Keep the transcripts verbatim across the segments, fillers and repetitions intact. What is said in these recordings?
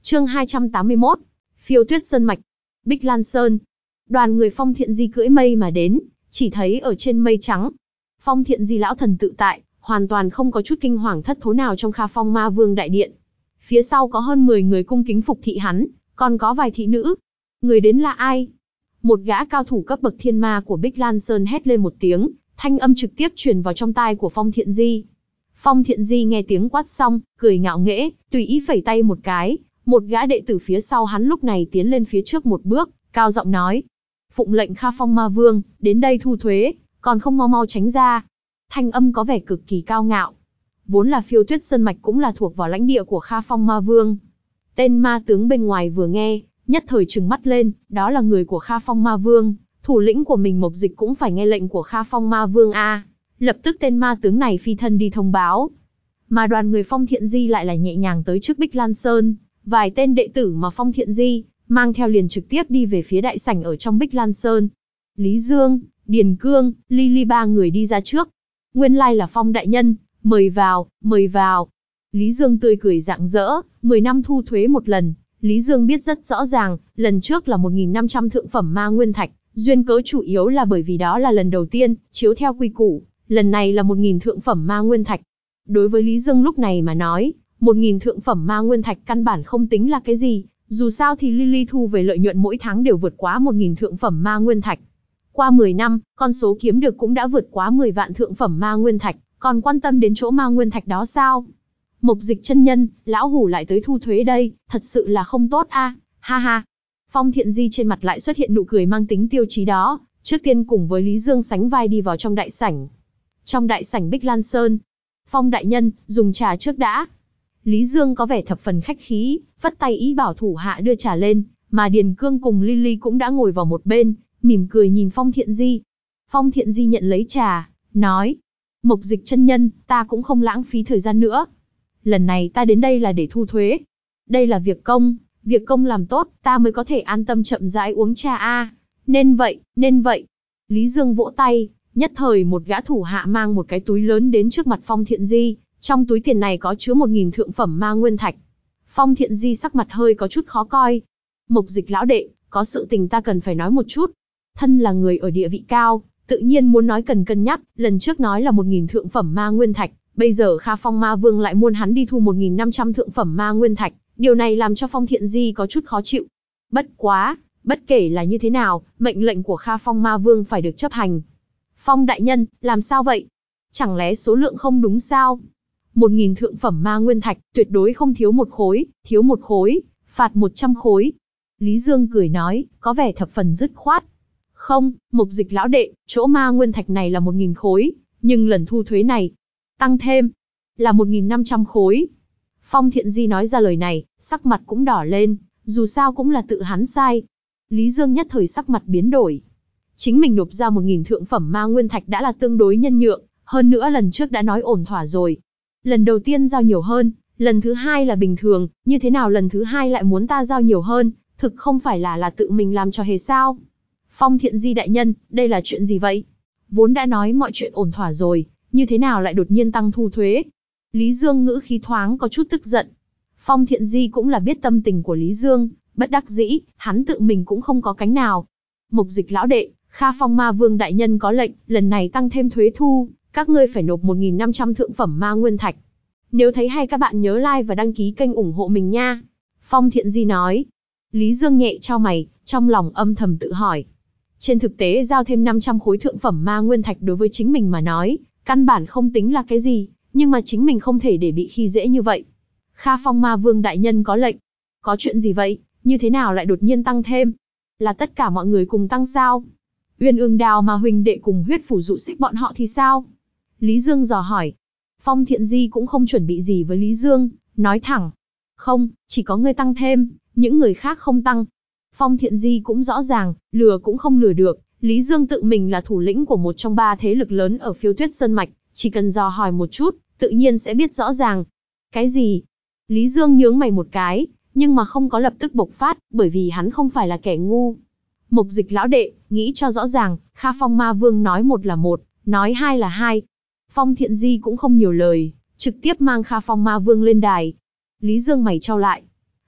Chương hai trăm tám mươi mốt. Phiêu Tuyết Sơn mạch. Bích Lan Sơn. Đoàn người Phong Thiện Di cưỡi mây mà đến, chỉ thấy ở trên mây trắng, Phong Thiện Di lão thần tự tại, hoàn toàn không có chút kinh hoàng thất thố nào trong Kha Phong Ma Vương đại điện. Phía sau có hơn mười người cung kính phục thị hắn, còn có vài thị nữ. Người đến là ai? Một gã cao thủ cấp bậc thiên ma của Bích Lan Sơn hét lên một tiếng, thanh âm trực tiếp truyền vào trong tai của Phong Thiện Di. Phong Thiện Di nghe tiếng quát xong, cười ngạo nghễ, tùy ý phẩy tay một cái, một gã đệ tử phía sau hắn lúc này tiến lên phía trước một bước, cao giọng nói: "Phụng lệnh Kha Phong Ma Vương, đến đây thu thuế, còn không mau mau tránh ra." Thanh âm có vẻ cực kỳ cao ngạo. Vốn là Phiêu Tuyết Sơn mạch cũng là thuộc vào lãnh địa của Kha Phong Ma Vương. Tên ma tướng bên ngoài vừa nghe, nhất thời trừng mắt lên, đó là người của Kha Phong Ma Vương, thủ lĩnh của mình Mộc Dịch cũng phải nghe lệnh của Kha Phong Ma Vương a. Lập tức tên ma tướng này phi thân đi thông báo. Mà đoàn người Phong Thiện Di lại là nhẹ nhàng tới trước Bích Lan Sơn, vài tên đệ tử mà Phong Thiện Di mang theo liền trực tiếp đi về phía đại sảnh ở trong Bích Lan Sơn. Lý Dương, Điền Cương, Ly Ly ba người đi ra trước. Nguyên lai là Phong đại nhân, mời vào, mời vào. Lý Dương tươi cười rạng rỡ, mười năm thu thuế một lần. Lý Dương biết rất rõ ràng, lần trước là một nghìn năm trăm thượng phẩm ma nguyên thạch, duyên cớ chủ yếu là bởi vì đó là lần đầu tiên, chiếu theo quy củ, lần này là một nghìn thượng phẩm ma nguyên thạch. Đối với Lý Dương lúc này mà nói, một nghìn thượng phẩm ma nguyên thạch căn bản không tính là cái gì, dù sao thì Lily thu về lợi nhuận mỗi tháng đều vượt quá một nghìn thượng phẩm ma nguyên thạch. Qua mười năm, con số kiếm được cũng đã vượt quá mười vạn thượng phẩm ma nguyên thạch, còn quan tâm đến chỗ ma nguyên thạch đó sao? Mộc Dịch chân nhân, lão hủ lại tới thu thuế đây, thật sự là không tốt a, à? Ha ha. Phong Thiện Di trên mặt lại xuất hiện nụ cười mang tính tiêu chí đó, trước tiên cùng với Lý Dương sánh vai đi vào trong đại sảnh. Trong đại sảnh Bích Lan Sơn, Phong đại nhân, dùng trà trước đã. Lý Dương có vẻ thập phần khách khí, vất tay ý bảo thủ hạ đưa trà lên, mà Điền Cương cùng Lily cũng đã ngồi vào một bên, mỉm cười nhìn Phong Thiện Di. Phong Thiện Di nhận lấy trà, nói: Mộc Dịch chân nhân, ta cũng không lãng phí thời gian nữa. Lần này ta đến đây là để thu thuế. Đây là việc công, việc công làm tốt, ta mới có thể an tâm chậm rãi uống trà a. Nên vậy, nên vậy. Lý Dương vỗ tay, nhất thời một gã thủ hạ mang một cái túi lớn đến trước mặt Phong Thiện Di, trong túi tiền này có chứa một nghìn thượng phẩm ma nguyên thạch. Phong Thiện Di sắc mặt hơi có chút khó coi. Mộc Dịch lão đệ, có sự tình ta cần phải nói một chút. Thân là người ở địa vị cao, tự nhiên muốn nói cần cân nhắc, lần trước nói là một nghìn thượng phẩm ma nguyên thạch, bây giờ Kha Phong Ma Vương lại muốn hắn đi thu một nghìn năm trăm thượng phẩm ma nguyên thạch, điều này làm cho Phong Thiện Di có chút khó chịu. Bất quá, bất kể là như thế nào, mệnh lệnh của Kha Phong Ma Vương phải được chấp hành. Phong đại nhân, làm sao vậy? Chẳng lẽ số lượng không đúng sao? Một nghìn thượng phẩm ma nguyên thạch, tuyệt đối không thiếu một khối, thiếu một khối, phạt một trăm khối. Lý Dương cười nói, có vẻ thập phần dứt khoát. Không, Mộc Dịch lão đệ, chỗ ma nguyên thạch này là một nghìn khối, nhưng lần thu thuế này, tăng thêm, là một nghìn năm trăm khối. Phong Thiện Di nói ra lời này, sắc mặt cũng đỏ lên, dù sao cũng là tự hắn sai. Lý Dương nhất thời sắc mặt biến đổi. Chính mình nộp ra một nghìn thượng phẩm ma nguyên thạch đã là tương đối nhân nhượng, hơn nữa lần trước đã nói ổn thỏa rồi. Lần đầu tiên giao nhiều hơn, lần thứ hai là bình thường, như thế nào lần thứ hai lại muốn ta giao nhiều hơn, thực không phải là là tự mình làm cho hề sao? Phong Thiện Di đại nhân, đây là chuyện gì vậy? Vốn đã nói mọi chuyện ổn thỏa rồi, như thế nào lại đột nhiên tăng thu thuế? Lý Dương ngữ khí thoáng có chút tức giận. Phong Thiện Di cũng là biết tâm tình của Lý Dương, bất đắc dĩ, hắn tự mình cũng không có cánh nào. Mộc Dịch lão đệ, Kha Phong Ma Vương đại nhân có lệnh, lần này tăng thêm thuế thu, các ngươi phải nộp một nghìn năm trăm thượng phẩm ma nguyên thạch. Nếu thấy hay các bạn nhớ like và đăng ký kênh ủng hộ mình nha. Phong Thiện Di nói. Lý Dương nhẹ chau mày, trong lòng âm thầm tự hỏi. Trên thực tế giao thêm năm trăm khối thượng phẩm ma nguyên thạch đối với chính mình mà nói, căn bản không tính là cái gì, nhưng mà chính mình không thể để bị khi dễ như vậy. Kha Phong Ma Vương đại nhân có lệnh. Có chuyện gì vậy, như thế nào lại đột nhiên tăng thêm? Là tất cả mọi người cùng tăng sao? Uyên Ương Đào mà huynh đệ cùng huyết phủ dụ xích bọn họ thì sao? Lý Dương dò hỏi. Phong Thiện Di cũng không chuẩn bị gì với Lý Dương, nói thẳng. Không, chỉ có ngươi tăng thêm, những người khác không tăng. Phong Thiện Di cũng rõ ràng, lừa cũng không lừa được, Lý Dương tự mình là thủ lĩnh của một trong ba thế lực lớn ở Phiêu Tuyết Sơn mạch, chỉ cần dò hỏi một chút, tự nhiên sẽ biết rõ ràng. Cái gì? Lý Dương nhướng mày một cái, nhưng mà không có lập tức bộc phát, bởi vì hắn không phải là kẻ ngu. Mộc Dịch lão đệ, nghĩ cho rõ ràng, Kha Phong Ma Vương nói một là một, nói hai là hai. Phong Thiện Di cũng không nhiều lời, trực tiếp mang Kha Phong Ma Vương lên đài. Lý Dương mày chau lại.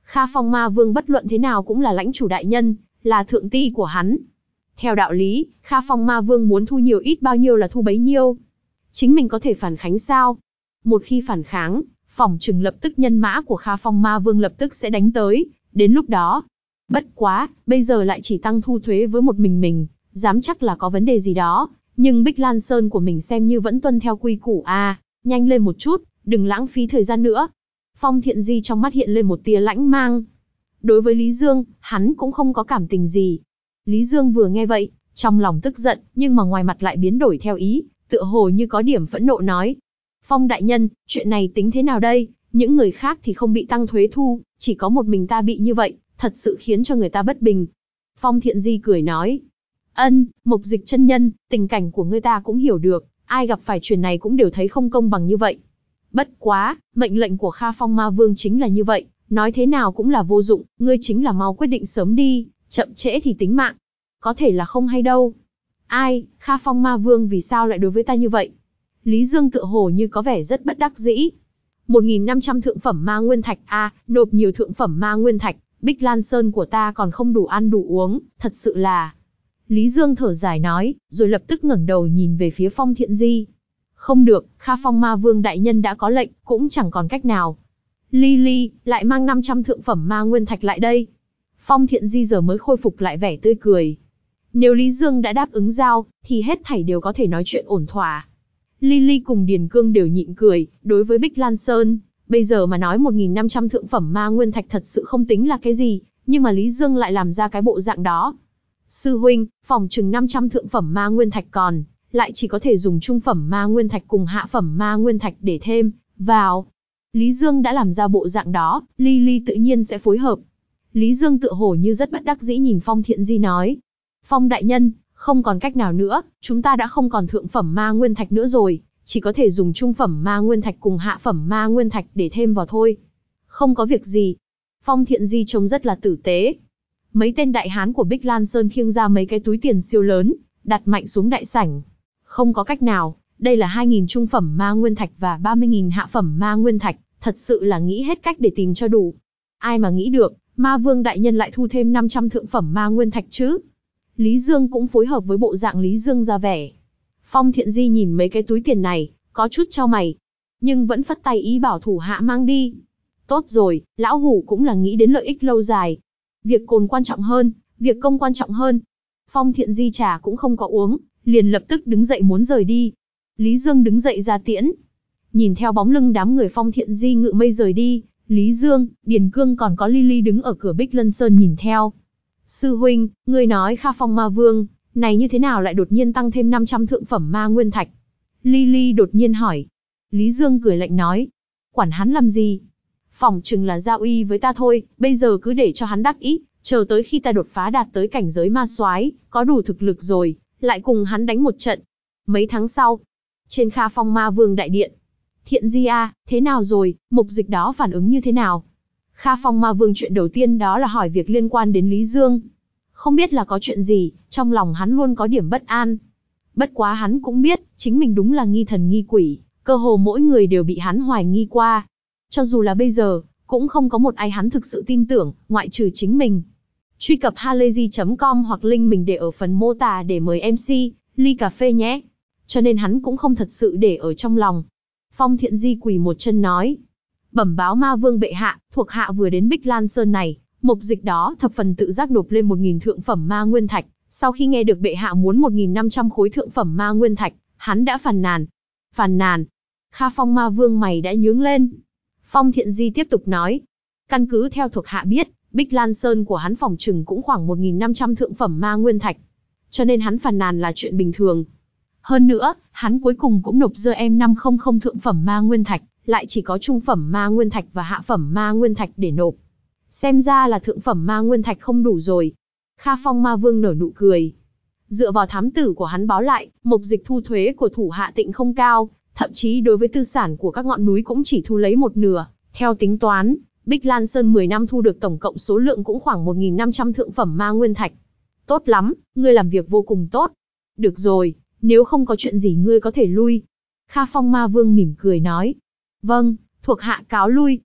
Kha Phong Ma Vương bất luận thế nào cũng là lãnh chủ đại nhân, là thượng ti của hắn. Theo đạo lý, Kha Phong Ma Vương muốn thu nhiều ít bao nhiêu là thu bấy nhiêu. Chính mình có thể phản kháng sao? Một khi phản kháng, phỏng chừng lập tức nhân mã của Kha Phong Ma Vương lập tức sẽ đánh tới, đến lúc đó. Bất quá, bây giờ lại chỉ tăng thu thuế với một mình mình, dám chắc là có vấn đề gì đó, nhưng Bích Lan Sơn của mình xem như vẫn tuân theo quy củ à, nhanh lên một chút, đừng lãng phí thời gian nữa. Phong Thiện Di trong mắt hiện lên một tia lãnh mang. Đối với Lý Dương, hắn cũng không có cảm tình gì. Lý Dương vừa nghe vậy, trong lòng tức giận, nhưng mà ngoài mặt lại biến đổi theo ý, tựa hồ như có điểm phẫn nộ nói. Phong đại nhân, chuyện này tính thế nào đây? Những người khác thì không bị tăng thuế thu, chỉ có một mình ta bị như vậy, thật sự khiến cho người ta bất bình. Phong Thiện Di cười nói. Ân, Mục Dịch chân nhân, tình cảnh của ngươi ta cũng hiểu được, ai gặp phải chuyện này cũng đều thấy không công bằng như vậy. Bất quá, mệnh lệnh của Kha Phong Ma Vương chính là như vậy, nói thế nào cũng là vô dụng, ngươi chính là mau quyết định sớm đi, chậm trễ thì tính mạng. Có thể là không hay đâu. Ai, Kha Phong Ma Vương vì sao lại đối với ta như vậy? Lý Dương tựa hồ như có vẻ rất bất đắc dĩ. một nghìn năm trăm thượng phẩm ma nguyên thạch a, à, nộp nhiều thượng phẩm ma nguyên thạch, Bích Lan Sơn của ta còn không đủ ăn đủ uống, thật sự là. Lý Dương thở dài nói, rồi lập tức ngẩng đầu nhìn về phía Phong Thiện Di. Không được, Kha Phong Ma Vương đại nhân đã có lệnh, cũng chẳng còn cách nào. Lily, lại mang năm trăm thượng phẩm ma nguyên thạch lại đây. Phong Thiện Di giờ mới khôi phục lại vẻ tươi cười. Nếu Lý Dương đã đáp ứng giao, thì hết thảy đều có thể nói chuyện ổn thỏa. Lily cùng Điền Cương đều nhịn cười, đối với Bích Lan Sơn, bây giờ mà nói một nghìn năm trăm thượng phẩm ma nguyên thạch thật sự không tính là cái gì, nhưng mà Lý Dương lại làm ra cái bộ dạng đó. Sư huynh, phòng chừng năm trăm thượng phẩm ma nguyên thạch còn, lại chỉ có thể dùng trung phẩm ma nguyên thạch cùng hạ phẩm ma nguyên thạch để thêm vào. Lý Dương đã làm ra bộ dạng đó, Lily tự nhiên sẽ phối hợp. Lý Dương tựa hồ như rất bất đắc dĩ nhìn Phong Thiện Di nói. Phong đại nhân, không còn cách nào nữa, chúng ta đã không còn thượng phẩm ma nguyên thạch nữa rồi, chỉ có thể dùng trung phẩm ma nguyên thạch cùng hạ phẩm ma nguyên thạch để thêm vào thôi. Không có việc gì. Phong Thiện Di trông rất là tử tế. Mấy tên đại hán của Bích Lan Sơn khiêng ra mấy cái túi tiền siêu lớn, đặt mạnh xuống đại sảnh. Không có cách nào, đây là hai nghìn trung phẩm ma nguyên thạch và ba mươi nghìn hạ phẩm ma nguyên thạch, thật sự là nghĩ hết cách để tìm cho đủ. Ai mà nghĩ được, Ma Vương đại nhân lại thu thêm năm trăm thượng phẩm ma nguyên thạch chứ. Lý Dương cũng phối hợp với bộ dạng Lý Dương ra vẻ. Phong Thiện Di nhìn mấy cái túi tiền này, có chút chau mày, nhưng vẫn phất tay ý bảo thủ hạ mang đi. Tốt rồi, lão hủ cũng là nghĩ đến lợi ích lâu dài. Việc cồn quan trọng hơn, việc công quan trọng hơn. Phong Thiện Di trà cũng không có uống, liền lập tức đứng dậy muốn rời đi. Lý Dương đứng dậy ra tiễn. Nhìn theo bóng lưng đám người Phong Thiện Di ngự mây rời đi, Lý Dương, Điền Cương còn có Lily đứng ở cửa Bích Lân Sơn nhìn theo. Sư huynh, người nói Kha Phong Ma Vương, này như thế nào lại đột nhiên tăng thêm năm trăm thượng phẩm ma nguyên thạch? Lily đột nhiên hỏi. Lý Dương cười lạnh nói. Quản hắn làm gì? Phỏng chừng là giao uy với ta thôi, bây giờ cứ để cho hắn đắc ý, chờ tới khi ta đột phá đạt tới cảnh giới ma soái, có đủ thực lực rồi, lại cùng hắn đánh một trận. Mấy tháng sau, trên Kha Phong Ma Vương đại điện. Thiện Di a, thế nào rồi, Mục Dịch đó phản ứng như thế nào? Kha Phong Ma Vương chuyện đầu tiên đó là hỏi việc liên quan đến Lý Dương. Không biết là có chuyện gì, trong lòng hắn luôn có điểm bất an. Bất quá hắn cũng biết, chính mình đúng là nghi thần nghi quỷ, cơ hồ mỗi người đều bị hắn hoài nghi qua. Cho dù là bây giờ, cũng không có một ai hắn thực sự tin tưởng, ngoại trừ chính mình. Truy cập halayzi chấm com hoặc link mình để ở phần mô tả để mời em xê, ly cà phê nhé. Cho nên hắn cũng không thật sự để ở trong lòng. Phong Thiện Di quỳ một chân nói. Bẩm báo Ma Vương bệ hạ, thuộc hạ vừa đến Bích Lan Sơn này, Mục Dịch đó thập phần tự giác nộp lên một nghìn thượng phẩm ma nguyên thạch. Sau khi nghe được bệ hạ muốn một nghìn năm trăm khối thượng phẩm ma nguyên thạch, hắn đã phàn nàn. Phàn nàn. Kha Phong Ma Vương mày đã nhướng lên. Phong Thiện Di tiếp tục nói. Căn cứ theo thuộc hạ biết, Bích Lan Sơn của hắn phòng trừng cũng khoảng một nghìn năm trăm thượng phẩm ma nguyên thạch. Cho nên hắn phàn nàn là chuyện bình thường. Hơn nữa, hắn cuối cùng cũng nộp dơ em năm trăm thượng phẩm ma nguyên thạch, lại chỉ có trung phẩm ma nguyên thạch và hạ phẩm ma nguyên thạch để nộp. Xem ra là thượng phẩm ma nguyên thạch không đủ rồi. Kha Phong Ma Vương nở nụ cười. Dựa vào thám tử của hắn báo lại, Mục Dịch thu thuế của thủ hạ Tịnh không cao, thậm chí đối với tư sản của các ngọn núi cũng chỉ thu lấy một nửa. Theo tính toán, Bích Lan Sơn mười năm thu được tổng cộng số lượng cũng khoảng một nghìn năm trăm thượng phẩm ma nguyên thạch. Tốt lắm, ngươi làm việc vô cùng tốt. Được rồi, nếu không có chuyện gì ngươi có thể lui. Kha Phong Ma Vương mỉm cười nói. Vâng, thuộc hạ cáo lui.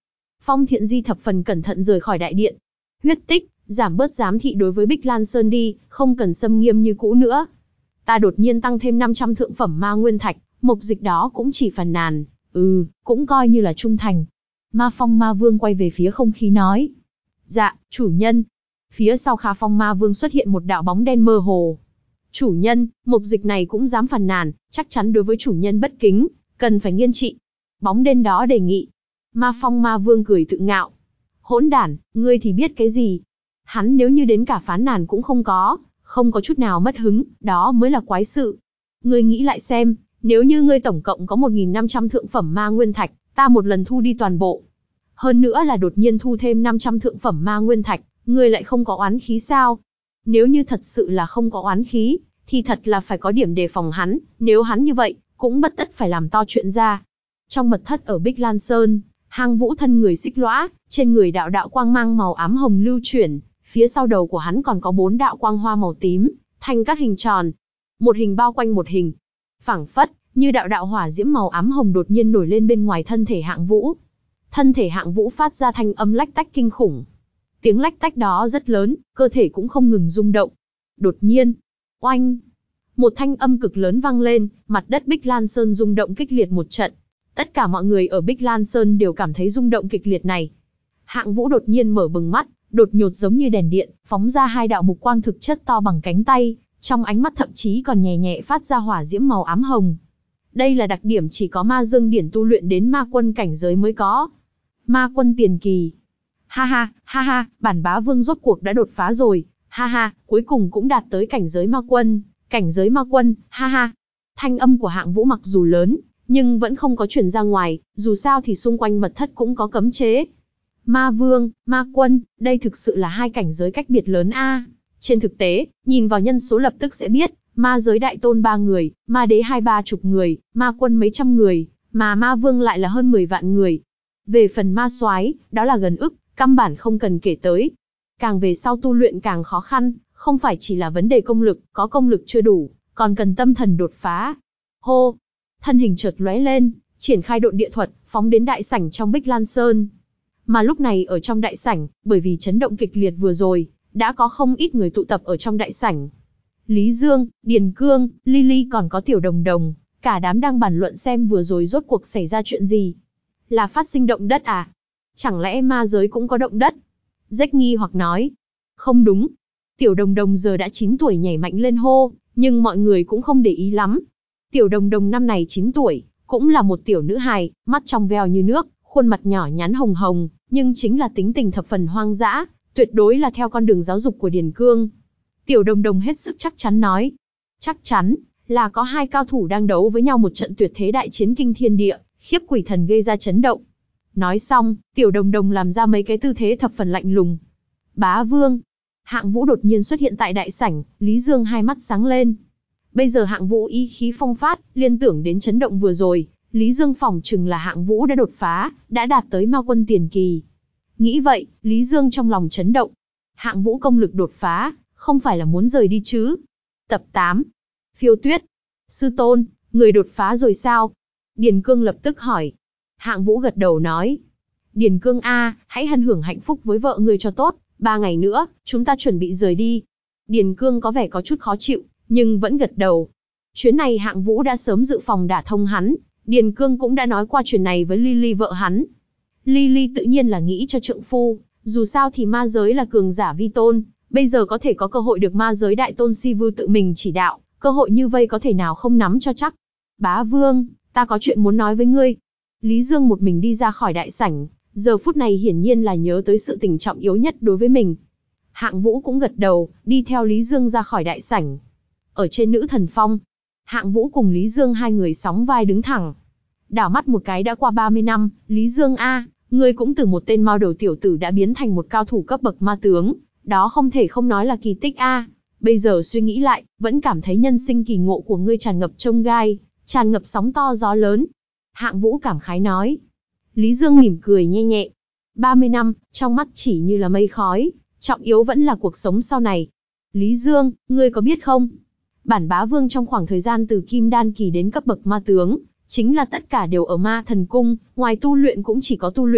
Phong Thiện Di thập phần cẩn thận rời khỏi đại điện. Huyết Tích, giảm bớt giám thị đối với Bích Lan Sơn đi, không cần xâm nghiêm như cũ nữa. Ta đột nhiên tăng thêm năm trăm thượng phẩm ma nguyên thạch, Mộc Dịch đó cũng chỉ phàn nàn, ừ, cũng coi như là trung thành. Ma Phong Ma Vương quay về phía không khí nói. Dạ, chủ nhân. Phía sau Kha Phong Ma Vương xuất hiện một đạo bóng đen mơ hồ. Chủ nhân, Mộc Dịch này cũng dám phàn nàn, chắc chắn đối với chủ nhân bất kính, cần phải nghiêm trị. Bóng đen đó đề nghị. Ma Phong Ma Vương cười tự ngạo. Hỗn đản, ngươi thì biết cái gì? Hắn nếu như đến cả phán nàn cũng không có, không có chút nào mất hứng, đó mới là quái sự. Ngươi nghĩ lại xem, nếu như ngươi tổng cộng có một nghìn năm trăm thượng phẩm ma nguyên thạch, ta một lần thu đi toàn bộ. Hơn nữa là đột nhiên thu thêm năm trăm thượng phẩm ma nguyên thạch, ngươi lại không có oán khí sao? Nếu như thật sự là không có oán khí, thì thật là phải có điểm đề phòng hắn, nếu hắn như vậy, cũng bất tất phải làm to chuyện ra. Trong mật thất ở Bích Lan Sơn, Hang Vũ thân người xích lõa, trên người đạo đạo quang mang màu ám hồng lưu chuyển, phía sau đầu của hắn còn có bốn đạo quang hoa màu tím, thành các hình tròn, một hình bao quanh một hình. Phảng phất, như đạo đạo hỏa diễm màu ám hồng đột nhiên nổi lên bên ngoài thân thể Hạng Vũ. Thân thể Hạng Vũ phát ra thanh âm lách tách kinh khủng. Tiếng lách tách đó rất lớn, cơ thể cũng không ngừng rung động. Đột nhiên, oanh, một thanh âm cực lớn vang lên, mặt đất Bích Lan Sơn rung động kịch liệt một trận. Tất cả mọi người ở Bích Lan Sơn đều cảm thấy rung động kịch liệt này. Hạng Vũ đột nhiên mở bừng mắt, đột nhột giống như đèn điện, phóng ra hai đạo mục quang thực chất to bằng cánh tay, trong ánh mắt thậm chí còn nhẹ nhẹ phát ra hỏa diễm màu ám hồng. Đây là đặc điểm chỉ có ma dương điển tu luyện đến ma quân cảnh giới mới có. Ma quân tiền kỳ. Ha ha, ha ha, bản bá vương rốt cuộc đã đột phá rồi, ha ha, cuối cùng cũng đạt tới cảnh giới ma quân, cảnh giới ma quân, ha ha. Thanh âm của Hạng Vũ mặc dù lớn, nhưng vẫn không có truyền ra ngoài, dù sao thì xung quanh mật thất cũng có cấm chế. Ma vương, ma quân, đây thực sự là hai cảnh giới cách biệt lớn a. Trên thực tế, nhìn vào nhân số lập tức sẽ biết, ma giới đại tôn ba người, ma đế hai ba chục người, ma quân mấy trăm người, mà ma vương lại là hơn mười vạn người. Về phần ma soái, đó là gần ức, căn bản không cần kể tới. Càng về sau tu luyện càng khó khăn, không phải chỉ là vấn đề công lực, có công lực chưa đủ, còn cần tâm thần đột phá. Hô, thân hình chợt lóe lên, triển khai độn địa thuật, phóng đến đại sảnh trong Bích Lan Sơn. Mà lúc này ở trong đại sảnh, bởi vì chấn động kịch liệt vừa rồi, đã có không ít người tụ tập ở trong đại sảnh. Lý Dương, Điền Cương, Lily còn có Tiểu Đồng Đồng, cả đám đang bàn luận xem vừa rồi rốt cuộc xảy ra chuyện gì. Là phát sinh động đất à? Chẳng lẽ ma giới cũng có động đất? Rách nghi hoặc nói. Không đúng. Tiểu Đồng Đồng giờ đã chín tuổi nhảy mạnh lên hô, nhưng mọi người cũng không để ý lắm. Tiểu Đồng Đồng năm này chín tuổi, cũng là một tiểu nữ hài, mắt trong veo như nước, khuôn mặt nhỏ nhắn hồng hồng, nhưng chính là tính tình thập phần hoang dã, tuyệt đối là theo con đường giáo dục của Điền Cương. Tiểu Đồng Đồng hết sức chắc chắn nói. Chắc chắn, là có hai cao thủ đang đấu với nhau một trận tuyệt thế đại chiến kinh thiên địa, khiếp quỷ thần gây ra chấn động. Nói xong, Tiểu Đồng Đồng làm ra mấy cái tư thế thập phần lạnh lùng. Bá vương. Hạng Vũ đột nhiên xuất hiện tại đại sảnh, Lý Dương hai mắt sáng lên. Bây giờ Hạng Vũ ý khí phong phát, liên tưởng đến chấn động vừa rồi, Lý Dương phỏng chừng là Hạng Vũ đã đột phá, đã đạt tới ma quân tiền kỳ. Nghĩ vậy, Lý Dương trong lòng chấn động. Hạng Vũ công lực đột phá, không phải là muốn rời đi chứ. Tập tám. Phiêu Tuyết. Sư tôn, người đột phá rồi sao? Điền Cương lập tức hỏi. Hạng Vũ gật đầu nói. Điền Cương a, hãy hân hưởng hạnh phúc với vợ người cho tốt, ba ngày nữa, chúng ta chuẩn bị rời đi. Điền Cương có vẻ có chút khó chịu, nhưng vẫn gật đầu. Chuyến này Hạng Vũ đã sớm dự phòng đả thông hắn, Điền Cương cũng đã nói qua chuyện này với Lily vợ hắn. Lily tự nhiên là nghĩ cho trượng phu, dù sao thì ma giới là cường giả vi tôn, bây giờ có thể có cơ hội được ma giới đại tôn Si Vu tự mình chỉ đạo, cơ hội như vây có thể nào không nắm cho chắc. Bá vương, ta có chuyện muốn nói với ngươi. Lý Dương một mình đi ra khỏi đại sảnh, giờ phút này hiển nhiên là nhớ tới sự tình trọng yếu nhất đối với mình. Hạng Vũ cũng gật đầu, đi theo Lý Dương ra khỏi đại sảnh. Ở trên Nữ Thần Phong, Hạng Vũ cùng Lý Dương hai người sóng vai đứng thẳng. Đảo mắt một cái đã qua ba mươi năm, Lý Dương a, ngươi cũng từ một tên mao đầu tiểu tử đã biến thành một cao thủ cấp bậc ma tướng, đó không thể không nói là kỳ tích a. Bây giờ suy nghĩ lại, vẫn cảm thấy nhân sinh kỳ ngộ của ngươi tràn ngập chông gai, tràn ngập sóng to gió lớn. Hạng Vũ cảm khái nói. Lý Dương mỉm cười nhẹ nhẹ. ba mươi năm, trong mắt chỉ như là mây khói, trọng yếu vẫn là cuộc sống sau này. Lý Dương, ngươi có biết không? Bản bá vương trong khoảng thời gian từ kim đan kỳ đến cấp bậc ma tướng, chính là tất cả đều ở ma thần cung, ngoài tu luyện cũng chỉ có tu luyện, thậm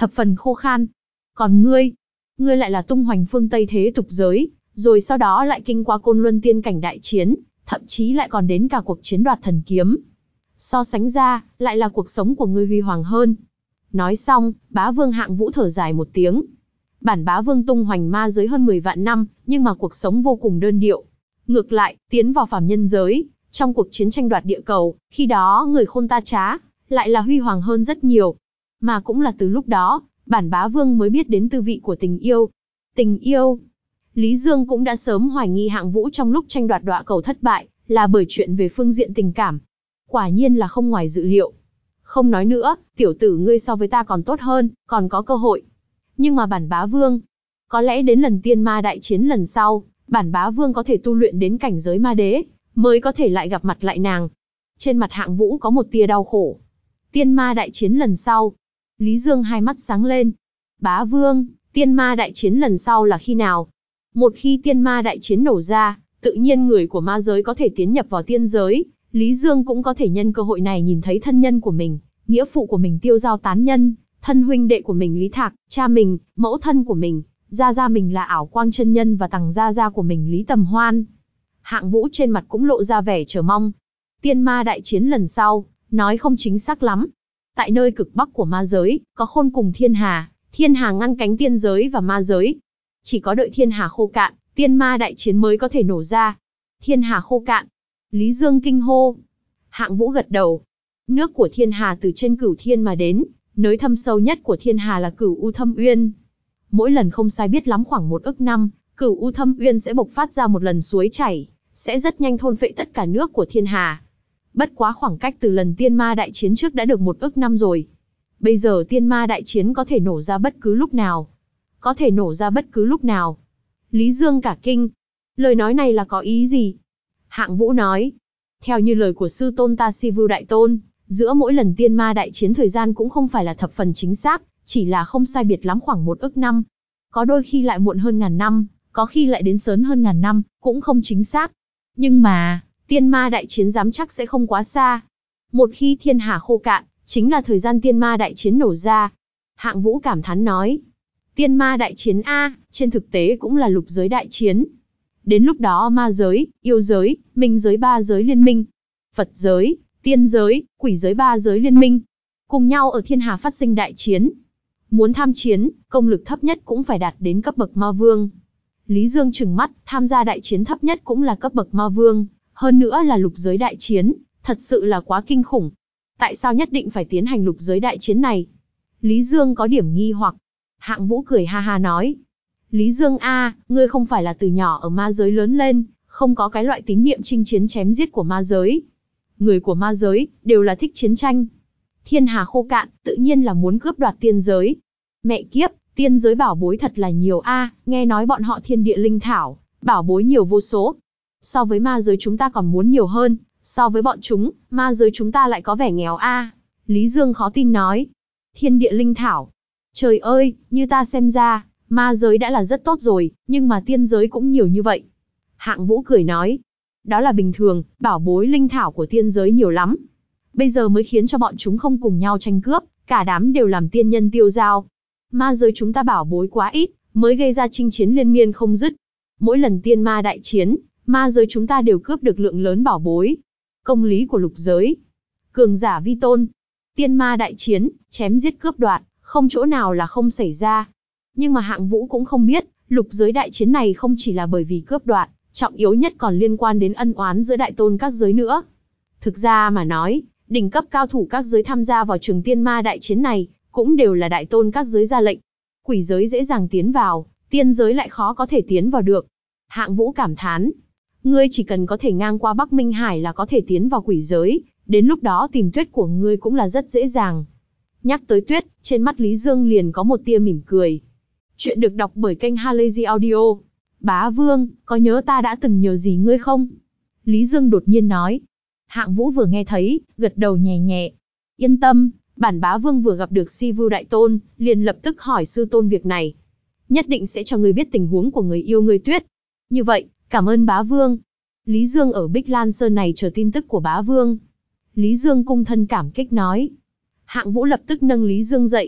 thập phần khô khan. Còn ngươi, ngươi lại là tung hoành phương Tây thế tục giới, rồi sau đó lại kinh qua Côn Luân tiên cảnh đại chiến, thậm chí lại còn đến cả cuộc chiến đoạt thần kiếm. So sánh ra, lại là cuộc sống của ngươi huy hoàng hơn. Nói xong, Bá Vương Hạng Vũ thở dài một tiếng. Bản Bá Vương tung hoành ma giới hơn mười vạn năm, nhưng mà cuộc sống vô cùng đơn điệu. Ngược lại, tiến vào phàm nhân giới, trong cuộc chiến tranh đoạt địa cầu, khi đó người khôn ta trá, lại là huy hoàng hơn rất nhiều. Mà cũng là từ lúc đó, bản Bá Vương mới biết đến tư vị của tình yêu. Tình yêu. Lý Dương cũng đã sớm hoài nghi Hạng Vũ trong lúc tranh đoạt đọa cầu thất bại, là bởi chuyện về phương diện tình cảm. Quả nhiên là không ngoài dự liệu. Không nói nữa, tiểu tử ngươi so với ta còn tốt hơn, còn có cơ hội. Nhưng mà bản Bá Vương, có lẽ đến lần tiên ma đại chiến lần sau, bản Bá Vương có thể tu luyện đến cảnh giới ma đế, mới có thể lại gặp mặt lại nàng. Trên mặt Hạng Vũ có một tia đau khổ. Tiên ma đại chiến lần sau. Lý Dương hai mắt sáng lên. Bá Vương, tiên ma đại chiến lần sau là khi nào? Một khi tiên ma đại chiến nổ ra, tự nhiên người của ma giới có thể tiến nhập vào tiên giới, Lý Dương cũng có thể nhân cơ hội này nhìn thấy thân nhân của mình, nghĩa phụ của mình Tiêu Giao tán nhân, thân huynh đệ của mình Lý Thạc, cha mình, mẫu thân của mình, gia gia mình là Ảo Quang chân nhân và tằng gia gia của mình Lý Tầm Hoan. Hạng Vũ trên mặt cũng lộ ra vẻ chờ mong. Tiên ma đại chiến lần sau, nói không chính xác lắm. Tại nơi cực bắc của ma giới, có Khôn cùng Thiên Hà, Thiên Hà ngăn cánh tiên giới và ma giới. Chỉ có đợi Thiên Hà khô cạn, tiên ma đại chiến mới có thể nổ ra. Thiên Hà khô cạn. Lý Dương kinh hô. Hạng Vũ gật đầu. Nước của Thiên Hà từ trên Cửu Thiên mà đến, nơi thâm sâu nhất của Thiên Hà là Cửu U Thâm Uyên. Mỗi lần không sai biết lắm khoảng một ức năm, Cửu U Thâm Uyên sẽ bộc phát ra một lần suối chảy, sẽ rất nhanh thôn phệ tất cả nước của Thiên Hà. Bất quá khoảng cách từ lần tiên ma đại chiến trước đã được một ức năm rồi. Bây giờ tiên ma đại chiến có thể nổ ra bất cứ lúc nào. Có thể nổ ra bất cứ lúc nào. Lý Dương cả kinh. Lời nói này là có ý gì? Hạng Vũ nói. Theo như lời của sư tôn ta Si Vưu Đại Tôn, giữa mỗi lần tiên ma đại chiến thời gian cũng không phải là thập phần chính xác, chỉ là không sai biệt lắm khoảng một ức năm. Có đôi khi lại muộn hơn ngàn năm, có khi lại đến sớm hơn ngàn năm, cũng không chính xác. Nhưng mà, tiên ma đại chiến dám chắc sẽ không quá xa. Một khi Thiên Hà khô cạn, chính là thời gian tiên ma đại chiến nổ ra. Hạng Vũ cảm thán nói. Tiên ma đại chiến A, trên thực tế cũng là lục giới đại chiến. Đến lúc đó ma giới, yêu giới, minh giới ba giới liên minh. Phật giới, tiên giới, quỷ giới ba giới liên minh. Cùng nhau ở Thiên Hà phát sinh đại chiến. Muốn tham chiến, công lực thấp nhất cũng phải đạt đến cấp bậc ma vương. Lý Dương trừng mắt, tham gia đại chiến thấp nhất cũng là cấp bậc ma vương. Hơn nữa là lục giới đại chiến, thật sự là quá kinh khủng. Tại sao nhất định phải tiến hành lục giới đại chiến này? Lý Dương có điểm nghi hoặc. Hạng Vũ cười ha ha nói. Lý Dương a, ngươi không phải là từ nhỏ ở ma giới lớn lên, không có cái loại tín niệm chinh chiến chém giết của ma giới. Người của ma giới, đều là thích chiến tranh. Thiên Hà khô cạn, tự nhiên là muốn cướp đoạt tiên giới. Mẹ kiếp, tiên giới bảo bối thật là nhiều a, nghe nói bọn họ thiên địa linh thảo, bảo bối nhiều vô số. So với ma giới chúng ta còn muốn nhiều hơn, so với bọn chúng, ma giới chúng ta lại có vẻ nghèo a. Lý Dương khó tin nói. Thiên địa linh thảo. Trời ơi, như ta xem ra, ma giới đã là rất tốt rồi, nhưng mà tiên giới cũng nhiều như vậy. Hạng Vũ cười nói. Đó là bình thường, bảo bối linh thảo của tiên giới nhiều lắm. Bây giờ mới khiến cho bọn chúng không cùng nhau tranh cướp, cả đám đều làm tiên nhân tiêu dao. Ma giới chúng ta bảo bối quá ít, mới gây ra chinh chiến liên miên không dứt. Mỗi lần tiên ma đại chiến, ma giới chúng ta đều cướp được lượng lớn bảo bối. Công lý của lục giới. Cường giả vi tôn. Tiên ma đại chiến, chém giết cướp đoạt, không chỗ nào là không xảy ra. Nhưng mà Hạng Vũ cũng không biết, lục giới đại chiến này không chỉ là bởi vì cướp đoạt, trọng yếu nhất còn liên quan đến ân oán giữa đại tôn các giới nữa. Thực ra mà nói, đỉnh cấp cao thủ các giới tham gia vào trường tiên ma đại chiến này, cũng đều là đại tôn các giới ra lệnh. Quỷ giới dễ dàng tiến vào, tiên giới lại khó có thể tiến vào được. Hạng Vũ cảm thán. Ngươi chỉ cần có thể ngang qua Bắc Minh Hải là có thể tiến vào quỷ giới, đến lúc đó tìm tuyết của ngươi cũng là rất dễ dàng. Nhắc tới tuyết, trên mắt Lý Dương liền có một tia mỉm cười. Chuyện được đọc bởi kênh Halazy Audio. Bá Vương, có nhớ ta đã từng nhờ gì ngươi không? Lý Dương đột nhiên nói. Hạng Vũ vừa nghe thấy, gật đầu nhẹ nhẹ. Yên tâm, bản Bá Vương vừa gặp được Si Vưu Đại Tôn, liền lập tức hỏi sư tôn việc này. Nhất định sẽ cho ngươi biết tình huống của người yêu ngươi tuyết. Như vậy, cảm ơn Bá Vương. Lý Dương ở Bích Lan Sơn này chờ tin tức của Bá Vương. Lý Dương cung thân cảm kích nói. Hạng Vũ lập tức nâng Lý Dương dậy.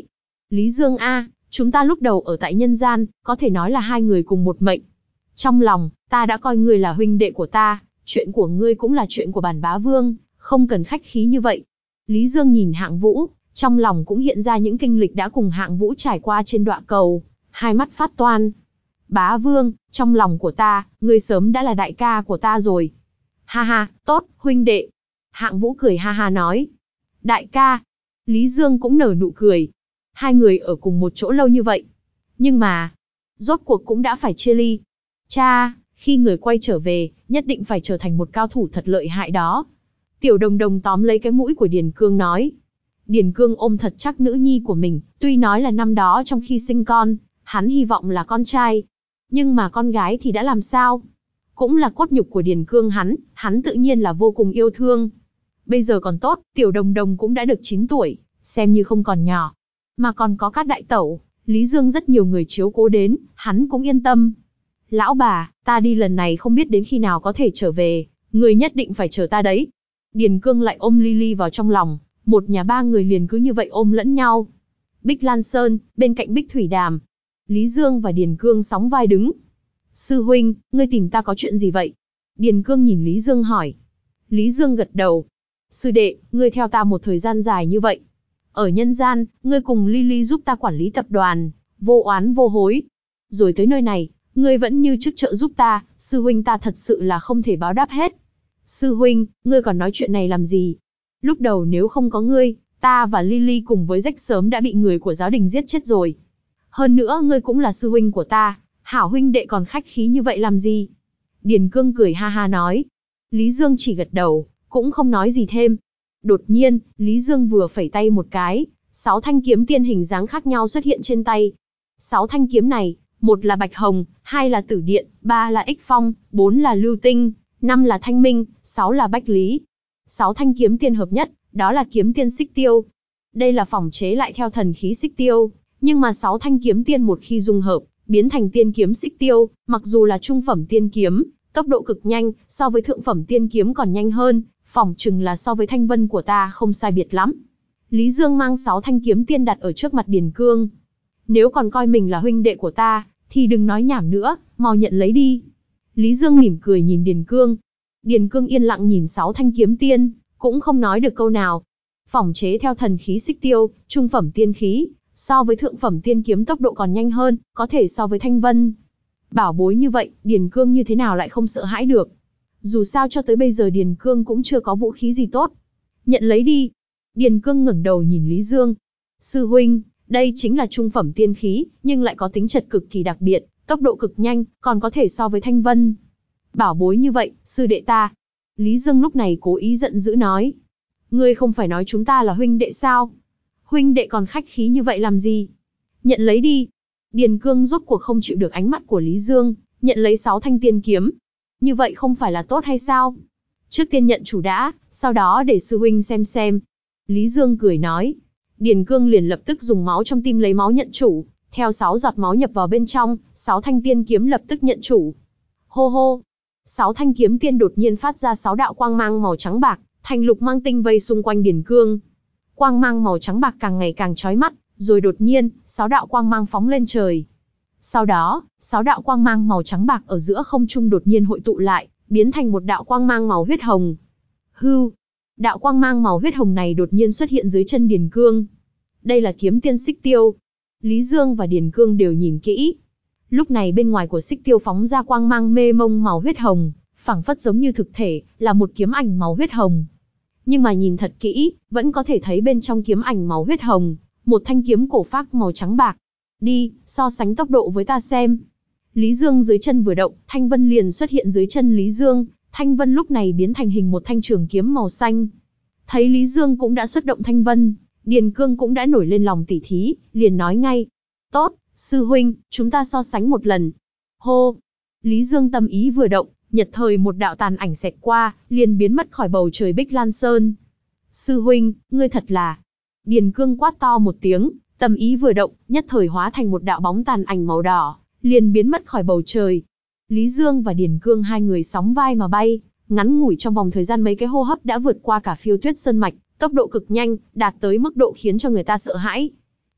Lý Dương a, chúng ta lúc đầu ở tại nhân gian, có thể nói là hai người cùng một mệnh. Trong lòng, ta đã coi ngươi là huynh đệ của ta, chuyện của ngươi cũng là chuyện của bản bá vương, không cần khách khí như vậy. Lý Dương nhìn Hạng Vũ, trong lòng cũng hiện ra những kinh lịch đã cùng Hạng Vũ trải qua trên đọa cầu, hai mắt phát toan. Bá vương, trong lòng của ta, ngươi sớm đã là đại ca của ta rồi. Ha ha, tốt, huynh đệ. Hạng Vũ cười ha ha nói. Đại ca. Lý Dương cũng nở nụ cười. Hai người ở cùng một chỗ lâu như vậy. Nhưng mà, rốt cuộc cũng đã phải chia ly. Cha, khi người quay trở về, nhất định phải trở thành một cao thủ thật lợi hại đó. Tiểu Đồng Đồng tóm lấy cái mũi của Điền Cương nói. Điền Cương ôm thật chắc nữ nhi của mình, tuy nói là năm đó trong khi sinh con, hắn hy vọng là con trai. Nhưng mà con gái thì đã làm sao? Cũng là cốt nhục của Điền Cương hắn, hắn tự nhiên là vô cùng yêu thương. Bây giờ còn tốt, Tiểu Đồng Đồng cũng đã được chín tuổi, xem như không còn nhỏ. Mà còn có các đại tẩu, Lý Dương rất nhiều người chiếu cố đến, hắn cũng yên tâm. Lão bà, ta đi lần này không biết đến khi nào có thể trở về, người nhất định phải chờ ta đấy. Điền Cương lại ôm Lily vào trong lòng, một nhà ba người liền cứ như vậy ôm lẫn nhau. Bích Lan Sơn, bên cạnh Bích Thủy Đàm. Lý Dương và Điền Cương sóng vai đứng. Sư huynh, ngươi tìm ta có chuyện gì vậy? Điền Cương nhìn Lý Dương hỏi. Lý Dương gật đầu. Sư đệ, ngươi theo ta một thời gian dài như vậy. Ở nhân gian, ngươi cùng Lily giúp ta quản lý tập đoàn, vô oán vô hối. Rồi tới nơi này, ngươi vẫn như trước trợ giúp ta, sư huynh ta thật sự là không thể báo đáp hết. Sư huynh, ngươi còn nói chuyện này làm gì? Lúc đầu nếu không có ngươi, ta và Lily cùng với Rách sớm đã bị người của giáo đình giết chết rồi. Hơn nữa ngươi cũng là sư huynh của ta, hảo huynh đệ còn khách khí như vậy làm gì? Điền Cương cười ha ha nói. Lý Dương chỉ gật đầu, cũng không nói gì thêm. Đột nhiên, Lý Dương vừa phẩy tay một cái, sáu thanh kiếm tiên hình dáng khác nhau xuất hiện trên tay. Sáu thanh kiếm này, một là Bạch Hồng, hai là Tử Điện, ba là Ích Phong, bốn là Lưu Tinh, năm là Thanh Minh, sáu là Bách Lý. Sáu thanh kiếm tiên hợp nhất, đó là kiếm tiên Xích Tiêu. Đây là phỏng chế lại theo thần khí Xích Tiêu, nhưng mà sáu thanh kiếm tiên một khi dung hợp, biến thành tiên kiếm Xích Tiêu, mặc dù là trung phẩm tiên kiếm, tốc độ cực nhanh, so với thượng phẩm tiên kiếm còn nhanh hơn, phỏng chừng là so với Thanh Vân của ta không sai biệt lắm. Lý Dương mang sáu thanh kiếm tiên đặt ở trước mặt Điền Cương. Nếu còn coi mình là huynh đệ của ta, thì đừng nói nhảm nữa, mau nhận lấy đi. Lý Dương mỉm cười nhìn Điền Cương. Điền Cương yên lặng nhìn sáu thanh kiếm tiên, cũng không nói được câu nào. Phỏng chế theo thần khí Xích Tiêu, trung phẩm tiên khí, so với thượng phẩm tiên kiếm tốc độ còn nhanh hơn, có thể so với Thanh Vân. Bảo bối như vậy, Điền Cương như thế nào lại không sợ hãi được. Dù sao cho tới bây giờ Điền Cương cũng chưa có vũ khí gì tốt. Nhận lấy đi. Điền Cương ngẩng đầu nhìn Lý Dương. Sư huynh, đây chính là trung phẩm tiên khí, nhưng lại có tính chất cực kỳ đặc biệt, tốc độ cực nhanh, còn có thể so với Thanh Vân. Bảo bối như vậy, sư đệ ta. Lý Dương lúc này cố ý giận dữ nói. Ngươi không phải nói chúng ta là huynh đệ sao? Huynh đệ còn khách khí như vậy làm gì? Nhận lấy đi. Điền Cương rốt cuộc không chịu được ánh mắt của Lý Dương, nhận lấy sáu thanh tiên kiếm. Như vậy không phải là tốt hay sao? Trước tiên nhận chủ đã, sau đó để sư huynh xem xem. Lý Dương cười nói. Điền Cương liền lập tức dùng máu trong tim lấy máu nhận chủ, theo sáu giọt máu nhập vào bên trong, sáu thanh tiên kiếm lập tức nhận chủ. Hô hô. Sáu thanh kiếm tiên đột nhiên phát ra sáu đạo quang mang màu trắng bạc, thành lục mang tinh vây xung quanh Điền Cương. Quang mang màu trắng bạc càng ngày càng chói mắt, rồi đột nhiên, sáu đạo quang mang phóng lên trời. Sau đó, sáu đạo quang mang màu trắng bạc ở giữa không trung đột nhiên hội tụ lại, biến thành một đạo quang mang màu huyết hồng. Hưu. Đạo quang mang màu huyết hồng này đột nhiên xuất hiện dưới chân Điền Cương. Đây là kiếm tiên Xích Tiêu. Lý Dương và Điền Cương đều nhìn kỹ. Lúc này bên ngoài của Xích Tiêu phóng ra quang mang mê mông màu huyết hồng, phảng phất giống như thực thể, là một kiếm ảnh màu huyết hồng. Nhưng mà nhìn thật kỹ, vẫn có thể thấy bên trong kiếm ảnh màu huyết hồng, một thanh kiếm cổ phác màu trắng bạc. Đi, so sánh tốc độ với ta xem. Lý Dương dưới chân vừa động, Thanh Vân liền xuất hiện dưới chân Lý Dương. Thanh Vân lúc này biến thành hình một thanh trường kiếm màu xanh. Thấy Lý Dương cũng đã xuất động Thanh Vân, Điền Cương cũng đã nổi lên lòng tỉ thí, liền nói ngay. Tốt, sư huynh, chúng ta so sánh một lần. Hô. Lý Dương tâm ý vừa động, nhật thời một đạo tàn ảnh xẹt qua, liền biến mất khỏi bầu trời Bích Lan Sơn. Sư huynh, ngươi thật là. Điền Cương quát to một tiếng, tâm ý vừa động, nhất thời hóa thành một đạo bóng tàn ảnh màu đỏ, liền biến mất khỏi bầu trời. Lý Dương và Điền Cương hai người sóng vai mà bay, ngắn ngủi trong vòng thời gian mấy cái hô hấp đã vượt qua cả Phiêu Tuyết Sơn mạch, tốc độ cực nhanh, đạt tới mức độ khiến cho người ta sợ hãi.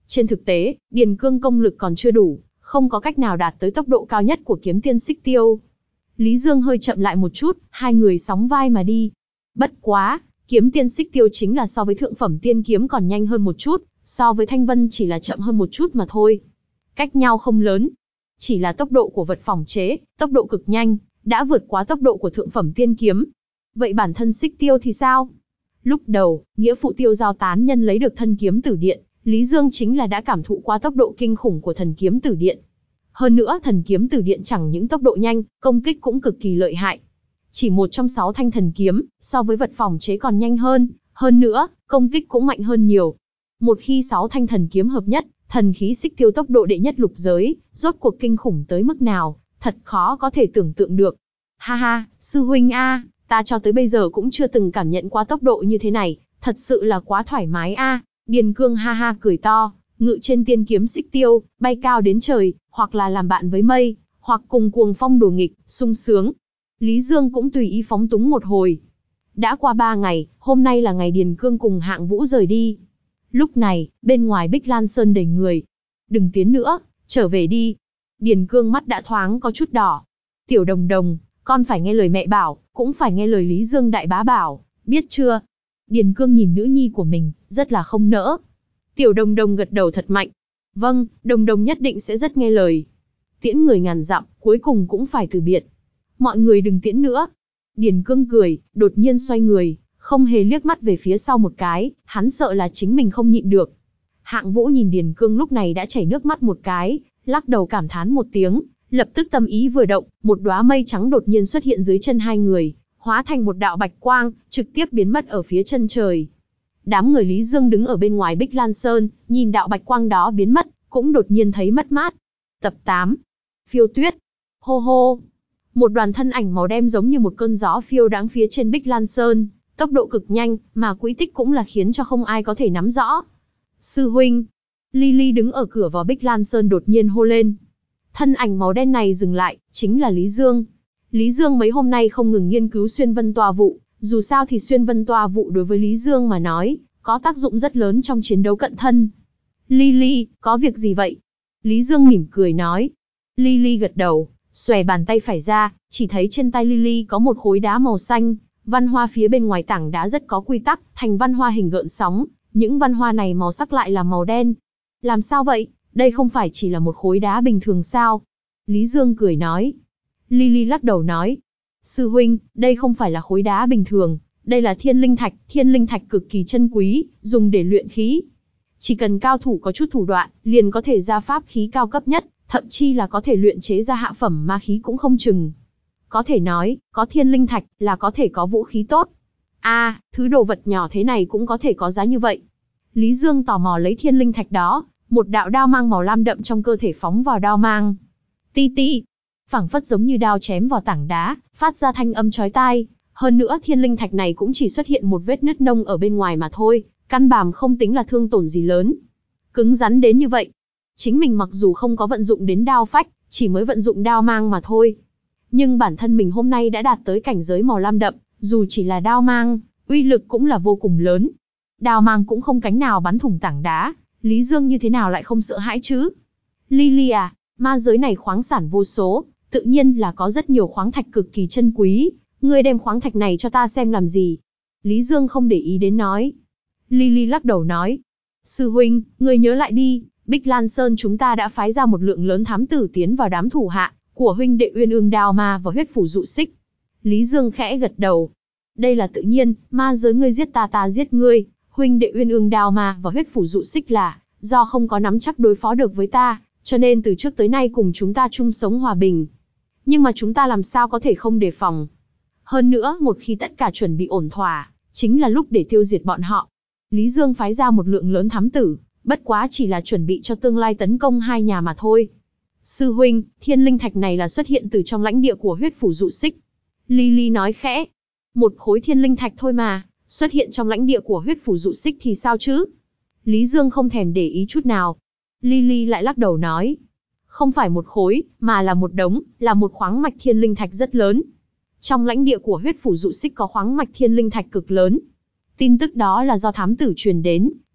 Trên thực tế, Điền Cương công lực còn chưa đủ, không có cách nào đạt tới tốc độ cao nhất của kiếm tiên Xích Tiêu. Lý Dương hơi chậm lại một chút, hai người sóng vai mà đi. Bất quá, kiếm tiên Xích Tiêu chính là so với thượng phẩm tiên kiếm còn nhanh hơn một chút, so với Thanh Vân chỉ là chậm hơn một chút mà thôi. Cách nhau không lớn, chỉ là tốc độ của vật phỏng chế, tốc độ cực nhanh, đã vượt quá tốc độ của thượng phẩm tiên kiếm. Vậy bản thân Xích Tiêu thì sao? Lúc đầu, nghĩa phụ Tiêu Giao tán nhân lấy được thân kiếm Tử Điện, Lý Dương chính là đã cảm thụ qua tốc độ kinh khủng của thần kiếm Tử Điện. Hơn nữa thần kiếm Tử Điện chẳng những tốc độ nhanh, công kích cũng cực kỳ lợi hại. Chỉ một trong sáu thanh thần kiếm, so với vật phỏng chế còn nhanh hơn, hơn nữa, công kích cũng mạnh hơn nhiều. Một khi sáu thanh thần kiếm hợp nhất, thần khí Xích Tiêu tốc độ đệ nhất lục giới, rốt cuộc kinh khủng tới mức nào, thật khó có thể tưởng tượng được. Ha ha, sư huynh a, ta cho tới bây giờ cũng chưa từng cảm nhận qua tốc độ như thế này, thật sự là quá thoải mái a. Điền Cương ha ha cười to, ngự trên tiên kiếm Xích Tiêu, bay cao đến trời, hoặc là làm bạn với mây, hoặc cùng cuồng phong đùa nghịch, sung sướng. Lý Dương cũng tùy ý phóng túng một hồi. Đã qua ba ngày, hôm nay là ngày Điền Cương cùng Hạng Vũ rời đi. Lúc này, bên ngoài Bích Lan Sơn đầy người. Đừng tiến nữa, trở về đi. Điền Cương mắt đã thoáng có chút đỏ. Tiểu Đồng Đồng, con phải nghe lời mẹ bảo, cũng phải nghe lời Lý Dương đại bá bảo, biết chưa? Điền Cương nhìn nữ nhi của mình, rất là không nỡ. Tiểu Đồng Đồng gật đầu thật mạnh. Vâng, Đồng Đồng nhất định sẽ rất nghe lời. Tiễn người ngàn dặm, cuối cùng cũng phải từ biệt. Mọi người đừng tiễn nữa. Điền Cương cười, đột nhiên xoay người, không hề liếc mắt về phía sau một cái, hắn sợ là chính mình không nhịn được. Hạng Vũ nhìn Điền Cương lúc này đã chảy nước mắt một cái, lắc đầu cảm thán một tiếng, lập tức tâm ý vừa động, một đóa mây trắng đột nhiên xuất hiện dưới chân hai người, hóa thành một đạo bạch quang, trực tiếp biến mất ở phía chân trời. Đám người Lý Dương đứng ở bên ngoài Bích Lan Sơn, nhìn đạo bạch quang đó biến mất, cũng đột nhiên thấy mất mát. Tập tám. Phiêu tuyết. Hô hô. Một đoàn thân ảnh màu đen giống như một cơn gió phiêu đáng phía trên Bích Lan Sơn, tốc độ cực nhanh, mà quỹ tích cũng là khiến cho không ai có thể nắm rõ. Sư huynh. Lily đứng ở cửa vào Bích Lan Sơn đột nhiên hô lên. Thân ảnh màu đen này dừng lại, chính là Lý Dương. Lý Dương mấy hôm nay không ngừng nghiên cứu xuyên vân toa vụ, dù sao thì xuyên vân toa vụ đối với Lý Dương mà nói, có tác dụng rất lớn trong chiến đấu cận thân. Lily, có việc gì vậy? Lý Dương mỉm cười nói. Lily gật đầu, xòe bàn tay phải ra, chỉ thấy trên tay Lily có một khối đá màu xanh, văn hoa phía bên ngoài tảng đá rất có quy tắc, thành văn hoa hình gợn sóng, những văn hoa này màu sắc lại là màu đen. Làm sao vậy? Đây không phải chỉ là một khối đá bình thường sao? Lý Dương cười nói. Lily lắc đầu nói. Sư huynh, đây không phải là khối đá bình thường, đây là thiên linh thạch, thiên linh thạch cực kỳ chân quý, dùng để luyện khí. Chỉ cần cao thủ có chút thủ đoạn, liền có thể ra pháp khí cao cấp nhất, thậm chí là có thể luyện chế ra hạ phẩm ma khí cũng không chừng. Có thể nói, có thiên linh thạch là có thể có vũ khí tốt. A, à, thứ đồ vật nhỏ thế này cũng có thể có giá như vậy. Lý Dương tò mò lấy thiên linh thạch đó, một đạo đao mang màu lam đậm trong cơ thể phóng vào đao mang. Ti ti, phảng phất giống như đao chém vào tảng đá, phát ra thanh âm chói tai. Hơn nữa thiên linh thạch này cũng chỉ xuất hiện một vết nứt nông ở bên ngoài mà thôi, căn bản không tính là thương tổn gì lớn. Cứng rắn đến như vậy. Chính mình mặc dù không có vận dụng đến đao phách, chỉ mới vận dụng đao mang mà thôi. Nhưng bản thân mình hôm nay đã đạt tới cảnh giới màu lam đậm, dù chỉ là đao mang, uy lực cũng là vô cùng lớn. Đao mang cũng không cánh nào bắn thủng tảng đá, Lý Dương như thế nào lại không sợ hãi chứ? Lily à, ma giới này khoáng sản vô số, tự nhiên là có rất nhiều khoáng thạch cực kỳ chân quý, ngươi đem khoáng thạch này cho ta xem làm gì? Lý Dương không để ý đến nói. Lily lắc đầu nói. Sư huynh, ngươi nhớ lại đi, Bích Lan Sơn chúng ta đã phái ra một lượng lớn thám tử tiến vào đám thủ hạ của huynh đệ Uyên Ương Đao Ma và huyết phủ dụ xích. Lý Dương khẽ gật đầu. Đây là tự nhiên, ma giới ngươi giết ta ta giết ngươi, huynh đệ Uyên Ương Đao Ma và huyết phủ dụ xích là do không có nắm chắc đối phó được với ta, cho nên từ trước tới nay cùng chúng ta chung sống hòa bình. Nhưng mà chúng ta làm sao có thể không đề phòng? Hơn nữa, một khi tất cả chuẩn bị ổn thỏa, chính là lúc để tiêu diệt bọn họ. Lý Dương phái ra một lượng lớn thám tử, bất quá chỉ là chuẩn bị cho tương lai tấn công hai nhà mà thôi. Sư huynh, thiên linh thạch này là xuất hiện từ trong lãnh địa của huyết phủ dụ xích. Lily nói khẽ. Một khối thiên linh thạch thôi mà, xuất hiện trong lãnh địa của huyết phủ dụ xích thì sao chứ? Lý Dương không thèm để ý chút nào. Lily lại lắc đầu nói. Không phải một khối, mà là một đống, là một khoáng mạch thiên linh thạch rất lớn. Trong lãnh địa của huyết phủ dụ xích có khoáng mạch thiên linh thạch cực lớn. Tin tức đó là do thám tử truyền đến,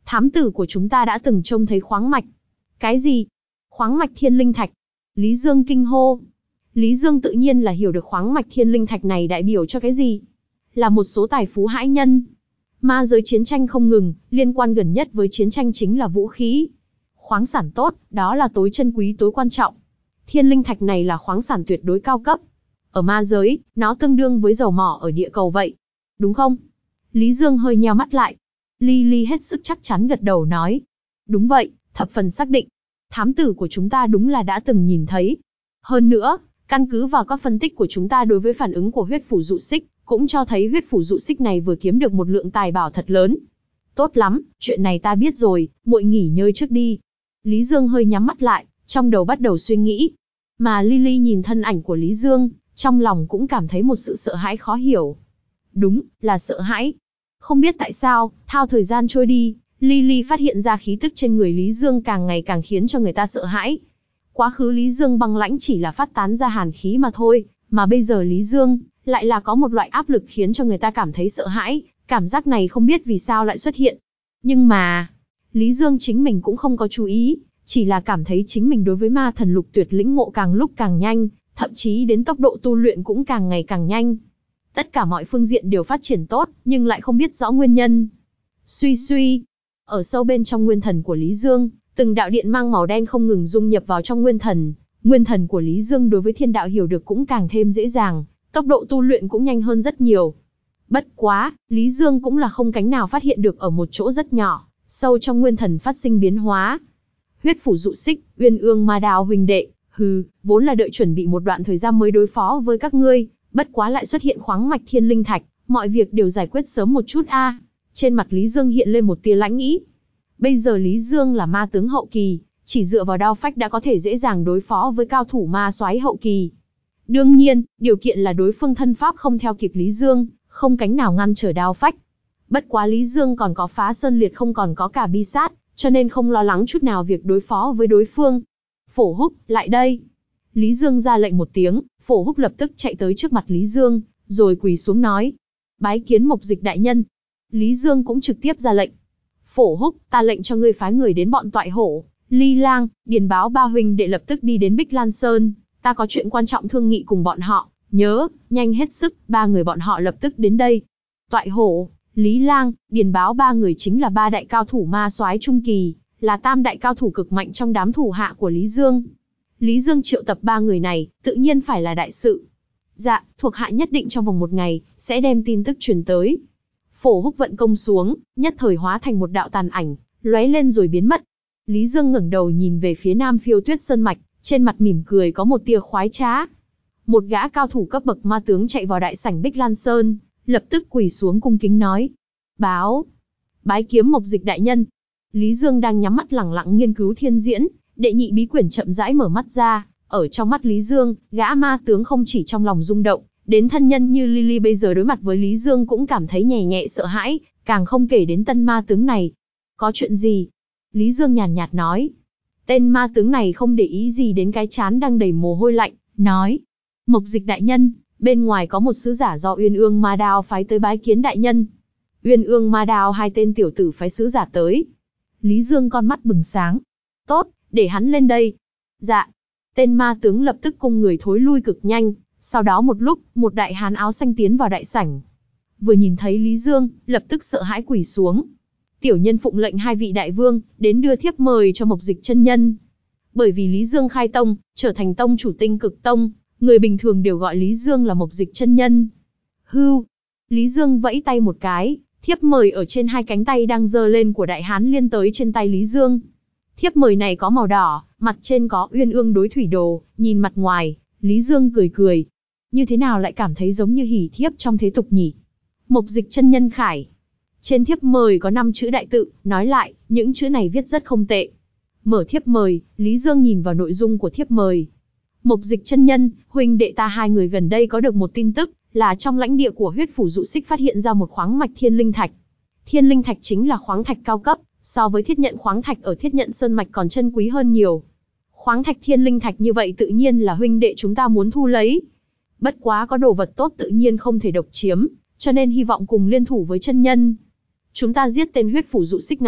thám tử của chúng ta đã từng trông thấy khoáng mạch. Cái gì? Khoáng mạch thiên linh thạch? Lý Dương kinh hô. Lý Dương tự nhiên là hiểu được khoáng mạch thiên linh thạch này đại biểu cho cái gì. Là một số tài phú hãi nhân. Ma giới chiến tranh không ngừng, liên quan gần nhất với chiến tranh chính là vũ khí. Khoáng sản tốt, đó là tối chân quý tối quan trọng. Thiên linh thạch này là khoáng sản tuyệt đối cao cấp. Ở ma giới, nó tương đương với dầu mỏ ở địa cầu vậy. Đúng không? Lý Dương hơi nheo mắt lại. Lily hết sức chắc chắn gật đầu nói. Đúng vậy, thập phần xác định. Thám tử của chúng ta đúng là đã từng nhìn thấy. Hơn nữa, căn cứ vào các phân tích của chúng ta đối với phản ứng của huyết phủ dụ xích, cũng cho thấy huyết phủ dụ xích này vừa kiếm được một lượng tài bảo thật lớn. Tốt lắm, chuyện này ta biết rồi, muội nghỉ ngơi trước đi. Lý Dương hơi nhắm mắt lại, trong đầu bắt đầu suy nghĩ. Mà Lily nhìn thân ảnh của Lý Dương, trong lòng cũng cảm thấy một sự sợ hãi khó hiểu. Đúng, là sợ hãi. Không biết tại sao, thao thời gian trôi đi, Lily phát hiện ra khí tức trên người Lý Dương càng ngày càng khiến cho người ta sợ hãi. Quá khứ Lý Dương băng lãnh chỉ là phát tán ra hàn khí mà thôi, mà bây giờ Lý Dương lại là có một loại áp lực khiến cho người ta cảm thấy sợ hãi, cảm giác này không biết vì sao lại xuất hiện. Nhưng mà, Lý Dương chính mình cũng không có chú ý, chỉ là cảm thấy chính mình đối với ma thần lục tuyệt lĩnh ngộ càng lúc càng nhanh, thậm chí đến tốc độ tu luyện cũng càng ngày càng nhanh. Tất cả mọi phương diện đều phát triển tốt, nhưng lại không biết rõ nguyên nhân. Suy suy, ở sâu bên trong nguyên thần của Lý Dương, từng đạo điện mang màu đen không ngừng dung nhập vào trong nguyên thần. Nguyên thần của Lý Dương đối với thiên đạo hiểu được cũng càng thêm dễ dàng, tốc độ tu luyện cũng nhanh hơn rất nhiều. Bất quá, Lý Dương cũng là không cánh nào phát hiện được ở một chỗ rất nhỏ, sâu trong nguyên thần phát sinh biến hóa. Huyết phủ dụ xích, Uyên Ương Ma Đao huynh đệ, hừ, vốn là đợi chuẩn bị một đoạn thời gian mới đối phó với các ngươi, bất quá lại xuất hiện khoáng mạch thiên linh thạch, mọi việc đều giải quyết sớm một chút a. À. Trên mặt Lý Dương hiện lên một tia lãnh ý. Bây giờ Lý Dương là ma tướng hậu kỳ, chỉ dựa vào đao phách đã có thể dễ dàng đối phó với cao thủ ma soái hậu kỳ. Đương nhiên, điều kiện là đối phương thân pháp không theo kịp Lý Dương, không cánh nào ngăn trở đao phách. Bất quá Lý Dương còn có phá sơn liệt không còn có cả bi sát, cho nên không lo lắng chút nào việc đối phó với đối phương. Phổ Húc, lại đây. Lý Dương ra lệnh một tiếng, Phổ Húc lập tức chạy tới trước mặt Lý Dương, rồi quỳ xuống nói. Bái kiến Mộc Dịch đại nhân. Lý Dương cũng trực tiếp ra lệnh. Phổ Húc, ta lệnh cho ngươi phái người đến bọn Toại Hổ, Ly Lang, Điền Báo ba huynh đệ lập tức đi đến Bích Lan Sơn, ta có chuyện quan trọng thương nghị cùng bọn họ, nhớ, nhanh hết sức, ba người bọn họ lập tức đến đây. Toại Hổ, Lý Lang, Điền Báo ba người chính là ba đại cao thủ ma soái trung kỳ, là tam đại cao thủ cực mạnh trong đám thủ hạ của Lý Dương. Lý Dương triệu tập ba người này, tự nhiên phải là đại sự. Dạ, thuộc hạ nhất định trong vòng một ngày, sẽ đem tin tức truyền tới. Phổ Húc vận công xuống, nhất thời hóa thành một đạo tàn ảnh, lóe lên rồi biến mất. Lý Dương ngẩng đầu nhìn về phía Nam Phiêu Tuyết Sơn mạch, trên mặt mỉm cười có một tia khoái trá. Một gã cao thủ cấp bậc ma tướng chạy vào đại sảnh Bích Lan Sơn, lập tức quỳ xuống cung kính nói: "Báo, bái kiếm Mộc Dịch đại nhân." Lý Dương đang nhắm mắt lẳng lặng nghiên cứu thiên diễn, đệ nhị bí quyển chậm rãi mở mắt ra, ở trong mắt Lý Dương, gã ma tướng không chỉ trong lòng rung động, đến thân nhân như Lily bây giờ đối mặt với Lý Dương cũng cảm thấy nhẹ nhẹ sợ hãi, càng không kể đến tân ma tướng này. Có chuyện gì? Lý Dương nhàn nhạt nói. Tên ma tướng này không để ý gì đến cái trán đang đầy mồ hôi lạnh, nói: Mộc Dịch đại nhân, bên ngoài có một sứ giả do Uyên Ương Ma Đao phái tới bái kiến đại nhân. Uyên Ương Ma Đao hai tên tiểu tử phái sứ giả tới. Lý Dương con mắt bừng sáng. Tốt, để hắn lên đây. Dạ. Tên ma tướng lập tức cung người thối lui cực nhanh. Sau đó một lúc, một đại hán áo xanh tiến vào đại sảnh. Vừa nhìn thấy Lý Dương, lập tức sợ hãi quỳ xuống. Tiểu nhân phụng lệnh hai vị đại vương, đến đưa thiếp mời cho Mộc Dịch chân nhân. Bởi vì Lý Dương khai tông, trở thành tông chủ Tinh Cực Tông, người bình thường đều gọi Lý Dương là Mộc Dịch chân nhân. Hưu. Lý Dương vẫy tay một cái, thiếp mời ở trên hai cánh tay đang giơ lên của đại hán liên tới trên tay Lý Dương. Thiếp mời này có màu đỏ, mặt trên có Uyên Ương đối thủy đồ, nhìn mặt ngoài, Lý Dương cười cười. Như thế nào lại cảm thấy giống như hỉ thiếp trong thế tục nhỉ? Mộc Dịch chân nhân khải. Trên thiếp mời có năm chữ đại tự, nói lại, những chữ này viết rất không tệ. Mở thiếp mời, Lý Dương nhìn vào nội dung của thiếp mời. Mộc Dịch chân nhân, huynh đệ ta hai người gần đây có được một tin tức, là trong lãnh địa của huyết phủ dụ xích phát hiện ra một khoáng mạch thiên linh thạch. Thiên linh thạch chính là khoáng thạch cao cấp, so với thiết nhận khoáng thạch ở thiết nhận sơn mạch còn chân quý hơn nhiều. Khoáng thạch thiên linh thạch như vậy tự nhiên là huynh đệ chúng ta muốn thu lấy. Bất quá có đồ vật tốt tự nhiên không thể độc chiếm, cho nên hy vọng cùng liên thủ với chân nhân. Chúng ta giết tên huyết phủ dụ xích này,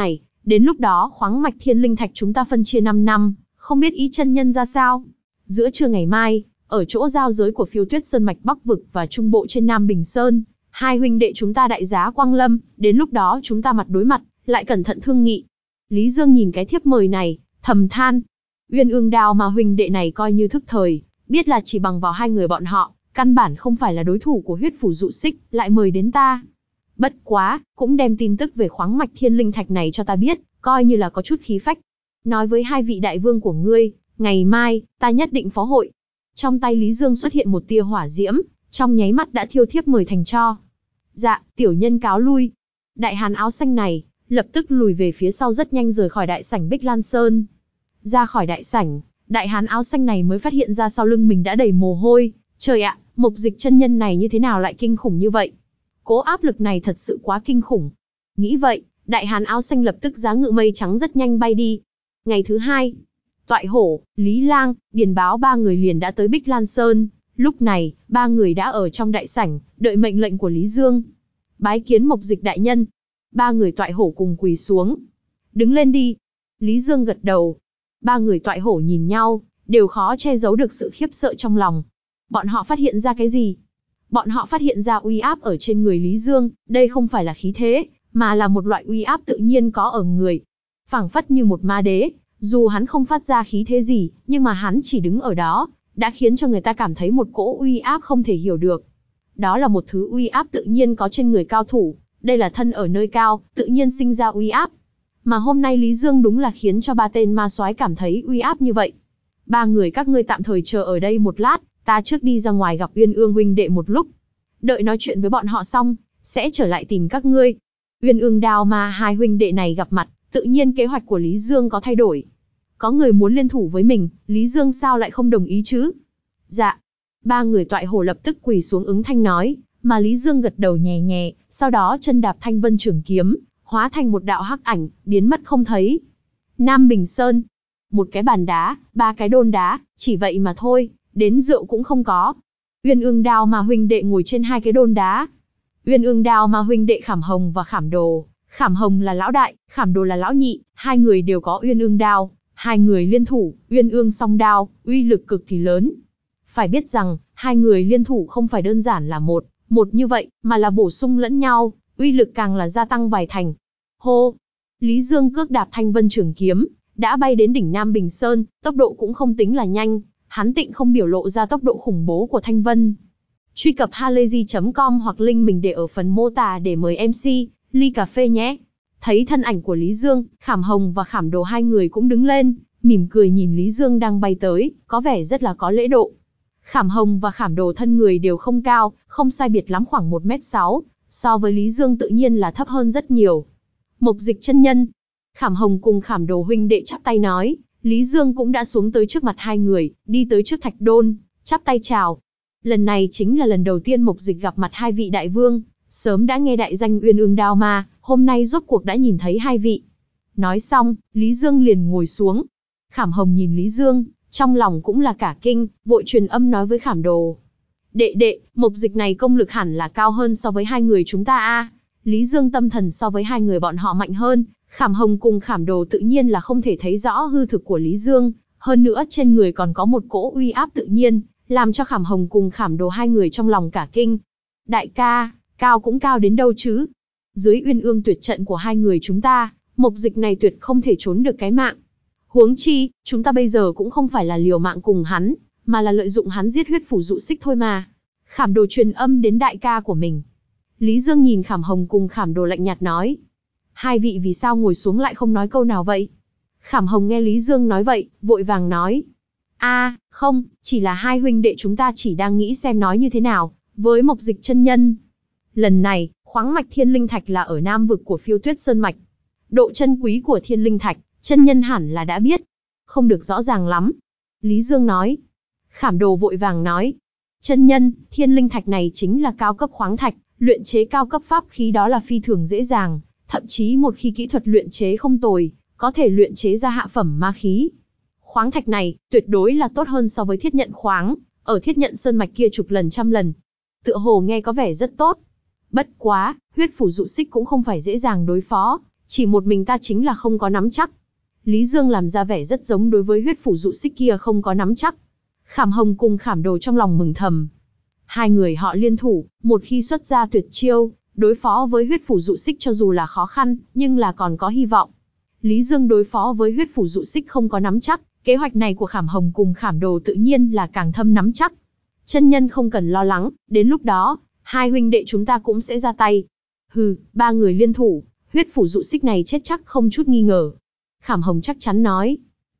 Đến lúc đó khoáng mạch thiên linh thạch chúng ta phân chia năm năm, không biết ý chân nhân ra sao? Giữa trưa ngày mai, ở chỗ giao giới của Phiêu Tuyết Sơn mạch Bắc vực và Trung Bộ trên Nam Bình Sơn, hai huynh đệ chúng ta đại giá quang lâm, đến lúc đó chúng ta mặt đối mặt, lại cẩn thận thương nghị. Lý Dương nhìn cái thiếp mời này, thầm than. Uyên Ương Đao mà huynh đệ này coi như thức thời, biết là chỉ bằng vào hai người bọn họ, căn bản không phải là đối thủ của huyết phủ dụ xích, lại mời đến ta. Bất quá, cũng đem tin tức về khoáng mạch thiên linh thạch này cho ta biết, coi như là có chút khí phách. Nói với hai vị đại vương của ngươi, ngày mai, ta nhất định phó hội. Trong tay Lý Dương xuất hiện một tia hỏa diễm, trong nháy mắt đã thiêu thiếp mời thành tro. Dạ, tiểu nhân cáo lui. Đại hán áo xanh này, lập tức lùi về phía sau rất nhanh rời khỏi đại sảnh Bích Lan Sơn. Ra khỏi đại sảnh, đại hán áo xanh này mới phát hiện ra sau lưng mình đã đầy mồ hôi. Trời ạ, Mục Dịch chân nhân này như thế nào lại kinh khủng như vậy? Cố áp lực này thật sự quá kinh khủng. Nghĩ vậy, đại hán áo xanh lập tức giá ngự mây trắng rất nhanh bay đi. Ngày thứ hai, Toại Hổ, Lý Lang, Điền Báo ba người liền đã tới Bích Lan Sơn. Lúc này, ba người đã ở trong đại sảnh, đợi mệnh lệnh của Lý Dương. Bái kiến Mục Dịch đại nhân. Ba người Toại Hổ cùng quỳ xuống. Đứng lên đi. Lý Dương gật đầu. Ba người Toại Hổ nhìn nhau, đều khó che giấu được sự khiếp sợ trong lòng. Bọn họ phát hiện ra cái gì? Bọn họ phát hiện ra uy áp ở trên người Lý Dương, đây không phải là khí thế, mà là một loại uy áp tự nhiên có ở người. Phảng phất như một ma đế, dù hắn không phát ra khí thế gì, nhưng mà hắn chỉ đứng ở đó, đã khiến cho người ta cảm thấy một cỗ uy áp không thể hiểu được. Đó là một thứ uy áp tự nhiên có trên người cao thủ, đây là thân ở nơi cao, tự nhiên sinh ra uy áp. Mà hôm nay Lý Dương đúng là khiến cho ba tên ma soái cảm thấy uy áp như vậy. Ba người các ngươi tạm thời chờ ở đây một lát, ta trước đi ra ngoài gặp Uyên Ương huynh đệ một lúc. Đợi nói chuyện với bọn họ xong, sẽ trở lại tìm các ngươi. Uyên Ương Đao Ma hai huynh đệ này gặp mặt, tự nhiên kế hoạch của Lý Dương có thay đổi. Có người muốn liên thủ với mình, Lý Dương sao lại không đồng ý chứ? Dạ. Ba người Toại Hổ lập tức quỳ xuống ứng thanh nói, mà Lý Dương gật đầu nhẹ nhẹ, sau đó chân đạp Thanh Vân Trường Kiếm, hóa thành một đạo hắc ảnh, biến mất không thấy. Nam Bình Sơn. Một cái bàn đá, ba cái đôn đá, chỉ vậy mà thôi, đến rượu cũng không có. Uyên Ương Đao Ma huynh đệ ngồi trên hai cái đôn đá. Uyên Ương Đao Ma huynh đệ Khảm Hồng và Khảm Đồ, Khảm Hồng là lão đại, Khảm Đồ là lão nhị, hai người đều có Uyên Ương Đao, hai người liên thủ, Uyên Ương song đao, uy lực cực kỳ lớn. Phải biết rằng, hai người liên thủ không phải đơn giản là một, một như vậy, mà là bổ sung lẫn nhau, uy lực càng là gia tăng vài thành. Hô! Lý Dương cước đạp Thanh Vân Trường Kiếm, đã bay đến đỉnh Nam Bình Sơn, tốc độ cũng không tính là nhanh, hắn tịnh không biểu lộ ra tốc độ khủng bố của Thanh Vân. Truy cập halayzi chấm com hoặc link mình để ở phần mô tả để mời em xê, ly cà phê nhé. Thấy thân ảnh của Lý Dương, Khảm Hồng và Khảm Đồ hai người cũng đứng lên, mỉm cười nhìn Lý Dương đang bay tới, có vẻ rất là có lễ độ. Khảm Hồng và Khảm Đồ thân người đều không cao, không sai biệt lắm khoảng một mét sáu, so với Lý Dương tự nhiên là thấp hơn rất nhiều. Mục Dịch chân nhân. Khảm Hồng cùng Khảm Đồ huynh đệ chắp tay nói, Lý Dương cũng đã xuống tới trước mặt hai người, đi tới trước thạch đôn, chắp tay chào. Lần này chính là lần đầu tiên Mục Dịch gặp mặt hai vị đại vương, sớm đã nghe đại danh Uyên Ương Đao Ma, hôm nay rốt cuộc đã nhìn thấy hai vị. Nói xong, Lý Dương liền ngồi xuống. Khảm Hồng nhìn Lý Dương, trong lòng cũng là cả kinh, vội truyền âm nói với Khảm Đồ. Đệ đệ, Mục Dịch này công lực hẳn là cao hơn so với hai người chúng ta a. Lý Dương tâm thần so với hai người bọn họ mạnh hơn, Khảm Hồng cùng Khảm Đồ tự nhiên là không thể thấy rõ hư thực của Lý Dương, hơn nữa trên người còn có một cỗ uy áp tự nhiên, làm cho Khảm Hồng cùng Khảm Đồ hai người trong lòng cả kinh. Đại ca, cao cũng cao đến đâu chứ? Dưới Uyên Ương tuyệt trận của hai người chúng ta, Mục Dịch này tuyệt không thể trốn được cái mạng. Huống chi, chúng ta bây giờ cũng không phải là liều mạng cùng hắn, mà là lợi dụng hắn giết huyết phủ dụ xích thôi mà. Khảm Đồ truyền âm đến đại ca của mình. Lý Dương nhìn Khảm Hồng cùng Khảm Đồ lạnh nhạt nói. Hai vị vì sao ngồi xuống lại không nói câu nào vậy? Khảm Hồng nghe Lý Dương nói vậy, vội vàng nói. A, không, chỉ là hai huynh đệ chúng ta chỉ đang nghĩ xem nói như thế nào, với Mục Dịch chân nhân. Lần này, khoáng mạch thiên linh thạch là ở nam vực của Phiêu Tuyết Sơn mạch. Độ chân quý của thiên linh thạch, chân nhân hẳn là đã biết. Không được rõ ràng lắm. Lý Dương nói. Khảm Đồ vội vàng nói. Chân nhân, thiên linh thạch này chính là cao cấp khoáng thạch, luyện chế cao cấp pháp khí đó là phi thường dễ dàng, thậm chí một khi kỹ thuật luyện chế không tồi, có thể luyện chế ra hạ phẩm ma khí. Khoáng thạch này, tuyệt đối là tốt hơn so với thiết nhận khoáng, ở thiết nhận sơn mạch kia chục lần trăm lần. Tựa hồ nghe có vẻ rất tốt. Bất quá, huyết phủ dụ xích cũng không phải dễ dàng đối phó, Chỉ một mình ta chính là không có nắm chắc. Lý Dương làm ra vẻ rất giống đối với huyết phủ dụ xích kia không có nắm chắc. Khảm Hồng cùng Khảm Đồ trong lòng mừng thầm. Hai người họ liên thủ, một khi xuất ra tuyệt chiêu, đối phó với huyết phủ dụ xích cho dù là khó khăn, nhưng là còn có hy vọng. Lý Dương đối phó với huyết phủ dụ xích không có nắm chắc, kế hoạch này của Khảm Hồng cùng Khảm Đồ tự nhiên là càng thâm nắm chắc. Chân nhân không cần lo lắng, đến lúc đó, hai huynh đệ chúng ta cũng sẽ ra tay. Hừ, ba người liên thủ, huyết phủ dụ xích này chết chắc không chút nghi ngờ. Khảm Hồng chắc chắn nói.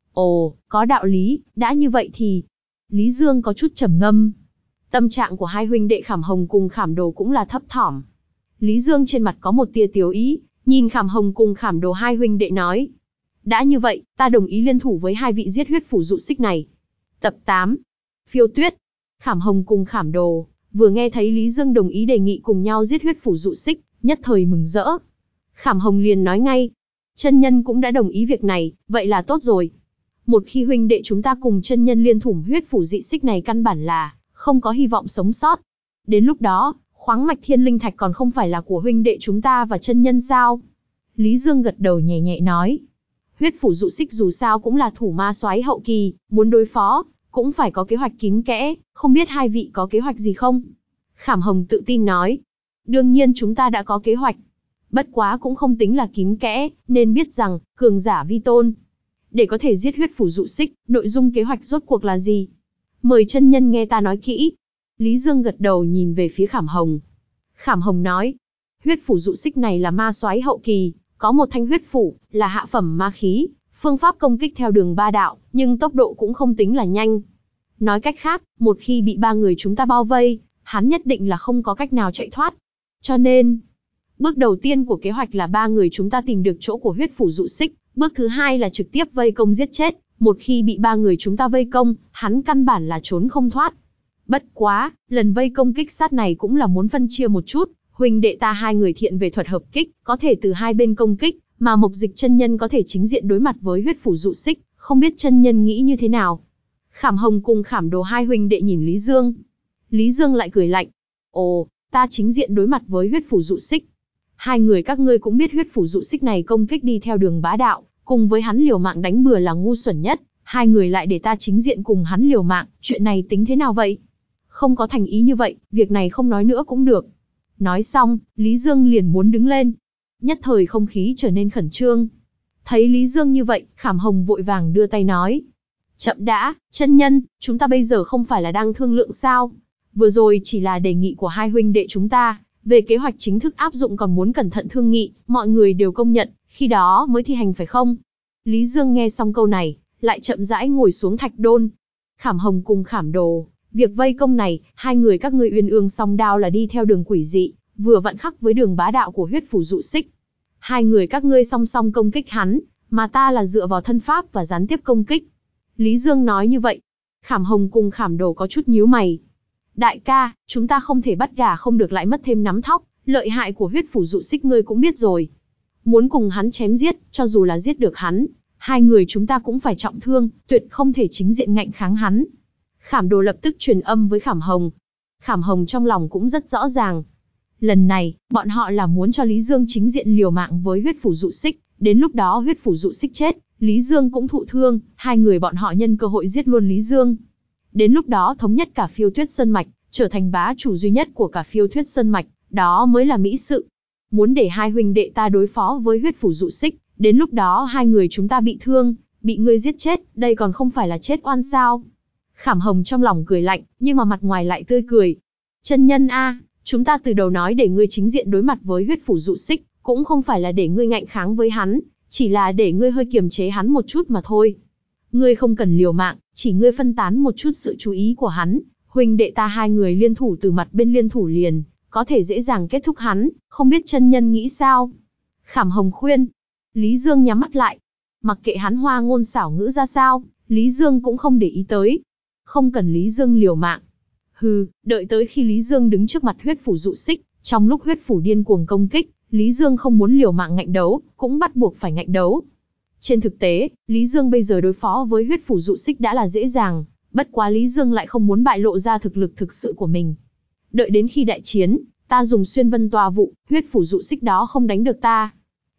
Ồ, có đạo lý, đã như vậy thì... Lý Dương có chút trầm ngâm. Tâm trạng của hai huynh đệ Khảm Hồng cùng Khảm Đồ cũng là thấp thỏm. Lý Dương trên mặt có một tia tiếu ý, nhìn Khảm Hồng cùng Khảm Đồ hai huynh đệ nói. Đã như vậy, ta đồng ý liên thủ với hai vị giết huyết phủ dụ xích này. Tập tám. Phiêu Tuyết. Khảm Hồng cùng Khảm Đồ, vừa nghe thấy Lý Dương đồng ý đề nghị cùng nhau giết huyết phủ dụ xích, nhất thời mừng rỡ. Khảm Hồng liền nói ngay. Chân nhân cũng đã đồng ý việc này, vậy là tốt rồi. Một khi huynh đệ chúng ta cùng chân nhân liên thủ huyết phủ dị xích này căn bản là không có hy vọng sống sót. Đến lúc đó, khoáng mạch thiên linh thạch còn không phải là của huynh đệ chúng ta và chân nhân sao? Lý Dương gật đầu nhẹ nhẹ nói. Huyết phủ dụ xích dù sao cũng là thủ ma soái hậu kỳ, muốn đối phó, cũng phải có kế hoạch kín kẽ, không biết hai vị có kế hoạch gì không? Khảm Hồng tự tin nói. Đương nhiên chúng ta đã có kế hoạch. Bất quá cũng không tính là kín kẽ, nên biết rằng, cường giả vi tôn. Để có thể giết huyết phủ dụ xích, nội dung kế hoạch rốt cuộc là gì? Mời chân nhân nghe ta nói kỹ. Lý Dương gật đầu nhìn về phía Khảm Hồng. Khảm Hồng nói, huyết phủ dụ xích này là ma soái hậu kỳ, có một thanh huyết phủ, là hạ phẩm ma khí, phương pháp công kích theo đường ba đạo, nhưng tốc độ cũng không tính là nhanh. Nói cách khác, một khi bị ba người chúng ta bao vây, hắn nhất định là không có cách nào chạy thoát. Cho nên, bước đầu tiên của kế hoạch là ba người chúng ta tìm được chỗ của huyết phủ dụ xích, bước thứ hai là trực tiếp vây công giết chết, một khi bị ba người chúng ta vây công, hắn căn bản là trốn không thoát. Bất quá, lần vây công kích sát này cũng là muốn phân chia một chút, huynh đệ ta hai người thiện về thuật hợp kích, có thể từ hai bên công kích, mà Mộc Dịch chân nhân có thể chính diện đối mặt với huyết phủ dụ xích, không biết chân nhân nghĩ như thế nào. Khảm Hồng cùng Khảm Đồ hai huynh đệ nhìn Lý Dương. Lý Dương lại cười lạnh. Ồ, ta chính diện đối mặt với huyết phủ dụ xích. Hai người các ngươi cũng biết huyết phủ dụ xích này công kích đi theo đường bá đạo, cùng với hắn liều mạng đánh bừa là ngu xuẩn nhất, hai người lại để ta chính diện cùng hắn liều mạng, chuyện này tính thế nào vậy? Không có thành ý như vậy, việc này không nói nữa cũng được. Nói xong, Lý Dương liền muốn đứng lên. Nhất thời không khí trở nên khẩn trương. Thấy Lý Dương như vậy, Khảm Hồng vội vàng đưa tay nói. Chậm đã, chân nhân, chúng ta bây giờ không phải là đang thương lượng sao? Vừa rồi chỉ là đề nghị của hai huynh đệ chúng ta, về kế hoạch chính thức áp dụng còn muốn cẩn thận thương nghị, mọi người đều công nhận, khi đó mới thi hành phải không? Lý Dương nghe xong câu này, lại chậm rãi ngồi xuống thạch đôn. Khảm Hồng cùng Khảm Đồ, việc vây công này, hai người các ngươi uyên ương song đao là đi theo đường quỷ dị, vừa vặn khắc với đường bá đạo của huyết phủ dụ xích. Hai người các ngươi song song công kích hắn, mà ta là dựa vào thân pháp và gián tiếp công kích. Lý Dương nói như vậy. Khảm Hồng cùng Khảm Đồ có chút nhíu mày. Đại ca, chúng ta không thể bắt gà không được lại mất thêm nắm thóc, lợi hại của huyết phủ dụ xích ngươi cũng biết rồi. Muốn cùng hắn chém giết, cho dù là giết được hắn, hai người chúng ta cũng phải trọng thương, tuyệt không thể chính diện ngạnh kháng hắn. Khảm Đồ lập tức truyền âm với Khảm Hồng. Khảm Hồng trong lòng cũng rất rõ ràng. Lần này, bọn họ là muốn cho Lý Dương chính diện liều mạng với huyết phủ dụ xích, đến lúc đó huyết phủ dụ xích chết, Lý Dương cũng thụ thương, hai người bọn họ nhân cơ hội giết luôn Lý Dương. Đến lúc đó thống nhất cả Phiêu Tuyết Sơn Mạch, trở thành bá chủ duy nhất của cả Phiêu Tuyết Sơn Mạch, đó mới là mỹ sự. Muốn để hai huynh đệ ta đối phó với huyết phủ dụ xích, đến lúc đó hai người chúng ta bị thương, bị ngươi giết chết, đây còn không phải là chết oan sao? Khảm Hồng trong lòng cười lạnh, nhưng mà mặt ngoài lại tươi cười. Chân nhân a, chúng ta từ đầu nói để ngươi chính diện đối mặt với huyết phủ dụ xích, cũng không phải là để ngươi ngạnh kháng với hắn, chỉ là để ngươi hơi kiềm chế hắn một chút mà thôi. Ngươi không cần liều mạng, chỉ ngươi phân tán một chút sự chú ý của hắn, huynh đệ ta hai người liên thủ từ mặt bên liên thủ liền, có thể dễ dàng kết thúc hắn, không biết chân nhân nghĩ sao? Khảm Hồng khuyên. Lý Dương nhắm mắt lại. Mặc kệ hắn hoa ngôn xảo ngữ ra sao, Lý Dương cũng không để ý tới. Không cần Lý Dương liều mạng. Hừ, đợi tới khi Lý Dương đứng trước mặt huyết phủ dụ xích, trong lúc huyết phủ điên cuồng công kích, Lý Dương không muốn liều mạng ngạnh đấu, cũng bắt buộc phải ngạnh đấu. Trên thực tế, Lý Dương bây giờ đối phó với huyết phủ dụ xích đã là dễ dàng, bất quá Lý Dương lại không muốn bại lộ ra thực lực thực sự của mình. Đợi đến khi đại chiến, ta dùng xuyên vân tòa vụ, huyết phủ dụ xích đó không đánh được ta.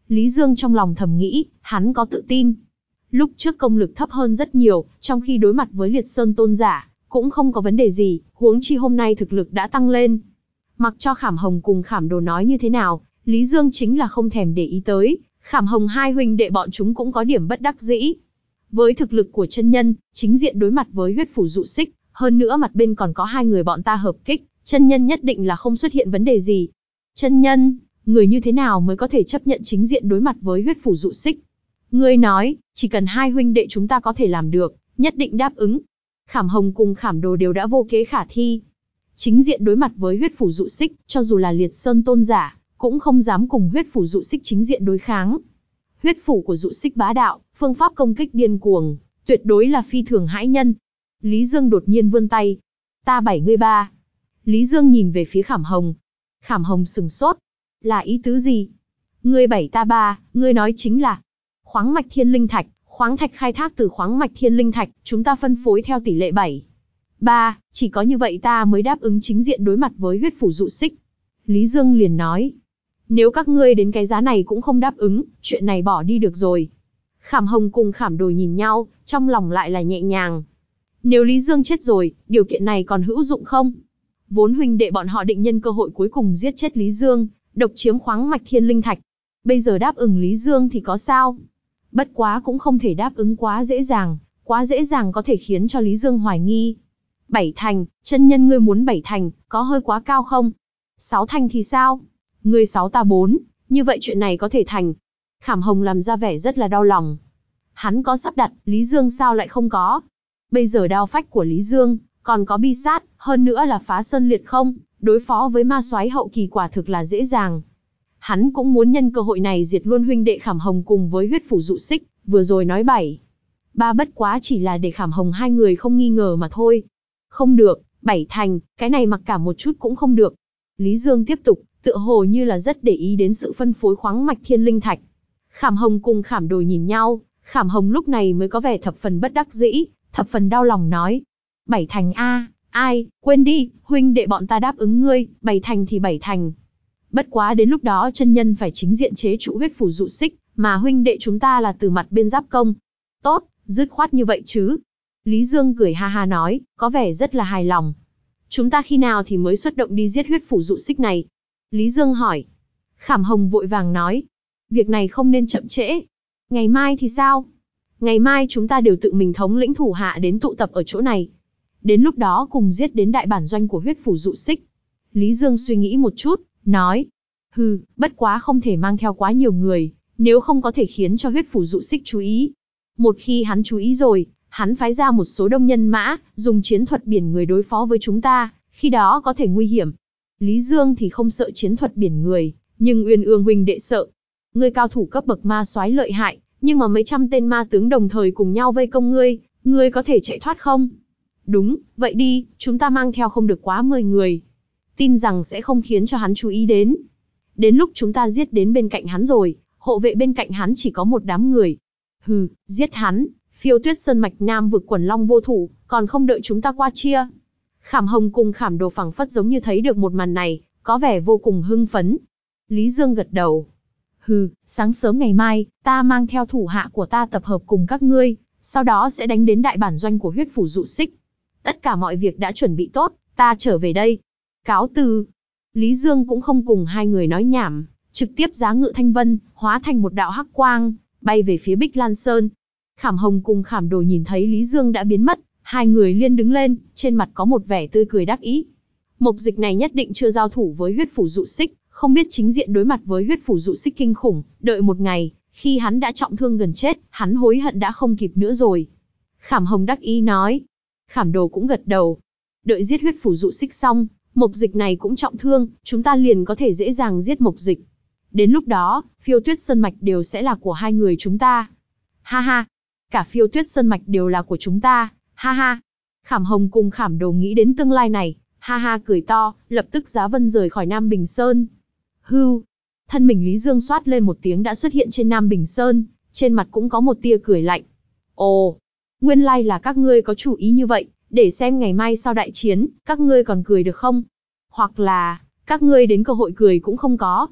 Lý Dương trong lòng thầm nghĩ, hắn có tự tin. Lúc trước công lực thấp hơn rất nhiều, trong khi đối mặt với Liệt Sơn tôn giả, cũng không có vấn đề gì, huống chi hôm nay thực lực đã tăng lên. Mặc cho Khảm Hồng cùng Khảm Đồ nói như thế nào, Lý Dương chính là không thèm để ý tới, Khảm Hồng hai huynh đệ bọn chúng cũng có điểm bất đắc dĩ. Với thực lực của chân nhân, chính diện đối mặt với huyết phủ dụ xích, hơn nữa mặt bên còn có hai người bọn ta hợp kích, chân nhân nhất định là không xuất hiện vấn đề gì. Chân nhân, người như thế nào mới có thể chấp nhận chính diện đối mặt với huyết phủ dụ xích? Ngươi nói, chỉ cần hai huynh đệ chúng ta có thể làm được, nhất định đáp ứng. Khảm Hồng cùng Khảm Đồ đều đã vô kế khả thi. Chính diện đối mặt với huyết phủ dụ xích, cho dù là Liệt Sơn tôn giả, cũng không dám cùng huyết phủ dụ xích chính diện đối kháng. Huyết phủ của dụ xích bá đạo, phương pháp công kích điên cuồng, tuyệt đối là phi thường hãi nhân. Lý Dương đột nhiên vươn tay. Ta bảy ngươi ba. Lý Dương nhìn về phía Khảm Hồng. Khảm Hồng sừng sốt. Là ý tứ gì? Ngươi bảy ta ba, ngươi nói chính là khoáng mạch thiên linh thạch, khoáng thạch khai thác từ khoáng mạch thiên linh thạch, chúng ta phân phối theo tỷ lệ bảy. ba, chỉ có như vậy ta mới đáp ứng chính diện đối mặt với huyết phủ dụ xích. Lý Dương liền nói. Nếu các ngươi đến cái giá này cũng không đáp ứng, chuyện này bỏ đi được rồi. Khảm Hồng cùng Khảm Đồ nhìn nhau, trong lòng lại là nhẹ nhàng. Nếu Lý Dương chết rồi, điều kiện này còn hữu dụng không? Vốn huynh đệ bọn họ định nhân cơ hội cuối cùng giết chết Lý Dương, độc chiếm khoáng mạch thiên linh thạch. Bây giờ đáp ứng Lý Dương thì có sao? Bất quá cũng không thể đáp ứng quá dễ dàng, quá dễ dàng có thể khiến cho Lý Dương hoài nghi. Bảy thành, chân nhân ngươi muốn bảy thành, có hơi quá cao không? Sáu thành thì sao? Ngươi sáu ta bốn, như vậy chuyện này có thể thành. Khảm Hồng làm ra vẻ rất là đau lòng. Hắn có sắp đặt, Lý Dương sao lại không có? Bây giờ đao phách của Lý Dương, còn có bi sát, hơn nữa là phá sơn liệt không, đối phó với ma soái hậu kỳ quả thực là dễ dàng. Hắn cũng muốn nhân cơ hội này diệt luôn huynh đệ Khảm Hồng cùng với huyết phủ dụ xích, vừa rồi nói bảy. Ba bất quá chỉ là để Khảm Hồng hai người không nghi ngờ mà thôi. Không được, bảy thành, cái này mặc cả một chút cũng không được. Lý Dương tiếp tục, tựa hồ như là rất để ý đến sự phân phối khoáng mạch thiên linh thạch. Khảm Hồng cùng Khảm Đồ nhìn nhau, Khảm Hồng lúc này mới có vẻ thập phần bất đắc dĩ, thập phần đau lòng nói. Bảy thành a, ai, quên đi, huynh đệ bọn ta đáp ứng ngươi, bảy thành thì bảy thành. Bất quá đến lúc đó chân nhân phải chính diện chế trụ huyết phủ dụ xích, mà huynh đệ chúng ta là từ mặt bên giáp công. Tốt, dứt khoát như vậy chứ. Lý Dương cười ha ha nói, có vẻ rất là hài lòng. Chúng ta khi nào thì mới xuất động đi giết huyết phủ dụ xích này? Lý Dương hỏi. Khảm Hồng vội vàng nói. Việc này không nên chậm trễ. Ngày mai thì sao? Ngày mai chúng ta đều tự mình thống lĩnh thủ hạ đến tụ tập ở chỗ này. Đến lúc đó cùng giết đến đại bản doanh của huyết phủ dụ xích. Lý Dương suy nghĩ một chút, nói. Hừ, bất quá không thể mang theo quá nhiều người, nếu không có thể khiến cho huyết phủ dụ xích chú ý. Một khi hắn chú ý rồi, hắn phái ra một số đông nhân mã, dùng chiến thuật biển người đối phó với chúng ta, khi đó có thể nguy hiểm. Lý Dương thì không sợ chiến thuật biển người, nhưng Uyên Ương huynh đệ sợ. Ngươi cao thủ cấp bậc ma soái lợi hại, nhưng mà mấy trăm tên ma tướng đồng thời cùng nhau vây công ngươi, ngươi có thể chạy thoát không? Đúng, vậy đi, chúng ta mang theo không được quá mười người. Tin rằng sẽ không khiến cho hắn chú ý đến. Đến lúc chúng ta giết đến bên cạnh hắn rồi, hộ vệ bên cạnh hắn chỉ có một đám người. Hừ, giết hắn, Phiêu Tuyết Sơn mạch Nam vực quần long vô thủ, còn không đợi chúng ta qua chia. Khảm Hồng cùng Khảm Đồ phảng phất giống như thấy được một màn này, có vẻ vô cùng hưng phấn. Lý Dương gật đầu. Hừ, sáng sớm ngày mai, ta mang theo thủ hạ của ta tập hợp cùng các ngươi, sau đó sẽ đánh đến đại bản doanh của huyết phủ dụ xích. Tất cả mọi việc đã chuẩn bị tốt, ta trở về đây. Cáo từ. Lý Dương cũng không cùng hai người nói nhảm, trực tiếp giá ngự thanh vân, hóa thành một đạo hắc quang, bay về phía Bích Lan Sơn. Khảm Hồng cùng Khảm Đồ nhìn thấy Lý Dương đã biến mất, hai người liên đứng lên, trên mặt có một vẻ tươi cười đắc ý. Mộc Dịch này nhất định chưa giao thủ với huyết phủ dụ xích, không biết chính diện đối mặt với huyết phủ dụ xích kinh khủng, đợi một ngày, khi hắn đã trọng thương gần chết, hắn hối hận đã không kịp nữa rồi. Khảm Hồng đắc ý nói. Khảm Đồ cũng gật đầu. Đợi giết huyết phủ dụ xích xong, Mộc Dịch này cũng trọng thương, chúng ta liền có thể dễ dàng giết Mộc Dịch. Đến lúc đó, Phiêu Tuyết Sơn mạch đều sẽ là của hai người chúng ta. Ha ha, cả Phiêu Tuyết Sơn mạch đều là của chúng ta, ha ha. Khảm Hồng cùng Khảm Đồ nghĩ đến tương lai này, ha ha cười to, lập tức giá vân rời khỏi Nam Bình Sơn. Hưu, thân mình Lý Dương xoát lên một tiếng đã xuất hiện trên Nam Bình Sơn, trên mặt cũng có một tia cười lạnh. Ồ, nguyên lai là các ngươi có chủ ý như vậy, để xem ngày mai sau đại chiến, các ngươi còn cười được không? Hoặc là, các ngươi đến cơ hội cười cũng không có.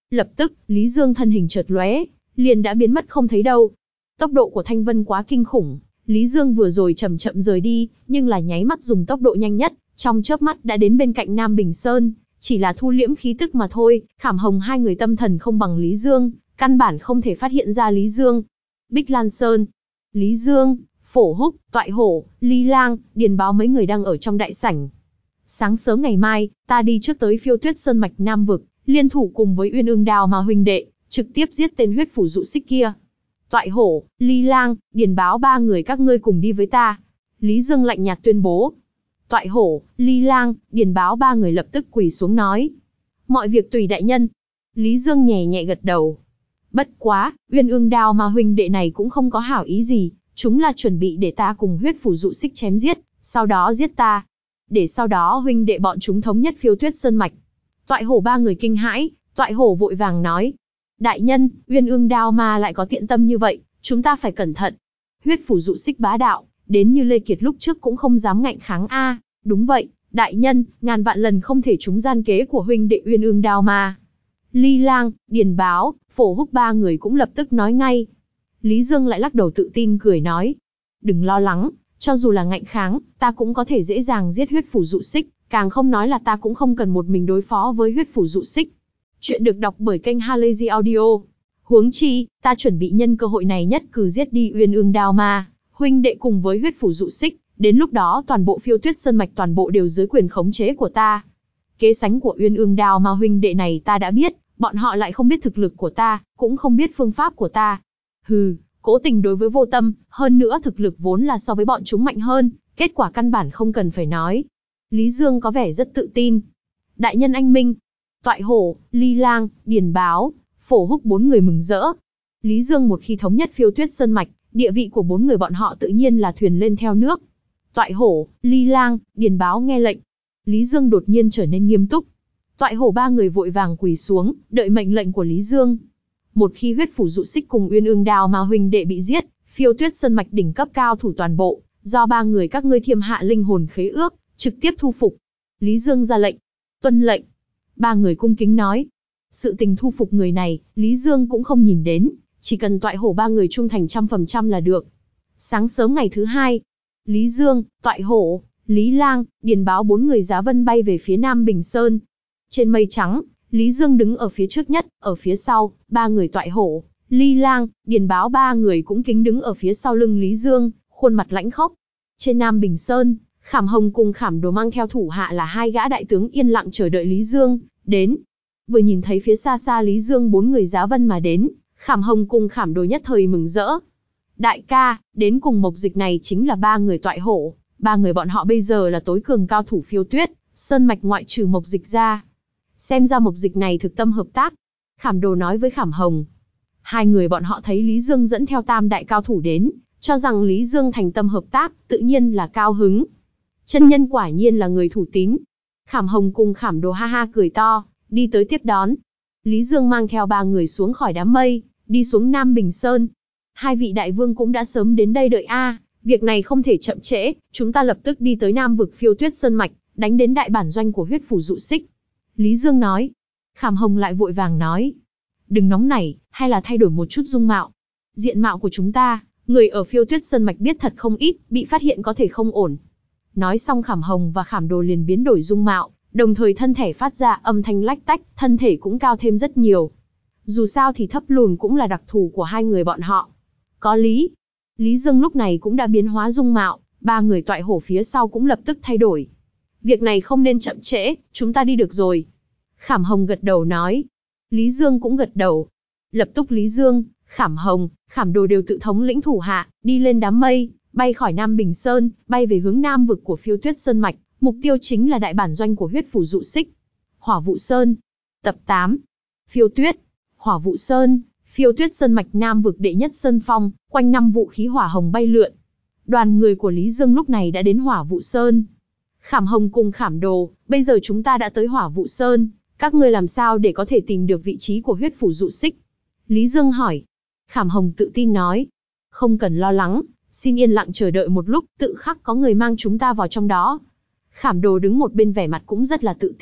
Lập tức, Lý Dương thân hình chợt lóe, liền đã biến mất không thấy đâu. Tốc độ của Thanh Vân quá kinh khủng, Lý Dương vừa rồi chậm chậm rời đi, nhưng là nháy mắt dùng tốc độ nhanh nhất, trong chớp mắt đã đến bên cạnh Nam Bình Sơn, chỉ là thu liễm khí tức mà thôi. Khảm Hồng hai người tâm thần không bằng Lý Dương, căn bản không thể phát hiện ra Lý Dương. Bích Lan Sơn, Lý Dương, Phổ Húc, Toại Hổ, Ly Lang, Điền Báo mấy người đang ở trong đại sảnh. Sáng sớm ngày mai, ta đi trước tới Phiêu Tuyết Sơn mạch Nam vực, liên thủ cùng với Uyên Ương Đao Ma huynh đệ, trực tiếp giết tên huyết phủ dụ xích kia. Toại Hổ, Ly Lang, Điền Báo ba người các ngươi cùng đi với ta. Lý Dương lạnh nhạt tuyên bố. Toại Hổ, Ly Lang, Điền Báo ba người lập tức quỳ xuống nói. Mọi việc tùy đại nhân. Lý Dương nhẹ nhẹ gật đầu. Bất quá, Uyên Ương Đao Ma huynh đệ này cũng không có hảo ý gì, chúng là chuẩn bị để ta cùng huyết phủ dụ xích chém giết, sau đó giết ta. Để sau đó huynh đệ bọn chúng thống nhất Phiêu Tuyết Sơn mạch. Toại Hổ ba người kinh hãi, Toại Hổ vội vàng nói. Đại nhân, Uyên Ương Đao Ma lại có tiện tâm như vậy, chúng ta phải cẩn thận. Huyết phủ dụ xích bá đạo, đến như Lê Kiệt lúc trước cũng không dám ngạnh kháng a. Đúng vậy, đại nhân, ngàn vạn lần không thể trúng gian kế của huynh đệ Uyên Ương Đao Ma. Ly Lang, Điền Báo, Phổ Húc ba người cũng lập tức nói ngay. Lý Dương lại lắc đầu tự tin cười nói. Đừng lo lắng, cho dù là ngạnh kháng, ta cũng có thể dễ dàng giết huyết phủ dụ xích, càng không nói là ta cũng không cần một mình đối phó với huyết phủ dụ xích. Chuyện được đọc bởi kênh Halazy Audio. Huống chi, ta chuẩn bị nhân cơ hội này nhất cử giết đi Uyên Ương Đao Ma, huynh đệ cùng với huyết phủ dụ xích, đến lúc đó toàn bộ Phiêu Tuyết Sơn mạch toàn bộ đều dưới quyền khống chế của ta. Kế sánh của Uyên Ương Đao Ma huynh đệ này ta đã biết, bọn họ lại không biết thực lực của ta, cũng không biết phương pháp của ta. Hừ, cố tình đối với vô tâm, hơn nữa thực lực vốn là so với bọn chúng mạnh hơn, kết quả căn bản không cần phải nói. Lý Dương có vẻ rất tự tin. Đại nhân anh minh. Toại Hổ, Ly Lang, Điền Báo, Phổ Húc bốn người mừng rỡ. Lý Dương một khi thống nhất Phiêu Tuyết Sơn mạch, địa vị của bốn người bọn họ tự nhiên là thuyền lên theo nước. Toại Hổ, Ly Lang, Điền Báo nghe lệnh. Lý Dương đột nhiên trở nên nghiêm túc. Toại Hổ ba người vội vàng quỳ xuống, đợi mệnh lệnh của Lý Dương. Một khi huyết phủ dụ xích cùng Uyên Ương Đao Ma huynh đệ bị giết, Phiêu Tuyết Sơn mạch đỉnh cấp cao thủ toàn bộ, do ba người các ngươi thiêm hạ linh hồn khế ước, trực tiếp thu phục. Lý Dương ra lệnh. Tuân lệnh. Ba người cung kính nói. Sự tình thu phục người này, Lý Dương cũng không nhìn đến, chỉ cần Toại Hổ ba người trung thành trăm phần trăm là được. Sáng sớm ngày thứ hai, Lý Dương, Toại Hổ, Lý Lang, Điền Báo bốn người giá vân bay về phía Nam Bình Sơn. Trên mây trắng, Lý Dương đứng ở phía trước nhất, ở phía sau, ba người Toại Hổ, Ly Lang, Điền Báo ba người cũng kính đứng ở phía sau lưng Lý Dương, khuôn mặt lãnh khốc. Trên Nam Bình Sơn, Khảm Hồng cùng Khảm Đồ mang theo thủ hạ là hai gã đại tướng yên lặng chờ đợi Lý Dương đến. Vừa nhìn thấy phía xa xa Lý Dương bốn người giá vân mà đến, Khảm Hồng cùng Khảm Đồ nhất thời mừng rỡ. Đại ca, đến cùng mộc dịch này chính là ba người Toại Hổ, ba người bọn họ bây giờ là tối cường cao thủ Phiêu Tuyết Sơn mạch ngoại trừ mộc dịch ra. Xem ra mộc dịch này thực tâm hợp tác. Khảm Đồ nói với Khảm Hồng. Hai người bọn họ thấy Lý Dương dẫn theo tam đại cao thủ đến, cho rằng Lý Dương thành tâm hợp tác, tự nhiên là cao hứng. Chân nhân quả nhiên là người thủ tín. Khảm Hồng cùng Khảm Đồ ha ha cười to, đi tới tiếp đón. Lý Dương mang theo ba người xuống khỏi đám mây, đi xuống Nam Bình Sơn. Hai vị đại vương cũng đã sớm đến đây đợi a, à, việc này không thể chậm trễ, chúng ta lập tức đi tới Nam vực Phiêu Tuyết Sơn mạch, đánh đến đại bản doanh của huyết phủ dụ xích. Lý Dương nói. Khảm Hồng lại vội vàng nói. Đừng nóng nảy, hay là thay đổi một chút dung mạo. Diện mạo của chúng ta, người ở Phiêu Tuyết Sơn mạch biết thật không ít, bị phát hiện có thể không ổn. Nói xong Khảm Hồng và Khảm Đồ liền biến đổi dung mạo, đồng thời thân thể phát ra âm thanh lách tách, thân thể cũng cao thêm rất nhiều. Dù sao thì thấp lùn cũng là đặc thù của hai người bọn họ. Có lý. Lý Dương lúc này cũng đã biến hóa dung mạo, ba người Toại Hổ phía sau cũng lập tức thay đổi. Việc này không nên chậm trễ, chúng ta đi được rồi. Khảm Hồng gật đầu nói. Lý Dương cũng gật đầu. Lập tức Lý Dương, Khảm Hồng, Khảm Đồ đều tự thống lĩnh thủ hạ, đi lên đám mây, bay khỏi Nam Bình Sơn, bay về hướng Nam vực của Phiêu Tuyết Sơn mạch, mục tiêu chính là đại bản doanh của huyết phủ dụ xích. Hỏa Vụ Sơn. Tập tám. Phiêu Tuyết. Hỏa Vụ Sơn, Phiêu Tuyết Sơn mạch Nam vực đệ nhất sơn phong, quanh năm vũ khí hỏa hồng bay lượn. Đoàn người của Lý Dương lúc này đã đến Hỏa Vụ Sơn. Khảm Hồng cùng Khảm Đồ, bây giờ chúng ta đã tới Hỏa Vụ Sơn, các ngươi làm sao để có thể tìm được vị trí của huyết phủ dụ xích? Lý Dương hỏi. Khảm Hồng tự tin nói. Không cần lo lắng, xin yên lặng chờ đợi một lúc, tự khắc có người mang chúng ta vào trong đó. Khảm Đồ đứng một bên vẻ mặt cũng rất là tự tin,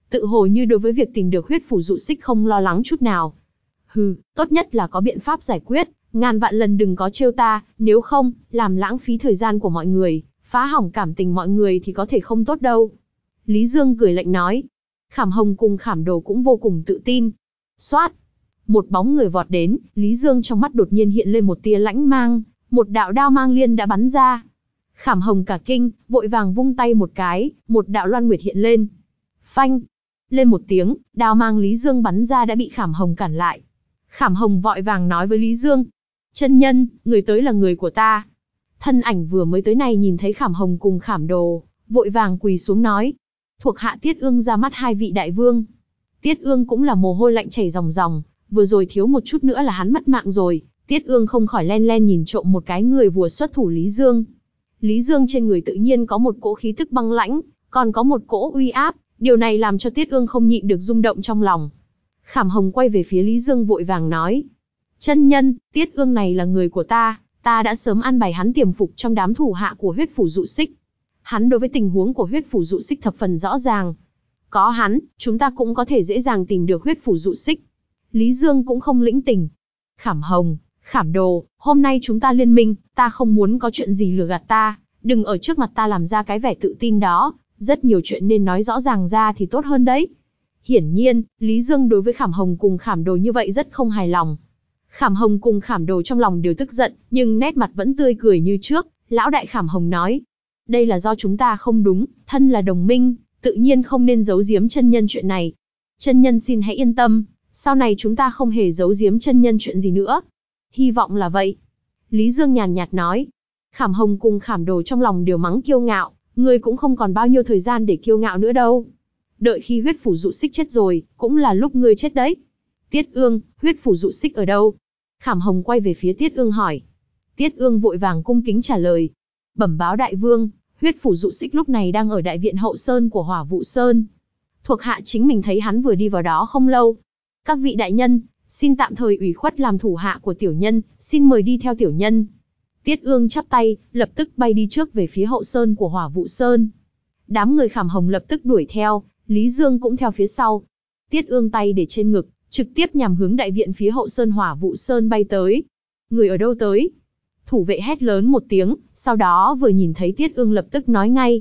tự hồ như đối với việc tìm được huyết phủ dụ xích không lo lắng chút nào. Hừ, tốt nhất là có biện pháp giải quyết, ngàn vạn lần đừng có trêu ta, nếu không, làm lãng phí thời gian của mọi người, phá hỏng cảm tình mọi người thì có thể không tốt đâu. Lý Dương cười lạnh nói. Khảm Hồng cùng Khảm Đồ cũng vô cùng tự tin. Xoát! Một bóng người vọt đến, Lý Dương trong mắt đột nhiên hiện lên một tia lãnh mang, một đạo đao mang liên đã bắn ra. Khảm Hồng cả kinh, vội vàng vung tay một cái, một đạo loan nguyệt hiện lên. Phanh! Lên một tiếng, đao mang Lý Dương bắn ra đã bị Khảm Hồng cản lại. Khảm Hồng vội vàng nói với Lý Dương. Chân nhân, người tới là người của ta. Thân ảnh vừa mới tới này nhìn thấy Khảm Hồng cùng Khảm Đồ, vội vàng quỳ xuống nói. Thuộc hạ Tiết Ương ra mắt hai vị đại vương. Tiết Ương cũng là mồ hôi lạnh chảy ròng ròng, vừa rồi thiếu một chút nữa là hắn mất mạng rồi. Tiết Ương không khỏi len len nhìn trộm một cái người vừa xuất thủ Lý Dương. Lý Dương trên người tự nhiên có một cỗ khí tức băng lãnh, còn có một cỗ uy áp, điều này làm cho Tiết Ương không nhịn được rung động trong lòng. Khảm Hồng quay về phía Lý Dương vội vàng nói. Chân nhân, Tiết Ương này là người của ta, ta đã sớm an bài hắn tiềm phục trong đám thủ hạ của huyết phủ dụ xích. Hắn đối với tình huống của huyết phủ dụ xích thập phần rõ ràng. Có hắn, chúng ta cũng có thể dễ dàng tìm được huyết phủ dụ xích. Lý Dương cũng không lĩnh tình. Khảm Hồng, Khảm Đồ, hôm nay chúng ta liên minh, ta không muốn có chuyện gì lừa gạt ta, đừng ở trước mặt ta làm ra cái vẻ tự tin đó, rất nhiều chuyện nên nói rõ ràng ra thì tốt hơn đấy. Hiển nhiên, Lý Dương đối với Khảm Hồng cùng Khảm Đồ như vậy rất không hài lòng. Khảm Hồng cùng Khảm Đồ trong lòng đều tức giận, nhưng nét mặt vẫn tươi cười như trước. Lão đại Khảm Hồng nói, đây là do chúng ta không đúng, thân là đồng minh, tự nhiên không nên giấu giếm chân nhân chuyện này. Chân nhân xin hãy yên tâm, sau này chúng ta không hề giấu giếm chân nhân chuyện gì nữa. Hy vọng là vậy. Lý Dương nhàn nhạt nói. Khảm Hồng cùng Khảm Đồ trong lòng đều mắng kiêu ngạo, người cũng không còn bao nhiêu thời gian để kiêu ngạo nữa đâu. Đợi khi huyết phủ dụ xích chết rồi, cũng là lúc ngươi chết đấy. Tiết Ương, huyết phủ dụ xích ở đâu? Khảm Hồng quay về phía Tiết Ương hỏi. Tiết Ương vội vàng cung kính trả lời. Bẩm báo đại vương, huyết phủ dụ xích lúc này đang ở đại viện hậu sơn của Hỏa Vụ Sơn. Thuộc hạ chính mình thấy hắn vừa đi vào đó không lâu. Các vị đại nhân, xin tạm thời ủy khuất làm thủ hạ của tiểu nhân, xin mời đi theo tiểu nhân. Tiết Ương chắp tay, lập tức bay đi trước về phía hậu sơn của Hỏa Vụ Sơn. Đám người Khảm Hồng lập tức đuổi theo, Lý Dương cũng theo phía sau. Tiết Ương tay để trên ngực, trực tiếp nhằm hướng đại viện phía hậu sơn Hỏa Vụ Sơn bay tới. Người ở đâu tới? Thủ vệ hét lớn một tiếng, sau đó vừa nhìn thấy Tiết Ương lập tức nói ngay.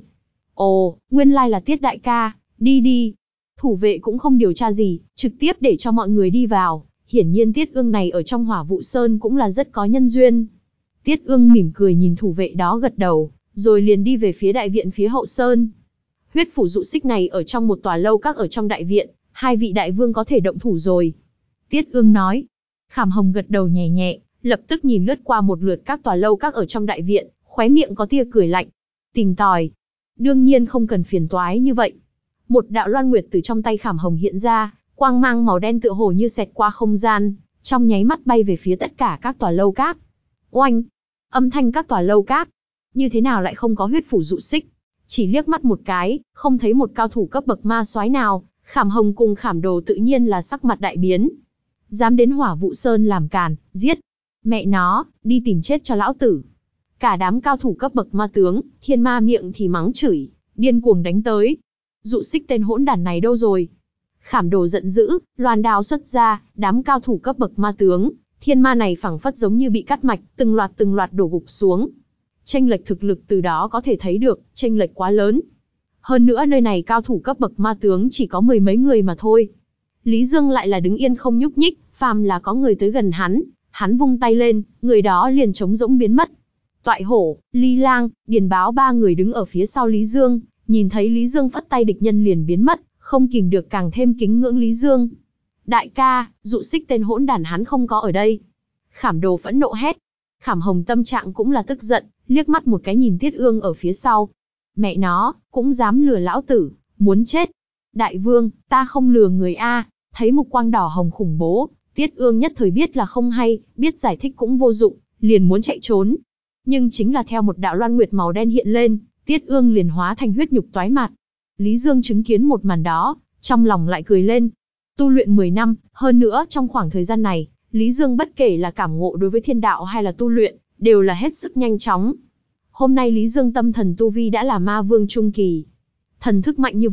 Ồ, nguyên lai là Tiết đại ca, đi đi. Thủ vệ cũng không điều tra gì, trực tiếp để cho mọi người đi vào. Hiển nhiên Tiết Ương này ở trong Hỏa Vụ Sơn cũng là rất có nhân duyên. Tiết Ương mỉm cười nhìn thủ vệ đó gật đầu, rồi liền đi về phía đại viện phía hậu sơn. Huyết phủ dụ xích này ở trong một tòa lâu các ở trong đại viện, hai vị đại vương có thể động thủ rồi. Tiết Ương nói. Khảm Hồng gật đầu nhẹ nhẹ, lập tức nhìn lướt qua một lượt các tòa lâu các ở trong đại viện, khóe miệng có tia cười lạnh. Tìm tòi. Đương nhiên không cần phiền toái như vậy. Một đạo loan nguyệt từ trong tay Khảm Hồng hiện ra, quang mang màu đen tựa hồ như xẹt qua không gian, trong nháy mắt bay về phía tất cả các tòa lâu các. Oanh! Âm thanh các tòa lâu các. Như thế nào lại không có huyết phủ dụ xích? Chỉ liếc mắt một cái, không thấy một cao thủ cấp bậc ma soái nào, Khảm Hồng cùng Khảm Đồ tự nhiên là sắc mặt đại biến. Dám đến Hỏa Vụ Sơn làm càn, giết. Mẹ nó, đi tìm chết cho lão tử. Cả đám cao thủ cấp bậc ma tướng, thiên ma miệng thì mắng chửi, điên cuồng đánh tới. Dụ xích tên hỗn đản này đâu rồi? Khảm Đồ giận dữ, loan đao xuất ra, đám cao thủ cấp bậc ma tướng, thiên ma này phảng phất giống như bị cắt mạch, từng loạt từng loạt đổ gục xuống. Chênh lệch thực lực từ đó có thể thấy được, chênh lệch quá lớn. Hơn nữa nơi này cao thủ cấp bậc ma tướng chỉ có mười mấy người mà thôi. Lý Dương lại là đứng yên không nhúc nhích, phàm là có người tới gần hắn, hắn vung tay lên, người đó liền trống rỗng biến mất. Toại Hổ, Ly Lang, Điền Báo ba người đứng ở phía sau Lý Dương, nhìn thấy Lý Dương phất tay địch nhân liền biến mất, không kìm được càng thêm kính ngưỡng Lý Dương. Đại ca, dụ xích tên hỗn đản hắn không có ở đây. Khảm Đồ phẫn nộ hét. Khảm Hồng tâm trạng cũng là tức giận, liếc mắt một cái nhìn Tiết Ương ở phía sau. Mẹ nó, cũng dám lừa lão tử, muốn chết. Đại vương, ta không lừa người a. Thấy mục quang đỏ hồng khủng bố, Tiết Ương nhất thời biết là không hay, biết giải thích cũng vô dụng, liền muốn chạy trốn. Nhưng chính là theo một đạo loan nguyệt màu đen hiện lên, Tiết Ương liền hóa thành huyết nhục toái mạt. Lý Dương chứng kiến một màn đó, trong lòng lại cười lên. Tu luyện mười năm, hơn nữa trong khoảng thời gian này, Lý Dương bất kể là cảm ngộ đối với thiên đạo hay là tu luyện, đều là hết sức nhanh chóng. Hôm nay Lý Dương tâm thần tu vi đã là ma vương trung kỳ. Thần thức mạnh như vậy,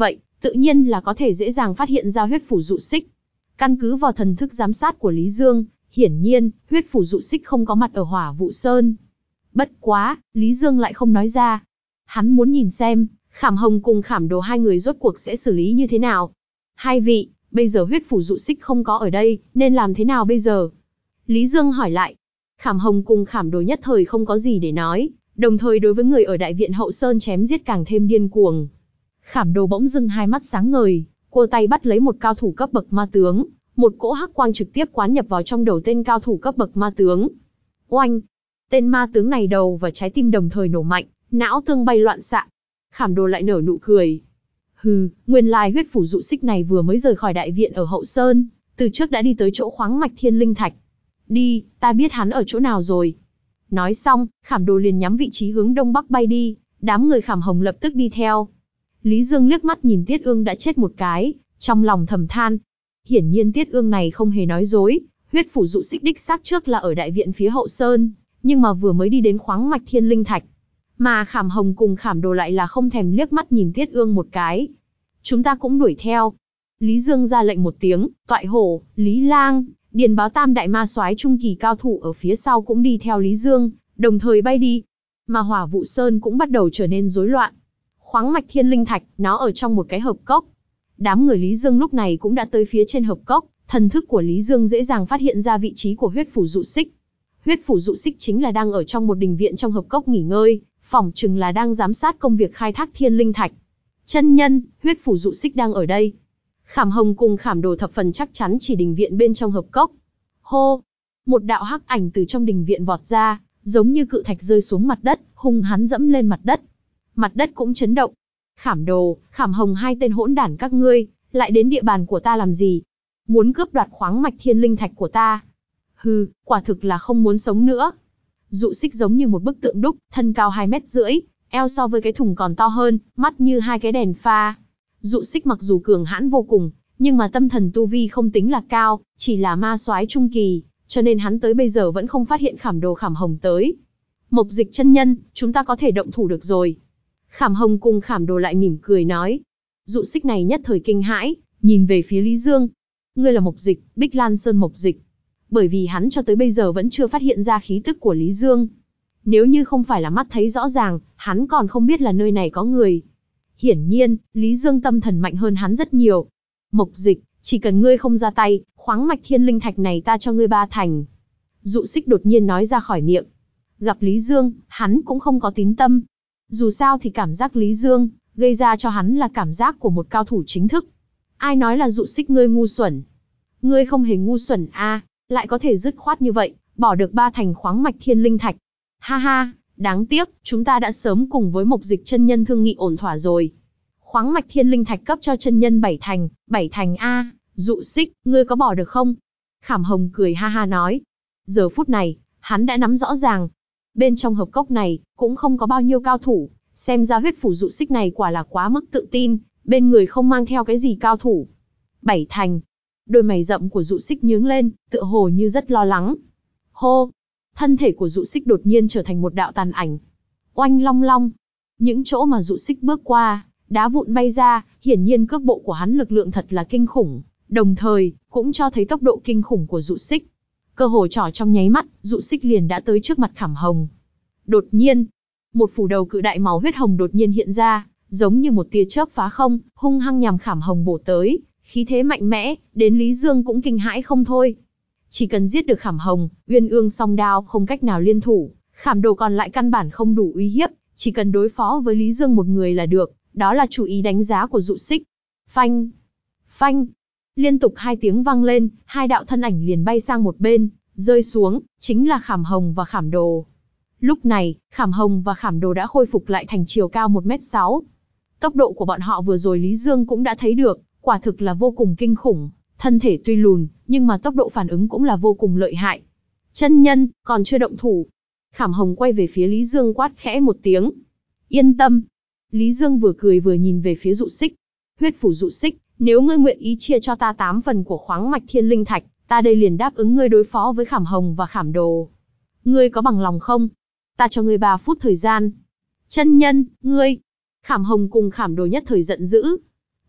tự nhiên là có thể dễ dàng phát hiện ra huyết phủ dụ xích. Căn cứ vào thần thức giám sát của Lý Dương, hiển nhiên, huyết phủ dụ xích không có mặt ở Hỏa Vụ Sơn. Bất quá, Lý Dương lại không nói ra. Hắn muốn nhìn xem, Khảm Hồng cùng Khảm Đồ hai người rốt cuộc sẽ xử lý như thế nào. Hai vị, bây giờ huyết phủ dụ xích không có ở đây, nên làm thế nào bây giờ? Lý Dương hỏi lại. Khảm Hồng cùng Khảm Đồ nhất thời không có gì để nói, đồng thời đối với người ở đại viện Hậu Sơn chém giết càng thêm điên cuồng. Khảm Đồ bỗng dưng hai mắt sáng ngời, cua tay bắt lấy một cao thủ cấp bậc ma tướng, một cỗ hắc quang trực tiếp quán nhập vào trong đầu tên cao thủ cấp bậc ma tướng. Oanh! Tên ma tướng này đầu và trái tim đồng thời nổ mạnh, não tương bay loạn xạ. Khảm Đồ lại nở nụ cười. Hừ, nguyên lai huyết phủ dụ xích này vừa mới rời khỏi đại viện ở Hậu Sơn, từ trước đã đi tới chỗ khoáng mạch thiên linh thạch. Đi, ta biết hắn ở chỗ nào rồi. Nói xong, Khảm Đồ liền nhắm vị trí hướng đông bắc bay đi, đám người Khảm Hồng lập tức đi theo. Lý Dương liếc mắt nhìn Tiết Ương đã chết một cái, trong lòng thầm than. Hiển nhiên Tiết Ương này không hề nói dối, huyết phủ dụ xích đích xác trước là ở đại viện phía Hậu Sơn, nhưng mà vừa mới đi đến khoáng mạch thiên linh thạch. Mà Khảm Hồng cùng Khảm Đồ lại là không thèm liếc mắt nhìn Tiết Ương một cái. Chúng ta cũng đuổi theo. Lý Dương ra lệnh một tiếng, Toại Hổ, Lý Lang, Điền Báo tam đại ma soái trung kỳ cao thủ ở phía sau cũng đi theo Lý Dương, đồng thời bay đi. Mà Hỏa Vụ Sơn cũng bắt đầu trở nên rối loạn. Khoáng mạch thiên linh thạch, nó ở trong một cái hợp cốc. Đám người Lý Dương lúc này cũng đã tới phía trên hợp cốc, thần thức của Lý Dương dễ dàng phát hiện ra vị trí của huyết phủ dụ xích. Huyết phủ dụ xích chính là đang ở trong một đình viện trong hợp cốc nghỉ ngơi, phỏng chừng là đang giám sát công việc khai thác thiên linh thạch. Chân nhân, huyết phủ dụ xích đang ở đây. Khảm Hồng cùng Khảm Đồ thập phần chắc chắn chỉ đình viện bên trong hợp cốc. Hô! Một đạo hắc ảnh từ trong đình viện vọt ra, giống như cự thạch rơi xuống mặt đất, hung hãn dẫm lên mặt đất. Mặt đất cũng chấn động. Khảm Đồ, Khảm Hồng hai tên hỗn đản các ngươi, lại đến địa bàn của ta làm gì? Muốn cướp đoạt khoáng mạch thiên linh thạch của ta? Hừ, quả thực là không muốn sống nữa. Dụ xích giống như một bức tượng đúc, thân cao hai mét rưỡi, eo so với cái thùng còn to hơn, mắt như hai cái đèn pha. Dụ xích mặc dù cường hãn vô cùng, nhưng mà tâm thần tu vi không tính là cao, chỉ là ma soái trung kỳ, cho nên hắn tới bây giờ vẫn không phát hiện Khảm Đồ Khảm Hồng tới. Mộc Dịch chân nhân, chúng ta có thể động thủ được rồi. Khảm Hồng cùng Khảm Đồ lại mỉm cười nói. Dụ xích này nhất thời kinh hãi, nhìn về phía Lý Dương. Ngươi là Mộc Dịch, Bích Lan Sơn Mộc Dịch. Bởi vì hắn cho tới bây giờ vẫn chưa phát hiện ra khí tức của Lý Dương. Nếu như không phải là mắt thấy rõ ràng, hắn còn không biết là nơi này có người. Hiển nhiên, Lý Dương tâm thần mạnh hơn hắn rất nhiều. Mộc Dịch, chỉ cần ngươi không ra tay, khoáng mạch thiên linh thạch này ta cho ngươi ba thành. Dụ xích đột nhiên nói ra khỏi miệng. Gặp Lý Dương, hắn cũng không có tín tâm. Dù sao thì cảm giác Lý Dương, gây ra cho hắn là cảm giác của một cao thủ chính thức. Ai nói là dụ xích ngươi ngu xuẩn? Ngươi không hề ngu xuẩn a, à, lại có thể dứt khoát như vậy, bỏ được ba thành khoáng mạch thiên linh thạch. Ha ha, đáng tiếc, chúng ta đã sớm cùng với Mộc Dịch chân nhân thương nghị ổn thỏa rồi. Khoáng mạch thiên linh thạch cấp cho chân nhân bảy thành, bảy thành a, dụ xích, ngươi có bỏ được không? Khảm Hồng cười ha ha nói. Giờ phút này, hắn đã nắm rõ ràng. Bên trong hợp cốc này, cũng không có bao nhiêu cao thủ, xem ra huyết phủ dụ xích này quả là quá mức tự tin, bên người không mang theo cái gì cao thủ. Bảy thành. Đôi mày rậm của dụ xích nhướng lên, tựa hồ như rất lo lắng. Hô! Thân thể của dụ xích đột nhiên trở thành một đạo tàn ảnh. Oanh long long! Những chỗ mà dụ xích bước qua, đá vụn bay ra, hiển nhiên cước bộ của hắn lực lượng thật là kinh khủng, đồng thời, cũng cho thấy tốc độ kinh khủng của dụ xích. Cơ hồ trỏ trong nháy mắt, dụ xích liền đã tới trước mặt Khảm Hồng. Đột nhiên, một phủ đầu cự đại màu huyết hồng đột nhiên hiện ra, giống như một tia chớp phá không, hung hăng nhằm Khảm Hồng bổ tới, khí thế mạnh mẽ, đến Lý Dương cũng kinh hãi không thôi. Chỉ cần giết được Khảm Hồng, Uyên Ương song đao không cách nào liên thủ, Khảm Đồ còn lại căn bản không đủ uy hiếp, chỉ cần đối phó với Lý Dương một người là được, đó là chủ ý đánh giá của dụ xích. Phanh! Phanh! Liên tục hai tiếng vang lên, hai đạo thân ảnh liền bay sang một bên, rơi xuống, chính là Khảm Hồng và Khảm Đồ. Lúc này, Khảm Hồng và Khảm Đồ đã khôi phục lại thành chiều cao một mét sáu. Tốc độ của bọn họ vừa rồi Lý Dương cũng đã thấy được, quả thực là vô cùng kinh khủng, thân thể tuy lùn, nhưng mà tốc độ phản ứng cũng là vô cùng lợi hại. Chân nhân, còn chưa động thủ. Khảm Hồng quay về phía Lý Dương quát khẽ một tiếng. Yên tâm. Lý Dương vừa cười vừa nhìn về phía dụ xích. Huyết phủ dụ xích, nếu ngươi nguyện ý chia cho ta tám phần của khoáng mạch thiên linh thạch, ta đây liền đáp ứng ngươi đối phó với Khảm Hồng và Khảm Đồ. Ngươi có bằng lòng không? Ta cho ngươi ba phút thời gian. Chân nhân, ngươi. Khảm Hồng cùng Khảm Đồ nhất thời giận dữ.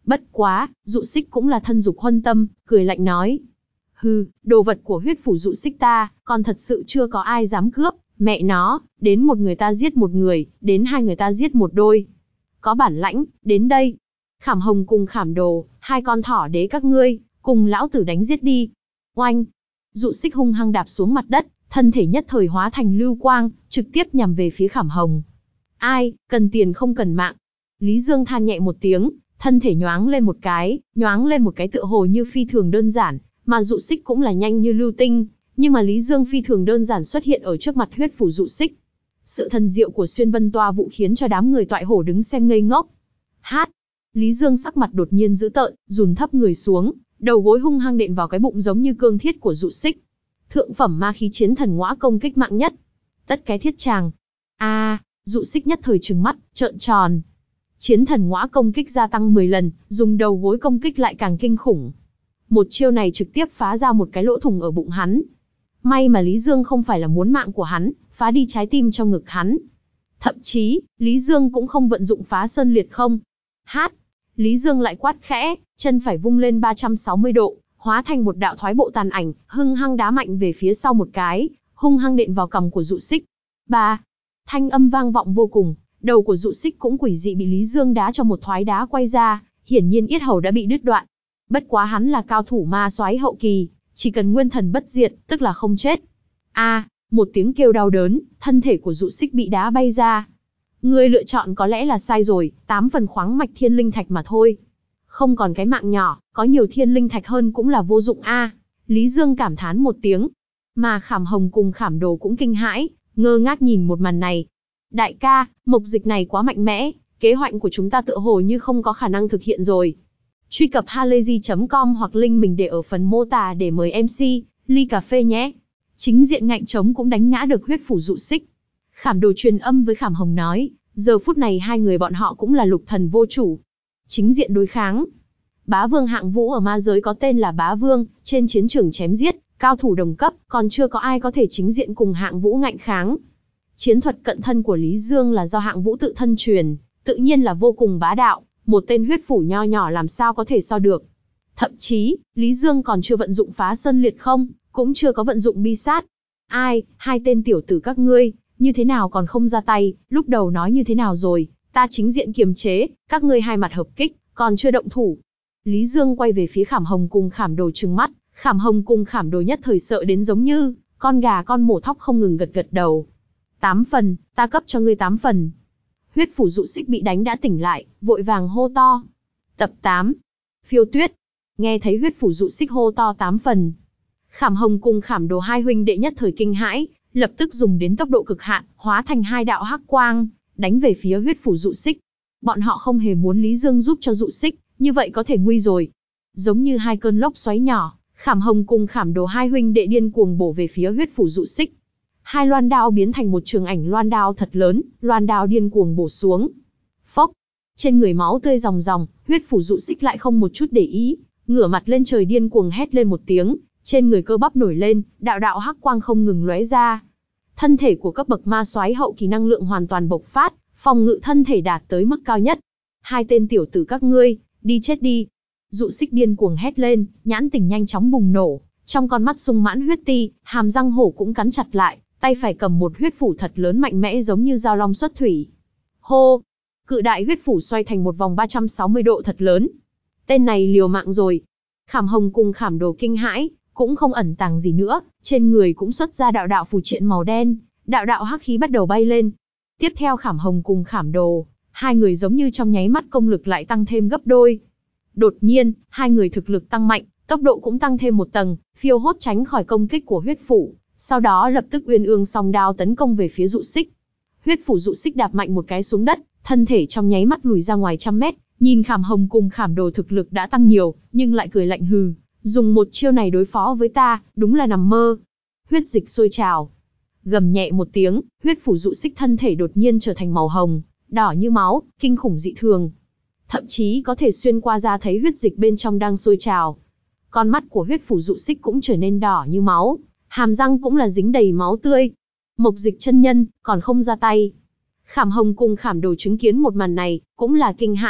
Bất quá, Dụ Xích cũng là thân dục huân tâm, cười lạnh nói. Hừ, đồ vật của huyết phủ Dụ Xích ta, còn thật sự chưa có ai dám cướp, mẹ nó, đến một người ta giết một người, đến hai người ta giết một đôi. Có bản lãnh, đến đây. Khảm Hồng cùng Khảm Đồ, hai con thỏ đế các ngươi, cùng lão tử đánh giết đi. Oanh! Dụ Xích hung hăng đạp xuống mặt đất, thân thể nhất thời hóa thành lưu quang, trực tiếp nhằm về phía Khảm Hồng. Ai, cần tiền không cần mạng. Lý Dương than nhẹ một tiếng, thân thể nhoáng lên một cái, nhoáng lên một cái tựa hồ như phi thường đơn giản, mà Dụ Xích cũng là nhanh như lưu tinh, nhưng mà Lý Dương phi thường đơn giản xuất hiện ở trước mặt huyết phủ Dụ Xích. Sự thần diệu của xuyên vân toa vụ khiến cho đám người toại hổ đứng xem ngây ngốc. Hát! Lý Dương sắc mặt đột nhiên dữ tợn, rùn thấp người xuống, đầu gối hung hăng đệm vào cái bụng giống như cương thiết của Dụ Xích. Thượng phẩm ma khí chiến thần ngõa công kích mạng nhất. Tất cái thiết tràng. A, à, Dụ Xích nhất thời trừng mắt, trợn tròn. Chiến thần ngõa công kích gia tăng mười lần, dùng đầu gối công kích lại càng kinh khủng. Một chiêu này trực tiếp phá ra một cái lỗ thủng ở bụng hắn. May mà Lý Dương không phải là muốn mạng của hắn, phá đi trái tim trong ngực hắn. Thậm chí, Lý Dương cũng không vận dụng phá sơn liệt không. Hát! Lý Dương lại quát khẽ, chân phải vung lên ba trăm sáu mươi độ, hóa thành một đạo thoái bộ tàn ảnh, hung hăng đá mạnh về phía sau một cái, hung hăng nện vào cằm của Dụ Xích. Ba! Thanh âm vang vọng vô cùng, đầu của Dụ Xích cũng quỷ dị bị Lý Dương đá cho một thoái đá quay ra, hiển nhiên yết hầu đã bị đứt đoạn. Bất quá hắn là cao thủ ma soái hậu kỳ, chỉ cần nguyên thần bất diệt, tức là không chết. A, à, một tiếng kêu đau đớn, thân thể của Dụ Xích bị đá bay ra. Ngươi lựa chọn có lẽ là sai rồi, tám phần khoáng mạch thiên linh thạch mà thôi. Không còn cái mạng nhỏ, có nhiều thiên linh thạch hơn cũng là vô dụng a. À. Lý Dương cảm thán một tiếng. Mà Khảm Hồng cùng Khảm Đồ cũng kinh hãi, ngơ ngác nhìn một màn này. Đại ca, mộc dịch này quá mạnh mẽ, kế hoạch của chúng ta tựa hồ như không có khả năng thực hiện rồi. Truy cập halayzi chấm com hoặc link mình để ở phần mô tả để mời em xê, ly cà phê nhé. Chính diện ngạnh trống cũng đánh ngã được huyết phủ Dụ Xích. Khảm Đồ truyền âm với Khảm Hồng nói, giờ phút này hai người bọn họ cũng là lục thần vô chủ. Chính diện đối kháng. Bá Vương hạng vũ ở ma giới có tên là Bá Vương, trên chiến trường chém giết, cao thủ đồng cấp, còn chưa có ai có thể chính diện cùng hạng vũ ngạnh kháng. Chiến thuật cận thân của Lý Dương là do hạng vũ tự thân truyền, tự nhiên là vô cùng bá đạo, một tên huyết phủ nho nhỏ làm sao có thể so được. Thậm chí, Lý Dương còn chưa vận dụng phá sơn liệt không, cũng chưa có vận dụng bi sát. Ai, hai tên tiểu tử các ngươi, như thế nào còn không ra tay, lúc đầu nói như thế nào rồi, ta chính diện kiềm chế, các ngươi hai mặt hợp kích, còn chưa động thủ. Lý Dương quay về phía Khảm Hồng cùng Khảm Đồ trừng mắt, Khảm Hồng cùng Khảm Đồ nhất thời sợ đến giống như con gà con mổ thóc không ngừng gật gật đầu. Tám phần, ta cấp cho ngươi tám phần. Huyết phủ Dụ Xích bị đánh đã tỉnh lại, vội vàng hô to. Tập tám. Phiêu Tuyết. Nghe thấy huyết phủ Dụ Xích hô to tám phần. Khảm Hồng cùng Khảm Đồ hai huynh đệ nhất thời kinh hãi, lập tức dùng đến tốc độ cực hạn, hóa thành hai đạo hắc quang, đánh về phía huyết phủ Dụ Xích. Bọn họ không hề muốn Lý Dương giúp cho Dụ Xích, như vậy có thể nguy rồi. Giống như hai cơn lốc xoáy nhỏ, Khảm Hồng cùng Khảm Đồ hai huynh đệ điên cuồng bổ về phía huyết phủ Dụ Xích. Hai loan đao biến thành một trường ảnh loan đao thật lớn, loan đao điên cuồng bổ xuống. Phốc! Trên người máu tươi ròng ròng, huyết phủ Dụ Xích lại không một chút để ý, ngửa mặt lên trời điên cuồng hét lên một tiếng, trên người cơ bắp nổi lên, đạo đạo hắc quang không ngừng lóe ra. Thân thể của cấp bậc ma soái hậu kỳ năng lượng hoàn toàn bộc phát, phòng ngự thân thể đạt tới mức cao nhất. Hai tên tiểu tử các ngươi, đi chết đi! Dụ Xích điên cuồng hét lên, nhãn tỉnh nhanh chóng bùng nổ, trong con mắt sung mãn huyết ti, hàm răng hổ cũng cắn chặt lại, tay phải cầm một huyết phủ thật lớn mạnh mẽ giống như dao long xuất thủy. Hô! Cự đại huyết phủ xoay thành một vòng ba trăm sáu mươi độ thật lớn. Tên này liều mạng rồi. Khảm Hồng cùng Khảm Đồ kinh hãi, cũng không ẩn tàng gì nữa, trên người cũng xuất ra đạo đạo phù triện màu đen, đạo đạo hắc khí bắt đầu bay lên. Tiếp theo Khảm Hồng cùng Khảm Đồ, hai người giống như trong nháy mắt công lực lại tăng thêm gấp đôi. Đột nhiên, hai người thực lực tăng mạnh, tốc độ cũng tăng thêm một tầng, phiêu hốt tránh khỏi công kích của huyết phủ, sau đó lập tức uyên ương song đao tấn công về phía Dụ Xích. Huyết phủ Dụ Xích đạp mạnh một cái xuống đất, thân thể trong nháy mắt lùi ra ngoài trăm mét, nhìn Khảm Hồng cùng Khảm Đồ thực lực đã tăng nhiều, nhưng lại cười lạnh hừ, dùng một chiêu này đối phó với ta, đúng là nằm mơ. Huyết dịch sôi trào. Gầm nhẹ một tiếng, huyết phủ Dụ Xích thân thể đột nhiên trở thành màu hồng, đỏ như máu, kinh khủng dị thường. Thậm chí có thể xuyên qua ra thấy huyết dịch bên trong đang sôi trào. Con mắt của huyết phủ Dụ Xích cũng trở nên đỏ như máu, hàm răng cũng là dính đầy máu tươi. Mộc dịch chân nhân, còn không ra tay. Khảm Hồng cùng Khảm Đồ chứng kiến một màn này, cũng là kinh hãi,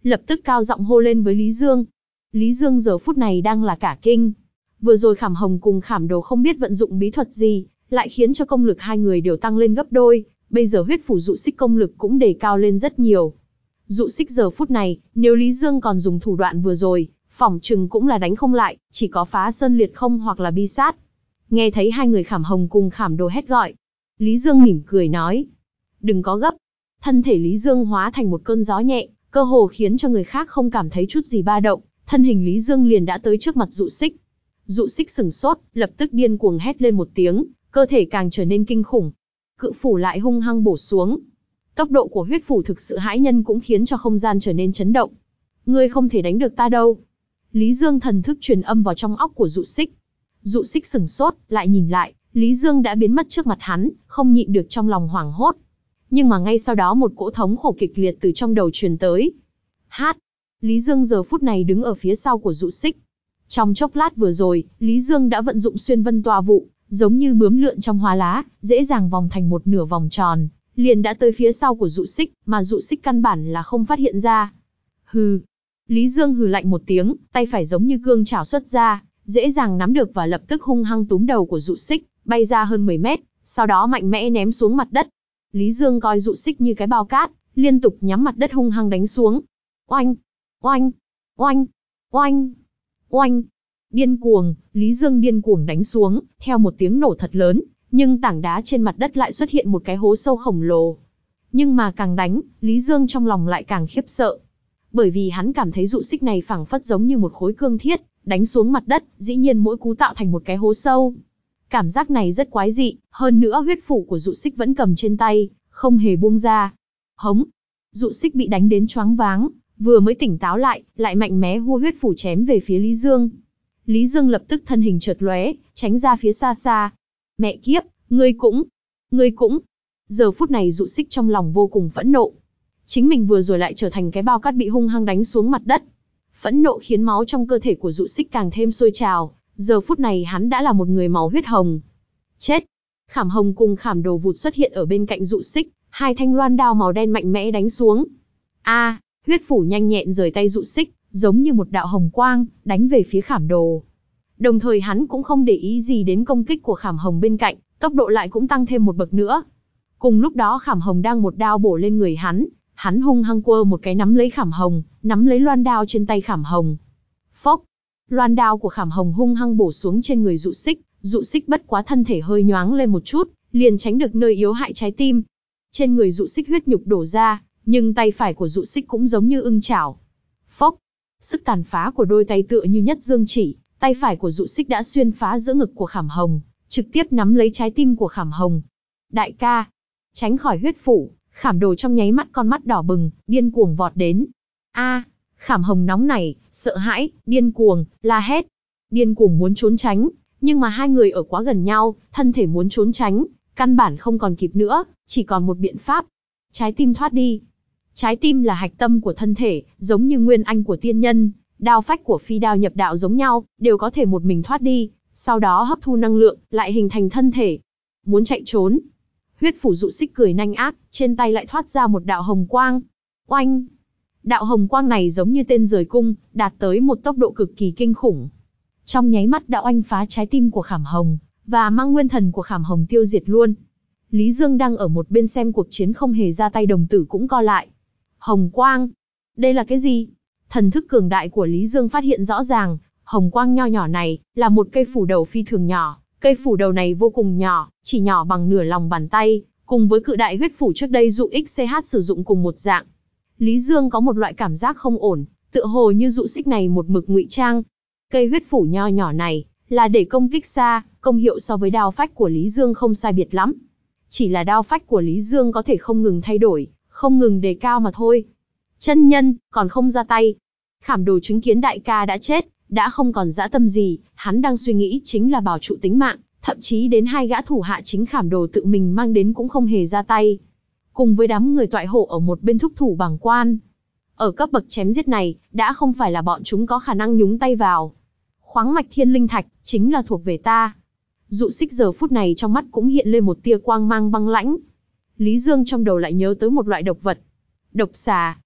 lập tức cao giọng hô lên với Lý Dương. Lý Dương giờ phút này đang là cả kinh. Vừa rồi Khảm Hồng cùng Khảm Đồ không biết vận dụng bí thuật gì, lại khiến cho công lực hai người đều tăng lên gấp đôi, bây giờ huyết phủ Dụ Xích công lực cũng đề cao lên rất nhiều. Dụ Xích giờ phút này, nếu Lý Dương còn dùng thủ đoạn vừa rồi, phỏng chừng cũng là đánh không lại, chỉ có phá sơn liệt không hoặc là bi sát. Nghe thấy hai người Khảm Hồng cùng Khảm Đồ hét gọi, Lý Dương mỉm cười nói, đừng có gấp. Thân thể Lý Dương hóa thành một cơn gió nhẹ, cơ hồ khiến cho người khác không cảm thấy chút gì ba động, thân hình Lý Dương liền đã tới trước mặt Dụ Xích. Dụ Xích sửng sốt, lập tức điên cuồng hét lên một tiếng, cơ thể càng trở nên kinh khủng. Cự phủ lại hung hăng bổ xuống. Tốc độ của huyết phủ thực sự hãi nhân cũng khiến cho không gian trở nên chấn động. Ngươi không thể đánh được ta đâu. Lý Dương thần thức truyền âm vào trong óc của Dụ Xích. Dụ Xích sửng sốt, lại nhìn lại, Lý Dương đã biến mất trước mặt hắn, không nhịn được trong lòng hoảng hốt. Nhưng mà ngay sau đó một cỗ thống khổ kịch liệt từ trong đầu truyền tới. Hát! Lý Dương giờ phút này đứng ở phía sau của Dụ Xích. Trong chốc lát vừa rồi, Lý Dương đã vận dụng xuyên vân tọa vụ, giống như bướm lượn trong hoa lá, dễ dàng vòng thành một nửa vòng tròn, liền đã tới phía sau của Dụ Xích, mà Dụ Xích căn bản là không phát hiện ra. Hừ! Lý Dương hừ lạnh một tiếng, tay phải giống như cương chảo xuất ra, dễ dàng nắm được và lập tức hung hăng túm đầu của Dụ Xích, bay ra hơn mười mét, sau đó mạnh mẽ ném xuống mặt đất. Lý Dương coi Dụ Xích như cái bao cát, liên tục nhắm mặt đất hung hăng đánh xuống. Oanh! Oanh! Oanh! Oanh! Oanh! Điên cuồng, Lý Dương điên cuồng đánh xuống, theo một tiếng nổ thật lớn, nhưng tảng đá trên mặt đất lại xuất hiện một cái hố sâu khổng lồ. Nhưng mà càng đánh, Lý Dương trong lòng lại càng khiếp sợ. Bởi vì hắn cảm thấy Dụ Xích này phảng phất giống như một khối cương thiết, đánh xuống mặt đất, dĩ nhiên mỗi cú tạo thành một cái hố sâu. Cảm giác này rất quái dị, hơn nữa huyết phủ của Dụ Xích vẫn cầm trên tay, không hề buông ra. Hống! Dụ Xích bị đánh đến choáng váng, vừa mới tỉnh táo lại, lại mạnh mẽ hua huyết phủ chém về phía Lý Dương. Lý Dương lập tức thân hình chợt lóe, tránh ra phía xa xa. Mẹ kiếp, ngươi cũng, ngươi cũng. Giờ phút này Dụ Xích trong lòng vô cùng phẫn nộ. Chính mình vừa rồi lại trở thành cái bao cát bị hung hăng đánh xuống mặt đất. Phẫn nộ khiến máu trong cơ thể của Dụ Xích càng thêm sôi trào, giờ phút này hắn đã là một người màu huyết hồng. Chết! Khảm Hồng cùng Khảm Đồ vụt xuất hiện ở bên cạnh Dụ Xích, hai thanh loan đao màu đen mạnh mẽ đánh xuống. A! À, huyết phủ nhanh nhẹn rời tay Dụ Xích, giống như một đạo hồng quang, đánh về phía Khảm Đồ. Đồng thời hắn cũng không để ý gì đến công kích của Khảm Hồng bên cạnh, tốc độ lại cũng tăng thêm một bậc nữa. Cùng lúc đó Khảm Hồng đang một đao bổ lên người hắn, hắn hung hăng quơ một cái nắm lấy Khảm Hồng, nắm lấy loan đao trên tay Khảm Hồng. Phốc! Loan đao của Khảm Hồng hung hăng bổ xuống trên người Dụ Xích, Dụ Xích bất quá thân thể hơi nhoáng lên một chút, liền tránh được nơi yếu hại trái tim. Trên người Dụ Xích huyết nhục đổ ra, nhưng tay phải của Dụ Xích cũng giống như ưng chảo. Phốc! Sức tàn phá của đôi tay tựa như nhất dương chỉ, tay phải của Dụ Xích đã xuyên phá giữa ngực của Khảm Hồng, trực tiếp nắm lấy trái tim của Khảm Hồng. Đại ca! Tránh khỏi huyết phủ, Khảm Đồ trong nháy mắt con mắt đỏ bừng, điên cuồng vọt đến. A! À, Khảm Hồng nóng nảy, sợ hãi, điên cuồng, la hét. Điên cuồng muốn trốn tránh, nhưng mà hai người ở quá gần nhau, thân thể muốn trốn tránh, căn bản không còn kịp nữa, chỉ còn một biện pháp. Trái tim thoát đi. Trái tim là hạch tâm của thân thể, giống như nguyên anh của tiên nhân, đao phách của phi đao nhập đạo giống nhau, đều có thể một mình thoát đi, sau đó hấp thu năng lượng, lại hình thành thân thể. Muốn chạy trốn. Huyết phủ Dụ Xích cười nanh ác, trên tay lại thoát ra một đạo hồng quang. Oanh! Đạo hồng quang này giống như tên rời cung, đạt tới một tốc độ cực kỳ kinh khủng. Trong nháy mắt đã oanh phá trái tim của Khảm Hồng, và mang nguyên thần của Khảm Hồng tiêu diệt luôn. Lý Dương đang ở một bên xem cuộc chiến không hề ra tay, đồng tử cũng co lại. Hồng quang! Đây là cái gì? Thần thức cường đại của Lý Dương phát hiện rõ ràng, hồng quang nho nhỏ này, là một cây phủ đầu phi thường nhỏ. Cây phủ đầu này vô cùng nhỏ, chỉ nhỏ bằng nửa lòng bàn tay, cùng với cự đại huyết phủ trước đây Dụ ích xê hát sử dụng cùng một dạng. Lý Dương có một loại cảm giác không ổn, tựa hồ như Dụ Xích này một mực ngụy trang. Cây huyết phủ nho nhỏ này, là để công kích xa, công hiệu so với đao phách của Lý Dương không sai biệt lắm. Chỉ là đao phách của Lý Dương có thể không ngừng thay đổi, không ngừng đề cao mà thôi. Chân nhân, còn không ra tay. Khảm Đồ chứng kiến đại ca đã chết, đã không còn dã tâm gì, hắn đang suy nghĩ chính là bảo trụ tính mạng, thậm chí đến hai gã thủ hạ chính Khảm Đồ tự mình mang đến cũng không hề ra tay. Cùng với đám người toại hộ ở một bên thúc thủ bàng quan. Ở cấp bậc chém giết này, đã không phải là bọn chúng có khả năng nhúng tay vào. Khoáng mạch thiên linh thạch, chính là thuộc về ta. Dụ Xích giờ phút này trong mắt cũng hiện lên một tia quang mang băng lãnh. Lý Dương trong đầu lại nhớ tới một loại độc vật. Độc xà.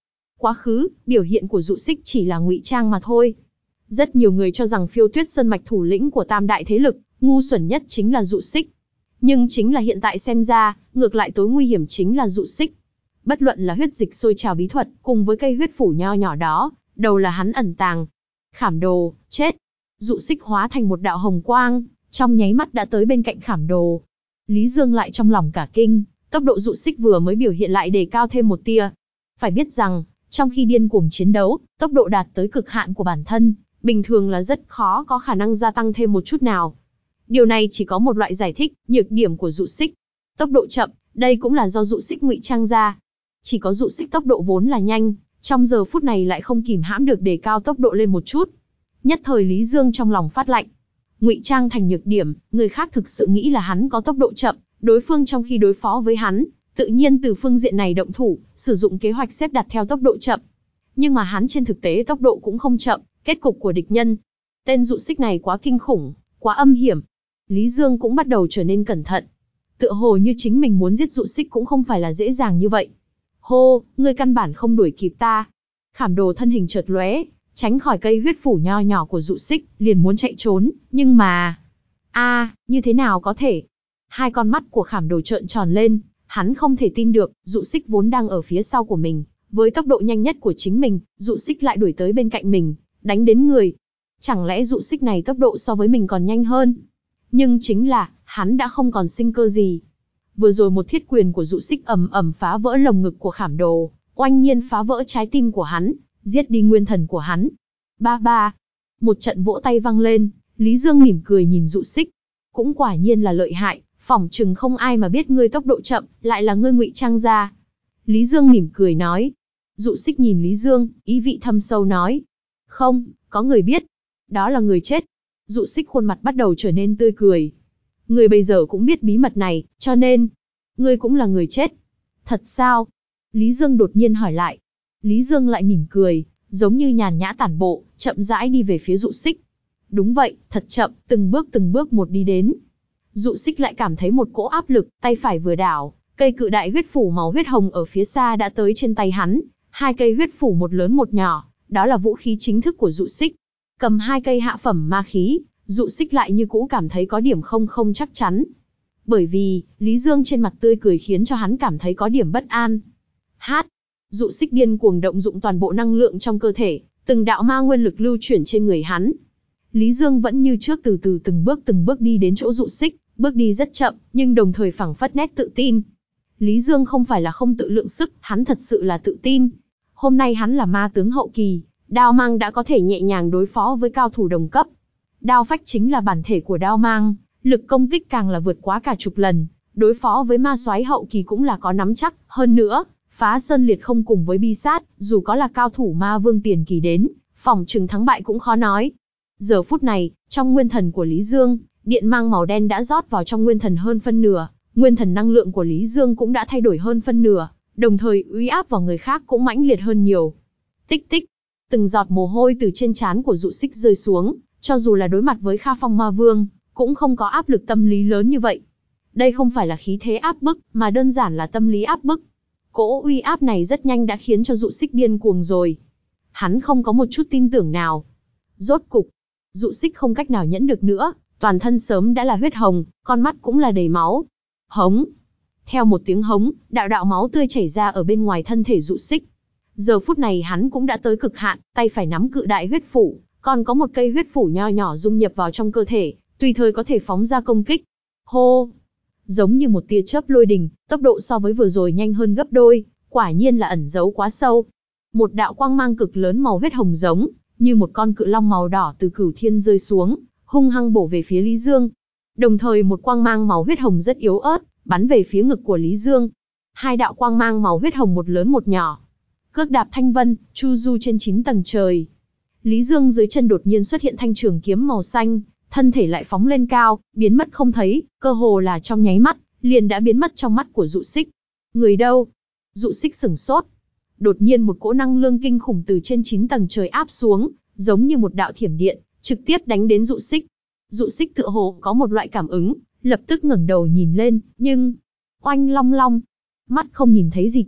Quá khứ, biểu hiện của dụ xích chỉ là ngụy trang mà thôi. Rất nhiều người cho rằng Phiêu Tuyết Sơn mạch thủ lĩnh của tam đại thế lực, ngu xuẩn nhất chính là dụ xích. Nhưng chính là hiện tại xem ra, ngược lại tối nguy hiểm chính là dụ xích. Bất luận là huyết dịch sôi trào bí thuật, cùng với cây huyết phủ nho nhỏ đó, đầu là hắn ẩn tàng. Khảm đồ, chết. Dụ xích hóa thành một đạo hồng quang, trong nháy mắt đã tới bên cạnh khảm đồ. Lý Dương lại trong lòng cả kinh, tốc độ dụ xích vừa mới biểu hiện lại đề cao thêm một tia. Phải biết rằng, trong khi điên cuồng chiến đấu, tốc độ đạt tới cực hạn của bản thân, bình thường là rất khó có khả năng gia tăng thêm một chút nào. Điều này chỉ có một loại giải thích, nhược điểm của dụ xích. Tốc độ chậm, đây cũng là do dụ xích ngụy trang ra. Chỉ có dụ xích tốc độ vốn là nhanh, trong giờ phút này lại không kìm hãm được đề cao tốc độ lên một chút. Nhất thời Lý Dương trong lòng phát lạnh. Ngụy trang thành nhược điểm, người khác thực sự nghĩ là hắn có tốc độ chậm, đối phương trong khi đối phó với hắn, tự nhiên từ phương diện này động thủ, sử dụng kế hoạch xếp đặt theo tốc độ chậm. Nhưng mà hắn trên thực tế tốc độ cũng không chậm, kết cục của địch nhân. Tên dụ xích này quá kinh khủng, quá âm hiểm. Lý Dương cũng bắt đầu trở nên cẩn thận. Tựa hồ như chính mình muốn giết dụ xích cũng không phải là dễ dàng như vậy. Hô, ngươi căn bản không đuổi kịp ta. Khảm đồ thân hình chợt lóe, tránh khỏi cây huyết phủ nho nhỏ của dụ xích, liền muốn chạy trốn, nhưng mà... a à, như thế nào có thể? Hai con mắt của khảm đồ trợn tròn lên, hắn không thể tin được, dụ xích vốn đang ở phía sau của mình. Với tốc độ nhanh nhất của chính mình, dụ xích lại đuổi tới bên cạnh mình, đánh đến người. Chẳng lẽ dụ xích này tốc độ so với mình còn nhanh hơn? Nhưng chính là, hắn đã không còn sinh cơ gì. Vừa rồi một thiết quyền của dụ xích ầm ầm phá vỡ lồng ngực của khảm đồ, oanh nhiên phá vỡ trái tim của hắn, giết đi nguyên thần của hắn. Ba ba. Một trận vỗ tay vang lên, Lý Dương mỉm cười nhìn dụ xích. Cũng quả nhiên là lợi hại, phỏng chừng không ai mà biết ngươi tốc độ chậm, lại là ngươi ngụy trang ra. Lý Dương mỉm cười nói. Dụ xích nhìn Lý Dương, ý vị thâm sâu nói. Không, có người biết. Đó là người chết. Dụ xích khuôn mặt bắt đầu trở nên tươi cười. Người bây giờ cũng biết bí mật này, cho nên, ngươi cũng là người chết. Thật sao? Lý Dương đột nhiên hỏi lại. Lý Dương lại mỉm cười, giống như nhàn nhã tản bộ, chậm rãi đi về phía dụ xích. Đúng vậy, thật chậm, từng bước từng bước một đi đến. Dụ xích lại cảm thấy một cỗ áp lực, tay phải vừa đảo, cây cự đại huyết phủ màu huyết hồng ở phía xa đã tới trên tay hắn. Hai cây huyết phủ một lớn một nhỏ, đó là vũ khí chính thức của dụ xích. Cầm hai cây hạ phẩm ma khí, dụ xích lại như cũ cảm thấy có điểm không không chắc chắn. Bởi vì, Lý Dương trên mặt tươi cười khiến cho hắn cảm thấy có điểm bất an. Hát! Dụ xích điên cuồng động dụng toàn bộ năng lượng trong cơ thể, từng đạo ma nguyên lực lưu chuyển trên người hắn. Lý Dương vẫn như trước từ từ từng bước từng bước đi đến chỗ dụ xích, bước đi rất chậm, nhưng đồng thời phảng phất nét tự tin. Lý Dương không phải là không tự lượng sức, hắn thật sự là tự tin. Hôm nay hắn là ma tướng hậu kỳ, đao mang đã có thể nhẹ nhàng đối phó với cao thủ đồng cấp. Đao phách chính là bản thể của đao mang, lực công kích càng là vượt quá cả chục lần, đối phó với ma soái hậu kỳ cũng là có nắm chắc, hơn nữa, phá sơn liệt không cùng với bi sát, dù có là cao thủ ma vương tiền kỳ đến, phỏng chừng thắng bại cũng khó nói. Giờ phút này, trong nguyên thần của Lý Dương, điện mang màu đen đã rót vào trong nguyên thần hơn phân nửa, nguyên thần năng lượng của Lý Dương cũng đã thay đổi hơn phân nửa, đồng thời uy áp vào người khác cũng mãnh liệt hơn nhiều. Tích tích, từng giọt mồ hôi từ trên trán của dụ xích rơi xuống, cho dù là đối mặt với Kha Phong Ma Vương, cũng không có áp lực tâm lý lớn như vậy. Đây không phải là khí thế áp bức, mà đơn giản là tâm lý áp bức. Cỗ uy áp này rất nhanh đã khiến cho dụ xích điên cuồng rồi. Hắn không có một chút tin tưởng nào. Rốt cục, dụ xích không cách nào nhẫn được nữa, toàn thân sớm đã là huyết hồng, con mắt cũng là đầy máu. Hống! Theo một tiếng hống, đạo đạo máu tươi chảy ra ở bên ngoài thân thể dụ xích. Giờ phút này hắn cũng đã tới cực hạn, tay phải nắm cự đại huyết phủ, còn có một cây huyết phủ nho nhỏ dung nhập vào trong cơ thể, tùy thời có thể phóng ra công kích. Hô! Giống như một tia chớp lôi đình, tốc độ so với vừa rồi nhanh hơn gấp đôi, quả nhiên là ẩn giấu quá sâu. Một đạo quang mang cực lớn màu huyết hồng giống như một con cự long màu đỏ từ cửu thiên rơi xuống, hung hăng bổ về phía Lý Dương. Đồng thời một quang mang màu huyết hồng rất yếu ớt, bắn về phía ngực của Lý Dương. Hai đạo quang mang màu huyết hồng một lớn một nhỏ. Cước đạp thanh vân, chu du trên chín tầng trời. Lý Dương dưới chân đột nhiên xuất hiện thanh trường kiếm màu xanh, thân thể lại phóng lên cao, biến mất không thấy, cơ hồ là trong nháy mắt, liền đã biến mất trong mắt của dụ xích. Người đâu? Dụ xích sửng sốt. Đột nhiên một cỗ năng lượng kinh khủng từ trên chín tầng trời áp xuống, giống như một đạo thiểm điện, trực tiếp đánh đến dụ xích. Dụ xích tựa hồ có một loại cảm ứng, lập tức ngẩng đầu nhìn lên, nhưng oanh long long, mắt không nhìn thấy gì cả,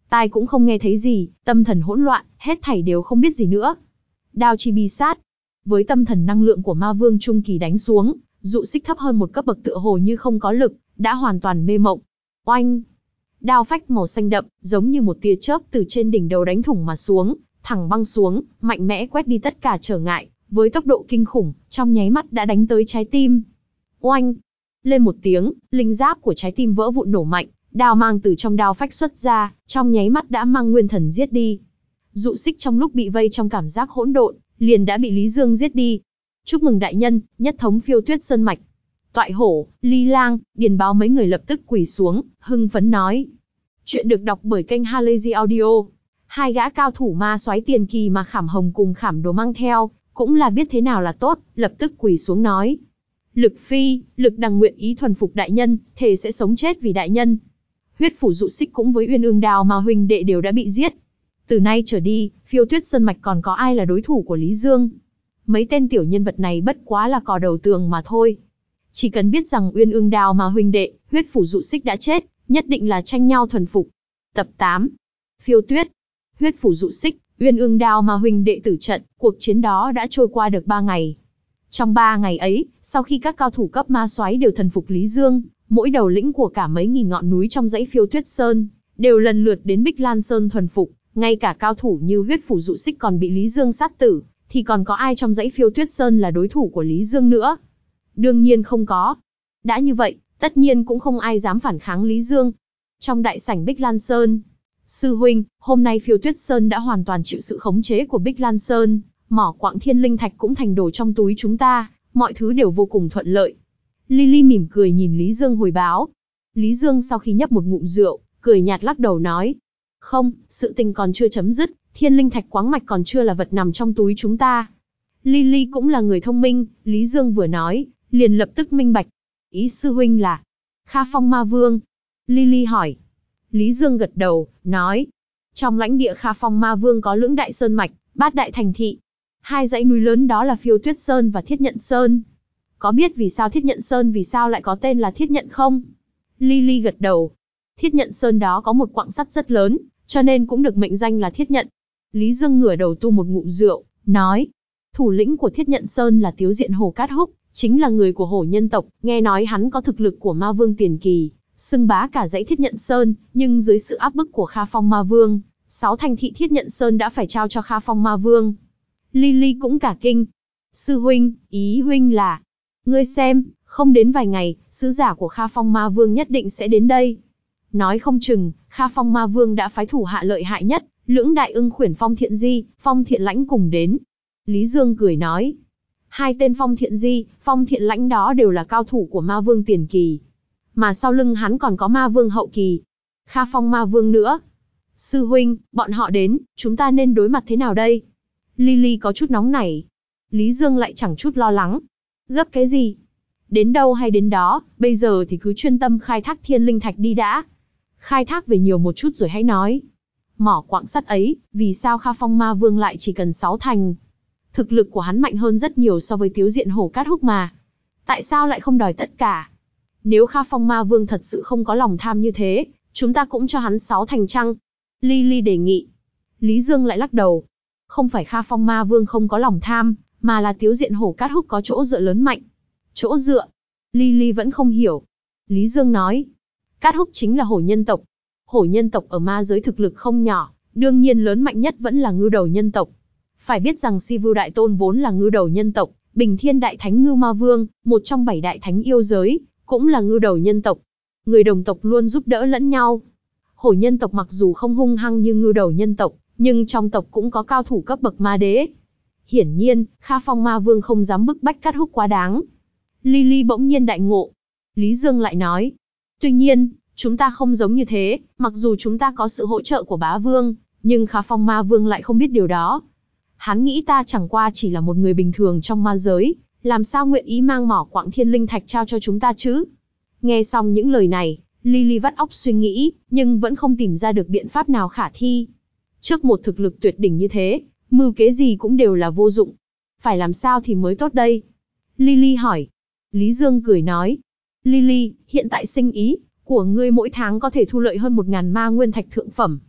Tai cũng không nghe thấy gì, tâm thần hỗn loạn, hết thảy đều không biết gì nữa. Đao chi bi sát. Với tâm thần năng lượng của ma vương trung kỳ đánh xuống, Dụ Xích thấp hơn một cấp bậc tựa hồ như không có lực, đã hoàn toàn mê mộng. Oanh! Đao phách màu xanh đậm, giống như một tia chớp từ trên đỉnh đầu đánh thủng mà xuống, thẳng băng xuống, mạnh mẽ quét đi tất cả trở ngại, với tốc độ kinh khủng, trong nháy mắt đã đánh tới trái tim. Oanh! Lên một tiếng, linh giáp của trái tim vỡ vụn nổ mạnh, đao mang từ trong đao phách xuất ra, trong nháy mắt đã mang nguyên thần giết đi. Dụ Xích trong lúc bị vây trong cảm giác hỗn độn, liền đã bị Lý Dương giết đi. Chúc mừng đại nhân, nhất thống Phiêu Tuyết Sơn mạch. Toại Hổ, Ly Lang, Điền Báo mấy người lập tức quỳ xuống, hưng phấn nói. Chuyện được đọc bởi kênh Halazy Audio. Hai gã cao thủ ma soái tiền kỳ mà Khảm Hồng cùng Khảm Đồ mang theo, cũng là biết thế nào là tốt, lập tức quỳ xuống nói. Lực Phi, Lực Đằng nguyện ý thuần phục đại nhân, thề sẽ sống chết vì đại nhân. Huyết phủ Dụ Xích cũng với Uyên Ương Đào mà huynh đệ đều đã bị giết. Từ nay trở đi, Phiêu Tuyết Sơn mạch còn có ai là đối thủ của Lý Dương? Mấy tên tiểu nhân vật này bất quá là cò đầu tường mà thôi. Chỉ cần biết rằng Uyên Ương Đào mà huynh đệ, Huyết phủ Dụ Xích đã chết, nhất định là tranh nhau thuần phục. Tập tám. Phiêu Tuyết, Huyết phủ Dụ Xích, Uyên Ương Đào mà huynh đệ tử trận, cuộc chiến đó đã trôi qua được ba ngày. Trong ba ngày ấy, sau khi các cao thủ cấp ma soái đều thần phục Lý Dương, mỗi đầu lĩnh của cả mấy nghìn ngọn núi trong dãy Phiêu Tuyết Sơn, đều lần lượt đến Bích Lan Sơn thuần phục, ngay cả cao thủ như Huyết phủ Dụ Xích còn bị Lý Dương sát tử, thì còn có ai trong dãy Phiêu Tuyết Sơn là đối thủ của Lý Dương nữa? Đương nhiên không có. Đã như vậy, tất nhiên cũng không ai dám phản kháng Lý Dương. Trong đại sảnh Bích Lan Sơn, sư huynh, hôm nay Phiêu Tuyết Sơn đã hoàn toàn chịu sự khống chế của Bích Lan Sơn, mỏ quặng thiên linh thạch cũng thành đồ trong túi chúng ta, mọi thứ đều vô cùng thuận lợi. Lily mỉm cười nhìn Lý Dương hồi báo. Lý Dương sau khi nhấp một ngụm rượu, cười nhạt lắc đầu nói. Không, sự tình còn chưa chấm dứt, thiên linh thạch quáng mạch còn chưa là vật nằm trong túi chúng ta. Lily cũng là người thông minh, Lý Dương vừa nói, liền lập tức minh bạch. Ý sư huynh là Kha Phong Ma Vương. Lily hỏi. Lý Dương gật đầu, nói. Trong lãnh địa Kha Phong Ma Vương có lưỡng đại sơn mạch, bát đại thành thị. Hai dãy núi lớn đó là Phiêu Tuyết Sơn và Thiết Nhận Sơn. Có biết vì sao Thiết Nhận Sơn vì sao lại có tên là Thiết Nhận không? Lily gật đầu. Thiết Nhận Sơn đó có một quặng sắt rất lớn, cho nên cũng được mệnh danh là Thiết Nhận. Lý Dương ngửa đầu tu một ngụm rượu, nói. Thủ lĩnh của Thiết Nhận Sơn là Tiếu Diện Hổ Cát Húc, chính là người của hổ nhân tộc, nghe nói hắn có thực lực của ma vương tiền kỳ, xưng bá cả dãy Thiết Nhận Sơn, nhưng dưới sự áp bức của Kha Phong Ma Vương, sáu thành thị Thiết Nhận Sơn đã phải trao cho Kha Phong Ma Vương. Lily cũng cả kinh. Sư huynh, ý huynh là, ngươi xem, không đến vài ngày, sứ giả của Kha Phong Ma Vương nhất định sẽ đến đây. Nói không chừng, Kha Phong Ma Vương đã phái thủ hạ lợi hại nhất, lưỡng đại ưng khuyển Phong Thiện Di, Phong Thiện Lãnh cùng đến. Lý Dương cười nói. Hai tên Phong Thiện Di, Phong Thiện Lãnh đó đều là cao thủ của Ma Vương tiền kỳ. Mà sau lưng hắn còn có Ma Vương hậu kỳ. Kha Phong Ma Vương nữa. Sư huynh, bọn họ đến, chúng ta nên đối mặt thế nào đây? Lily có chút nóng nảy. Lý Dương lại chẳng chút lo lắng. Gấp cái gì? Đến đâu hay đến đó, bây giờ thì cứ chuyên tâm khai thác thiên linh thạch đi đã. Khai thác về nhiều một chút rồi hãy nói. Mỏ quặng sắt ấy, vì sao Kha Phong Ma Vương lại chỉ cần sáu thành? Thực lực của hắn mạnh hơn rất nhiều so với Tiếu Diện Hổ Cát Húc mà. Tại sao lại không đòi tất cả? Nếu Kha Phong Ma Vương thật sự không có lòng tham như thế, chúng ta cũng cho hắn sáu thành chăng? Lily đề nghị. Lý Dương lại lắc đầu. Không phải Kha Phong Ma Vương không có lòng tham, mà là Tiếu Diện Hổ Cát Húc có chỗ dựa lớn mạnh. Chỗ dựa? Lily vẫn không hiểu. Lý Dương nói. Cát Húc chính là hổ nhân tộc. Hổ nhân tộc ở ma giới thực lực không nhỏ, đương nhiên lớn mạnh nhất vẫn là ngưu đầu nhân tộc. Phải biết rằng Si Vưu Đại Tôn vốn là ngưu đầu nhân tộc, Bình Thiên Đại Thánh Ngưu Ma Vương, một trong bảy đại thánh yêu giới, cũng là ngưu đầu nhân tộc. Người đồng tộc luôn giúp đỡ lẫn nhau. Hổ nhân tộc mặc dù không hung hăng như ngưu đầu nhân tộc, nhưng trong tộc cũng có cao thủ cấp bậc ma đế. Hiển nhiên, Kha Phong Ma Vương không dám bức bách Cát Húc quá đáng. Lily bỗng nhiên đại ngộ. Lý Dương lại nói. Tuy nhiên, chúng ta không giống như thế, mặc dù chúng ta có sự hỗ trợ của bá vương, nhưng Kha Phong Ma Vương lại không biết điều đó. Hắn nghĩ ta chẳng qua chỉ là một người bình thường trong ma giới, làm sao nguyện ý mang mỏ quặng thiên linh thạch trao cho chúng ta chứ? Nghe xong những lời này, Lily vắt óc suy nghĩ, nhưng vẫn không tìm ra được biện pháp nào khả thi. Trước một thực lực tuyệt đỉnh như thế, mưu kế gì cũng đều là vô dụng. Phải làm sao thì mới tốt đây? Lily hỏi. Lý Dương cười nói. Lily, hiện tại sinh ý của ngươi mỗi tháng có thể thu lợi hơn một ngàn ma nguyên thạch thượng phẩm.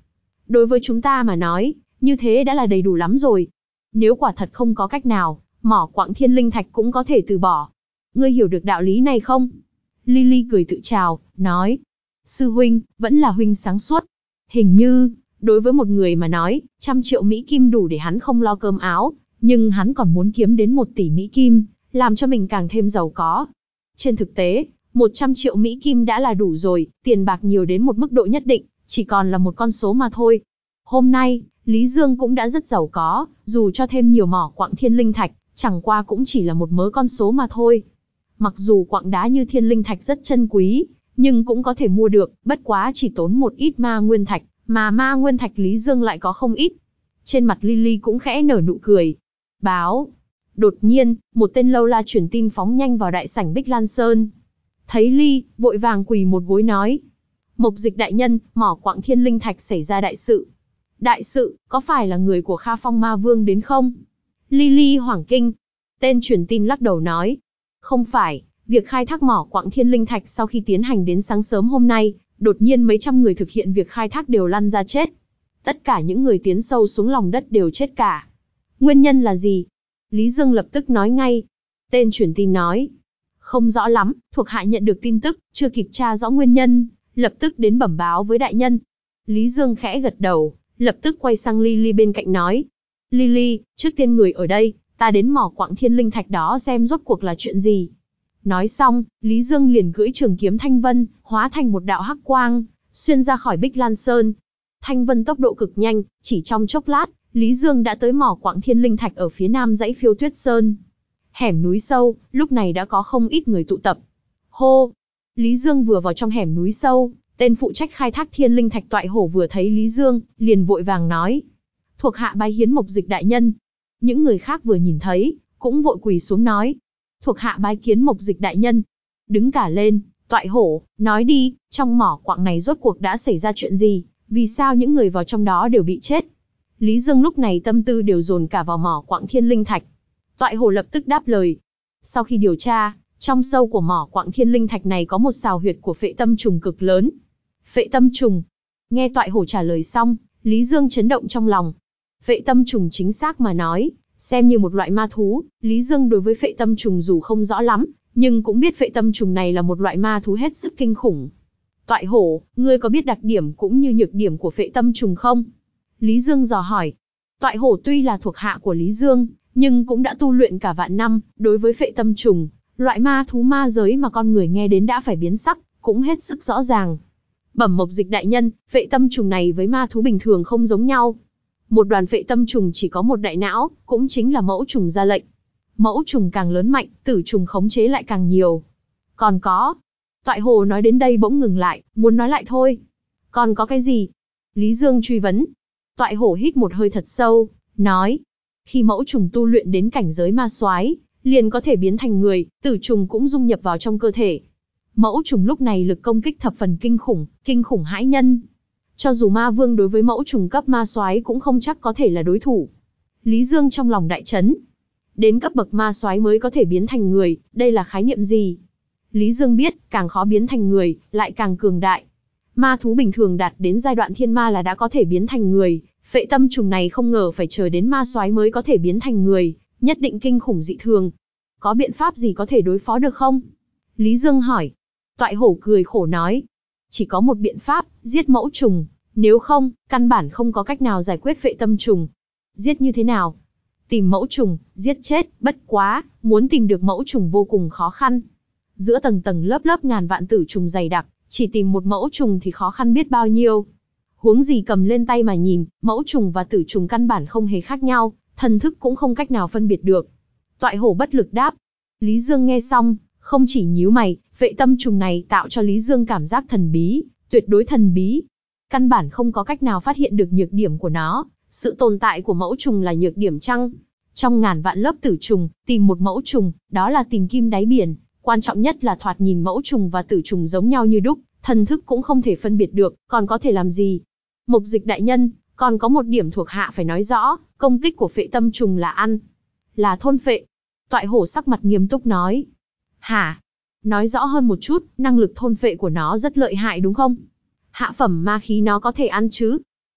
Đối với chúng ta mà nói, như thế đã là đầy đủ lắm rồi. Nếu quả thật không có cách nào, mỏ quặng thiên linh thạch cũng có thể từ bỏ. Ngươi hiểu được đạo lý này không? Lily cười tự chào, nói. Sư huynh, vẫn là huynh sáng suốt. Hình như, đối với một người mà nói, trăm triệu Mỹ Kim đủ để hắn không lo cơm áo, nhưng hắn còn muốn kiếm đến một tỷ Mỹ Kim, làm cho mình càng thêm giàu có. Trên thực tế, một trăm triệu Mỹ Kim đã là đủ rồi, tiền bạc nhiều đến một mức độ nhất định, chỉ còn là một con số mà thôi. Hôm nay, Lý Dương cũng đã rất giàu có, dù cho thêm nhiều mỏ quặng thiên linh thạch, chẳng qua cũng chỉ là một mớ con số mà thôi. Mặc dù quặng đá như thiên linh thạch rất chân quý, nhưng cũng có thể mua được, bất quá chỉ tốn một ít ma nguyên thạch, mà ma nguyên thạch Lý Dương lại có không ít. Trên mặt Lily cũng khẽ nở nụ cười. Báo. Đột nhiên, một tên lâu la truyền tin phóng nhanh vào đại sảnh Bích Lan Sơn. Thấy Ly, vội vàng quỳ một gối nói. Mộc Dịch đại nhân, mỏ quặng thiên linh thạch xảy ra đại sự. Đại sự, có phải là người của Kha Phong Ma Vương đến không? Lily hoảng kinh. Tên truyền tin lắc đầu nói. Không phải, việc khai thác mỏ quặng thiên linh thạch sau khi tiến hành đến sáng sớm hôm nay, đột nhiên mấy trăm người thực hiện việc khai thác đều lăn ra chết. Tất cả những người tiến sâu xuống lòng đất đều chết cả. Nguyên nhân là gì? Lý Dương lập tức nói ngay. Tên truyền tin nói. Không rõ lắm, thuộc hạ nhận được tin tức, chưa kịp tra rõ nguyên nhân, lập tức đến bẩm báo với đại nhân. Lý Dương khẽ gật đầu, lập tức quay sang Lily bên cạnh nói. Lily, trước tiên người ở đây, ta đến mỏ quặng thiên linh thạch đó xem rốt cuộc là chuyện gì. Nói xong, Lý Dương liền cưỡi trường kiếm Thanh Vân, hóa thành một đạo hắc quang, xuyên ra khỏi Bích Lan Sơn. Thanh Vân tốc độ cực nhanh, chỉ trong chốc lát, Lý Dương đã tới mỏ quặng thiên linh thạch ở phía nam dãy Phiêu Tuyết Sơn. Hẻm núi sâu, lúc này đã có không ít người tụ tập. Hô! Lý Dương vừa vào trong hẻm núi sâu, tên phụ trách khai thác thiên linh thạch Toại Hổ vừa thấy Lý Dương, liền vội vàng nói. Thuộc hạ bái hiến Mộc Dịch đại nhân. Những người khác vừa nhìn thấy, cũng vội quỳ xuống nói. Thuộc hạ bái kiến Mộc Dịch đại nhân. Đứng cả lên, Toại Hổ, nói đi, trong mỏ quặng này rốt cuộc đã xảy ra chuyện gì, vì sao những người vào trong đó đều bị chết. Lý Dương lúc này tâm tư đều dồn cả vào mỏ quặng thiên linh thạch. Toại Hổ lập tức đáp lời. Sau khi điều tra, trong sâu của mỏ quặng thiên linh thạch này có một sào huyệt của phệ tâm trùng cực lớn. Phệ tâm trùng. Nghe Toại Hổ trả lời xong, Lý Dương chấn động trong lòng. Phệ tâm trùng chính xác mà nói, xem như một loại ma thú, Lý Dương đối với phệ tâm trùng dù không rõ lắm, nhưng cũng biết phệ tâm trùng này là một loại ma thú hết sức kinh khủng. Toại Hổ, ngươi có biết đặc điểm cũng như nhược điểm của phệ tâm trùng không? Lý Dương dò hỏi. Toại Hổ tuy là thuộc hạ của Lý Dương, nhưng cũng đã tu luyện cả vạn năm, đối với phệ tâm trùng, loại ma thú ma giới mà con người nghe đến đã phải biến sắc, cũng hết sức rõ ràng. Bẩm Mộc Dịch đại nhân, phệ tâm trùng này với ma thú bình thường không giống nhau. Một đoàn phệ tâm trùng chỉ có một đại não, cũng chính là mẫu trùng ra lệnh. Mẫu trùng càng lớn mạnh, tử trùng khống chế lại càng nhiều. Còn có... Toại Hổ nói đến đây bỗng ngừng lại, muốn nói lại thôi. Còn có cái gì? Lý Dương truy vấn. Toại Hổ hít một hơi thật sâu, nói. Khi mẫu trùng tu luyện đến cảnh giới ma soái, liền có thể biến thành người, tử trùng cũng dung nhập vào trong cơ thể. Mẫu trùng lúc này lực công kích thập phần kinh khủng, kinh khủng hãi nhân. Cho dù ma vương đối với mẫu trùng cấp ma soái cũng không chắc có thể là đối thủ. Lý Dương trong lòng đại chấn. Đến cấp bậc ma soái mới có thể biến thành người, đây là khái niệm gì? Lý Dương biết, càng khó biến thành người, lại càng cường đại. Ma thú bình thường đạt đến giai đoạn thiên ma là đã có thể biến thành người, phệ tâm trùng này không ngờ phải chờ đến ma soái mới có thể biến thành người, nhất định kinh khủng dị thường. Có biện pháp gì có thể đối phó được không? Lý Dương hỏi. Toại Hổ cười khổ nói. Chỉ có một biện pháp, giết mẫu trùng, nếu không, căn bản không có cách nào giải quyết phệ tâm trùng. Giết như thế nào? Tìm mẫu trùng, giết chết, bất quá, muốn tìm được mẫu trùng vô cùng khó khăn. Giữa tầng tầng lớp lớp ngàn vạn tử trùng dày đặc, chỉ tìm một mẫu trùng thì khó khăn biết bao nhiêu. Huống gì cầm lên tay mà nhìn, mẫu trùng và tử trùng căn bản không hề khác nhau, thần thức cũng không cách nào phân biệt được. Toại Hổ bất lực đáp. Lý Dương nghe xong, không chỉ nhíu mày, phệ tâm trùng này tạo cho Lý Dương cảm giác thần bí, tuyệt đối thần bí. Căn bản không có cách nào phát hiện được nhược điểm của nó, sự tồn tại của mẫu trùng là nhược điểm chăng? Trong ngàn vạn lớp tử trùng, tìm một mẫu trùng, đó là tìm kim đáy biển, quan trọng nhất là thoạt nhìn mẫu trùng và tử trùng giống nhau như đúc, thần thức cũng không thể phân biệt được, còn có thể làm gì? Mộc Dịch đại nhân, còn có một điểm thuộc hạ phải nói rõ, công kích của phệ tâm trùng là ăn, là thôn phệ. Toại Hổ sắc mặt nghiêm túc nói. Hả? Nói rõ hơn một chút, năng lực thôn phệ của nó rất lợi hại đúng không? Hạ phẩm ma khí nó có thể ăn chứ?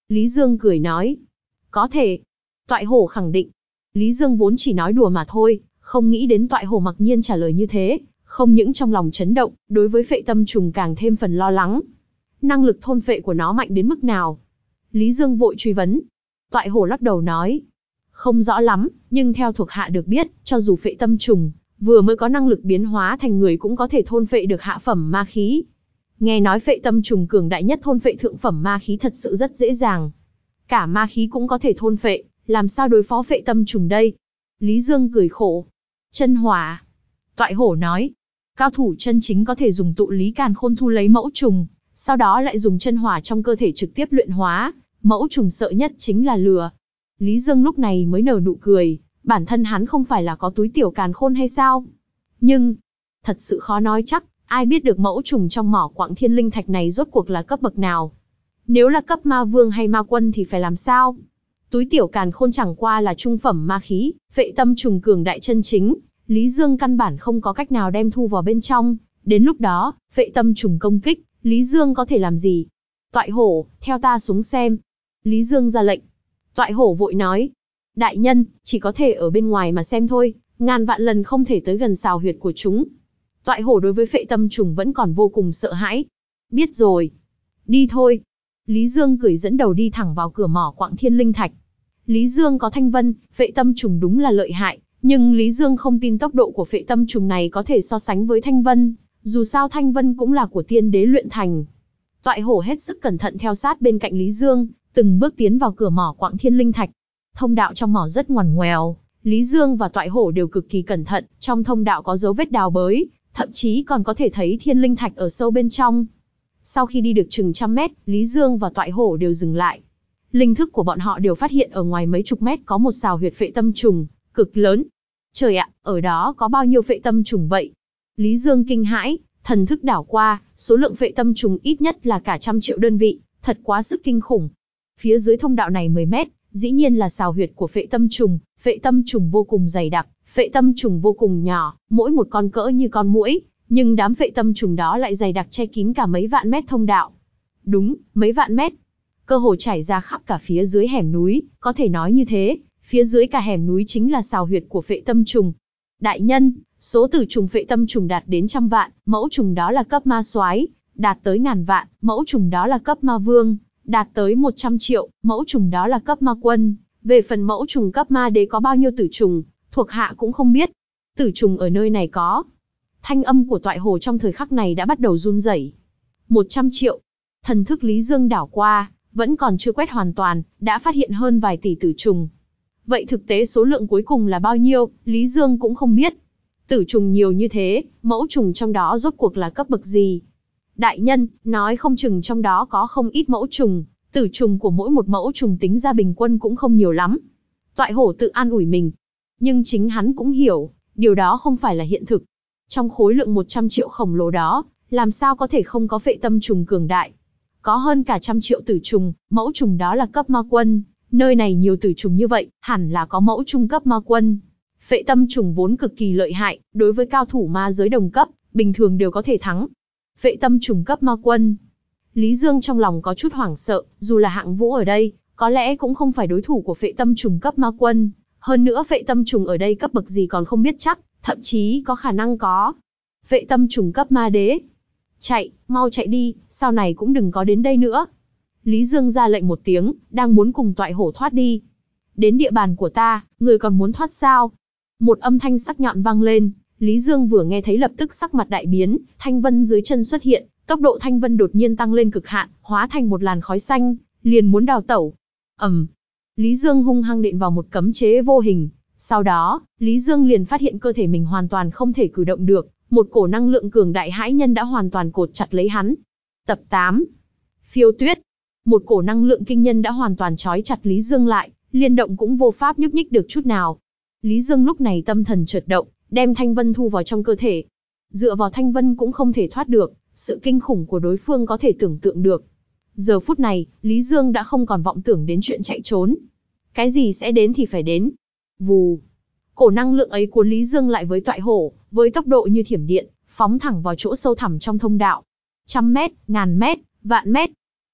Lý Dương cười nói. Có thể. Toại hổ khẳng định. Lý Dương vốn chỉ nói đùa mà thôi, không nghĩ đến Toại hổ mặc nhiên trả lời như thế, không những trong lòng chấn động, đối với phệ tâm trùng càng thêm phần lo lắng. Năng lực thôn phệ của nó mạnh đến mức nào? Lý Dương vội truy vấn. Toại hổ lắc đầu nói. Không rõ lắm, nhưng theo thuộc hạ được biết, cho dù phệ tâm trùng vừa mới có năng lực biến hóa thành người cũng có thể thôn phệ được hạ phẩm ma khí. Nghe nói phệ tâm trùng cường đại nhất thôn phệ thượng phẩm ma khí thật sự rất dễ dàng. Cả ma khí cũng có thể thôn phệ, làm sao đối phó phệ tâm trùng đây? Lý Dương cười khổ. Chân hỏa. Toại hổ nói. Cao thủ chân chính có thể dùng tụ lý càn khôn thu lấy mẫu trùng, sau đó lại dùng chân hỏa trong cơ thể trực tiếp luyện hóa. Mẫu trùng sợ nhất chính là lửa. Lý Dương lúc này mới nở nụ cười, bản thân hắn không phải là có túi tiểu càn khôn hay sao? Nhưng, thật sự khó nói chắc, ai biết được mẫu trùng trong mỏ quặng thiên linh thạch này rốt cuộc là cấp bậc nào? Nếu là cấp ma vương hay ma quân thì phải làm sao? Túi tiểu càn khôn chẳng qua là trung phẩm ma khí, phệ tâm trùng cường đại chân chính, Lý Dương căn bản không có cách nào đem thu vào bên trong, đến lúc đó, phệ tâm trùng công kích, Lý Dương có thể làm gì? Toại hổ, theo ta xuống xem. Lý Dương ra lệnh. Toại hổ vội nói. Đại nhân, chỉ có thể ở bên ngoài mà xem thôi, ngàn vạn lần không thể tới gần sào huyệt của chúng. Toại hổ đối với phệ tâm trùng vẫn còn vô cùng sợ hãi. Biết rồi. Đi thôi. Lý Dương cười dẫn đầu đi thẳng vào cửa mỏ quặng thiên linh thạch. Lý Dương có thanh vân, phệ tâm trùng đúng là lợi hại, nhưng Lý Dương không tin tốc độ của phệ tâm trùng này có thể so sánh với thanh vân, dù sao thanh vân cũng là của tiên đế luyện thành. Toại hổ hết sức cẩn thận theo sát bên cạnh Lý Dương, từng bước tiến vào cửa mỏ quặng thiên linh thạch. Thông đạo trong mỏ rất ngoằn ngoèo, Lý Dương và Toại hổ đều cực kỳ cẩn thận, trong thông đạo có dấu vết đào bới, thậm chí còn có thể thấy thiên linh thạch ở sâu bên trong. Sau khi đi được chừng trăm mét, Lý Dương và Toại hổ đều dừng lại. Linh thức của bọn họ đều phát hiện ở ngoài mấy chục mét có một sào huyệt phệ tâm trùng, cực lớn. Trời ạ, ở đó có bao nhiêu phệ tâm trùng vậy? Lý Dương kinh hãi, thần thức đảo qua, số lượng phệ tâm trùng ít nhất là cả trăm triệu đơn vị, thật quá sức kinh khủng. Phía dưới thông đạo này mười mét, dĩ nhiên là sào huyệt của phệ tâm trùng, phệ tâm trùng vô cùng dày đặc, phệ tâm trùng vô cùng nhỏ, mỗi một con cỡ như con muỗi, nhưng đám phệ tâm trùng đó lại dày đặc che kín cả mấy vạn mét thông đạo. Đúng, mấy vạn mét. Cơ hồ trải ra khắp cả phía dưới hẻm núi, có thể nói như thế, phía dưới cả hẻm núi chính là sào huyệt của phệ tâm trùng. Đại nhân, số tử trùng phệ tâm trùng đạt đến trăm vạn, mẫu trùng đó là cấp ma soái, đạt tới ngàn vạn, mẫu trùng đó là cấp ma vương, đạt tới một trăm triệu, mẫu trùng đó là cấp ma quân. Về phần mẫu trùng cấp ma đế có bao nhiêu tử trùng, thuộc hạ cũng không biết. Tử trùng ở nơi này có. Thanh âm của Toại hổ trong thời khắc này đã bắt đầu run rẩy. một trăm triệu. Thần thức Lý Dương đảo qua, vẫn còn chưa quét hoàn toàn, đã phát hiện hơn vài tỷ tử trùng. Vậy thực tế số lượng cuối cùng là bao nhiêu, Lý Dương cũng không biết. Tử trùng nhiều như thế, mẫu trùng trong đó rốt cuộc là cấp bậc gì? Đại nhân, nói không chừng trong đó có không ít mẫu trùng, tử trùng của mỗi một mẫu trùng tính ra bình quân cũng không nhiều lắm. Toại hổ tự an ủi mình. Nhưng chính hắn cũng hiểu, điều đó không phải là hiện thực. Trong khối lượng một trăm triệu khổng lồ đó, làm sao có thể không có phệ tâm trùng cường đại? Có hơn cả trăm triệu tử trùng, mẫu trùng đó là cấp ma quân. Nơi này nhiều tử trùng như vậy, hẳn là có mẫu trùng cấp ma quân. Phệ tâm trùng vốn cực kỳ lợi hại, đối với cao thủ ma giới đồng cấp, bình thường đều có thể thắng. Phệ tâm trùng cấp ma quân. Lý Dương trong lòng có chút hoảng sợ, dù là hạng vũ ở đây, có lẽ cũng không phải đối thủ của phệ tâm trùng cấp ma quân. Hơn nữa phệ tâm trùng ở đây cấp bậc gì còn không biết chắc, thậm chí có khả năng có phệ tâm trùng cấp ma đế. Chạy, mau chạy đi, sau này cũng đừng có đến đây nữa. Lý Dương ra lệnh một tiếng, đang muốn cùng Toại hổ thoát đi. Đến địa bàn của ta, người còn muốn thoát sao? Một âm thanh sắc nhọn vang lên, Lý Dương vừa nghe thấy lập tức sắc mặt đại biến, thanh vân dưới chân xuất hiện, tốc độ thanh vân đột nhiên tăng lên cực hạn, hóa thành một làn khói xanh, liền muốn đào tẩu. Ầm. Lý Dương hung hăng đệm vào một cấm chế vô hình, sau đó, Lý Dương liền phát hiện cơ thể mình hoàn toàn không thể cử động được, một cổ năng lượng cường đại hãi nhân đã hoàn toàn cột chặt lấy hắn. Tập tám. Phiêu tuyết. Một cổ năng lượng kinh nhân đã hoàn toàn trói chặt Lý Dương lại, liên động cũng vô pháp nhúc nhích được chút nào. Lý Dương lúc này tâm thần chợt động, đem thanh vân thu vào trong cơ thể. Dựa vào thanh vân cũng không thể thoát được, sự kinh khủng của đối phương có thể tưởng tượng được. Giờ phút này, Lý Dương đã không còn vọng tưởng đến chuyện chạy trốn. Cái gì sẽ đến thì phải đến. Vù. Cổ năng lượng ấy cuốn Lý Dương lại với Toại hổ, với tốc độ như thiểm điện, phóng thẳng vào chỗ sâu thẳm trong thông đạo. Trăm mét, ngàn mét, vạn mét.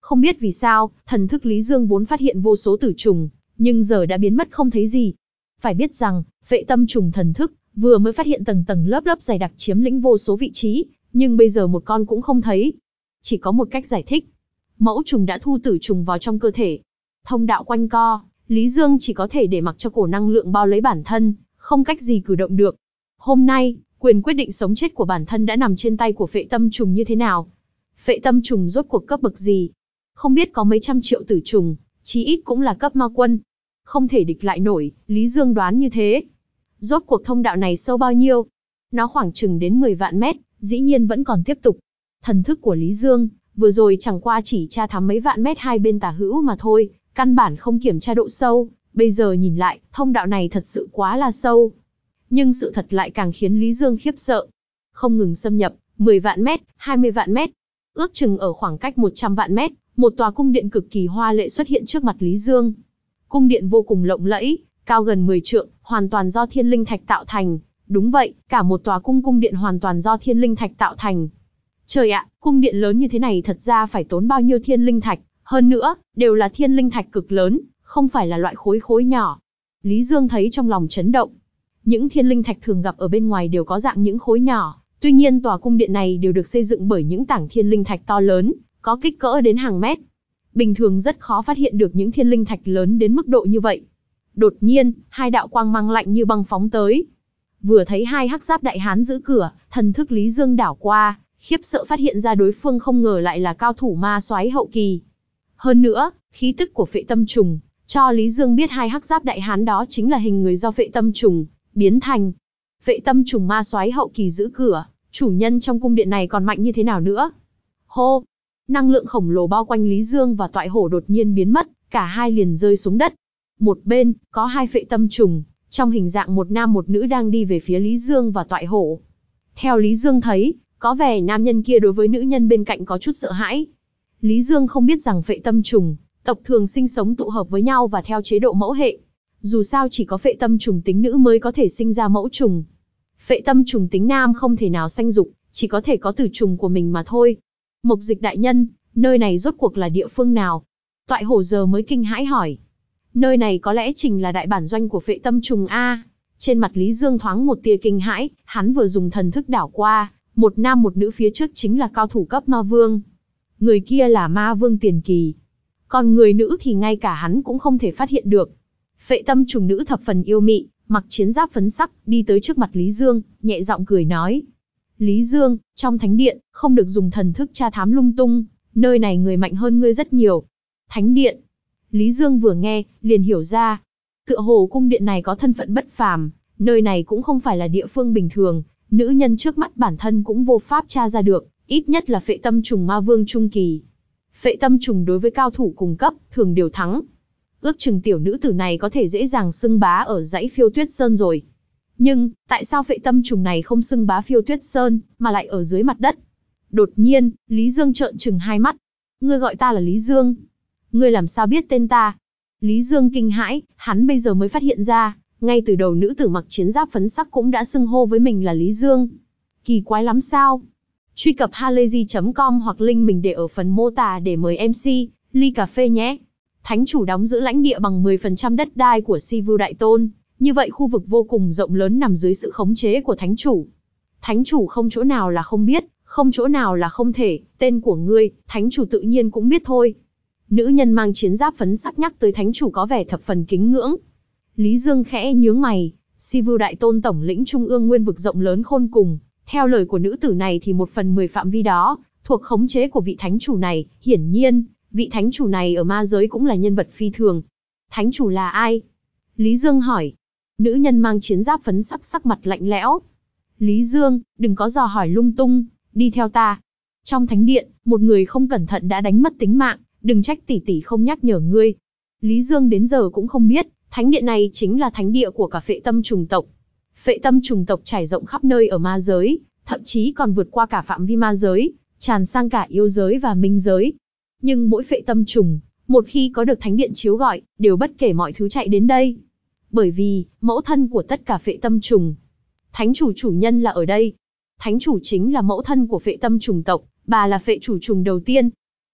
Không biết vì sao, thần thức Lý Dương vốn phát hiện vô số tử trùng, nhưng giờ đã biến mất không thấy gì. Phải biết rằng, Phệ Tâm Trùng thần thức vừa mới phát hiện tầng tầng lớp lớp dày đặc chiếm lĩnh vô số vị trí, nhưng bây giờ một con cũng không thấy. Chỉ có một cách giải thích. Mẫu trùng đã thu tử trùng vào trong cơ thể. Thông đạo quanh co, Lý Dương chỉ có thể để mặc cho cổ năng lượng bao lấy bản thân, không cách gì cử động được. Hôm nay, quyền quyết định sống chết của bản thân đã nằm trên tay của Phệ Tâm Trùng như thế nào. Phệ Tâm Trùng rốt cuộc cấp bậc gì? Không biết có mấy trăm triệu tử trùng, chí ít cũng là cấp ma quân. Không thể địch lại nổi, Lý Dương đoán như thế. Rốt cuộc thông đạo này sâu bao nhiêu? Nó khoảng chừng đến mười vạn mét, dĩ nhiên vẫn còn tiếp tục. Thần thức của Lý Dương, vừa rồi chẳng qua chỉ tra thám mấy vạn mét hai bên tả hữu mà thôi, căn bản không kiểm tra độ sâu. Bây giờ nhìn lại, thông đạo này thật sự quá là sâu. Nhưng sự thật lại càng khiến Lý Dương khiếp sợ. Không ngừng xâm nhập, mười vạn mét, hai mươi vạn mét. Ước chừng ở khoảng cách một trăm vạn mét, một tòa cung điện cực kỳ hoa lệ xuất hiện trước mặt Lý Dương. Cung điện vô cùng lộng lẫy, cao gần mười trượng, hoàn toàn do thiên linh thạch tạo thành. Đúng vậy, cả một tòa cung cung điện hoàn toàn do thiên linh thạch tạo thành. Trời ạ, cung điện lớn như thế này thật ra phải tốn bao nhiêu thiên linh thạch, hơn nữa, đều là thiên linh thạch cực lớn, không phải là loại khối khối nhỏ. Lý Dương thấy trong lòng chấn động. Những thiên linh thạch thường gặp ở bên ngoài đều có dạng những khối nhỏ, tuy nhiên tòa cung điện này đều được xây dựng bởi những tảng thiên linh thạch to lớn, có kích cỡ đến hàng mét. Bình thường rất khó phát hiện được những thiên linh thạch lớn đến mức độ như vậy. Đột nhiên, hai đạo quang mang lạnh như băng phóng tới. Vừa thấy hai hắc giáp đại hán giữ cửa, thần thức Lý Dương đảo qua, khiếp sợ phát hiện ra đối phương không ngờ lại là cao thủ ma soái hậu kỳ. Hơn nữa, khí tức của Phệ Tâm Trùng, cho Lý Dương biết hai hắc giáp đại hán đó chính là hình người do Phệ Tâm Trùng biến thành. Phệ Tâm Trùng ma soái hậu kỳ giữ cửa, chủ nhân trong cung điện này còn mạnh như thế nào nữa? Hô! Năng lượng khổng lồ bao quanh Lý Dương và Toại Hổ đột nhiên biến mất, cả hai liền rơi xuống đất. Một bên, có hai Phệ Tâm Trùng, trong hình dạng một nam một nữ đang đi về phía Lý Dương và Toại Hổ. Theo Lý Dương thấy, có vẻ nam nhân kia đối với nữ nhân bên cạnh có chút sợ hãi. Lý Dương không biết rằng Phệ Tâm Trùng, tộc thường sinh sống tụ hợp với nhau và theo chế độ mẫu hệ. Dù sao chỉ có Phệ Tâm Trùng tính nữ mới có thể sinh ra mẫu trùng. Phệ Tâm Trùng tính nam không thể nào sanh dục, chỉ có thể có tử trùng của mình mà thôi. Mộc Dịch đại nhân, nơi này rốt cuộc là địa phương nào? Toại Hổ giờ mới kinh hãi hỏi. Nơi này có lẽ chính là đại bản doanh của Phệ Tâm Trùng a. Trên mặt Lý Dương thoáng một tia kinh hãi, hắn vừa dùng thần thức đảo qua, một nam một nữ phía trước chính là cao thủ cấp ma vương. Người kia là ma vương tiền kỳ. Còn người nữ thì ngay cả hắn cũng không thể phát hiện được. Phệ Tâm Trùng nữ thập phần yêu mị, mặc chiến giáp phấn sắc, đi tới trước mặt Lý Dương, nhẹ giọng cười nói. Lý Dương, trong thánh điện, không được dùng thần thức tra thám lung tung, nơi này người mạnh hơn ngươi rất nhiều. Thánh điện. Lý Dương vừa nghe, liền hiểu ra. Tựa hồ cung điện này có thân phận bất phàm, nơi này cũng không phải là địa phương bình thường, nữ nhân trước mắt bản thân cũng vô pháp tra ra được, ít nhất là Phệ Tâm Trùng ma vương trung kỳ. Phệ Tâm Trùng đối với cao thủ cùng cấp, thường đều thắng. Ước chừng tiểu nữ tử này có thể dễ dàng xưng bá ở dãy Phiêu Tuyết Sơn rồi. Nhưng, tại sao Phệ Tâm Trùng này không xưng bá Phiêu Tuyết Sơn, mà lại ở dưới mặt đất? Đột nhiên, Lý Dương trợn trừng hai mắt. Ngươi gọi ta là Lý Dương? Ngươi làm sao biết tên ta? Lý Dương kinh hãi, hắn bây giờ mới phát hiện ra, ngay từ đầu nữ tử mặc chiến giáp phấn sắc cũng đã xưng hô với mình là Lý Dương. Kỳ quái lắm sao? Truy cập halayzi chấm com hoặc link mình để ở phần mô tả để mời em xê, ly cà phê nhé. Thánh chủ đóng giữ lãnh địa bằng mười phần trăm đất đai của Sivu Đại Tôn, như vậy khu vực vô cùng rộng lớn nằm dưới sự khống chế của thánh chủ. Thánh chủ không chỗ nào là không biết, không chỗ nào là không thể, tên của ngươi, thánh chủ tự nhiên cũng biết thôi. Nữ nhân mang chiến giáp phấn sắc nhắc tới thánh chủ có vẻ thập phần kính ngưỡng. Lý Dương khẽ nhướng mày, Sivu Đại Tôn tổng lĩnh trung ương nguyên vực rộng lớn khôn cùng, theo lời của nữ tử này thì một phần mười phạm vi đó, thuộc khống chế của vị thánh chủ này, hiển nhiên, vị thánh chủ này ở ma giới cũng là nhân vật phi thường. Thánh chủ là ai? Lý Dương hỏi. Nữ nhân mang chiến giáp phấn sắc sắc mặt lạnh lẽo. Lý Dương, đừng có dò hỏi lung tung, đi theo ta. Trong thánh điện, một người không cẩn thận đã đánh mất tính mạng, đừng trách tỷ tỷ không nhắc nhở ngươi. Lý Dương đến giờ cũng không biết, thánh điện này chính là thánh địa của cả Phệ Tâm Trùng tộc. Phệ Tâm Trùng tộc trải rộng khắp nơi ở ma giới, thậm chí còn vượt qua cả phạm vi ma giới, tràn sang cả yêu giới và minh giới. Nhưng mỗi Phệ Tâm Trùng, một khi có được thánh điện chiếu gọi, đều bất kể mọi thứ chạy đến đây. Bởi vì, mẫu thân của tất cả Phệ Tâm Trùng, thánh chủ chủ nhân là ở đây. Thánh chủ chính là mẫu thân của Phệ Tâm Trùng tộc, bà là phệ chủ trùng đầu tiên.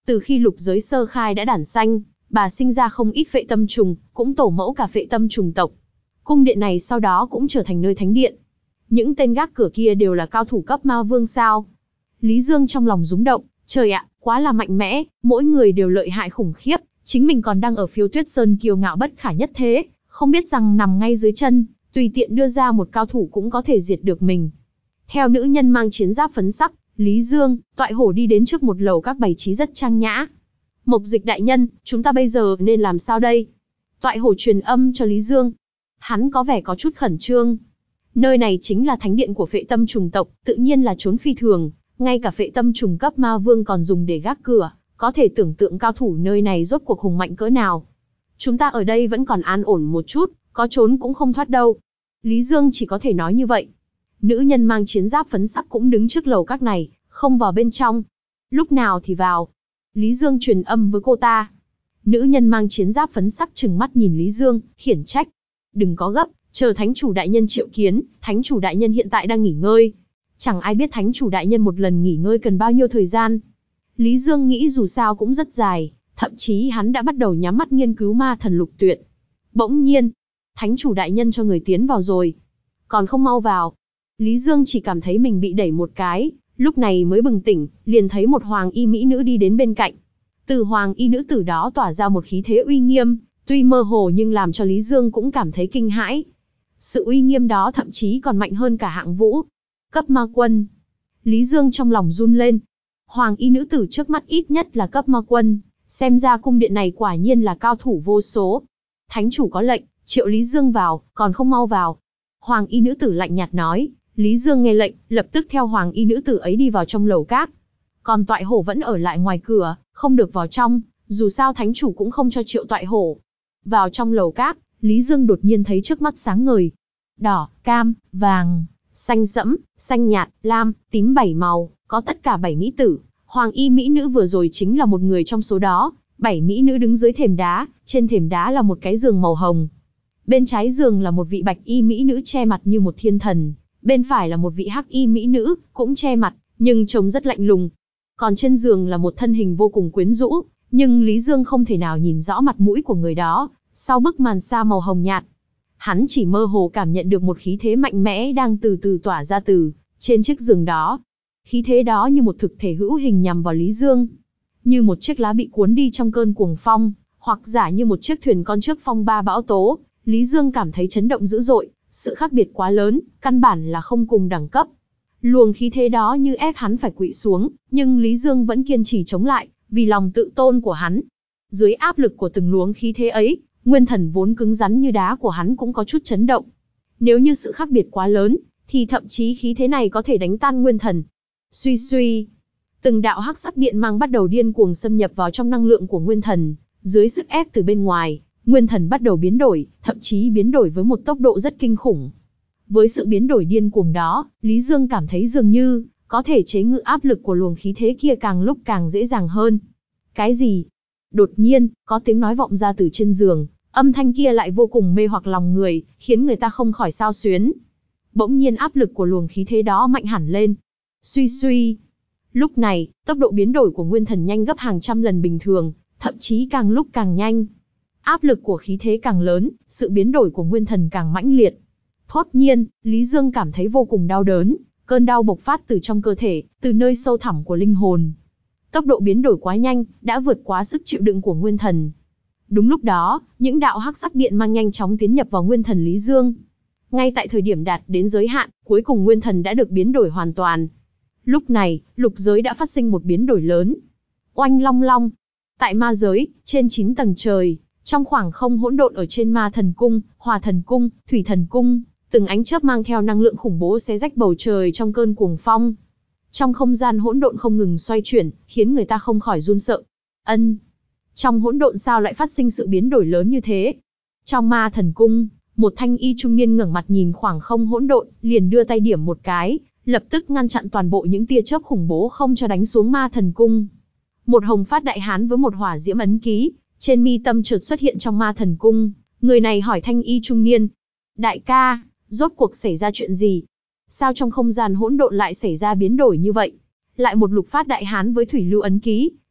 Từ khi lục giới sơ khai đã đản sanh, bà sinh ra không ít phệ tâm trùng, cũng tổ mẫu cả phệ tâm trùng tộc. Cung điện này sau đó cũng trở thành nơi thánh điện. Những tên gác cửa kia đều là cao thủ cấp ma vương sao? Lý Dương trong lòng rúng động, trời ạ, quá là mạnh mẽ, mỗi người đều lợi hại khủng khiếp, chính mình còn đang ở Phiêu Tuyết Sơn kiêu ngạo bất khả nhất thế, không biết rằng nằm ngay dưới chân, tùy tiện đưa ra một cao thủ cũng có thể diệt được mình. Theo nữ nhân mang chiến giáp phấn sắc, Lý Dương, Toại Hổ đi đến trước một lầu các bày trí rất trang nhã. Mộc Dịch đại nhân, chúng ta bây giờ nên làm sao đây? Toại Hổ truyền âm cho Lý Dương. Hắn có vẻ có chút khẩn trương. Nơi này chính là thánh điện của phệ tâm trùng tộc, tự nhiên là trốn phi thường, ngay cả phệ tâm trùng cấp ma vương còn dùng để gác cửa, có thể tưởng tượng cao thủ nơi này rốt cuộc hùng mạnh cỡ nào. Chúng ta ở đây vẫn còn an ổn một chút, có trốn cũng không thoát đâu. Lý Dương chỉ có thể nói như vậy. Nữ nhân mang chiến giáp phấn sắc cũng đứng trước lầu các này, không vào bên trong. Lúc nào thì vào. Lý Dương truyền âm với cô ta. Nữ nhân mang chiến giáp phấn sắc trừng mắt nhìn Lý Dương, khiển trách. Đừng có gấp, chờ thánh chủ đại nhân triệu kiến, thánh chủ đại nhân hiện tại đang nghỉ ngơi. Chẳng ai biết thánh chủ đại nhân một lần nghỉ ngơi cần bao nhiêu thời gian. Lý Dương nghĩ dù sao cũng rất dài, thậm chí hắn đã bắt đầu nhắm mắt nghiên cứu ma thần lục tuyệt. Bỗng nhiên, thánh chủ đại nhân cho người tiến vào rồi. Còn không mau vào. Lý Dương chỉ cảm thấy mình bị đẩy một cái, lúc này mới bừng tỉnh, liền thấy một hoàng y mỹ nữ đi đến bên cạnh. Từ hoàng y nữ tử đó tỏa ra một khí thế uy nghiêm, tuy mơ hồ nhưng làm cho Lý Dương cũng cảm thấy kinh hãi. Sự uy nghiêm đó thậm chí còn mạnh hơn cả hạng vũ. Cấp ma quân. Lý Dương trong lòng run lên. Hoàng y nữ tử trước mắt ít nhất là cấp ma quân, xem ra cung điện này quả nhiên là cao thủ vô số. Thánh chủ có lệnh, triệu Lý Dương vào, còn không mau vào. Hoàng y nữ tử lạnh nhạt nói. Lý Dương nghe lệnh, lập tức theo hoàng y nữ tử ấy đi vào trong lầu các. Còn Toại Hổ vẫn ở lại ngoài cửa, không được vào trong, dù sao thánh chủ cũng không cho triệu Toại Hổ. Vào trong lầu các, Lý Dương đột nhiên thấy trước mắt sáng ngời. Đỏ, cam, vàng, xanh sẫm, xanh nhạt, lam, tím bảy màu, có tất cả bảy mỹ tử. Hoàng y mỹ nữ vừa rồi chính là một người trong số đó. Bảy mỹ nữ đứng dưới thềm đá, trên thềm đá là một cái giường màu hồng. Bên trái giường là một vị bạch y mỹ nữ che mặt như một thiên thần. Bên phải là một vị hắc y mỹ nữ, cũng che mặt, nhưng trông rất lạnh lùng. Còn trên giường là một thân hình vô cùng quyến rũ, nhưng Lý Dương không thể nào nhìn rõ mặt mũi của người đó, sau bức màn sa màu hồng nhạt. Hắn chỉ mơ hồ cảm nhận được một khí thế mạnh mẽ đang từ từ tỏa ra từ trên chiếc giường đó. Khí thế đó như một thực thể hữu hình nhằm vào Lý Dương. Như một chiếc lá bị cuốn đi trong cơn cuồng phong, hoặc giả như một chiếc thuyền con trước phong ba bão tố, Lý Dương cảm thấy chấn động dữ dội. Sự khác biệt quá lớn, căn bản là không cùng đẳng cấp. Luồng khí thế đó như ép hắn phải quỵ xuống, nhưng Lý Dương vẫn kiên trì chống lại, vì lòng tự tôn của hắn. Dưới áp lực của từng luồng khí thế ấy, nguyên thần vốn cứng rắn như đá của hắn cũng có chút chấn động. Nếu như sự khác biệt quá lớn, thì thậm chí khí thế này có thể đánh tan nguyên thần. Suy suy, từng đạo hắc sắc điện mang bắt đầu điên cuồng xâm nhập vào trong năng lượng của nguyên thần, dưới sức ép từ bên ngoài. Nguyên thần bắt đầu biến đổi, thậm chí biến đổi với một tốc độ rất kinh khủng. Với sự biến đổi điên cuồng đó, Lý Dương cảm thấy dường như có thể chế ngự áp lực của luồng khí thế kia càng lúc càng dễ dàng hơn. Cái gì? Đột nhiên, có tiếng nói vọng ra từ trên giường, âm thanh kia lại vô cùng mê hoặc lòng người, khiến người ta không khỏi xao xuyến. Bỗng nhiên áp lực của luồng khí thế đó mạnh hẳn lên. Suy suy. Lúc này, tốc độ biến đổi của nguyên thần nhanh gấp hàng trăm lần bình thường, thậm chí càng lúc càng nhanh. Áp lực của khí thế càng lớn, sự biến đổi của nguyên thần càng mãnh liệt. Thốt nhiên, Lý Dương cảm thấy vô cùng đau đớn, cơn đau bộc phát từ trong cơ thể, từ nơi sâu thẳm của linh hồn. Tốc độ biến đổi quá nhanh, đã vượt quá sức chịu đựng của nguyên thần. Đúng lúc đó, những đạo hắc sắc điện mang nhanh chóng tiến nhập vào nguyên thần Lý Dương. Ngay tại thời điểm đạt đến giới hạn, cuối cùng nguyên thần đã được biến đổi hoàn toàn. Lúc này, lục giới đã phát sinh một biến đổi lớn. Oanh long long. Tại ma giới, trên chín tầng trời, trong khoảng không hỗn độn ở trên ma thần cung, hòa thần cung, thủy thần cung, từng ánh chớp mang theo năng lượng khủng bố xé rách bầu trời trong cơn cuồng phong. Trong không gian hỗn độn không ngừng xoay chuyển, khiến người ta không khỏi run sợ. Ân, trong hỗn độn sao lại phát sinh sự biến đổi lớn như thế? Trong ma thần cung, một thanh y trung niên ngẩng mặt nhìn khoảng không hỗn độn, liền đưa tay điểm một cái, lập tức ngăn chặn toàn bộ những tia chớp khủng bố không cho đánh xuống ma thần cung. Một hồng phát đại hán với một hỏa diễm ấn ký trên mi tâm chợt xuất hiện trong ma thần cung. Người này hỏi thanh y trung niên: đại ca, rốt cuộc xảy ra chuyện gì? Sao trong không gian hỗn độn lại xảy ra biến đổi như vậy? Lại một lục phát đại hán với thủy lưu ấn ký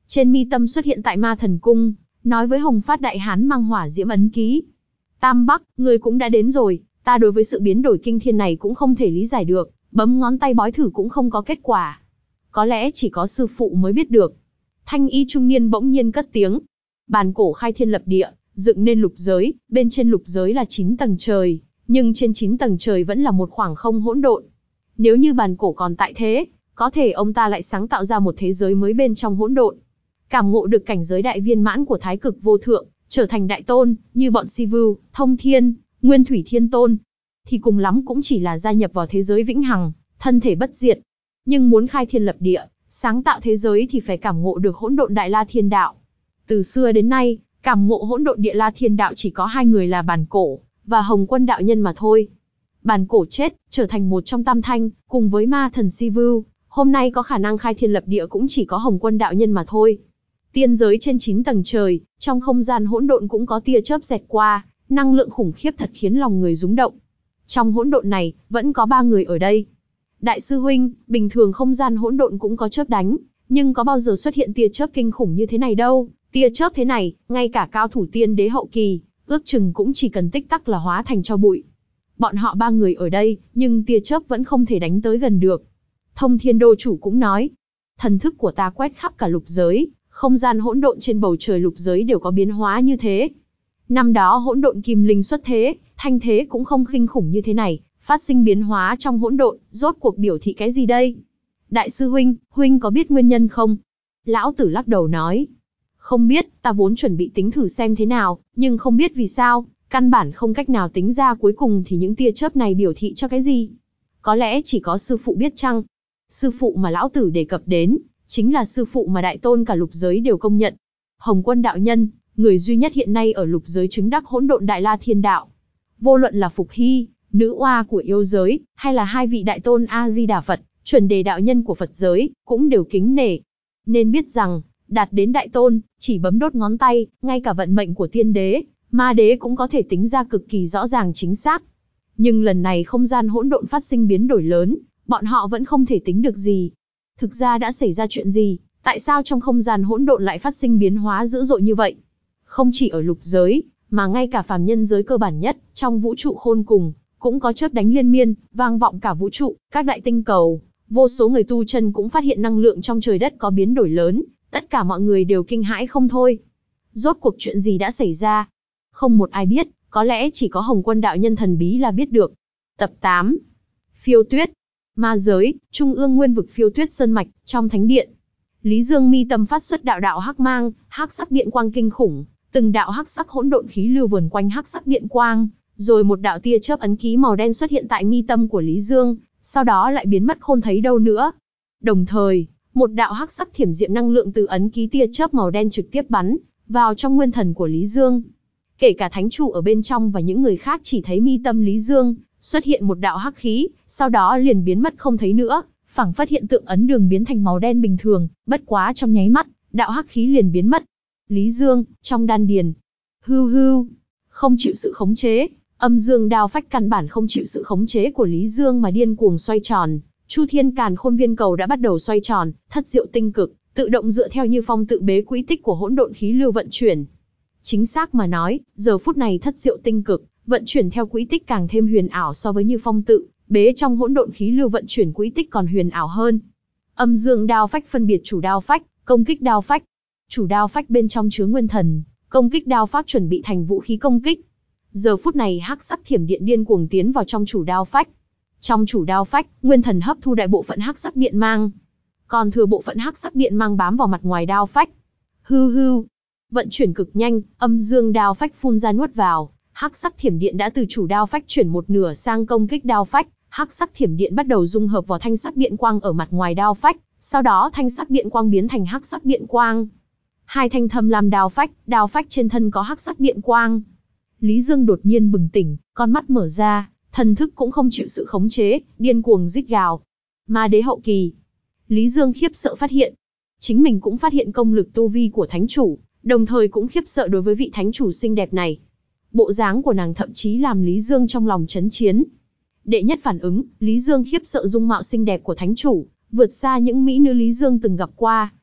Trên mi tâm xuất hiện tại Ma Thần Cung, nói với Hồng Phát Đại Hán mang hỏa diễm ấn ký. Tam Bắc, người cũng đã đến rồi, ta đối với sự biến đổi kinh thiên này cũng không thể lý giải được, bấm ngón tay bói thử cũng không có kết quả. Có lẽ chỉ có sư phụ mới biết được. Thanh y trung niên bỗng nhiên cất tiếng. Bàn cổ khai thiên lập địa, dựng nên lục giới, bên trên lục giới là chín tầng trời, nhưng trên chín tầng trời vẫn là một khoảng không hỗn độn. Nếu như bàn cổ còn tại thế, có thể ông ta lại sáng tạo ra một thế giới mới bên trong hỗn độn. Cảm ngộ được cảnh giới đại viên mãn của Thái Cực Vô Thượng, trở thành đại tôn, như bọn Si Vưu, Thông Thiên, Nguyên Thủy Thiên Tôn, thì cùng lắm cũng chỉ là gia nhập vào thế giới vĩnh hằng, thân thể bất diệt. Nhưng muốn khai thiên lập địa, sáng tạo thế giới thì phải cảm ngộ được hỗn độn đại la thiên đạo. Từ xưa đến nay, cảm ngộ hỗn độn địa la thiên đạo chỉ có hai người là Bàn Cổ và Hồng Quân đạo nhân mà thôi. Bàn Cổ chết, trở thành một trong tam thanh, cùng với ma thần Si Vưu, hôm nay có khả năng khai thiên lập địa cũng chỉ có Hồng Quân đạo nhân mà thôi. Tiên giới trên chín tầng trời, trong không gian hỗn độn cũng có tia chớp xẹt qua, năng lượng khủng khiếp thật khiến lòng người rúng động. Trong hỗn độn này, vẫn có ba người ở đây. Đại sư huynh, bình thường không gian hỗn độn cũng có chớp đánh, nhưng có bao giờ xuất hiện tia chớp kinh khủng như thế này đâu. Tia chớp thế này, ngay cả cao thủ tiên đế hậu kỳ, ước chừng cũng chỉ cần tích tắc là hóa thành tro bụi. Bọn họ ba người ở đây, nhưng tia chớp vẫn không thể đánh tới gần được. Thông Thiên Đô chủ cũng nói, thần thức của ta quét khắp cả lục giới, không gian hỗn độn trên bầu trời lục giới đều có biến hóa như thế. Năm đó hỗn độn kim linh xuất thế, thanh thế cũng không kinh khủng như thế này, phát sinh biến hóa trong hỗn độn, rốt cuộc biểu thị cái gì đây? Đại sư huynh, huynh có biết nguyên nhân không? Lão tử lắc đầu nói, không biết, ta vốn chuẩn bị tính thử xem thế nào, nhưng không biết vì sao, căn bản không cách nào tính ra cuối cùng thì những tia chớp này biểu thị cho cái gì. Có lẽ chỉ có sư phụ biết chăng? Sư phụ mà lão tử đề cập đến, chính là sư phụ mà đại tôn cả lục giới đều công nhận. Hồng Quân đạo nhân, người duy nhất hiện nay ở lục giới chứng đắc hỗn độn đại la thiên đạo. Vô luận là Phục Hy, nữ oa của yêu giới, hay là hai vị đại tôn A-di-đà Phật, chuẩn đề đạo nhân của Phật giới, cũng đều kính nể. Nên biết rằng, đạt đến đại tôn, chỉ bấm đốt ngón tay, ngay cả vận mệnh của tiên đế, ma đế cũng có thể tính ra cực kỳ rõ ràng chính xác. Nhưng lần này không gian hỗn độn phát sinh biến đổi lớn, bọn họ vẫn không thể tính được gì. Thực ra đã xảy ra chuyện gì, tại sao trong không gian hỗn độn lại phát sinh biến hóa dữ dội như vậy? Không chỉ ở lục giới, mà ngay cả phàm nhân giới cơ bản nhất, trong vũ trụ khôn cùng, cũng có chớp đánh liên miên, vang vọng cả vũ trụ, các đại tinh cầu, vô số người tu chân cũng phát hiện năng lượng trong trời đất có biến đổi lớn, tất cả mọi người đều kinh hãi không thôi. Rốt cuộc chuyện gì đã xảy ra? Không một ai biết, có lẽ chỉ có Hồng Quân đạo nhân thần bí là biết được. Tập tám. Phiêu Tuyết. Ma giới, trung ương nguyên vực Phiêu Tuyết sơn mạch, trong thánh điện. Lý Dương mi tâm phát xuất đạo đạo hắc mang, hắc sắc điện quang kinh khủng, từng đạo hắc sắc hỗn độn khí lưu vờn quanh hắc sắc điện quang, rồi một đạo tia chớp ấn ký màu đen xuất hiện tại mi tâm của Lý Dương, sau đó lại biến mất không thấy đâu nữa. Đồng thời, một đạo hắc sắc thiểm diệm năng lượng từ ấn ký tia chớp màu đen trực tiếp bắn vào trong nguyên thần của Lý Dương. Kể cả thánh chủ ở bên trong và những người khác chỉ thấy mi tâm Lý Dương xuất hiện một đạo hắc khí, sau đó liền biến mất không thấy nữa, phảng phất hiện tượng ấn đường biến thành màu đen bình thường, bất quá trong nháy mắt, đạo hắc khí liền biến mất. Lý Dương, trong đan điền, hưu hưu, không chịu sự khống chế, âm dương đao phách căn bản không chịu sự khống chế của Lý Dương mà điên cuồng xoay tròn. Chu Thiên Càn Khôn viên cầu đã bắt đầu xoay tròn, thất diệu tinh cực, tự động dựa theo như phong tự bế quỹ tích của hỗn độn khí lưu vận chuyển. Chính xác mà nói, giờ phút này thất diệu tinh cực vận chuyển theo quỹ tích càng thêm huyền ảo so với như phong tự bế trong hỗn độn khí lưu vận chuyển quỹ tích còn huyền ảo hơn. Âm dương đao phách phân biệt chủ đao phách, công kích đao phách. Chủ đao phách bên trong chứa nguyên thần, công kích đao phách chuẩn bị thành vũ khí công kích. Giờ phút này hắc sắc thiểm điện điên cuồng tiến vào trong chủ đao phách. Trong chủ đao phách, nguyên thần hấp thu đại bộ phận hắc sắc điện mang, còn thừa bộ phận hắc sắc điện mang bám vào mặt ngoài đao phách. Hư hư, vận chuyển cực nhanh, âm dương đao phách phun ra nuốt vào, hắc sắc thiểm điện đã từ chủ đao phách chuyển một nửa sang công kích đao phách, hắc sắc thiểm điện bắt đầu dung hợp vào thanh sắc điện quang ở mặt ngoài đao phách, sau đó thanh sắc điện quang biến thành hắc sắc điện quang. Hai thanh thâm lam đao phách, đao phách trên thân có hắc sắc điện quang. Lý Dương đột nhiên bừng tỉnh, con mắt mở ra, thần thức cũng không chịu sự khống chế, điên cuồng rít gào. Ma đế hậu kỳ. Lý Dương khiếp sợ phát hiện, chính mình cũng phát hiện công lực tu vi của thánh chủ, đồng thời cũng khiếp sợ đối với vị thánh chủ xinh đẹp này. Bộ dáng của nàng thậm chí làm Lý Dương trong lòng chấn chiến. Đệ nhất phản ứng, Lý Dương khiếp sợ dung mạo xinh đẹp của thánh chủ, vượt xa những mỹ nữ Lý Dương từng gặp qua.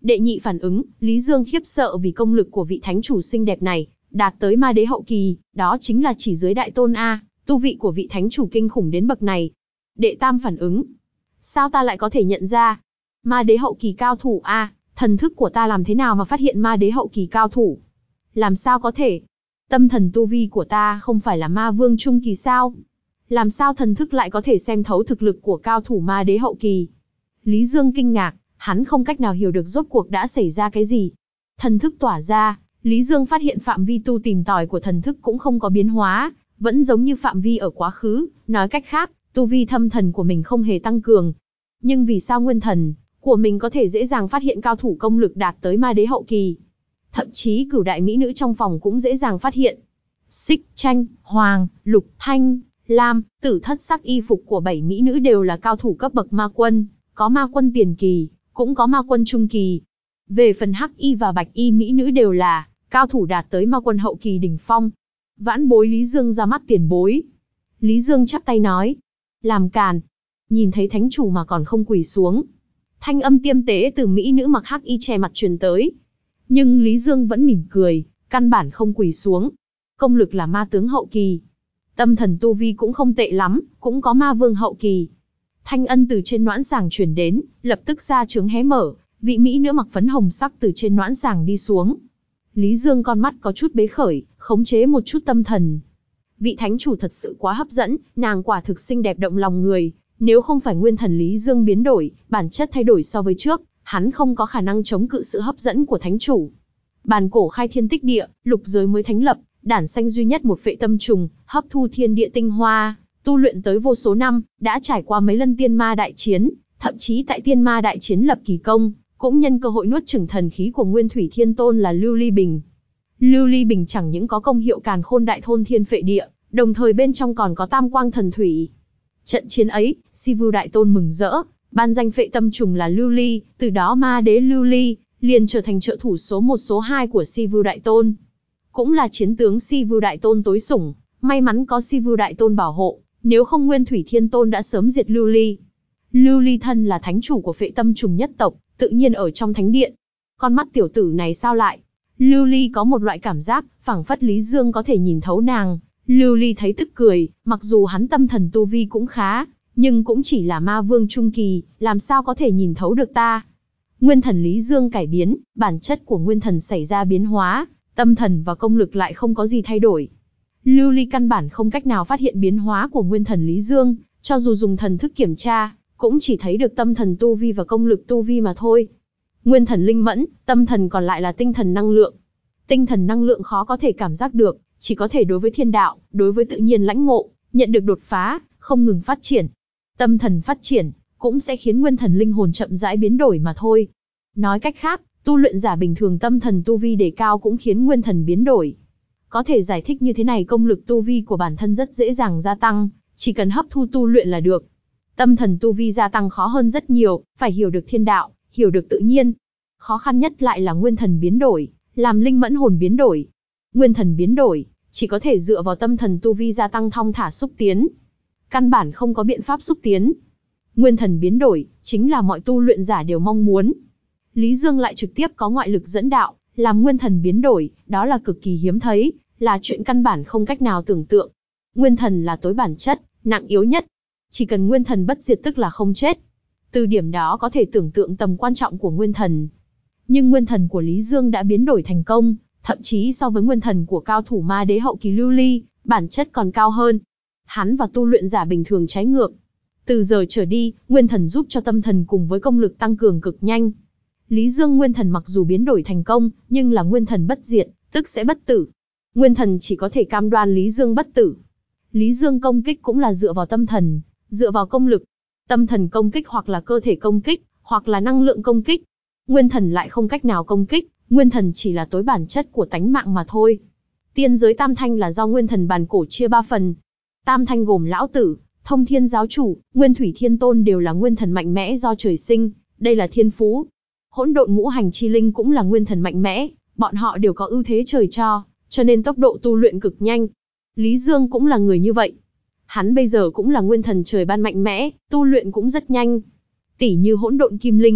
Đệ nhị phản ứng, Lý Dương khiếp sợ vì công lực của vị thánh chủ xinh đẹp này, đạt tới ma đế hậu kỳ, đó chính là chỉ dưới đại tôn A, tu vị của vị thánh chủ kinh khủng đến bậc này. Đệ tam phản ứng, sao ta lại có thể nhận ra? Ma đế hậu kỳ cao thủ A, thần thức của ta làm thế nào mà phát hiện ma đế hậu kỳ cao thủ? Làm sao có thể? Tâm thần tu vi của ta không phải là ma vương trung kỳ sao? Làm sao thần thức lại có thể xem thấu thực lực của cao thủ ma đế hậu kỳ? Lý Dương kinh ngạc, hắn không cách nào hiểu được rốt cuộc đã xảy ra cái gì. Thần thức tỏa ra, Lý Dương phát hiện phạm vi tu tìm tòi của thần thức cũng không có biến hóa, vẫn giống như phạm vi ở quá khứ, nói cách khác, tu vi thâm thần của mình không hề tăng cường. Nhưng vì sao nguyên thần của mình có thể dễ dàng phát hiện cao thủ công lực đạt tới ma đế hậu kỳ? Thậm chí cửu đại mỹ nữ trong phòng cũng dễ dàng phát hiện. Xích, Tranh, Hoàng, Lục, Thanh, Lam, Tử thất sắc y phục của bảy mỹ nữ đều là cao thủ cấp bậc ma quân, có ma quân tiền kỳ, cũng có ma quân trung kỳ. Về phần hắc y và bạch y mỹ nữ đều là cao thủ đạt tới ma quân hậu kỳ đỉnh phong. Vãn bối Lý Dương ra mắt tiền bối. Lý Dương chắp tay nói, làm càn, nhìn thấy thánh chủ mà còn không quỳ xuống. Thanh âm tiêm tế từ mỹ nữ mặc hắc y che mặt truyền tới. Nhưng Lý Dương vẫn mỉm cười, căn bản không quỳ xuống. Công lực là ma tướng hậu kỳ. Tâm thần tu vi cũng không tệ lắm, cũng có ma vương hậu kỳ. Thanh ân từ trên noãn sàng truyền đến, lập tức ra trướng hé mở, vị mỹ nữ mặc phấn hồng sắc từ trên noãn sàng đi xuống. Lý Dương con mắt có chút bế khởi, khống chế một chút tâm thần. Vị thánh chủ thật sự quá hấp dẫn, nàng quả thực xinh đẹp động lòng người. Nếu không phải nguyên thần Lý Dương biến đổi, bản chất thay đổi so với trước, hắn không có khả năng chống cự sự hấp dẫn của thánh chủ. Bàn cổ khai thiên tích địa, lục giới mới thánh lập, đản sanh duy nhất một phệ tâm trùng, hấp thu thiên địa tinh hoa, tu luyện tới vô số năm, đã trải qua mấy lần tiên ma đại chiến, thậm chí tại tiên ma đại chiến lập kỳ công, cũng nhân cơ hội nuốt chửng thần khí của Nguyên Thủy Thiên Tôn là Lưu Ly Bình. Lưu Ly Bình chẳng những có công hiệu càn khôn đại thôn thiên phệ địa, đồng thời bên trong còn có tam quang thần thủy. Trận chiến ấy, Si Vưu Đại Tôn mừng rỡ, ban danh phệ tâm trùng là Lưu Ly, từ đó ma đế Lưu Ly liền trở thành trợ thủ số một số hai của Si Vưu Đại Tôn. Cũng là chiến tướng Si Vưu Đại Tôn tối sủng, may mắn có Si Vưu Đại Tôn bảo hộ, nếu không Nguyên Thủy Thiên Tôn đã sớm diệt Lưu Ly. Lưu Ly thân là thánh chủ của phệ tâm trùng nhất tộc, tự nhiên ở trong thánh điện. Con mắt tiểu tử này sao lại? Lưu Ly có một loại cảm giác, phảng phất Lý Dương có thể nhìn thấu nàng. Lưu Ly thấy tức cười, mặc dù hắn tâm thần tu vi cũng khá, nhưng cũng chỉ là ma vương trung kỳ, làm sao có thể nhìn thấu được ta. Nguyên thần Lý Dương cải biến, bản chất của nguyên thần xảy ra biến hóa, tâm thần và công lực lại không có gì thay đổi. Lưu Ly căn bản không cách nào phát hiện biến hóa của nguyên thần Lý Dương, cho dù dùng thần thức kiểm tra, cũng chỉ thấy được tâm thần tu vi và công lực tu vi mà thôi. Nguyên thần linh mẫn, tâm thần còn lại là tinh thần năng lượng. Tinh thần năng lượng khó có thể cảm giác được, chỉ có thể đối với thiên đạo, đối với tự nhiên lãnh ngộ, nhận được đột phá, không ngừng phát triển. Tâm thần phát triển, cũng sẽ khiến nguyên thần linh hồn chậm rãi biến đổi mà thôi. Nói cách khác, tu luyện giả bình thường tâm thần tu vi đề cao cũng khiến nguyên thần biến đổi. Có thể giải thích như thế này, công lực tu vi của bản thân rất dễ dàng gia tăng, chỉ cần hấp thu tu luyện là được. Tâm thần tu vi gia tăng khó hơn rất nhiều, phải hiểu được thiên đạo, hiểu được tự nhiên. Khó khăn nhất lại là nguyên thần biến đổi, làm linh mẫn hồn biến đổi. Nguyên thần biến đổi, chỉ có thể dựa vào tâm thần tu vi gia tăng thong thả xúc tiến. Căn bản không có biện pháp xúc tiến. Nguyên thần biến đổi, chính là mọi tu luyện giả đều mong muốn. Lý Dương lại trực tiếp có ngoại lực dẫn đạo, làm nguyên thần biến đổi, đó là cực kỳ hiếm thấy, là chuyện căn bản không cách nào tưởng tượng. Nguyên thần là tối bản chất, nặng yếu nhất. Chỉ cần nguyên thần bất diệt tức là không chết. Từ điểm đó có thể tưởng tượng tầm quan trọng của nguyên thần. Nhưng nguyên thần của Lý Dương đã biến đổi thành công, thậm chí so với nguyên thần của cao thủ ma đế hậu kỳ Lưu Ly, bản chất còn cao hơn. Hắn và tu luyện giả bình thường trái ngược. Từ giờ trở đi, nguyên thần giúp cho tâm thần cùng với công lực tăng cường cực nhanh. Lý Dương nguyên thần mặc dù biến đổi thành công, nhưng là nguyên thần bất diệt, tức sẽ bất tử. Nguyên thần chỉ có thể cam đoan Lý Dương bất tử. Lý Dương công kích cũng là dựa vào tâm thần, dựa vào công lực. Tâm thần công kích hoặc là cơ thể công kích, hoặc là năng lượng công kích. Nguyên thần lại không cách nào công kích, nguyên thần chỉ là tối bản chất của tánh mạng mà thôi. Tiên giới tam thanh là do nguyên thần bàn cổ chia ba phần. Tam thanh gồm Lão Tử, Thông Thiên Giáo Chủ, Nguyên Thủy Thiên Tôn đều là nguyên thần mạnh mẽ do trời sinh, đây là thiên phú. Hỗn độn ngũ hành chi linh cũng là nguyên thần mạnh mẽ, bọn họ đều có ưu thế trời cho, cho nên tốc độ tu luyện cực nhanh. Lý Dương cũng là người như vậy. Hắn bây giờ cũng là nguyên thần trời ban mạnh mẽ, tu luyện cũng rất nhanh. Tỷ như hỗn độn kim linh.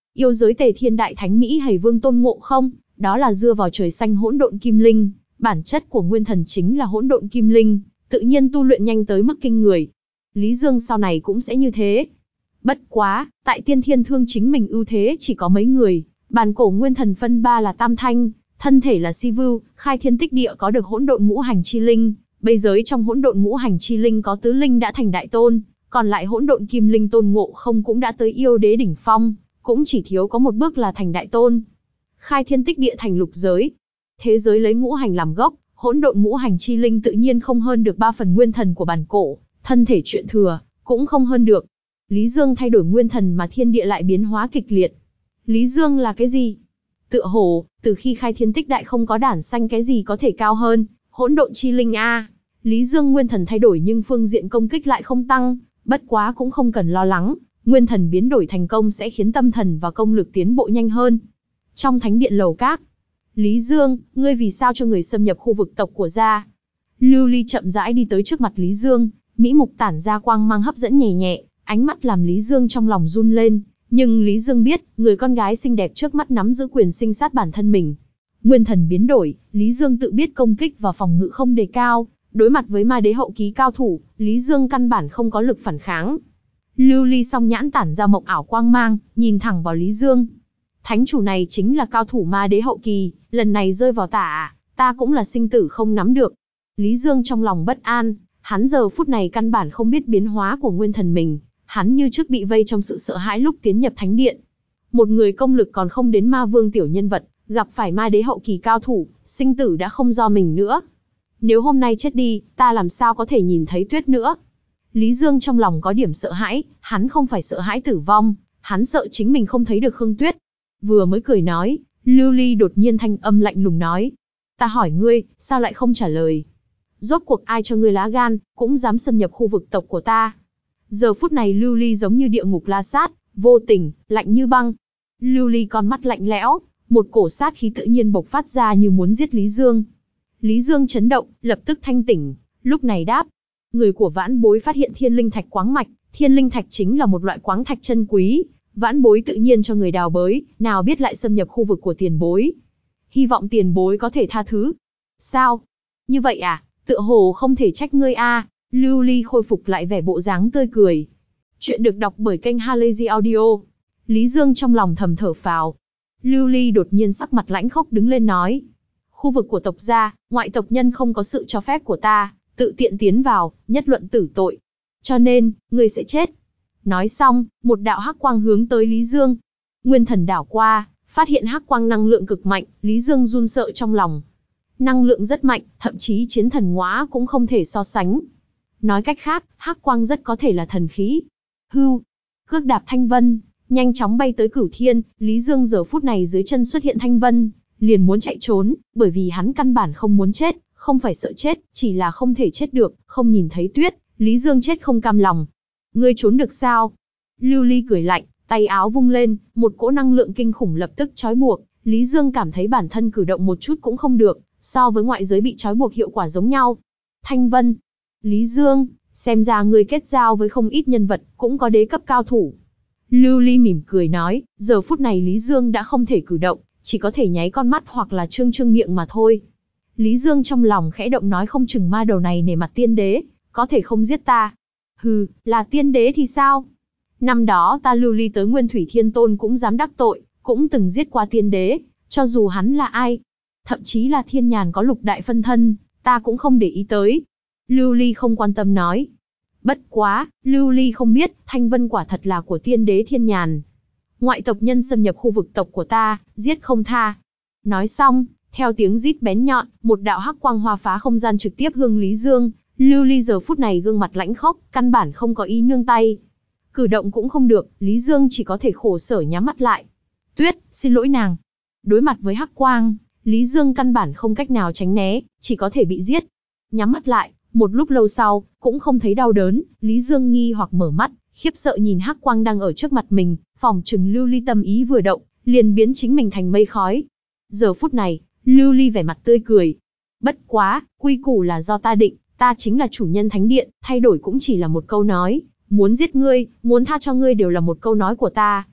Yêu giới Tề Thiên Đại Thánh Mỹ Hầy Vương Tôn Ngộ Không, đó là dưa vào trời xanh hỗn độn kim linh, bản chất của nguyên thần chính là hỗn độn kim linh, tự nhiên tu luyện nhanh tới mức kinh người. Lý Dương sau này cũng sẽ như thế. Bất quá, tại Tiên Thiên Thương chính mình ưu thế chỉ có mấy người, bản cổ nguyên thần phân ba là Tam Thanh, thân thể là Si Vưu, khai thiên tích địa có được hỗn độn ngũ hành chi linh, bây giới trong hỗn độn ngũ hành chi linh có tứ linh đã thành đại tôn, còn lại hỗn độn kim linh Tôn Ngộ Không cũng đã tới yêu đế đỉnh phong, cũng chỉ thiếu có một bước là thành đại tôn. Khai thiên tích địa thành lục giới. Thế giới lấy ngũ hành làm gốc, hỗn độn ngũ hành chi linh tự nhiên không hơn được ba phần nguyên thần của bản cổ, thân thể chuyện thừa cũng không hơn được. Lý Dương thay đổi nguyên thần mà thiên địa lại biến hóa kịch liệt. Lý Dương là cái gì? Tựa hồ, từ khi khai thiên tích đại không có đản sanh cái gì có thể cao hơn hỗn độn chi linh a. Lý Dương nguyên thần thay đổi nhưng phương diện công kích lại không tăng, bất quá cũng không cần lo lắng, nguyên thần biến đổi thành công sẽ khiến tâm thần và công lực tiến bộ nhanh hơn. Trong thánh điện lầu các, Lý Dương, ngươi vì sao cho người xâm nhập khu vực tộc của gia? Lưu Ly chậm rãi đi tới trước mặt Lý Dương, mỹ mục tản ra quang mang hấp dẫn nhẹ nhẹ, ánh mắt làm Lý Dương trong lòng run lên, nhưng Lý Dương biết, người con gái xinh đẹp trước mắt nắm giữ quyền sinh sát bản thân mình. Nguyên thần biến đổi, Lý Dương tự biết công kích và phòng ngự không đề cao, đối mặt với ma đế hậu kỳ cao thủ, Lý Dương căn bản không có lực phản kháng. Lưu Ly song nhãn tản ra mộng ảo quang mang, nhìn thẳng vào Lý Dương. Thánh chủ này chính là cao thủ ma đế hậu kỳ, lần này rơi vào tà, ta cũng là sinh tử không nắm được. Lý Dương trong lòng bất an, hắn giờ phút này căn bản không biết biến hóa của nguyên thần mình, hắn như trước bị vây trong sự sợ hãi lúc tiến nhập thánh điện. Một người công lực còn không đến ma vương tiểu nhân vật, gặp phải ma đế hậu kỳ cao thủ, sinh tử đã không do mình nữa. Nếu hôm nay chết đi, ta làm sao có thể nhìn thấy Tuyết nữa? Lý Dương trong lòng có điểm sợ hãi, hắn không phải sợ hãi tử vong, hắn sợ chính mình không thấy được Khương Tuyết. Vừa mới cười nói, Lưu Ly đột nhiên thanh âm lạnh lùng nói. Ta hỏi ngươi, sao lại không trả lời? Rốt cuộc ai cho ngươi lá gan, cũng dám xâm nhập khu vực tộc của ta? Giờ phút này Lưu Ly giống như địa ngục la sát, vô tình, lạnh như băng. Lưu Ly con mắt lạnh lẽo, một cổ sát khí tự nhiên bộc phát ra như muốn giết Lý Dương. Lý Dương chấn động, lập tức thanh tỉnh, lúc này đáp. Người của vãn bối phát hiện thiên linh thạch quáng mạch, thiên linh thạch chính là một loại quáng thạch chân quý, vãn bối tự nhiên cho người đào bới, nào biết lại xâm nhập khu vực của tiền bối. Hy vọng tiền bối có thể tha thứ. Sao? Như vậy à, tựa hồ không thể trách ngươi a. Lưu Ly khôi phục lại vẻ bộ dáng tươi cười. Chuyện được đọc bởi kênh Halazy Audio. Lý Dương trong lòng thầm thở phào. Lưu Ly đột nhiên sắc mặt lãnh khốc đứng lên nói. Khu vực của tộc gia, ngoại tộc nhân không có sự cho phép của ta, tự tiện tiến vào, nhất luận tử tội. Cho nên, ngươi sẽ chết. Nói xong, một đạo hắc quang hướng tới Lý Dương. Nguyên thần đảo qua, phát hiện hắc quang năng lượng cực mạnh, Lý Dương run sợ trong lòng. Năng lượng rất mạnh, thậm chí chiến thần ngõa cũng không thể so sánh. Nói cách khác, hắc quang rất có thể là thần khí. Hưu, cước đạp thanh vân, nhanh chóng bay tới Cửu Thiên, Lý Dương giờ phút này dưới chân xuất hiện thanh vân, liền muốn chạy trốn, bởi vì hắn căn bản không muốn chết, không phải sợ chết, chỉ là không thể chết được, không nhìn thấy Tuyết, Lý Dương chết không cam lòng. Ngươi trốn được sao? Lưu Ly cười lạnh, tay áo vung lên, một cỗ năng lượng kinh khủng lập tức trói buộc, Lý Dương cảm thấy bản thân cử động một chút cũng không được, so với ngoại giới bị trói buộc hiệu quả giống nhau. Thanh vân. Lý Dương, xem ra ngươi kết giao với không ít nhân vật, cũng có đế cấp cao thủ. Lưu Ly mỉm cười nói, giờ phút này Lý Dương đã không thể cử động, chỉ có thể nháy con mắt hoặc là trương trương miệng mà thôi. Lý Dương trong lòng khẽ động nói không chừng ma đầu này nể mặt tiên đế, có thể không giết ta. Hừ, là tiên đế thì sao? Năm đó ta Lưu Ly tới Nguyên Thủy Thiên Tôn cũng dám đắc tội, cũng từng giết qua tiên đế, cho dù hắn là ai. Thậm chí là thiên nhàn có lục đại phân thân, ta cũng không để ý tới. Lưu Ly không quan tâm nói. Bất quá, Lưu Ly không biết, thanh vân quả thật là của tiên đế thiên nhàn. Ngoại tộc nhân xâm nhập khu vực tộc của ta, giết không tha. Nói xong, theo tiếng rít bén nhọn, một đạo hắc quang hoa phá không gian trực tiếp hướng Lý Dương. Lưu Ly giờ phút này gương mặt lãnh khốc, căn bản không có ý nương tay. Cử động cũng không được, Lý Dương chỉ có thể khổ sở nhắm mắt lại. Tuyết, xin lỗi nàng. Đối mặt với hắc quang, Lý Dương căn bản không cách nào tránh né, chỉ có thể bị giết. Nhắm mắt lại, một lúc lâu sau, cũng không thấy đau đớn, Lý Dương nghi hoặc mở mắt, khiếp sợ nhìn hắc quang đang ở trước mặt mình, phòng chừng Lưu Ly tâm ý vừa động, liền biến chính mình thành mây khói. Giờ phút này, Lưu Ly vẻ mặt tươi cười. Bất quá, quy củ là do ta định, ta chính là chủ nhân thánh điện, thay đổi cũng chỉ là một câu nói, muốn giết ngươi, muốn tha cho ngươi đều là một câu nói của ta.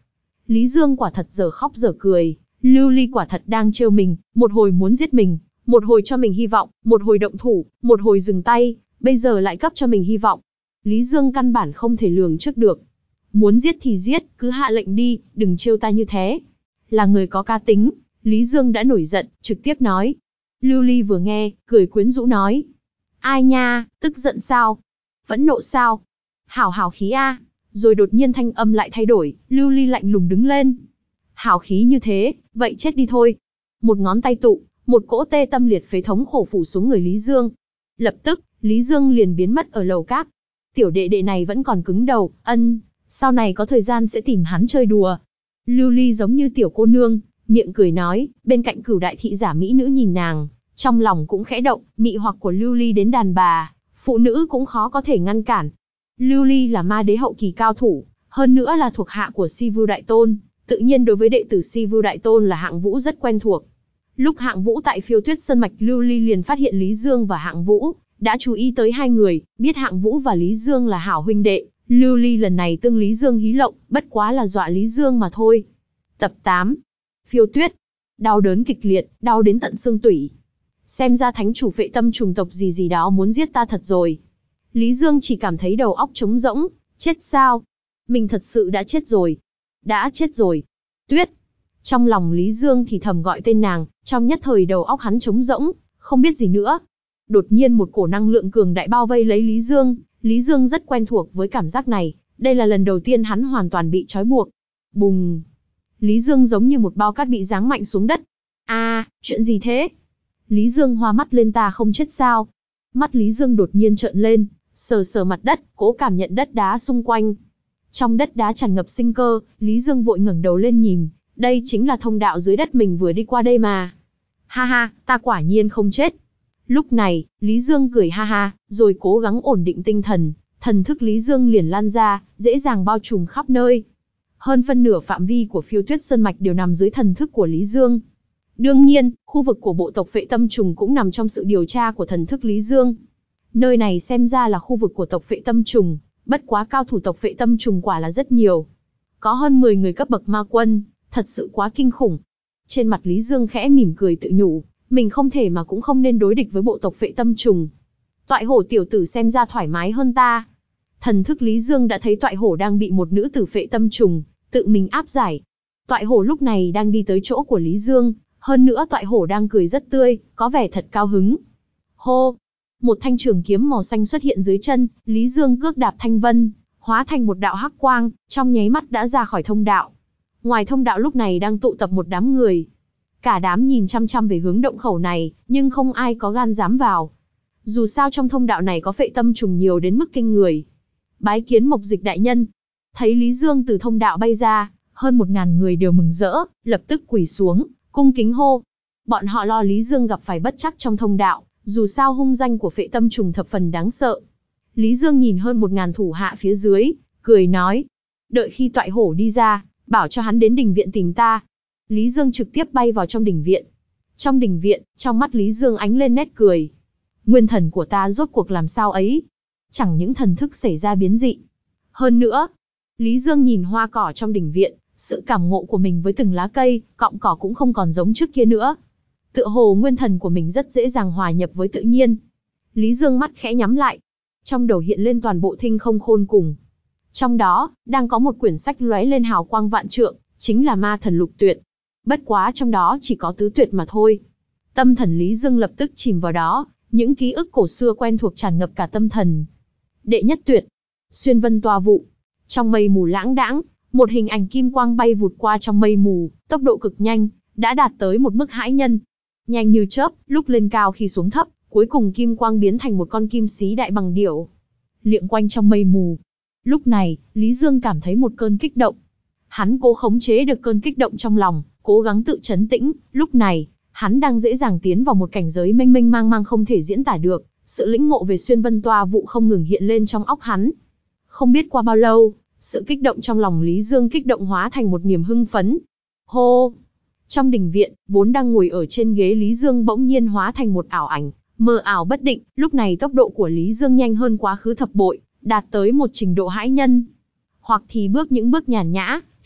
Lý Dương quả thật giờ khóc giờ cười, Lưu Ly quả thật đang trêu mình, một hồi muốn giết mình, một hồi cho mình hy vọng, một hồi động thủ, một hồi dừng tay, bây giờ lại cấp cho mình hy vọng. Lý Dương căn bản không thể lường trước được. Muốn giết thì giết, cứ hạ lệnh đi, đừng trêu ta như thế. Là người có cá tính, Lý Dương đã nổi giận, trực tiếp nói. Lưu Ly vừa nghe, cười quyến rũ nói. Ai nha, tức giận sao? Phẫn nộ sao? Hảo hảo khí a. Rồi đột nhiên thanh âm lại thay đổi, Lưu Ly lạnh lùng đứng lên. Hảo khí như thế, vậy chết đi thôi. Một ngón tay tụ, một cỗ tê tâm liệt phế thống khổ phủ xuống người Lý Dương. Lập tức, Lý Dương liền biến mất ở lầu các. Tiểu đệ đệ này vẫn còn cứng đầu, ân, sau này có thời gian sẽ tìm hắn chơi đùa. Lưu Ly giống như tiểu cô nương, miệng cười nói, bên cạnh Cửu đại thị giả mỹ nữ nhìn nàng, trong lòng cũng khẽ động, mị hoặc của Lưu Ly đến đàn bà, phụ nữ cũng khó có thể ngăn cản. Lưu Ly là ma đế hậu kỳ cao thủ, hơn nữa là thuộc hạ của Si Vưu Đại Tôn, tự nhiên đối với đệ tử Si Vưu Đại Tôn là Hạng Vũ rất quen thuộc. Lúc Hạng Vũ tại Phiêu Tuyết Sơn mạch, Lưu Ly liền phát hiện Lý Dương và Hạng Vũ, đã chú ý tới hai người, biết Hạng Vũ và Lý Dương là hảo huynh đệ. Lưu Ly lần này tương Lý Dương hí lộng, bất quá là dọa Lý Dương mà thôi. Tập tám. Phiêu Tuyết. Đau đớn kịch liệt, đau đến tận xương tủy. Xem ra thánh chủ Phệ Tâm trùng tộc gì gì đó muốn giết ta thật rồi. Lý Dương chỉ cảm thấy đầu óc trống rỗng, chết sao? Mình thật sự đã chết rồi. Đã chết rồi. Tuyết. Trong lòng Lý Dương thì thầm gọi tên nàng, trong nhất thời đầu óc hắn trống rỗng, không biết gì nữa. Đột nhiên một cổ năng lượng cường đại bao vây lấy Lý Dương, Lý Dương rất quen thuộc với cảm giác này, đây là lần đầu tiên hắn hoàn toàn bị trói buộc. Bùng! Lý Dương giống như một bao cát bị giáng mạnh xuống đất. A, à, chuyện gì thế? Lý Dương hoa mắt lên, ta không chết sao? Mắt Lý Dương đột nhiên trợn lên, sờ sờ mặt đất, cố cảm nhận đất đá xung quanh. Trong đất đá tràn ngập sinh cơ, Lý Dương vội ngẩng đầu lên nhìn, đây chính là thông đạo dưới đất mình vừa đi qua đây mà. Ha ha, ta quả nhiên không chết. Lúc này, Lý Dương cười ha ha, rồi cố gắng ổn định tinh thần, thần thức Lý Dương liền lan ra, dễ dàng bao trùm khắp nơi. Hơn phân nửa phạm vi của Phiêu Tuyết Sơn mạch đều nằm dưới thần thức của Lý Dương. Đương nhiên, khu vực của bộ tộc Phệ Tâm trùng cũng nằm trong sự điều tra của thần thức Lý Dương. Nơi này xem ra là khu vực của tộc Phệ Tâm trùng, bất quá cao thủ tộc Phệ Tâm trùng quả là rất nhiều. Có hơn mười người cấp bậc ma quân, thật sự quá kinh khủng. Trên mặt Lý Dương khẽ mỉm cười tự nhủ, mình không thể mà cũng không nên đối địch với bộ tộc Phệ Tâm trùng. Toại hổ tiểu tử xem ra thoải mái hơn ta. Thần thức Lý Dương đã thấy Toại hổ đang bị một nữ tử Phệ Tâm trùng tự mình áp giải. Toại hổ lúc này đang đi tới chỗ của Lý Dương, hơn nữa Toại hổ đang cười rất tươi, có vẻ thật cao hứng. Hô! Một thanh trường kiếm màu xanh xuất hiện dưới chân, Lý Dương cước đạp thanh vân, hóa thành một đạo hắc quang, trong nháy mắt đã ra khỏi thông đạo. Ngoài thông đạo lúc này đang tụ tập một đám người. Cả đám nhìn chăm chăm về hướng động khẩu này, nhưng không ai có gan dám vào. Dù sao trong thông đạo này có Phệ Tâm trùng nhiều đến mức kinh người. Bái kiến Mộc Dịch đại nhân. Thấy Lý Dương từ thông đạo bay ra, hơn một ngàn người đều mừng rỡ, lập tức quỳ xuống, cung kính hô. Bọn họ lo Lý Dương gặp phải bất trắc trong thông đạo, dù sao hung danh của Phệ Tâm trùng thập phần đáng sợ. Lý Dương nhìn hơn một ngàn thủ hạ phía dưới, cười nói. Đợi khi Toại hổ đi ra, bảo cho hắn đến đình viện tìm ta. Lý Dương trực tiếp bay vào trong đình viện. Trong đình viện, trong mắt Lý Dương ánh lên nét cười. Nguyên thần của ta rốt cuộc làm sao ấy? Chẳng những thần thức xảy ra biến dị. Hơn nữa, Lý Dương nhìn hoa cỏ trong đình viện, sự cảm ngộ của mình với từng lá cây, cọng cỏ cũng không còn giống trước kia nữa. Tựa hồ nguyên thần của mình rất dễ dàng hòa nhập với tự nhiên. Lý Dương mắt khẽ nhắm lại. Trong đầu hiện lên toàn bộ thinh không khôn cùng. Trong đó, đang có một quyển sách lóe lên hào quang vạn trượng, chính là Ma Thần Lục Tuyệt. Bất quá trong đó chỉ có tứ tuyệt mà thôi. Tâm thần Lý Dương lập tức chìm vào đó, những ký ức cổ xưa quen thuộc tràn ngập cả tâm thần. Đệ nhất tuyệt, xuyên vân toa vụ. Trong mây mù lãng đãng, một hình ảnh kim quang bay vụt qua trong mây mù, tốc độ cực nhanh, đã đạt tới một mức hãi nhân. Nhanh như chớp, lúc lên cao khi xuống thấp, cuối cùng kim quang biến thành một con kim xí đại bằng điểu, liệng quanh trong mây mù. Lúc này, Lý Dương cảm thấy một cơn kích động. Hắn cố khống chế được cơn kích động trong lòng, cố gắng tự trấn tĩnh. Lúc này, hắn đang dễ dàng tiến vào một cảnh giới mênh mênh mang mang không thể diễn tả được. Sự lĩnh ngộ về xuyên vân toa vụ không ngừng hiện lên trong óc hắn. Không biết qua bao lâu, sự kích động trong lòng Lý Dương kích động hóa thành một niềm hưng phấn. Hô! Trong đình viện, vốn đang ngồi ở trên ghế Lý Dương bỗng nhiên hóa thành một ảo ảnh, mờ ảo bất định. Lúc này tốc độ của Lý Dương nhanh hơn quá khứ thập bội, đạt tới một trình độ hãi nhân. Hoặc thì bước những bước nhàn nhã,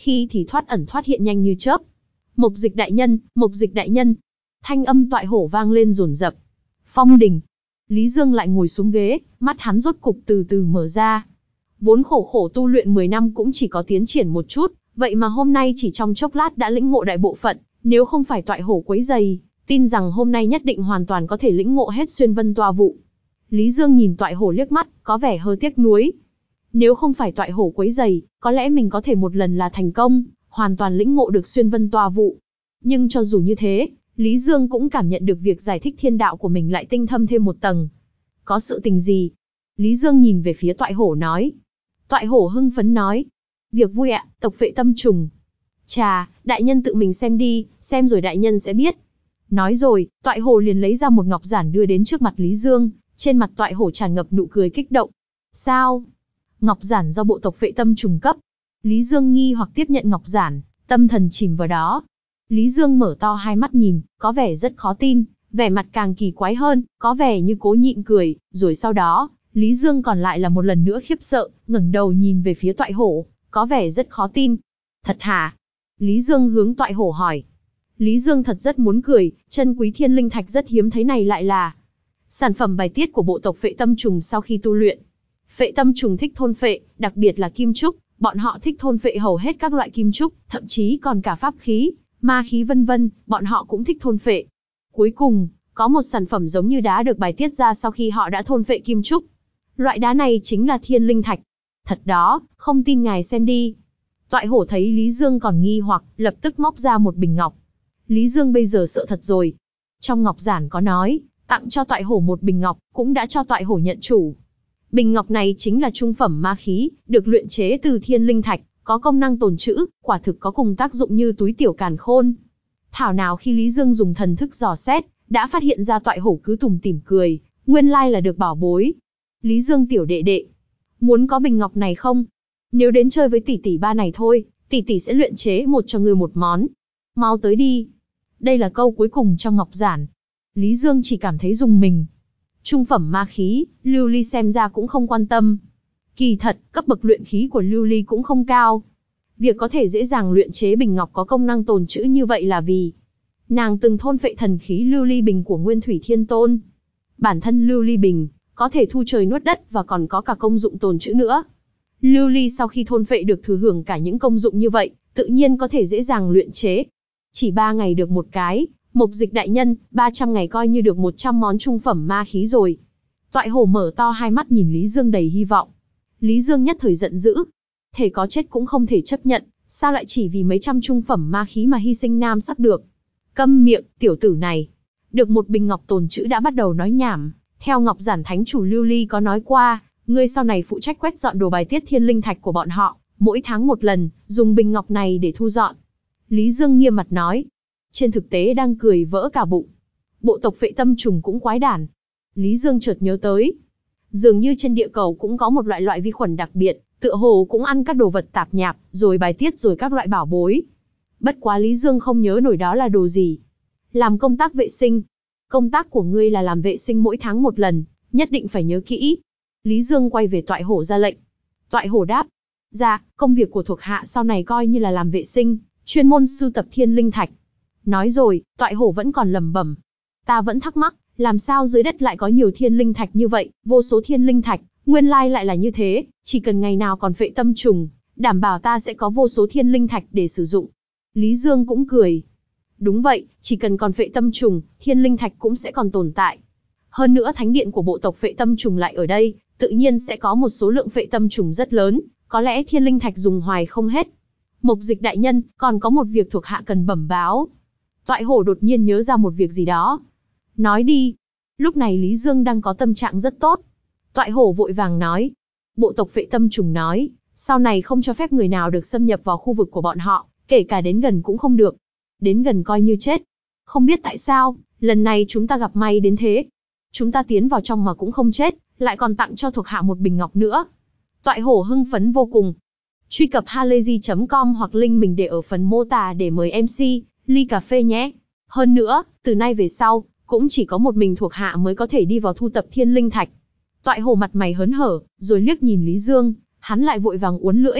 khi thì thoát ẩn thoát hiện nhanh như chớp. Mộc Dịch đại nhân, Mộc Dịch đại nhân. Thanh âm toại hổ vang lên dồn dập. Phong đình. Lý Dương lại ngồi xuống ghế, mắt hắn rốt cục từ từ mở ra. Vốn khổ khổ tu luyện mười năm cũng chỉ có tiến triển một chút, vậy mà hôm nay chỉ trong chốc lát đã lĩnh ngộ đại bộ phận, nếu không phải toại hổ quấy rầy, tin rằng hôm nay nhất định hoàn toàn có thể lĩnh ngộ hết xuyên vân toa vụ. Lý Dương nhìn toại hổ liếc mắt, có vẻ hơi tiếc nuối. Nếu không phải toại hổ quấy rầy, có lẽ mình có thể một lần là thành công, hoàn toàn lĩnh ngộ được xuyên vân toa vụ. Nhưng cho dù như thế, Lý Dương cũng cảm nhận được việc giải thích thiên đạo của mình lại tinh thâm thêm một tầng. Có sự tình gì? Lý Dương nhìn về phía toại hổ nói. Toại hổ hưng phấn nói. Việc vui ạ, tộc phệ tâm trùng. Chà, đại nhân tự mình xem đi, xem rồi đại nhân sẽ biết. Nói rồi, toại hổ liền lấy ra một ngọc giản đưa đến trước mặt Lý Dương, trên mặt toại hổ tràn ngập nụ cười kích động. Sao? Ngọc giản do bộ tộc phệ tâm trùng cấp. Lý Dương nghi hoặc tiếp nhận ngọc giản, tâm thần chìm vào đó. Lý Dương mở to hai mắt nhìn, có vẻ rất khó tin, vẻ mặt càng kỳ quái hơn, có vẻ như cố nhịn cười, rồi sau đó, Lý Dương còn lại là một lần nữa khiếp sợ, ngẩng đầu nhìn về phía toại hổ, có vẻ rất khó tin. Thật hả? Lý Dương hướng toại hổ hỏi. Lý Dương thật rất muốn cười, chân quý thiên linh thạch rất hiếm thấy này lại là sản phẩm bài tiết của bộ tộc phệ tâm trùng sau khi tu luyện. Phệ tâm trùng thích thôn phệ, đặc biệt là kim trúc, bọn họ thích thôn phệ hầu hết các loại kim trúc, thậm chí còn cả pháp khí, ma khí vân vân, bọn họ cũng thích thôn phệ. Cuối cùng, có một sản phẩm giống như đá được bài tiết ra sau khi họ đã thôn phệ kim trúc. Loại đá này chính là thiên linh thạch. Thật đó, không tin ngài xem đi. Toại hổ thấy Lý Dương còn nghi hoặc, lập tức móc ra một bình ngọc. Lý Dương bây giờ sợ thật rồi. Trong ngọc giản có nói, tặng cho toại hổ một bình ngọc, cũng đã cho toại hổ nhận chủ. Bình ngọc này chính là trung phẩm ma khí, được luyện chế từ thiên linh thạch, có công năng tồn trữ, quả thực có cùng tác dụng như túi tiểu càn khôn. Thảo nào khi Lý Dương dùng thần thức dò xét, đã phát hiện ra toại hổ cứ tủm tỉm cười, nguyên lai là được bảo bối. Lý Dương tiểu đệ đệ, muốn có bình ngọc này không? Nếu đến chơi với tỷ tỷ ba này thôi, tỷ tỷ sẽ luyện chế một cho ngươi một món. Mau tới đi. Đây là câu cuối cùng trong ngọc giản. Lý Dương chỉ cảm thấy rùng mình. Trung phẩm ma khí, Lưu Ly xem ra cũng không quan tâm. Kỳ thật, cấp bậc luyện khí của Lưu Ly cũng không cao. Việc có thể dễ dàng luyện chế bình ngọc có công năng tồn trữ như vậy là vì nàng từng thôn phệ thần khí Lưu Ly Bình của Nguyên Thủy Thiên Tôn. Bản thân Lưu Ly Bình có thể thu trời nuốt đất và còn có cả công dụng tồn trữ nữa. Lưu Ly sau khi thôn phệ được thừa hưởng cả những công dụng như vậy, tự nhiên có thể dễ dàng luyện chế. Chỉ ba ngày được một cái, Mộc Dịch đại nhân, ba trăm ngày coi như được một trăm món trung phẩm ma khí rồi. Toại hổ mở to hai mắt nhìn Lý Dương đầy hy vọng. Lý Dương nhất thời giận dữ. Thể có chết cũng không thể chấp nhận, sao lại chỉ vì mấy trăm trung phẩm ma khí mà hy sinh nam sắc được. Câm miệng, tiểu tử này. Được một bình ngọc tồn trữ đã bắt đầu nói nhảm. Theo ngọc giản thánh chủ Lưu Ly có nói qua, ngươi sau này phụ trách quét dọn đồ bài tiết thiên linh thạch của bọn họ, mỗi tháng một lần, dùng bình ngọc này để thu dọn. Lý Dương nghiêm mặt nói. Trên thực tế đang cười vỡ cả bụng. Bộ tộc phệ tâm trùng cũng quái đản. Lý Dương chợt nhớ tới. Dường như trên địa cầu cũng có một loại loại vi khuẩn đặc biệt, tựa hồ cũng ăn các đồ vật tạp nhạp, rồi bài tiết rồi các loại bảo bối. Bất quá Lý Dương không nhớ nổi đó là đồ gì. Làm công tác vệ sinh. Công tác của ngươi là làm vệ sinh mỗi tháng một lần, nhất định phải nhớ kỹ. Lý Dương quay về toại hổ ra lệnh. Toại hổ đáp. Dạ, công việc của thuộc hạ sau này coi như là làm vệ sinh, chuyên môn sưu tập thiên linh thạch. Nói rồi, toại hổ vẫn còn lẩm bẩm. Ta vẫn thắc mắc, làm sao dưới đất lại có nhiều thiên linh thạch như vậy, vô số thiên linh thạch, nguyên lai lại là như thế, chỉ cần ngày nào còn phệ tâm trùng, đảm bảo ta sẽ có vô số thiên linh thạch để sử dụng. Lý Dương cũng cười. Đúng vậy, chỉ cần còn phệ tâm trùng, thiên linh thạch cũng sẽ còn tồn tại. Hơn nữa thánh điện của bộ tộc phệ tâm trùng lại ở đây, tự nhiên sẽ có một số lượng phệ tâm trùng rất lớn, có lẽ thiên linh thạch dùng hoài không hết. Mộc Dịch đại nhân, còn có một việc thuộc hạ cần bẩm báo. Toại hổ đột nhiên nhớ ra một việc gì đó. Nói đi. Lúc này Lý Dương đang có tâm trạng rất tốt. Toại hổ vội vàng nói. Bộ tộc phệ tâm trùng nói, sau này không cho phép người nào được xâm nhập vào khu vực của bọn họ, kể cả đến gần cũng không được. Đến gần coi như chết. Không biết tại sao, lần này chúng ta gặp may đến thế. Chúng ta tiến vào trong mà cũng không chết, lại còn tặng cho thuộc hạ một bình ngọc nữa. Toại hổ hưng phấn vô cùng. Truy cập halayzi chấm com hoặc link mình để ở phần mô tả để mời em xê, ly cà phê nhé. Hơn nữa, từ nay về sau, cũng chỉ có một mình thuộc hạ mới có thể đi vào thu tập thiên linh thạch. Toại hổ mặt mày hớn hở, rồi liếc nhìn Lý Dương, hắn lại vội vàng uốn lưỡi.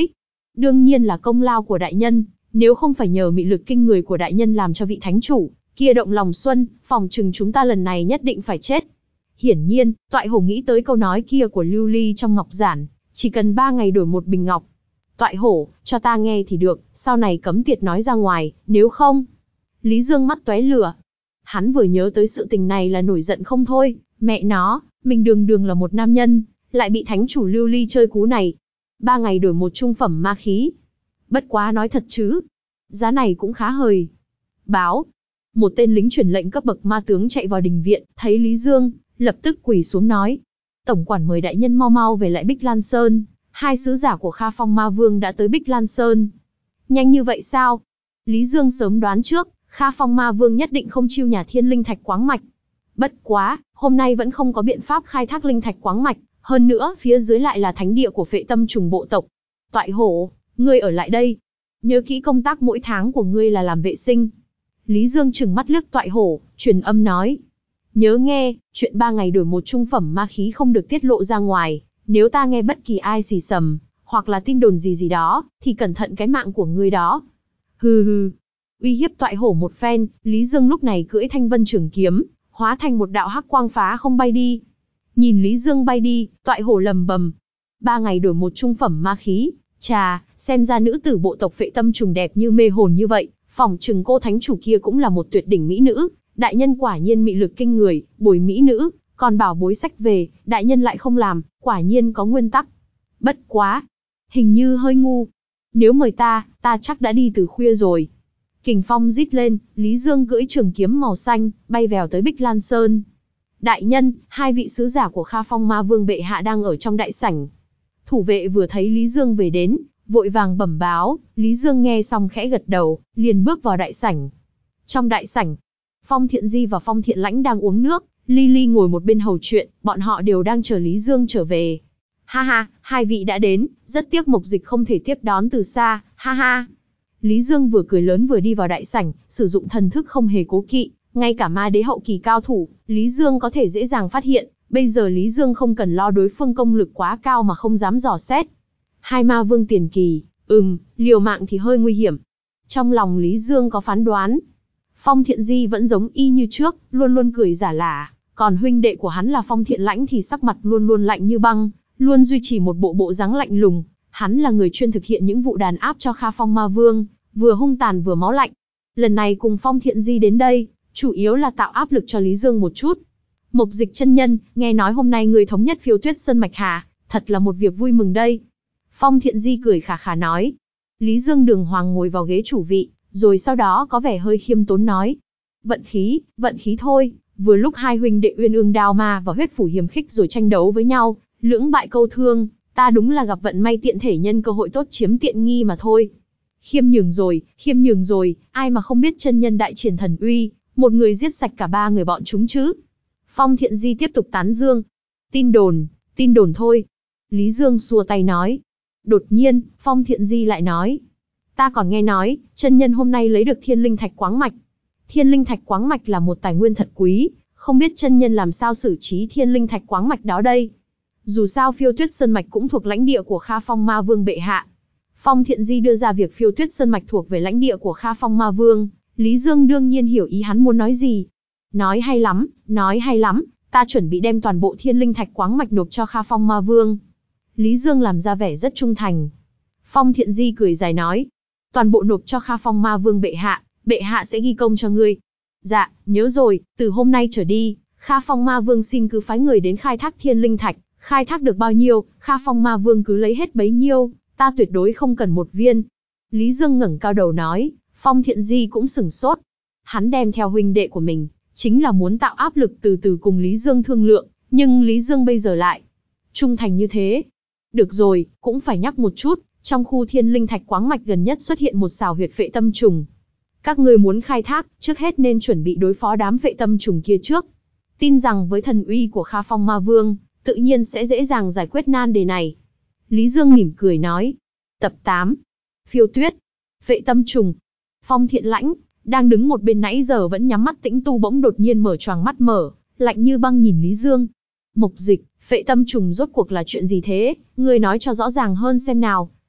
đương nhiên là công lao của đại nhân, nếu không phải nhờ mị lực kinh người của đại nhân làm cho vị thánh chủ kia động lòng xuân, phòng chừng chúng ta lần này nhất định phải chết. Hiển nhiên, Toại Hổ nghĩ tới câu nói kia của Lưu Ly trong ngọc giản, chỉ cần ba ngày đổi một bình ngọc. Toại Hổ, cho ta nghe thì được, sau này cấm tiệt nói ra ngoài, nếu không. Lý Dương mắt tóe lửa. Hắn vừa nhớ tới sự tình này là nổi giận không thôi, mẹ nó, mình đường đường là một nam nhân, lại bị thánh chủ Lưu Ly chơi cú này. Ba ngày đổi một trung phẩm ma khí. Bất quá nói thật chứ, giá này cũng khá hời. Báo. Một tên lính truyền lệnh cấp bậc ma tướng chạy vào đình viện, thấy Lý Dương, lập tức quỳ xuống nói. Tổng quản mời đại nhân mau mau về lại Bích Lan Sơn, hai sứ giả của Kha Phong Ma Vương đã tới Bích Lan Sơn. Nhanh như vậy sao? Lý Dương sớm đoán trước, Kha Phong Ma Vương nhất định không chiêu nhà thiên linh thạch quáng mạch. Bất quá, hôm nay vẫn không có biện pháp khai thác linh thạch quáng mạch, hơn nữa phía dưới lại là thánh địa của Phệ Tâm Trùng bộ tộc. Toại Hổ, ngươi ở lại đây. Nhớ kỹ công tác mỗi tháng của ngươi là làm vệ sinh. Lý Dương trừng mắt liếc Toại Hổ, truyền âm nói. Nhớ nghe, chuyện ba ngày đổi một trung phẩm ma khí không được tiết lộ ra ngoài. Nếu ta nghe bất kỳ ai xì xầm, hoặc là tin đồn gì gì đó, thì cẩn thận cái mạng của ngươi đó. Hừ hừ. Uy hiếp Toại Hổ một phen, Lý Dương lúc này cưỡi Thanh Vân Trường Kiếm, hóa thành một đạo hắc quang phá không bay đi. Nhìn Lý Dương bay đi, Toại Hổ lầm bầm. Ba ngày đổi một trung phẩm ma khí, chà, xem ra nữ tử bộ tộc Phệ Tâm Trùng đẹp như mê hồn như vậy, phỏng chừng cô thánh chủ kia cũng là một tuyệt đỉnh mỹ nữ. Đại nhân quả nhiên mị lực kinh người, bồi mỹ nữ, còn bảo bối sách về, đại nhân lại không làm, quả nhiên có nguyên tắc. Bất quá, hình như hơi ngu. Nếu mời ta, ta chắc đã đi từ khuya rồi. Kình phong rít lên, Lý Dương cưỡi trường kiếm màu xanh, bay vèo tới Bích Lan Sơn. Đại nhân, hai vị sứ giả của Kha Phong Ma Vương bệ hạ đang ở trong đại sảnh. Thủ vệ vừa thấy Lý Dương về đến, vội vàng bẩm báo. Lý Dương nghe xong khẽ gật đầu, liền bước vào đại sảnh. Trong đại sảnh, Phong Thiện Di và Phong Thiện Lãnh đang uống nước, Lily ngồi một bên hầu chuyện, bọn họ đều đang chờ Lý Dương trở về. Ha ha, hai vị đã đến, rất tiếc Mộc Dịch không thể tiếp đón từ xa, ha ha. Lý Dương vừa cười lớn vừa đi vào đại sảnh, sử dụng thần thức không hề cố kỵ, ngay cả ma đế hậu kỳ cao thủ, Lý Dương có thể dễ dàng phát hiện, bây giờ Lý Dương không cần lo đối phương công lực quá cao mà không dám dò xét. Hai ma vương tiền kỳ, ừm, liều mạng thì hơi nguy hiểm. Trong lòng Lý Dương có phán đoán. Phong Thiện Di vẫn giống y như trước, luôn luôn cười giả lả, còn huynh đệ của hắn là Phong Thiện Lãnh thì sắc mặt luôn luôn lạnh như băng, luôn duy trì một bộ bộ dáng lạnh lùng. Hắn là người chuyên thực hiện những vụ đàn áp cho Kha Phong Ma Vương, vừa hung tàn vừa máu lạnh. Lần này cùng Phong Thiện Di đến đây, chủ yếu là tạo áp lực cho Lý Dương một chút. Mộc Dịch chân nhân, nghe nói hôm nay người thống nhất Phiêu Tuyết Sơn mạch hà, thật là một việc vui mừng đây. Phong Thiện Di cười khà khà nói. Lý Dương đường hoàng ngồi vào ghế chủ vị, rồi sau đó có vẻ hơi khiêm tốn nói. Vận khí, vận khí thôi, vừa lúc hai huynh đệ Uyên Ương Đao Ma và Huyết Phủ Hiềm Khích rồi tranh đấu với nhau, lưỡng bại câu thương, ta đúng là gặp vận may tiện thể nhân cơ hội tốt chiếm tiện nghi mà thôi. Khiêm nhường rồi, khiêm nhường rồi, ai mà không biết chân nhân đại triển thần uy, một người giết sạch cả ba người bọn chúng chứ. Phong Thiện Di tiếp tục tán dương. Tin đồn, tin đồn thôi. Lý Dương xua tay nói. Đột nhiên, Phong Thiện Di lại nói. Ta còn nghe nói, chân nhân hôm nay lấy được thiên linh thạch quáng mạch. Thiên linh thạch quáng mạch là một tài nguyên thật quý, không biết chân nhân làm sao xử trí thiên linh thạch quáng mạch đó đây. Dù sao Phiêu Tuyết Sơn mạch cũng thuộc lãnh địa của Kha Phong Ma Vương bệ hạ. Phong Thiện Di đưa ra việc Phiêu Tuyết Sơn mạch thuộc về lãnh địa của Kha Phong Ma Vương, Lý Dương đương nhiên hiểu ý hắn muốn nói gì. Nói hay lắm, nói hay lắm, ta chuẩn bị đem toàn bộ thiên linh thạch quáng mạch nộp cho Kha Phong Ma Vương. Lý Dương làm ra vẻ rất trung thành. Phong Thiện Di cười dài nói, toàn bộ nộp cho Kha Phong Ma Vương bệ hạ, bệ hạ sẽ ghi công cho ngươi. Dạ, nhớ rồi, từ hôm nay trở đi, Kha Phong Ma Vương xin cứ phái người đến khai thác thiên linh thạch, khai thác được bao nhiêu, Kha Phong Ma Vương cứ lấy hết bấy nhiêu, ta tuyệt đối không cần một viên. Lý Dương ngẩng cao đầu nói. Phong Thiện Di cũng sửng sốt. Hắn đem theo huynh đệ của mình, chính là muốn tạo áp lực từ từ cùng Lý Dương thương lượng, nhưng Lý Dương bây giờ lại trung thành như thế. Được rồi, cũng phải nhắc một chút, trong khu thiên linh thạch quáng mạch gần nhất xuất hiện một xào huyệt phệ tâm trùng. Các ngươi muốn khai thác, trước hết nên chuẩn bị đối phó đám phệ tâm trùng kia trước. Tin rằng với thần uy của Kha Phong Ma Vương, tự nhiên sẽ dễ dàng giải quyết nan đề này. Lý Dương mỉm cười nói. Tập tám. Phiêu Tuyết. Phệ tâm trùng. Phong Thiện Lãnh, đang đứng một bên nãy giờ vẫn nhắm mắt tĩnh tu bỗng đột nhiên mở choàng mắt mở, lạnh như băng nhìn Lý Dương. Mộc Dịch, phệ tâm trùng rốt cuộc là chuyện gì thế, ngươi nói cho rõ ràng hơn xem nào.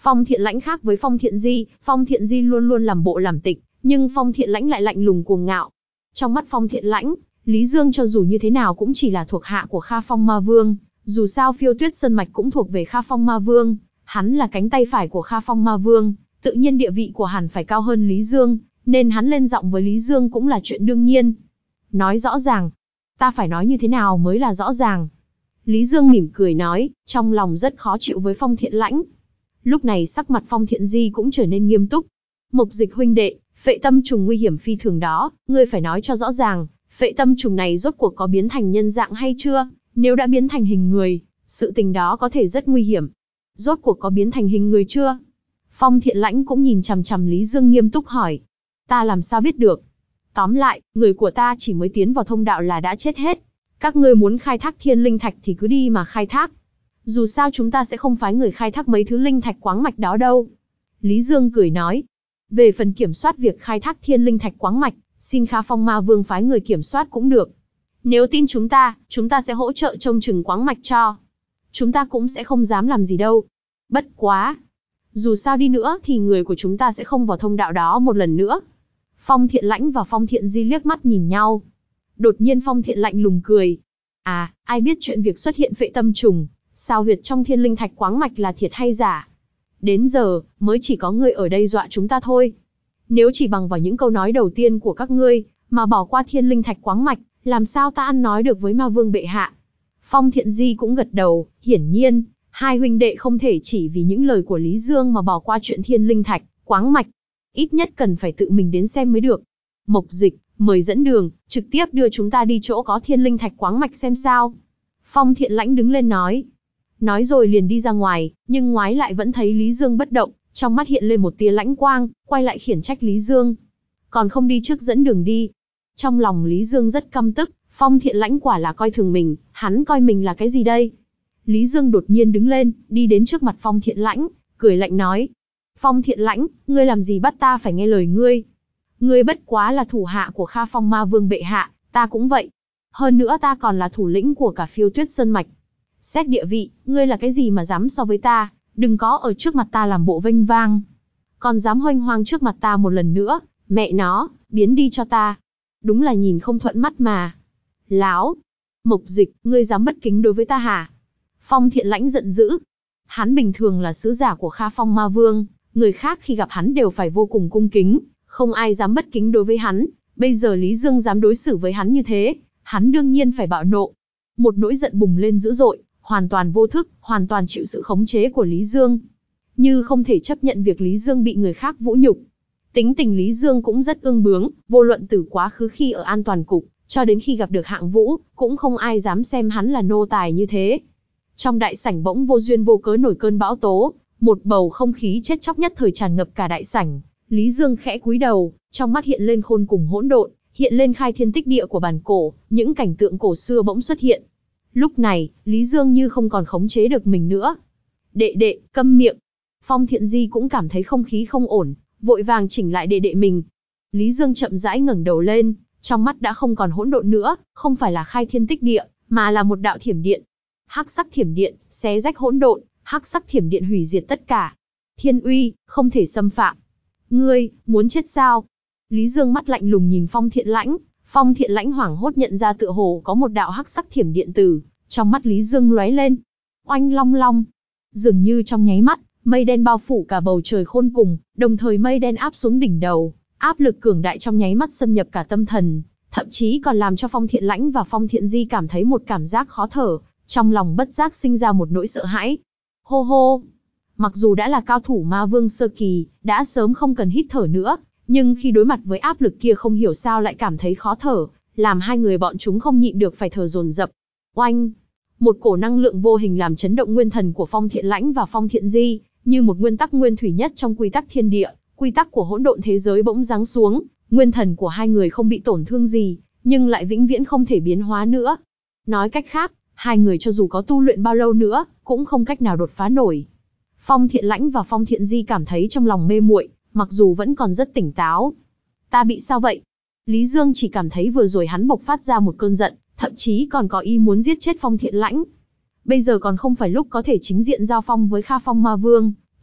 Phong Thiện Lãnh khác với Phong Thiện Di, Phong Thiện Di luôn luôn làm bộ làm tịch, nhưng Phong Thiện Lãnh lại lạnh lùng cuồng ngạo. Trong mắt Phong Thiện Lãnh, Lý Dương cho dù như thế nào cũng chỉ là thuộc hạ của Kha Phong Ma Vương, dù sao Phiêu Tuyết Sơn Mạch cũng thuộc về Kha Phong Ma Vương, hắn là cánh tay phải của Kha Phong Ma Vương, tự nhiên địa vị của hắn phải cao hơn Lý Dương, nên hắn lên giọng với Lý Dương cũng là chuyện đương nhiên. Nói rõ ràng, ta phải nói như thế nào mới là rõ ràng? Lý Dương mỉm cười nói, trong lòng rất khó chịu với Phong Thiện Lãnh. Lúc này sắc mặt Phong Thiện Di cũng trở nên nghiêm túc. Mộc Dịch huynh đệ, phệ tâm trùng nguy hiểm phi thường đó, ngươi phải nói cho rõ ràng, phệ tâm trùng này rốt cuộc có biến thành nhân dạng hay chưa? Nếu đã biến thành hình người, sự tình đó có thể rất nguy hiểm. Rốt cuộc có biến thành hình người chưa? Phong Thiện Lãnh cũng nhìn chằm chằm Lý Dương nghiêm túc hỏi. Ta làm sao biết được? Tóm lại, người của ta chỉ mới tiến vào thông đạo là đã chết hết. Các ngươi muốn khai thác thiên linh thạch thì cứ đi mà khai thác. Dù sao chúng ta sẽ không phái người khai thác mấy thứ linh thạch quáng mạch đó đâu. Lý Dương cười nói. Về phần kiểm soát việc khai thác thiên linh thạch quáng mạch, xin Kha Phong Ma Vương phái người kiểm soát cũng được. Nếu tin chúng ta, chúng ta sẽ hỗ trợ trông chừng quáng mạch cho. Chúng ta cũng sẽ không dám làm gì đâu. Bất quá. Dù sao đi nữa thì người của chúng ta sẽ không vào thông đạo đó một lần nữa. Phong Thiện Lãnh và Phong Thiện Di liếc mắt nhìn nhau. Đột nhiên Phong Thiện lạnh lùng cười. À, ai biết chuyện việc xuất hiện phệ tâm trùng, sao huyệt trong thiên linh thạch quáng mạch là thiệt hay giả? Đến giờ, mới chỉ có ngươi ở đây dọa chúng ta thôi. Nếu chỉ bằng vào những câu nói đầu tiên của các ngươi, mà bỏ qua thiên linh thạch quáng mạch, làm sao ta ăn nói được với Ma Vương bệ hạ? Phong Thiện Di cũng gật đầu, hiển nhiên, hai huynh đệ không thể chỉ vì những lời của Lý Dương mà bỏ qua chuyện thiên linh thạch, quáng mạch. Ít nhất cần phải tự mình đến xem mới được. Mộc Dịch, mời dẫn đường, trực tiếp đưa chúng ta đi chỗ có thiên linh thạch quáng mạch xem sao. Phong Thiện Lãnh đứng lên nói. Nói rồi liền đi ra ngoài, nhưng ngoái lại vẫn thấy Lý Dương bất động, trong mắt hiện lên một tia lãnh quang, quay lại khiển trách Lý Dương. Còn không đi trước dẫn đường đi. Trong lòng Lý Dương rất căm tức, Phong Thiện Lãnh quả là coi thường mình, hắn coi mình là cái gì đây? Lý Dương đột nhiên đứng lên, đi đến trước mặt Phong Thiện Lãnh, cười lạnh nói. Phong Thiện Lãnh, ngươi làm gì bắt ta phải nghe lời ngươi? Ngươi bất quá là thủ hạ của Kha Phong Ma Vương bệ hạ, ta cũng vậy. Hơn nữa ta còn là thủ lĩnh của cả Phiêu Tuyết Sơn Mạch. Xét địa vị, ngươi là cái gì mà dám so với ta, đừng có ở trước mặt ta làm bộ vênh vang. Còn dám hoanh hoang trước mặt ta một lần nữa, mẹ nó, biến đi cho ta. Đúng là nhìn không thuận mắt mà. Láo. Mộc Dịch, ngươi dám bất kính đối với ta hả? Phong Thiện Lãnh giận dữ. Hắn bình thường là sứ giả của Kha Phong Ma Vương, người khác khi gặp hắn đều phải vô cùng cung kính, không ai dám bất kính đối với hắn. Bây giờ Lý Dương dám đối xử với hắn như thế, hắn đương nhiên phải bạo nộ. Một nỗi giận bùng lên dữ dội, hoàn toàn vô thức, hoàn toàn chịu sự khống chế của Lý Dương. Như không thể chấp nhận việc Lý Dương bị người khác vũ nhục. Tính tình Lý Dương cũng rất ương bướng, vô luận từ quá khứ khi ở An Toàn Cục, cho đến khi gặp được Hạng Vũ, cũng không ai dám xem hắn là nô tài như thế. Trong đại sảnh bỗng vô duyên vô cớ nổi cơn bão tố, một bầu không khí chết chóc nhất thời tràn ngập cả đại sảnh. Lý Dương khẽ cúi đầu, trong mắt hiện lên khôn cùng hỗn độn, hiện lên khai thiên tích địa của bản cổ, những cảnh tượng cổ xưa bỗng xuất hiện. Lúc này, Lý Dương như không còn khống chế được mình nữa. Đệ đệ, câm miệng. Phong Thiện Di cũng cảm thấy không khí không ổn, vội vàng chỉnh lại đệ đệ mình. Lý Dương chậm rãi ngẩng đầu lên, trong mắt đã không còn hỗn độn nữa, không phải là khai thiên tích địa, mà là một đạo thiểm điện. Hắc sắc thiểm điện, xé rách hỗn độn, hắc sắc thiểm điện hủy diệt tất cả. Thiên uy, không thể xâm phạm. Ngươi, muốn chết sao? Lý Dương mắt lạnh lùng nhìn Phong Thiện Lãnh, Phong Thiện Lãnh hoảng hốt nhận ra tựa hồ có một đạo hắc sắc thiểm điện tử, trong mắt Lý Dương lóe lên. Oanh long long. Dường như trong nháy mắt, mây đen bao phủ cả bầu trời khôn cùng, đồng thời mây đen áp xuống đỉnh đầu, áp lực cường đại trong nháy mắt xâm nhập cả tâm thần, thậm chí còn làm cho Phong Thiện Lãnh và Phong Thiện Di cảm thấy một cảm giác khó thở, trong lòng bất giác sinh ra một nỗi sợ hãi. Hô hô. Mặc dù đã là cao thủ Ma Vương sơ kỳ, đã sớm không cần hít thở nữa, nhưng khi đối mặt với áp lực kia không hiểu sao lại cảm thấy khó thở, làm hai người bọn chúng không nhịn được phải thở dồn dập. Oanh! Một cổ năng lượng vô hình làm chấn động nguyên thần của Phong Thiện Lãnh và Phong Thiện Di, như một nguyên tắc nguyên thủy nhất trong quy tắc thiên địa, quy tắc của hỗn độn thế giới bỗng giáng xuống, nguyên thần của hai người không bị tổn thương gì, nhưng lại vĩnh viễn không thể biến hóa nữa. Nói cách khác, hai người cho dù có tu luyện bao lâu nữa, cũng không cách nào đột phá nổi. Phong Thiện Lãnh và Phong Thiện Di cảm thấy trong lòng mê muội, mặc dù vẫn còn rất tỉnh táo. Ta bị sao vậy? Lý Dương chỉ cảm thấy vừa rồi hắn bộc phát ra một cơn giận, thậm chí còn có ý muốn giết chết Phong Thiện Lãnh. Bây giờ còn không phải lúc có thể chính diện giao phong với Kha Phong Ma Vương,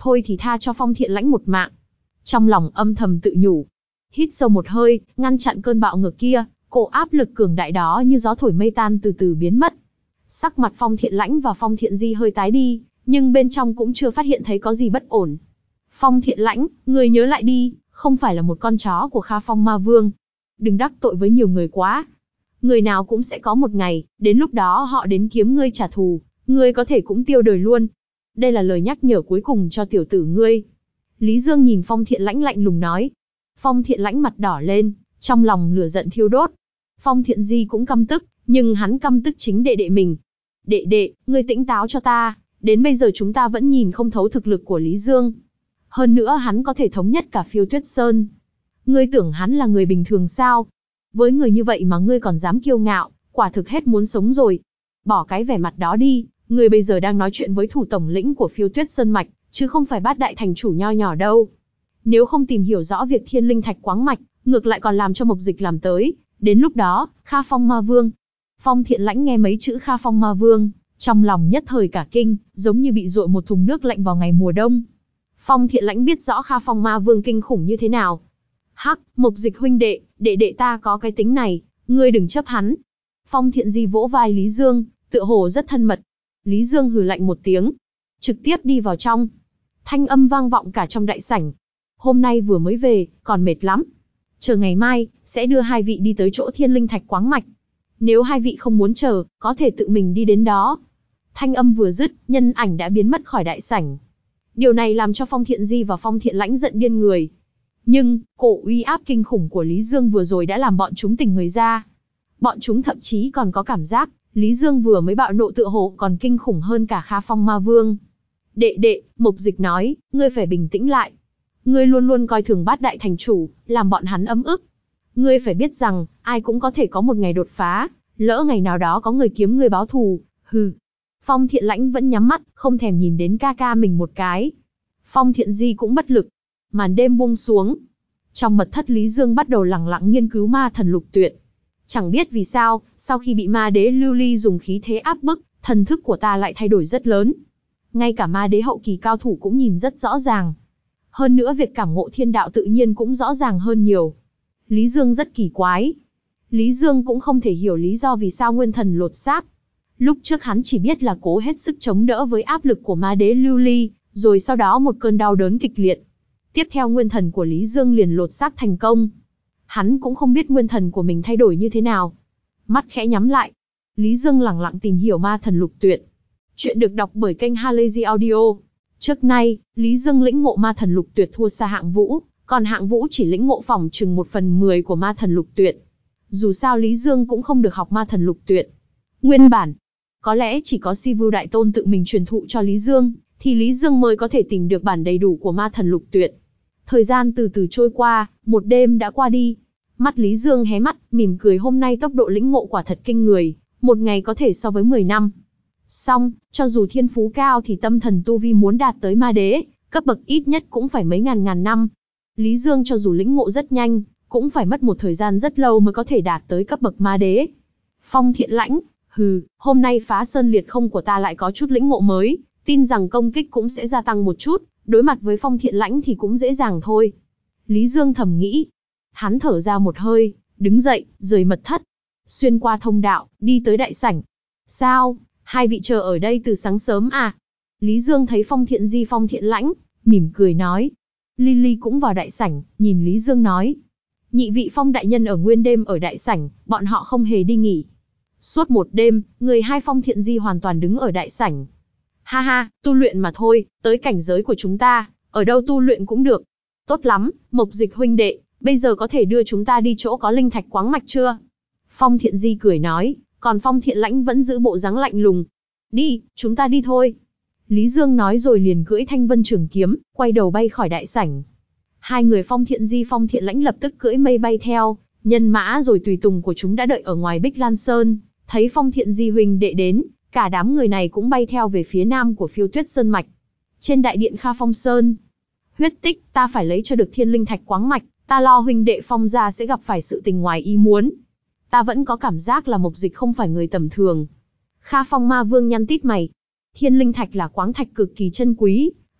thôi thì tha cho Phong Thiện Lãnh một mạng. Trong lòng âm thầm tự nhủ. Hít sâu một hơi, ngăn chặn cơn bạo ngược kia, cỗ áp lực cường đại đó như gió thổi mây tan từ từ biến mất. Sắc mặt Phong Thiện Lãnh và Phong Thiện Di hơi tái đi, nhưng bên trong cũng chưa phát hiện thấy có gì bất ổn. Phong Thiện Lãnh, người nhớ lại đi, không phải là một con chó của Kha Phong Ma Vương. Đừng đắc tội với nhiều người quá. Người nào cũng sẽ có một ngày, đến lúc đó họ đến kiếm ngươi trả thù, ngươi có thể cũng tiêu đời luôn. Đây là lời nhắc nhở cuối cùng cho tiểu tử ngươi. Lý Dương nhìn Phong Thiện Lãnh lạnh lùng nói. Phong Thiện Lãnh mặt đỏ lên, trong lòng lửa giận thiêu đốt. Phong Thiện Di cũng căm tức, nhưng hắn căm tức chính đệ đệ mình. Đệ đệ, ngươi tĩnh táo cho ta, đến bây giờ chúng ta vẫn nhìn không thấu thực lực của Lý Dương. Hơn nữa hắn có thể thống nhất cả Phiêu Tuyết Sơn. Ngươi tưởng hắn là người bình thường sao? Với người như vậy mà ngươi còn dám kiêu ngạo, quả thực hết muốn sống rồi. Bỏ cái vẻ mặt đó đi, ngươi bây giờ đang nói chuyện với thủ tổng lĩnh của Phiêu Tuyết Sơn Mạch, chứ không phải bát đại thành chủ nho nhỏ đâu. Nếu không tìm hiểu rõ việc thiên linh thạch quáng mạch, ngược lại còn làm cho Mộc Dịch làm tới, đến lúc đó, Kha Phong Ma Vương. Phong Thiện Lãnh nghe mấy chữ Kha Phong Ma Vương, trong lòng nhất thời cả kinh, giống như bị dội một thùng nước lạnh vào ngày mùa đông. Phong Thiện Lãnh biết rõ Kha Phong Ma Vương kinh khủng như thế nào. Hắc, Mộc Dịch huynh đệ, đệ đệ ta có cái tính này, ngươi đừng chấp hắn. Phong Thiện Di vỗ vai Lý Dương, tựa hồ rất thân mật. Lý Dương hừ lạnh một tiếng, trực tiếp đi vào trong. Thanh âm vang vọng cả trong đại sảnh. Hôm nay vừa mới về, còn mệt lắm. Chờ ngày mai, sẽ đưa hai vị đi tới chỗ thiên linh thạch quáng mạch. Nếu hai vị không muốn chờ, có thể tự mình đi đến đó. Thanh âm vừa dứt, nhân ảnh đã biến mất khỏi đại sảnh. Điều này làm cho Phong Thiện Di và Phong Thiện Lãnh giận điên người. Nhưng, cổ uy áp kinh khủng của Lý Dương vừa rồi đã làm bọn chúng tỉnh người ra. Bọn chúng thậm chí còn có cảm giác, Lý Dương vừa mới bạo nộ tựa hồ còn kinh khủng hơn cả Kha Phong Ma Vương. Đệ đệ, Mộc Dịch nói, ngươi phải bình tĩnh lại. Ngươi luôn luôn coi thường bát đại thành chủ, làm bọn hắn ấm ức. Ngươi phải biết rằng, ai cũng có thể có một ngày đột phá, lỡ ngày nào đó có người kiếm ngươi báo thù, hừ. Phong Thiện Lãnh vẫn nhắm mắt, không thèm nhìn đến ca ca mình một cái. Phong Thiện Di cũng bất lực. Màn đêm buông xuống. Trong mật thất Lý Dương bắt đầu lẳng lặng nghiên cứu ma thần lục tuyệt. Chẳng biết vì sao, sau khi bị ma đế Lưu Ly dùng khí thế áp bức, thần thức của ta lại thay đổi rất lớn. Ngay cả ma đế hậu kỳ cao thủ cũng nhìn rất rõ ràng. Hơn nữa việc cảm ngộ thiên đạo tự nhiên cũng rõ ràng hơn nhiều. Lý Dương rất kỳ quái. Lý Dương cũng không thể hiểu lý do vì sao nguyên thần lột xác. Lúc trước hắn chỉ biết là cố hết sức chống đỡ với áp lực của ma đế Lưu Ly, rồi sau đó một cơn đau đớn kịch liệt. Tiếp theo nguyên thần của Lý Dương liền lột xác thành công. Hắn cũng không biết nguyên thần của mình thay đổi như thế nào. Mắt khẽ nhắm lại. Lý Dương lẳng lặng tìm hiểu ma thần lục tuyệt. Chuyện được đọc bởi kênh Halazy Audio. Trước nay, Lý Dương lĩnh ngộ ma thần lục tuyệt thua xa Hạng Vũ, còn Hạng Vũ chỉ lĩnh ngộ phỏng chừng một phần mười của ma thần lục tuyệt. Dù sao Lý Dương cũng không được học ma thần lục tuyệt. Nguyên bản, có lẽ chỉ có Si Vưu Đại Tôn tự mình truyền thụ cho Lý Dương, thì Lý Dương mới có thể tìm được bản đầy đủ của ma thần lục tuyệt. Thời gian từ từ trôi qua, một đêm đã qua đi. Mắt Lý Dương hé mắt, mỉm cười hôm nay tốc độ lĩnh ngộ quả thật kinh người, một ngày có thể so với mười năm. Song, cho dù thiên phú cao thì tâm thần tu vi muốn đạt tới ma đế, cấp bậc ít nhất cũng phải mấy ngàn ngàn năm. Lý Dương cho dù lĩnh ngộ rất nhanh, cũng phải mất một thời gian rất lâu mới có thể đạt tới cấp bậc ma đế. Phong Thiện Lãnh, hừ, hôm nay phá sơn liệt không của ta lại có chút lĩnh ngộ mới, tin rằng công kích cũng sẽ gia tăng một chút, đối mặt với Phong Thiện Lãnh thì cũng dễ dàng thôi. Lý Dương thầm nghĩ. Hắn thở ra một hơi, đứng dậy, rời mật thất. Xuyên qua thông đạo, đi tới đại sảnh. Sao, hai vị chờ ở đây từ sáng sớm à? Lý Dương thấy Phong Thiện Di Phong Thiện Lãnh, mỉm cười nói. Lily cũng vào đại sảnh, nhìn Lý Dương nói. Nhị vị Phong đại nhân ở nguyên đêm ở đại sảnh, bọn họ không hề đi nghỉ. Suốt một đêm, người hai Phong Thiện Di hoàn toàn đứng ở đại sảnh. Ha ha, tu luyện mà thôi, tới cảnh giới của chúng ta, ở đâu tu luyện cũng được. Tốt lắm, Mộc Dịch huynh đệ, bây giờ có thể đưa chúng ta đi chỗ có linh thạch quáng mạch chưa? Phong Thiện Di cười nói, còn Phong Thiện Lãnh vẫn giữ bộ dáng lạnh lùng. Đi, chúng ta đi thôi. Lý Dương nói rồi liền cưỡi Thanh Vân Trường Kiếm, quay đầu bay khỏi đại sảnh. Hai người Phong Thiện Di Phong Thiện Lãnh lập tức cưỡi mây bay theo, nhân mã rồi tùy tùng của chúng đã đợi ở ngoài Bích Lan Sơn, thấy Phong Thiện Di huynh đệ đến, cả đám người này cũng bay theo về phía nam của Phiêu Tuyết Sơn mạch. Trên đại điện Kha Phong Sơn, huyết tích, ta phải lấy cho được thiên linh thạch quáng mạch, ta lo huynh đệ Phong gia sẽ gặp phải sự tình ngoài ý muốn. Ta vẫn có cảm giác là Mộc Dịch không phải người tầm thường. Kha Phong Ma Vương nhăn tít mày. Thiên linh thạch là quáng thạch cực kỳ chân quý,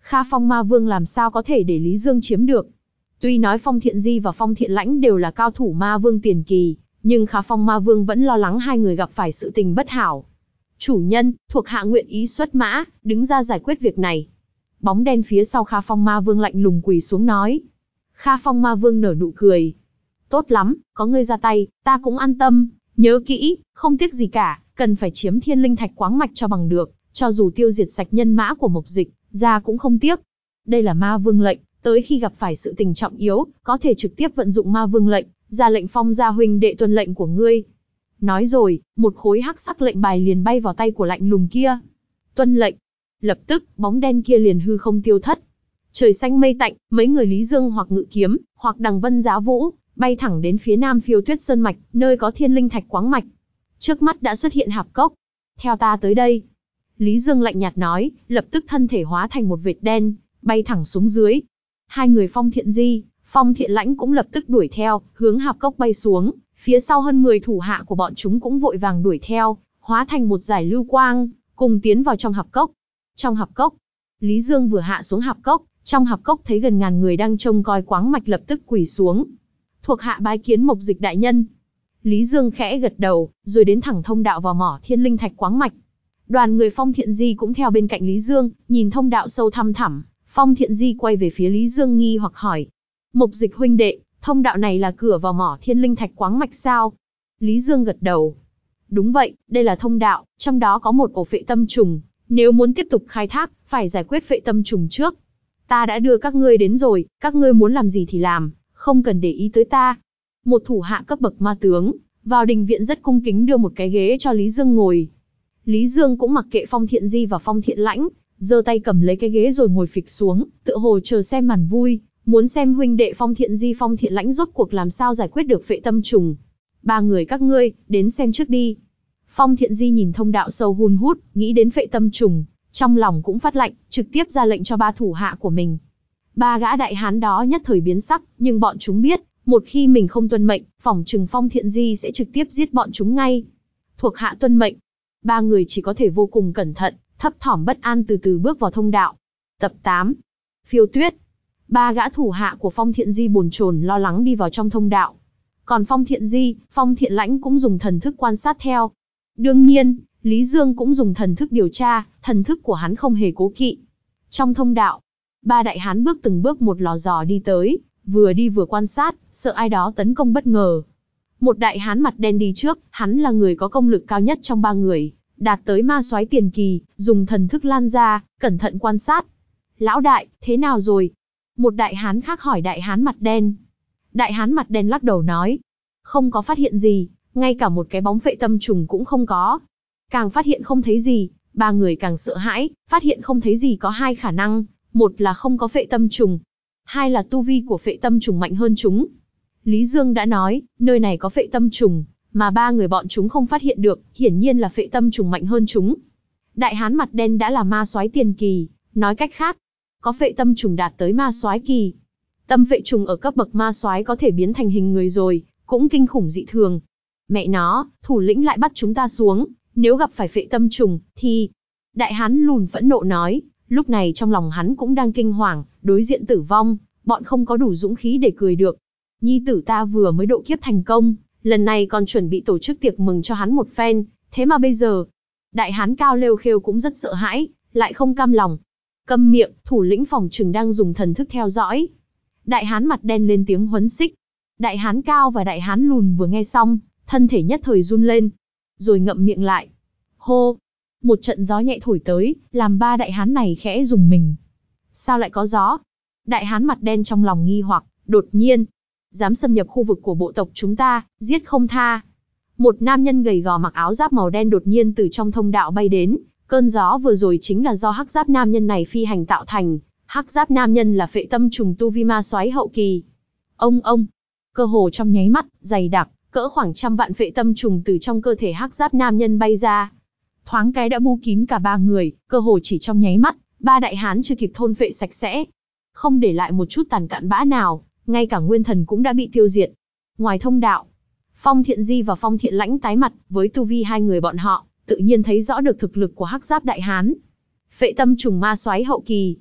Kha Phong Ma Vương làm sao có thể để Lý Dương chiếm được. Tuy nói Phong Thiện Di và Phong Thiện Lãnh đều là cao thủ ma vương tiền kỳ, nhưng Kha Phong Ma Vương vẫn lo lắng hai người gặp phải sự tình bất hảo. Chủ nhân, thuộc hạ nguyện ý xuất mã, đứng ra giải quyết việc này. Bóng đen phía sau Kha Phong Ma Vương lạnh lùng quỳ xuống nói. Kha Phong Ma Vương nở nụ cười. Tốt lắm, có ngươi ra tay, ta cũng an tâm. Nhớ kỹ, không tiếc gì cả, cần phải chiếm thiên linh thạch quáng mạch cho bằng được, cho dù tiêu diệt sạch nhân mã của Mộc Dịch, ra cũng không tiếc. Đây là Ma Vương lệnh, tới khi gặp phải sự tình trọng yếu, có thể trực tiếp vận dụng Ma Vương lệnh, ra lệnh phong gia huynh đệ tuân lệnh của ngươi. Nói rồi, một khối hắc sắc lệnh bài liền bay vào tay của lạnh lùng kia. Tuân lệnh. Lập tức, bóng đen kia liền hư không tiêu thất. Trời xanh mây tạnh, mấy người Lý Dương hoặc ngự kiếm, hoặc đằng vân giá vũ, bay thẳng đến phía nam Phiêu Tuyết Sơn mạch, nơi có thiên linh thạch quáng mạch. Trước mắt đã xuất hiện hạp cốc. Theo ta tới đây. Lý Dương lạnh nhạt nói, lập tức thân thể hóa thành một vệt đen, bay thẳng xuống dưới. Hai người Phong Thiện Di, Phong Thiện Lãnh cũng lập tức đuổi theo, hướng hạp cốc bay xuống. Phía sau hơn mười thủ hạ của bọn chúng cũng vội vàng đuổi theo, hóa thành một dải lưu quang, cùng tiến vào trong hạp cốc. Trong hạp cốc, Lý Dương vừa hạ xuống hạp cốc, trong hạp cốc thấy gần ngàn người đang trông coi quáng mạch lập tức quỳ xuống. Thuộc hạ bái kiến Mộc Dịch đại nhân. Lý Dương khẽ gật đầu, rồi đến thẳng thông đạo vào mỏ thiên linh thạch quáng mạch. Đoàn người Phong Thiện Di cũng theo bên cạnh Lý Dương, nhìn thông đạo sâu thăm thẳm. Phong Thiện Di quay về phía Lý Dương nghi hoặc hỏi. Mộc Dịch huynh đệ, thông đạo này là cửa vào mỏ thiên linh thạch quáng mạch sao? Lý Dương gật đầu. Đúng vậy, đây là thông đạo, trong đó có một ổ phệ tâm trùng. Nếu muốn tiếp tục khai thác, phải giải quyết phệ tâm trùng trước. Ta đã đưa các ngươi đến rồi, các ngươi muốn làm gì thì làm, không cần để ý tới ta. Một thủ hạ cấp bậc ma tướng, vào đình viện rất cung kính đưa một cái ghế cho Lý Dương ngồi. Lý Dương cũng mặc kệ Phong Thiện Di và Phong Thiện Lãnh, giơ tay cầm lấy cái ghế rồi ngồi phịch xuống, tựa hồ chờ xem màn vui, muốn xem huynh đệ Phong Thiện Di Phong Thiện Lãnh rốt cuộc làm sao giải quyết được phệ tâm trùng. Ba người các ngươi, đến xem trước đi. Phong Thiện Di nhìn thông đạo sâu hun hút, nghĩ đến phệ tâm trùng, trong lòng cũng phát lạnh, trực tiếp ra lệnh cho ba thủ hạ của mình. Ba gã đại hán đó nhất thời biến sắc, nhưng bọn chúng biết, một khi mình không tuân mệnh, phỏng chừng Phong Thiện Di sẽ trực tiếp giết bọn chúng ngay. Thuộc hạ tuân mệnh. Ba người chỉ có thể vô cùng cẩn thận, thấp thỏm bất an từ từ bước vào thông đạo. Tập tám. Phiêu Tuyết. Ba gã thủ hạ của Phong Thiện Di bồn chồn lo lắng đi vào trong thông đạo. Còn Phong Thiện Di, Phong Thiện Lãnh cũng dùng thần thức quan sát theo. Đương nhiên, Lý Dương cũng dùng thần thức điều tra, thần thức của hắn không hề cố kỵ. Trong thông đạo, ba đại hán bước từng bước một lò dò đi tới, vừa đi vừa quan sát, sợ ai đó tấn công bất ngờ. Một đại hán mặt đen đi trước, hắn là người có công lực cao nhất trong ba người, đạt tới ma soái tiền kỳ, dùng thần thức lan ra, cẩn thận quan sát. Lão đại, thế nào rồi? Một đại hán khác hỏi đại hán mặt đen. Đại hán mặt đen lắc đầu nói, không có phát hiện gì, ngay cả một cái bóng phệ tâm trùng cũng không có. Càng phát hiện không thấy gì, ba người càng sợ hãi, phát hiện không thấy gì có hai khả năng, một là không có phệ tâm trùng, hai là tu vi của phệ tâm trùng mạnh hơn chúng. Lý Dương đã nói, nơi này có phệ tâm trùng, mà ba người bọn chúng không phát hiện được, hiển nhiên là phệ tâm trùng mạnh hơn chúng. Đại hán mặt đen đã là ma soái tiền kỳ, nói cách khác, có phệ tâm trùng đạt tới ma soái kỳ. Tâm phệ trùng ở cấp bậc ma soái có thể biến thành hình người rồi, cũng kinh khủng dị thường. Mẹ nó, thủ lĩnh lại bắt chúng ta xuống, nếu gặp phải phệ tâm trùng, thì... Đại hán lùn phẫn nộ nói, lúc này trong lòng hắn cũng đang kinh hoàng, đối diện tử vong, bọn không có đủ dũng khí để cười được. Nhi tử ta vừa mới độ kiếp thành công, lần này còn chuẩn bị tổ chức tiệc mừng cho hắn một phen, thế mà bây giờ... Đại hán cao lêu khêu cũng rất sợ hãi, lại không cam lòng. Câm miệng, thủ lĩnh phòng trừng đang dùng thần thức theo dõi. Đại hán mặt đen lên tiếng huấn xích. Đại hán cao và đại hán lùn vừa nghe xong, thân thể nhất thời run lên, rồi ngậm miệng lại. Hô! Một trận gió nhẹ thổi tới, làm ba đại hán này khẽ rùng mình. Sao lại có gió? Đại hán mặt đen trong lòng nghi hoặc, đột nhiên. Dám xâm nhập khu vực của bộ tộc chúng ta, giết không tha. Một nam nhân gầy gò mặc áo giáp màu đen đột nhiên từ trong thông đạo bay đến. Cơn gió vừa rồi chính là do hắc giáp nam nhân này phi hành tạo thành. Hắc giáp nam nhân là phệ tâm trùng tu vi ma soái hậu kỳ. Ông ông! Cơ hồ trong nháy mắt, dày đặc, cỡ khoảng trăm vạn phệ tâm trùng từ trong cơ thể hắc giáp nam nhân bay ra. Thoáng cái đã bu kín cả ba người, cơ hồ chỉ trong nháy mắt, ba đại hán chưa kịp thôn phệ sạch sẽ. Không để lại một chút tàn cạn bã nào, ngay cả nguyên thần cũng đã bị tiêu diệt. Ngoài thông đạo, Phong Thiện Di và Phong Thiện Lãnh tái mặt, với tu vi hai người bọn họ, tự nhiên thấy rõ được thực lực của hắc giáp đại hán. Phệ tâm trùng ma soái hậu kỳ.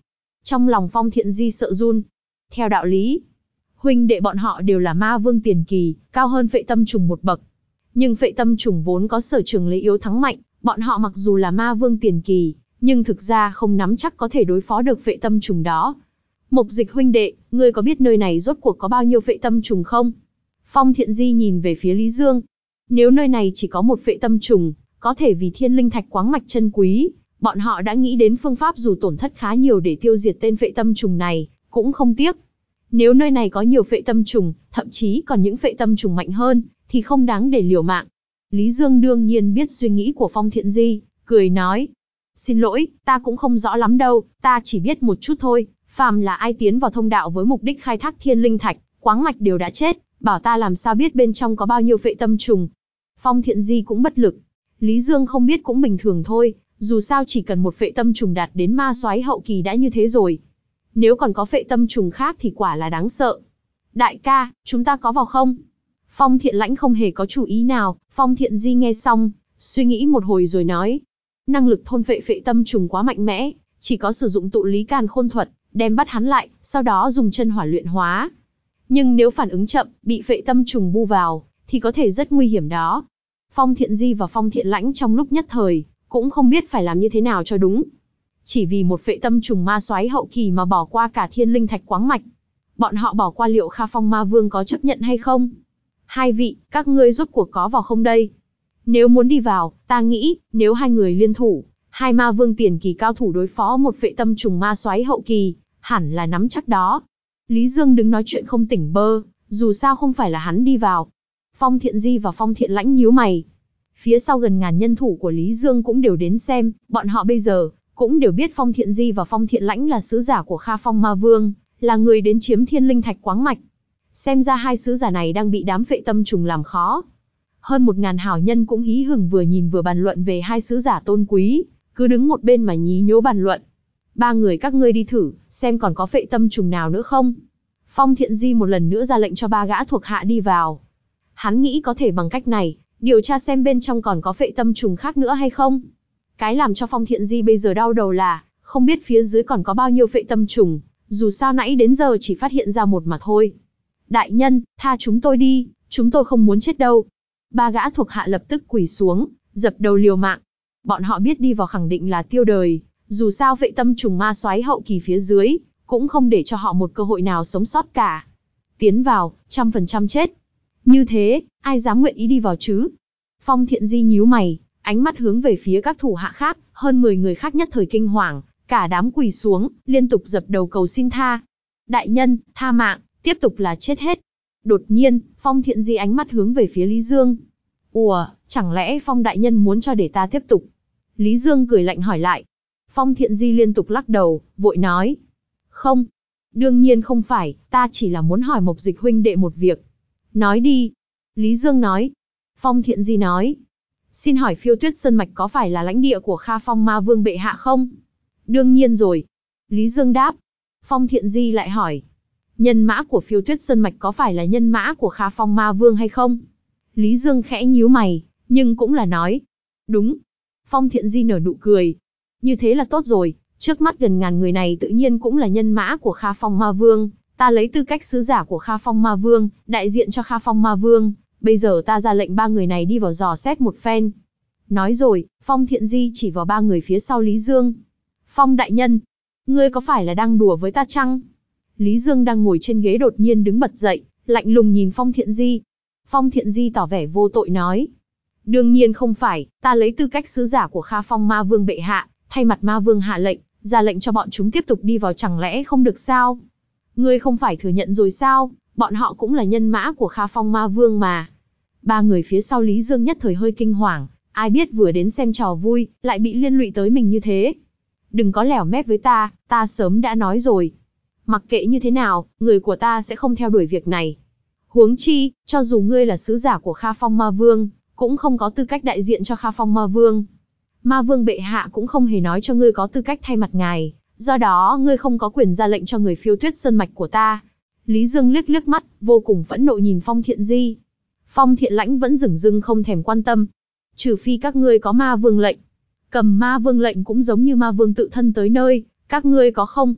Trong lòng Phong Thiện Di sợ run. Theo đạo lý, huynh đệ bọn họ đều là ma vương tiền kỳ, cao hơn Phệ Tâm Trùng một bậc. Nhưng Phệ Tâm Trùng vốn có sở trường lấy yếu thắng mạnh, bọn họ mặc dù là ma vương tiền kỳ, nhưng thực ra không nắm chắc có thể đối phó được Phệ Tâm Trùng đó. Mộc Dịch huynh đệ, ngươi có biết nơi này rốt cuộc có bao nhiêu Phệ Tâm Trùng không? Phong Thiện Di nhìn về phía Lý Dương. Nếu nơi này chỉ có một Phệ Tâm Trùng, có thể vì thiên linh thạch quáng mạch chân quý, bọn họ đã nghĩ đến phương pháp dù tổn thất khá nhiều để tiêu diệt tên Phệ Tâm Trùng này, cũng không tiếc. Nếu nơi này có nhiều Phệ Tâm Trùng, thậm chí còn những Phệ Tâm Trùng mạnh hơn, thì không đáng để liều mạng. Lý Dương đương nhiên biết suy nghĩ của Phong Thiện Di, cười nói. Xin lỗi, ta cũng không rõ lắm đâu, ta chỉ biết một chút thôi. Phàm là ai tiến vào thông đạo với mục đích khai thác thiên linh thạch, quáng mạch đều đã chết, bảo ta làm sao biết bên trong có bao nhiêu Phệ Tâm Trùng. Phong Thiện Di cũng bất lực. Lý Dương không biết cũng bình thường thôi, dù sao chỉ cần một Phệ Tâm Trùng đạt đến ma soái hậu kỳ đã như thế rồi. Nếu còn có Phệ Tâm Trùng khác thì quả là đáng sợ. Đại ca, chúng ta có vào không? Phong Thiện Lãnh không hề có chủ ý nào. Phong Thiện Di nghe xong, suy nghĩ một hồi rồi nói. Năng lực thôn phệ Phệ Tâm Trùng quá mạnh mẽ, chỉ có sử dụng tụ lý càn khôn thuật, đem bắt hắn lại, sau đó dùng chân hỏa luyện hóa. Nhưng nếu phản ứng chậm, bị Phệ Tâm Trùng bu vào, thì có thể rất nguy hiểm đó. Phong Thiện Di và Phong Thiện Lãnh trong lúc nhất thời, cũng không biết phải làm như thế nào cho đúng. Chỉ vì một Phệ Tâm Trùng ma soái hậu kỳ mà bỏ qua cả thiên linh thạch quáng mạch. Bọn họ bỏ qua liệu Kha Phong Ma Vương có chấp nhận hay không? Hai vị, các ngươi rốt cuộc có vào không đây? Nếu muốn đi vào, ta nghĩ, nếu hai người liên thủ, hai ma vương tiền kỳ cao thủ đối phó một Phệ Tâm Trùng ma soái hậu kỳ, hẳn là nắm chắc đó. Lý Dương đứng nói chuyện không tỉnh bơ, dù sao không phải là hắn đi vào. Phong Thiện Di và Phong Thiện Lãnh nhíu mày. Phía sau gần ngàn nhân thủ của Lý Dương cũng đều đến xem, bọn họ bây giờ cũng đều biết Phong Thiện Di và Phong Thiện Lãnh là sứ giả của Kha Phong Ma Vương, là người đến chiếm thiên linh thạch quáng mạch. Xem ra hai sứ giả này đang bị đám Phệ Tâm Trùng làm khó. Hơn một ngàn hảo nhân cũng hí hửng vừa nhìn vừa bàn luận về hai sứ giả tôn quý, cứ đứng một bên mà nhí nhố bàn luận. Ba người các ngươi đi thử, xem còn có Phệ Tâm Trùng nào nữa không? Phong Thiện Di một lần nữa ra lệnh cho ba gã thuộc hạ đi vào. Hắn nghĩ có thể bằng cách này, điều tra xem bên trong còn có Phệ Tâm Trùng khác nữa hay không. Cái làm cho Phong Thiện Di bây giờ đau đầu là, không biết phía dưới còn có bao nhiêu Phệ Tâm Trùng, dù sao nãy đến giờ chỉ phát hiện ra một mà thôi. Đại nhân, tha chúng tôi đi, chúng tôi không muốn chết đâu. Ba gã thuộc hạ lập tức quỳ xuống, dập đầu liều mạng. Bọn họ biết đi vào khẳng định là tiêu đời, dù sao Phệ Tâm Trùng ma soái hậu kỳ phía dưới, cũng không để cho họ một cơ hội nào sống sót cả. Tiến vào, trăm phần trăm chết. Như thế, ai dám nguyện ý đi vào chứ? Phong Thiện Di nhíu mày, ánh mắt hướng về phía các thủ hạ khác, hơn mười người khác nhất thời kinh hoàng, cả đám quỳ xuống, liên tục dập đầu cầu xin tha. Đại nhân, tha mạng, tiếp tục là chết hết. Đột nhiên, Phong Thiện Di ánh mắt hướng về phía Lý Dương. Ủa, chẳng lẽ Phong đại nhân muốn cho để ta tiếp tục? Lý Dương cười lạnh hỏi lại. Phong Thiện Di liên tục lắc đầu, vội nói. Không, đương nhiên không phải, ta chỉ là muốn hỏi Mộc Dịch huynh đệ một việc. Nói đi. Lý Dương nói. Phong Thiện Di nói. Xin hỏi Phiêu Tuyết Sơn Mạch có phải là lãnh địa của Kha Phong Ma Vương bệ hạ không? Đương nhiên rồi. Lý Dương đáp. Phong Thiện Di lại hỏi. Nhân mã của Phiêu Tuyết Sơn Mạch có phải là nhân mã của Kha Phong Ma Vương hay không? Lý Dương khẽ nhíu mày, nhưng cũng là nói. Đúng. Phong Thiện Di nở nụ cười. Như thế là tốt rồi, trước mắt gần ngàn người này tự nhiên cũng là nhân mã của Kha Phong Ma Vương. Ta lấy tư cách sứ giả của Kha Phong Ma Vương, đại diện cho Kha Phong Ma Vương. Bây giờ ta ra lệnh ba người này đi vào dò xét một phen. Nói rồi, Phong Thiện Di chỉ vào ba người phía sau Lý Dương. Phong đại nhân, ngươi có phải là đang đùa với ta chăng? Lý Dương đang ngồi trên ghế đột nhiên đứng bật dậy, lạnh lùng nhìn Phong Thiện Di. Phong Thiện Di tỏ vẻ vô tội nói. Đương nhiên không phải, ta lấy tư cách sứ giả của Kha Phong Ma Vương bệ hạ, thay mặt Ma Vương hạ lệnh, ra lệnh cho bọn chúng tiếp tục đi vào chẳng lẽ không được sao? Ngươi không phải thừa nhận rồi sao, bọn họ cũng là nhân mã của Kha Phong Ma Vương mà. Ba người phía sau Lý Dương nhất thời hơi kinh hoàng, ai biết vừa đến xem trò vui, lại bị liên lụy tới mình như thế. Đừng có lẻo mép với ta, ta sớm đã nói rồi. Mặc kệ như thế nào, người của ta sẽ không theo đuổi việc này. Huống chi, cho dù ngươi là sứ giả của Kha Phong Ma Vương, cũng không có tư cách đại diện cho Kha Phong Ma Vương. Ma Vương bệ hạ cũng không hề nói cho ngươi có tư cách thay mặt ngài, do đó ngươi không có quyền ra lệnh cho người Phiêu Tuyết Sơn Mạch của ta. Lý Dương liếc liếc mắt, vô cùng phẫn nộ nhìn Phong Thiện Di. Phong Thiện Lãnh vẫn dửng dưng không thèm quan tâm. Trừ phi các ngươi có Ma Vương lệnh. Cầm Ma Vương lệnh cũng giống như Ma Vương tự thân tới nơi, các ngươi có không?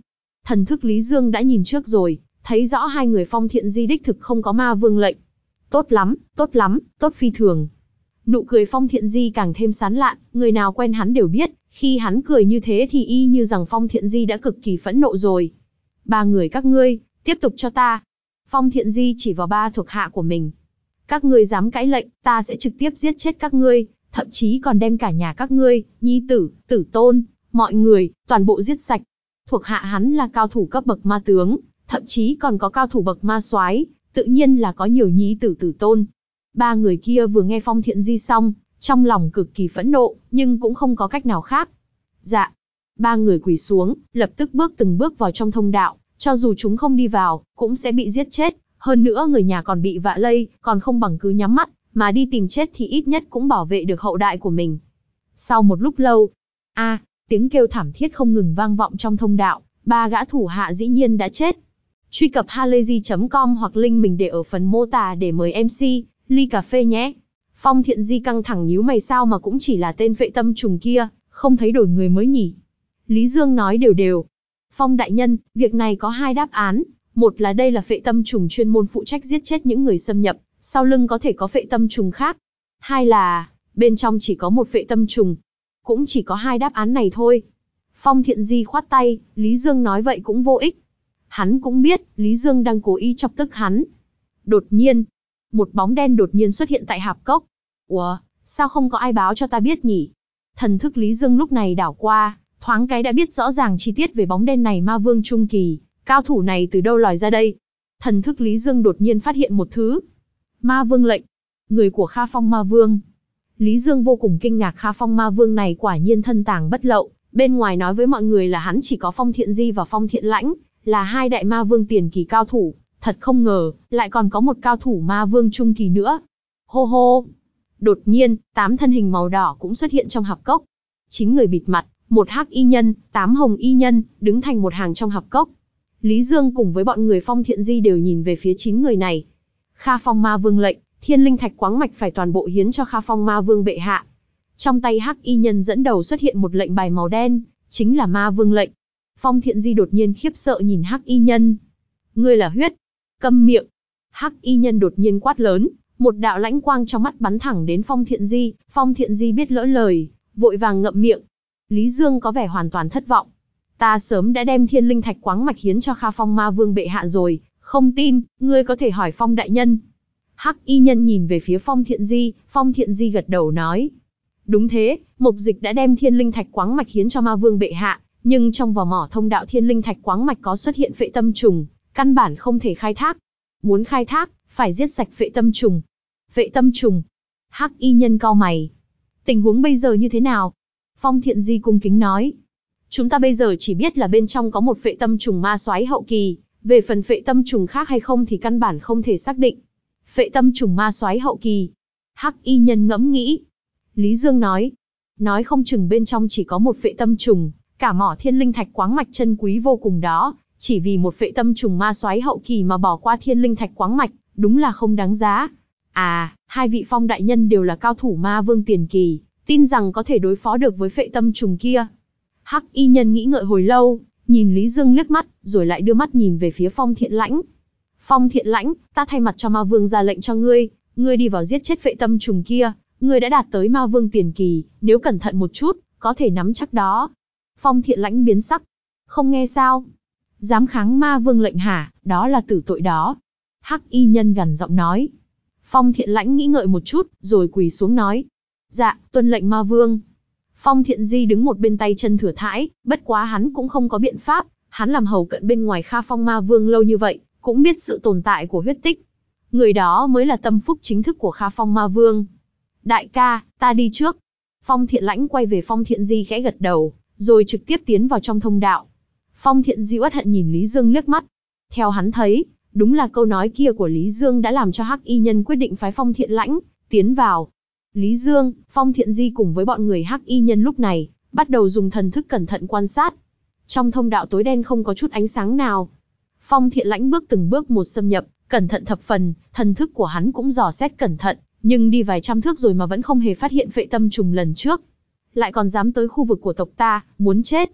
Thần thức Lý Dương đã nhìn trước rồi, thấy rõ hai người Phong Thiện Di đích thực không có ma vương lệnh. Tốt lắm, tốt lắm, tốt phi thường. Nụ cười Phong Thiện Di càng thêm sán lạn, người nào quen hắn đều biết, khi hắn cười như thế thì y như rằng Phong Thiện Di đã cực kỳ phẫn nộ rồi. Ba người các ngươi, tiếp tục cho ta. Phong Thiện Di chỉ vào ba thuộc hạ của mình. Các ngươi dám cãi lệnh, ta sẽ trực tiếp giết chết các ngươi, thậm chí còn đem cả nhà các ngươi, nhi tử, tử tôn, mọi người, toàn bộ giết sạch. Thuộc hạ hắn là cao thủ cấp bậc ma tướng, thậm chí còn có cao thủ bậc ma soái, tự nhiên là có nhiều nhi tử tử tôn. Ba người kia vừa nghe Phong Thiện Di xong, trong lòng cực kỳ phẫn nộ, nhưng cũng không có cách nào khác. Dạ. Ba người quỳ xuống, lập tức bước từng bước vào trong thông đạo, cho dù chúng không đi vào, cũng sẽ bị giết chết. Hơn nữa người nhà còn bị vạ lây, còn không bằng cứ nhắm mắt, mà đi tìm chết thì ít nhất cũng bảo vệ được hậu đại của mình. Sau một lúc lâu, a tiếng kêu thảm thiết không ngừng vang vọng trong thông đạo, ba gã thủ hạ dĩ nhiên đã chết. Truy cập halayzi chấm com hoặc link mình để ở phần mô tả để mời em xê, ly cà phê nhé. Phong Thiện Di căng thẳng nhíu mày, sao mà cũng chỉ là tên phệ tâm trùng kia, không thấy đổi người mới nhỉ. Lý Dương nói đều đều. Phong đại nhân, việc này có hai đáp án. Một là đây là phệ tâm trùng chuyên môn phụ trách giết chết những người xâm nhập, sau lưng có thể có phệ tâm trùng khác. Hai là, bên trong chỉ có một phệ tâm trùng. Cũng chỉ có hai đáp án này thôi. Phong Thiện Di khoát tay, Lý Dương nói vậy cũng vô ích. Hắn cũng biết, Lý Dương đang cố ý chọc tức hắn. Đột nhiên, một bóng đen đột nhiên xuất hiện tại hạp cốc. Ủa, sao không có ai báo cho ta biết nhỉ? Thần thức Lý Dương lúc này đảo qua, thoáng cái đã biết rõ ràng chi tiết về bóng đen này. Ma vương trung kỳ, cao thủ này từ đâu lòi ra đây? Thần thức Lý Dương đột nhiên phát hiện một thứ. Ma vương lệnh, người của Kha Phong Ma Vương. Lý Dương vô cùng kinh ngạc, Kha Phong Ma Vương này quả nhiên thân tàng bất lậu, bên ngoài nói với mọi người là hắn chỉ có Phong Thiện Di và Phong Thiện Lãnh, là hai đại ma vương tiền kỳ cao thủ, thật không ngờ, lại còn có một cao thủ ma vương trung kỳ nữa. Hô hô! Đột nhiên, tám thân hình màu đỏ cũng xuất hiện trong hạp cốc. Chín người bịt mặt, một hắc y nhân, tám hồng y nhân, đứng thành một hàng trong hạp cốc. Lý Dương cùng với bọn người Phong Thiện Di đều nhìn về phía chín người này. Kha Phong Ma Vương lệnh, thiên linh thạch quáng mạch phải toàn bộ hiến cho Kha Phong Ma Vương bệ hạ. Trong tay hắc y nhân dẫn đầu xuất hiện một lệnh bài màu đen, chính là Ma Vương lệnh. Phong Thiện Di đột nhiên khiếp sợ nhìn hắc y nhân. Ngươi là huyết. Câm miệng. Hắc y nhân đột nhiên quát lớn, một đạo lãnh quang trong mắt bắn thẳng đến Phong Thiện Di. Phong Thiện Di biết lỡ lời, vội vàng ngậm miệng. Lý Dương có vẻ hoàn toàn thất vọng. Ta sớm đã đem thiên linh thạch quáng mạch hiến cho Kha Phong Ma Vương bệ hạ rồi, không tin, ngươi có thể hỏi Phong đại nhân. Hắc y nhân nhìn về phía Phong Thiện Di, Phong Thiện Di gật đầu nói. Đúng thế, Mục Dịch đã đem thiên linh thạch quáng mạch hiến cho Ma Vương bệ hạ, nhưng trong vỏ mỏ thông đạo thiên linh thạch quáng mạch có xuất hiện phệ tâm trùng, căn bản không thể khai thác. Muốn khai thác, phải giết sạch phệ tâm trùng. Phệ tâm trùng. Hắc y nhân cau mày. Tình huống bây giờ như thế nào? Phong Thiện Di cung kính nói. Chúng ta bây giờ chỉ biết là bên trong có một phệ tâm trùng ma soái hậu kỳ, về phần phệ tâm trùng khác hay không thì căn bản không thể xác định. Phệ tâm trùng ma soái hậu kỳ. Hắc y nhân ngẫm nghĩ. Lý Dương nói. Nói không chừng bên trong chỉ có một phệ tâm trùng, cả mỏ thiên linh thạch quáng mạch chân quý vô cùng đó, chỉ vì một phệ tâm trùng ma soái hậu kỳ mà bỏ qua thiên linh thạch quáng mạch, đúng là không đáng giá. À, hai vị Phong đại nhân đều là cao thủ ma vương tiền kỳ, tin rằng có thể đối phó được với phệ tâm trùng kia. Hắc y nhân nghĩ ngợi hồi lâu, nhìn Lý Dương liếc mắt, rồi lại đưa mắt nhìn về phía Phong Thiện Lãnh. Phong Thiện Lãnh, ta thay mặt cho ma vương ra lệnh cho ngươi, ngươi đi vào giết chết phệ tâm trùng kia, ngươi đã đạt tới ma vương tiền kỳ, nếu cẩn thận một chút, có thể nắm chắc đó. Phong Thiện Lãnh biến sắc. Không nghe sao? Dám kháng ma vương lệnh hả, đó là tử tội đó. Hắc y nhân gằn giọng nói. Phong Thiện Lãnh nghĩ ngợi một chút, rồi quỳ xuống nói. Dạ, tuân lệnh ma vương. Phong Thiện Di đứng một bên tay chân thừa thãi, bất quá hắn cũng không có biện pháp, hắn làm hầu cận bên ngoài Kha Phong Ma Vương lâu như vậy, cũng biết sự tồn tại của huyết tích. Người đó mới là tâm phúc chính thức của Kha Phong Ma Vương. Đại ca, ta đi trước. Phong Thiện Lãnh quay về Phong Thiện Di khẽ gật đầu, rồi trực tiếp tiến vào trong thông đạo. Phong Thiện Di uất hận nhìn Lý Dương liếc mắt. Theo hắn thấy, đúng là câu nói kia của Lý Dương đã làm cho Hắc y nhân quyết định phái Phong Thiện Lãnh tiến vào. Lý Dương, Phong Thiện Di cùng với bọn người Hắc y nhân lúc này, bắt đầu dùng thần thức cẩn thận quan sát. Trong thông đạo tối đen không có chút ánh sáng nào. Phong Thiện Lãnh bước từng bước một xâm nhập, cẩn thận thập phần, thần thức của hắn cũng dò xét cẩn thận, nhưng đi vài trăm thước rồi mà vẫn không hề phát hiện phệ tâm trùng lần trước. Lại còn dám tới khu vực của tộc ta, muốn chết.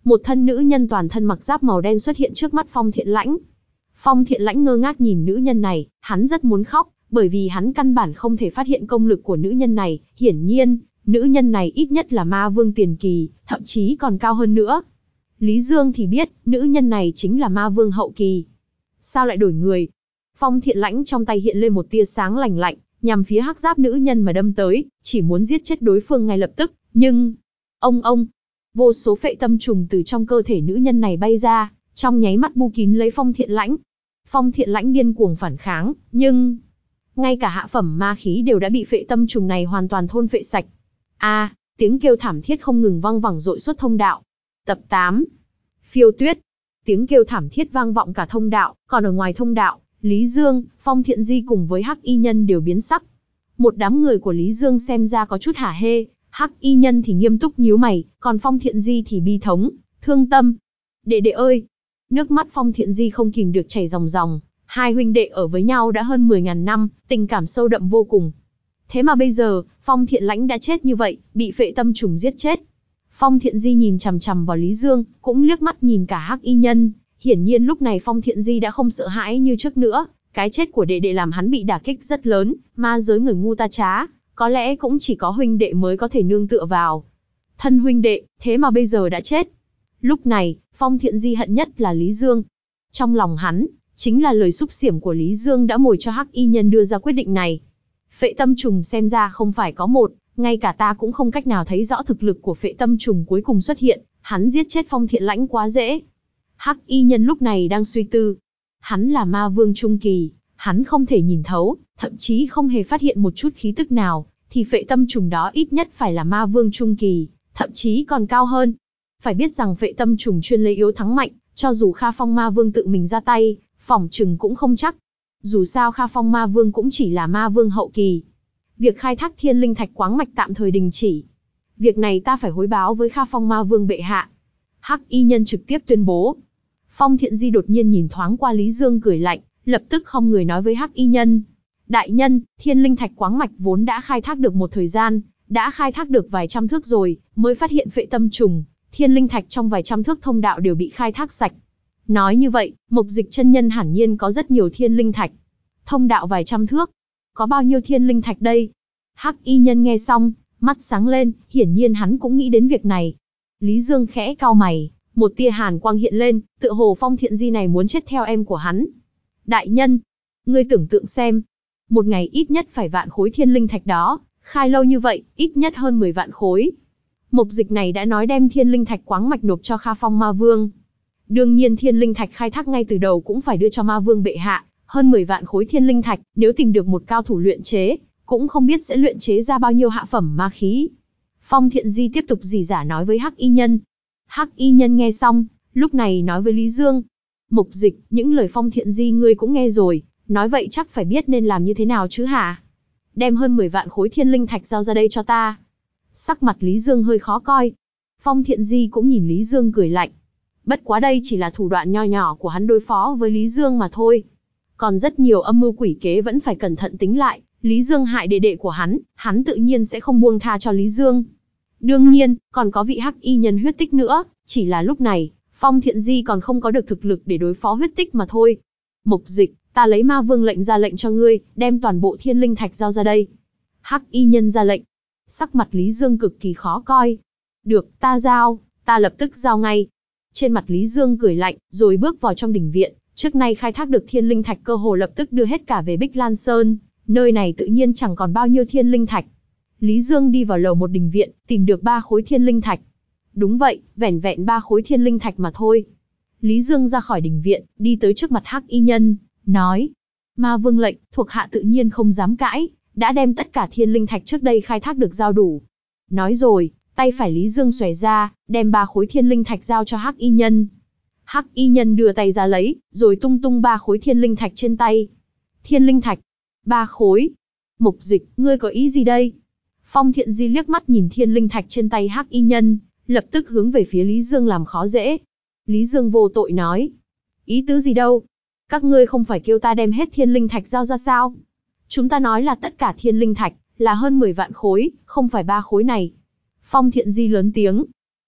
Một thân nữ nhân toàn thân mặc giáp màu đen xuất hiện trước mắt Phong Thiện Lãnh. Phong Thiện Lãnh ngơ ngác nhìn nữ nhân này, hắn rất muốn khóc, bởi vì hắn căn bản không thể phát hiện công lực của nữ nhân này, hiển nhiên, nữ nhân này ít nhất là ma vương tiền kỳ, thậm chí còn cao hơn nữa. Lý Dương thì biết, nữ nhân này chính là ma vương hậu kỳ. Sao lại đổi người? Phong Thiện Lãnh trong tay hiện lên một tia sáng lạnh lạnh, nhằm phía hắc giáp nữ nhân mà đâm tới, chỉ muốn giết chết đối phương ngay lập tức, nhưng... Ông ông! Vô số phệ tâm trùng từ trong cơ thể nữ nhân này bay ra, trong nháy mắt bu kín lấy Phong Thiện Lãnh. Phong Thiện Lãnh điên cuồng phản kháng, nhưng... ngay cả hạ phẩm ma khí đều đã bị phệ tâm trùng này hoàn toàn thôn phệ sạch. A, tiếng kêu thảm thiết không ngừng vang vẳng dội suốt thông đạo. Tập tám. Phiêu Tuyết. Tiếng kêu thảm thiết vang vọng cả thông đạo, còn ở ngoài thông đạo, Lý Dương, Phong Thiện Di cùng với Hắc Y Nhân đều biến sắc. Một đám người của Lý Dương xem ra có chút hả hê, Hắc Y Nhân thì nghiêm túc nhíu mày, còn Phong Thiện Di thì bi thống, thương tâm. Đệ đệ ơi! Nước mắt Phong Thiện Di không kìm được chảy ròng ròng, hai huynh đệ ở với nhau đã hơn mười ngàn năm, tình cảm sâu đậm vô cùng. Thế mà bây giờ, Phong Thiện Lãnh đã chết như vậy, bị phệ tâm trùng giết chết. Phong Thiện Di nhìn chằm chằm vào Lý Dương, cũng liếc mắt nhìn cả Hắc Y Nhân. Hiển nhiên lúc này Phong Thiện Di đã không sợ hãi như trước nữa, cái chết của đệ đệ làm hắn bị đả kích rất lớn, ma giới người ngu ta trá, có lẽ cũng chỉ có huynh đệ mới có thể nương tựa vào. Thân huynh đệ, thế mà bây giờ đã chết. Lúc này, Phong Thiện Di hận nhất là Lý Dương. Trong lòng hắn, chính là lời xúc xiểm của Lý Dương đã mồi cho Hắc Y Nhân đưa ra quyết định này. Phệ tâm trùng xem ra không phải có một, ngay cả ta cũng không cách nào thấy rõ thực lực của phệ tâm trùng cuối cùng xuất hiện, hắn giết chết Phong Thiện Lãnh quá dễ. Hắc Y Nhân lúc này đang suy tư. Hắn là ma vương trung kỳ, hắn không thể nhìn thấu, thậm chí không hề phát hiện một chút khí tức nào, thì phệ tâm trùng đó ít nhất phải là ma vương trung kỳ, thậm chí còn cao hơn. Phải biết rằng phệ tâm trùng chuyên lấy yếu thắng mạnh, cho dù Kha Phong ma vương tự mình ra tay, phỏng chừng cũng không chắc. Dù sao Kha Phong ma vương cũng chỉ là ma vương hậu kỳ. Việc khai thác thiên linh thạch quáng mạch tạm thời đình chỉ. Việc này ta phải hối báo với Kha Phong ma vương bệ hạ. Hắc Y Nhân trực tiếp tuyên bố. Phong Thiện Di đột nhiên nhìn thoáng qua Lý Dương cười lạnh, lập tức không người nói với Hắc Y Nhân. Đại nhân, thiên linh thạch quáng mạch vốn đã khai thác được một thời gian, đã khai thác được vài trăm thước rồi, mới phát hiện phệ tâm trùng, thiên linh thạch trong vài trăm thước thông đạo đều bị khai thác sạch. Nói như vậy, Mộc Dịch chân nhân hẳn nhiên có rất nhiều thiên linh thạch. Thông đạo vài trăm thước, có bao nhiêu thiên linh thạch đây? Hắc Y Nhân nghe xong, mắt sáng lên, hiển nhiên hắn cũng nghĩ đến việc này. Lý Dương khẽ cau mày, một tia hàn quang hiện lên, tựa hồ Phong Thiện Di này muốn chết theo em của hắn. Đại nhân, ngươi tưởng tượng xem, một ngày ít nhất phải vạn khối thiên linh thạch đó, khai lâu như vậy, ít nhất hơn mười vạn khối. Mộc Dịch này đã nói đem thiên linh thạch quáng mạch nộp cho Kha Phong ma vương. Đương nhiên thiên linh thạch khai thác ngay từ đầu cũng phải đưa cho ma vương bệ hạ, hơn mười vạn khối thiên linh thạch, nếu tìm được một cao thủ luyện chế, cũng không biết sẽ luyện chế ra bao nhiêu hạ phẩm ma khí. Phong Thiện Di tiếp tục rỉ rả nói với Hắc Y Nhân. Hắc Y Nhân nghe xong, lúc này nói với Lý Dương. Mộc Dịch, những lời Phong Thiện Di ngươi cũng nghe rồi, nói vậy chắc phải biết nên làm như thế nào chứ hả? Đem hơn mười vạn khối thiên linh thạch giao ra đây cho ta. Sắc mặt Lý Dương hơi khó coi. Phong Thiện Di cũng nhìn Lý Dương cười lạnh. Bất quá đây chỉ là thủ đoạn nho nhỏ của hắn đối phó với Lý Dương mà thôi. Còn rất nhiều âm mưu quỷ kế vẫn phải cẩn thận tính lại, Lý Dương hại đệ đệ của hắn, hắn tự nhiên sẽ không buông tha cho Lý Dương. Đương nhiên, còn có vị Hắc Y Nhân huyết tích nữa, chỉ là lúc này, Phong Thiện Di còn không có được thực lực để đối phó huyết tích mà thôi. Mộc Dịch, ta lấy ma vương lệnh ra lệnh cho ngươi, đem toàn bộ thiên linh thạch giao ra đây. Hắc Y Nhân ra lệnh. Sắc mặt Lý Dương cực kỳ khó coi. Được, ta giao, ta lập tức giao ngay. Trên mặt Lý Dương cười lạnh, rồi bước vào trong đình viện, trước nay khai thác được thiên linh thạch cơ hồ lập tức đưa hết cả về Bích Lan Sơn, nơi này tự nhiên chẳng còn bao nhiêu thiên linh thạch. Lý Dương đi vào lầu một đình viện, tìm được ba khối thiên linh thạch. Đúng vậy, vẻn vẹn ba khối thiên linh thạch mà thôi. Lý Dương ra khỏi đình viện, đi tới trước mặt Hắc Y Nhân, nói. Ma vương lệnh, thuộc hạ tự nhiên không dám cãi, đã đem tất cả thiên linh thạch trước đây khai thác được giao đủ. Nói rồi, tay phải Lý Dương xòe ra, đem ba khối thiên linh thạch giao cho Hắc Y Nhân. Hắc Y Nhân đưa tay ra lấy, rồi tung tung ba khối thiên linh thạch trên tay. Thiên linh thạch, ba khối. Mộc Dịch, ngươi có ý gì đây? Phong Thiện Di liếc mắt nhìn thiên linh thạch trên tay Hắc Y Nhân, lập tức hướng về phía Lý Dương làm khó dễ. Lý Dương vô tội nói. Ý tứ gì đâu? Các ngươi không phải kêu ta đem hết thiên linh thạch giao ra sao? Chúng ta nói là tất cả thiên linh thạch, là hơn mười vạn khối, không phải ba khối này. Phong Thiện Di lớn tiếng.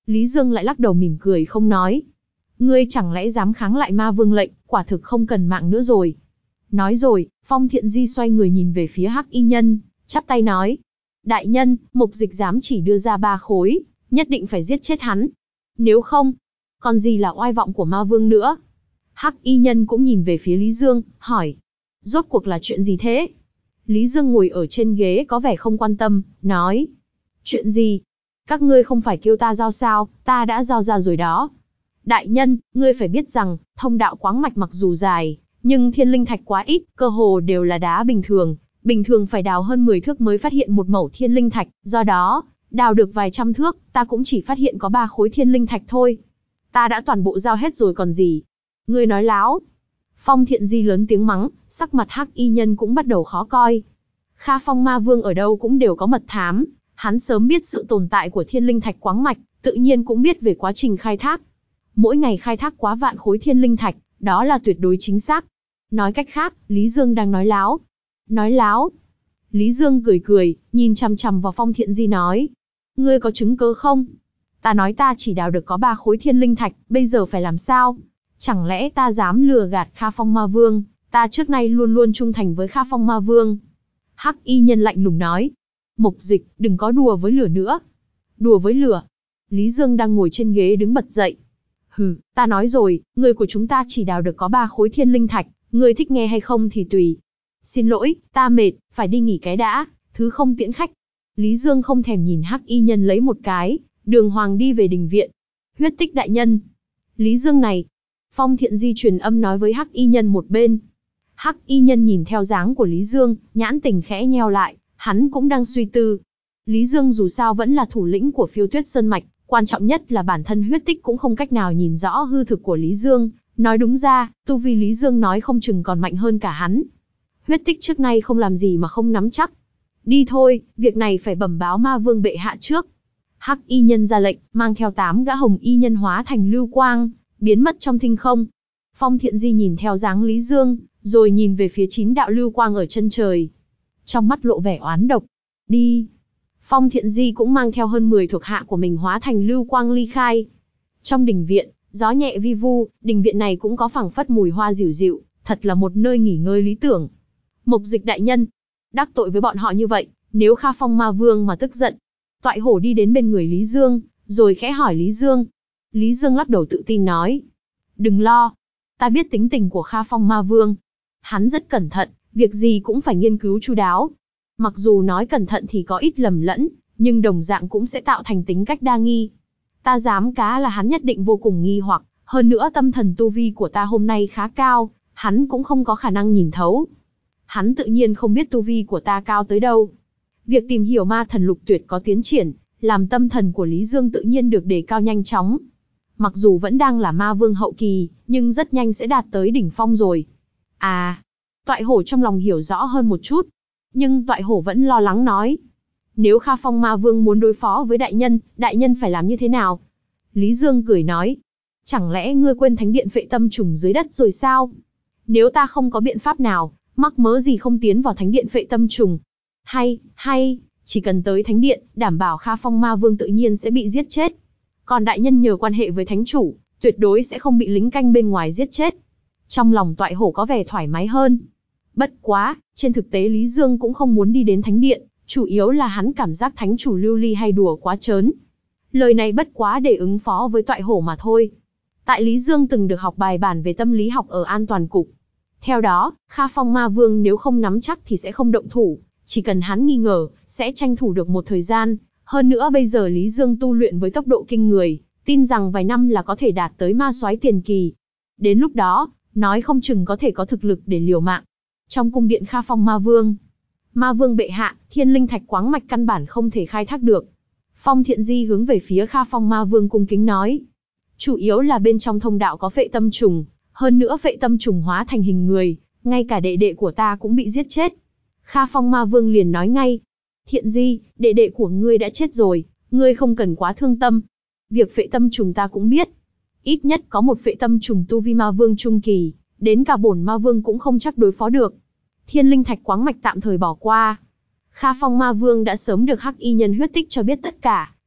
Lý Dương lại lắc đầu mỉm cười không nói. Ngươi chẳng lẽ dám kháng lại ma vương lệnh, quả thực không cần mạng nữa rồi. Nói rồi, Phong Thiện Di xoay người nhìn về phía Hắc Y Nhân, chắp tay nói. Đại nhân, Mục Dịch dám chỉ đưa ra ba khối, nhất định phải giết chết hắn. Nếu không, còn gì là oai vọng của ma vương nữa. Hắc Y Nhân cũng nhìn về phía Lý Dương, hỏi. Rốt cuộc là chuyện gì thế? Lý Dương ngồi ở trên ghế có vẻ không quan tâm, nói. Chuyện gì? Các ngươi không phải kêu ta giao sao, ta đã giao ra rồi đó. Đại nhân, ngươi phải biết rằng, thông đạo quáng mạch mặc dù dài, nhưng thiên linh thạch quá ít, cơ hồ đều là đá bình thường. Bình thường phải đào hơn mười thước mới phát hiện một mẩu thiên linh thạch, do đó, đào được vài trăm thước, ta cũng chỉ phát hiện có ba khối thiên linh thạch thôi. Ta đã toàn bộ giao hết rồi còn gì. Ngươi nói láo. Phong Thiện Di lớn tiếng mắng, sắc mặt Hắc Y Nhân cũng bắt đầu khó coi. Kha Phong Ma Vương ở đâu cũng đều có mật thám, hắn sớm biết sự tồn tại của thiên linh thạch quáng mạch, tự nhiên cũng biết về quá trình khai thác. Mỗi ngày khai thác quá vạn khối thiên linh thạch, đó là tuyệt đối chính xác. Nói cách khác, Lý Dương đang nói láo. Nói láo. Lý Dương cười cười, nhìn chằm chằm vào Phong Thiện Di nói. Ngươi có chứng cứ không? Ta nói ta chỉ đào được có ba khối thiên linh thạch, bây giờ phải làm sao? Chẳng lẽ ta dám lừa gạt Kha Phong Ma Vương? Ta trước nay luôn luôn trung thành với Kha Phong Ma Vương. Hắc Y Nhân lạnh lùng nói. Mục Dịch, đừng có đùa với lửa nữa. Đùa với lửa? Lý Dương đang ngồi trên ghế đứng bật dậy. Hừ, ta nói rồi, người của chúng ta chỉ đào được có ba khối thiên linh thạch, người thích nghe hay không thì tùy. Xin lỗi, ta mệt, phải đi nghỉ cái đã, thứ không tiễn khách. Lý Dương không thèm nhìn Hắc Y Nhân lấy một cái, đường hoàng đi về đình viện. Huyết Tích đại nhân. Lý Dương này. Phong Thiện Di truyền âm nói với Hắc Y Nhân một bên. Hắc Y Nhân nhìn theo dáng của Lý Dương, nhãn tình khẽ nheo lại, hắn cũng đang suy tư. Lý Dương dù sao vẫn là thủ lĩnh của Phiêu Tuyết Sơn Mạch, quan trọng nhất là bản thân Huyết Tích cũng không cách nào nhìn rõ hư thực của Lý Dương. Nói đúng ra, tu vi Lý Dương nói không chừng còn mạnh hơn cả hắn. Huyết Tích trước nay không làm gì mà không nắm chắc. Đi thôi, việc này phải bẩm báo ma vương bệ hạ trước. Hắc Y Nhân ra lệnh, mang theo tám gã hồng y nhân hóa thành lưu quang, biến mất trong thinh không. Phong Thiện Di nhìn theo dáng Lý Dương, rồi nhìn về phía chín đạo lưu quang ở chân trời. Trong mắt lộ vẻ oán độc. Đi. Phong Thiện Di cũng mang theo hơn mười thuộc hạ của mình hóa thành lưu quang ly khai. Trong đình viện, gió nhẹ vi vu, đình viện này cũng có phảng phất mùi hoa dịu dịu, thật là một nơi nghỉ ngơi lý tưởng. Mục Dịch đại nhân, đắc tội với bọn họ như vậy, nếu Kha Phong Ma Vương mà tức giận. Toại Hổ đi đến bên người Lý Dương, rồi khẽ hỏi Lý Dương. Lý Dương lắc đầu tự tin nói. Đừng lo, ta biết tính tình của Kha Phong Ma Vương. Hắn rất cẩn thận, việc gì cũng phải nghiên cứu chu đáo. Mặc dù nói cẩn thận thì có ít lầm lẫn, nhưng đồng dạng cũng sẽ tạo thành tính cách đa nghi. Ta dám cá là hắn nhất định vô cùng nghi hoặc, hơn nữa tâm thần tu vi của ta hôm nay khá cao, hắn cũng không có khả năng nhìn thấu. Hắn tự nhiên không biết tu vi của ta cao tới đâu. Việc tìm hiểu ma thần lục tuyệt có tiến triển, làm tâm thần của Lý Dương tự nhiên được đề cao nhanh chóng. Mặc dù vẫn đang là ma vương hậu kỳ, nhưng rất nhanh sẽ đạt tới đỉnh phong rồi. À, Toại Hổ trong lòng hiểu rõ hơn một chút. Nhưng Toại Hổ vẫn lo lắng nói. Nếu Kha Phong Ma Vương muốn đối phó với đại nhân, đại nhân phải làm như thế nào? Lý Dương cười nói. Chẳng lẽ ngươi quên thánh điện phệ tâm trùng dưới đất rồi sao? Nếu ta không có biện pháp nào, mắc mớ gì không tiến vào thánh điện phệ tâm trùng? Hay, hay, chỉ cần tới thánh điện, đảm bảo Kha Phong Ma Vương tự nhiên sẽ bị giết chết. Còn đại nhân nhờ quan hệ với thánh chủ, tuyệt đối sẽ không bị lính canh bên ngoài giết chết. Trong lòng Toại Hổ có vẻ thoải mái hơn. Bất quá, trên thực tế Lý Dương cũng không muốn đi đến thánh điện, chủ yếu là hắn cảm giác thánh chủ lưu ly hay đùa quá trớn. Lời này bất quá để ứng phó với Toại Hổ mà thôi. Tại Lý Dương từng được học bài bản về tâm lý học ở An Toàn Cục. Theo đó, Kha Phong Ma Vương nếu không nắm chắc thì sẽ không động thủ, chỉ cần hắn nghi ngờ, sẽ tranh thủ được một thời gian. Hơn nữa bây giờ Lý Dương tu luyện với tốc độ kinh người, tin rằng vài năm là có thể đạt tới ma soái tiền kỳ. Đến lúc đó, nói không chừng có thể có thực lực để liều mạng. Trong cung điện Kha Phong Ma Vương, Ma Vương bệ hạ, thiên linh thạch quáng mạch căn bản không thể khai thác được. Phong Thiện Di hướng về phía Kha Phong Ma Vương cung kính nói. Chủ yếu là bên trong thông đạo có phệ tâm trùng, hơn nữa phệ tâm trùng hóa thành hình người, ngay cả đệ đệ của ta cũng bị giết chết. Kha Phong Ma Vương liền nói ngay. Thiện Di, đệ đệ của ngươi đã chết rồi, ngươi không cần quá thương tâm. Việc phệ tâm trùng ta cũng biết. Ít nhất có một phệ tâm trùng tu vi ma vương trung kỳ, đến cả bổn ma vương cũng không chắc đối phó được. Thiên linh thạch quáng mạch tạm thời bỏ qua. Kha Phong Ma Vương đã sớm được Hắc Y Nhân Huyết Tích cho biết tất cả,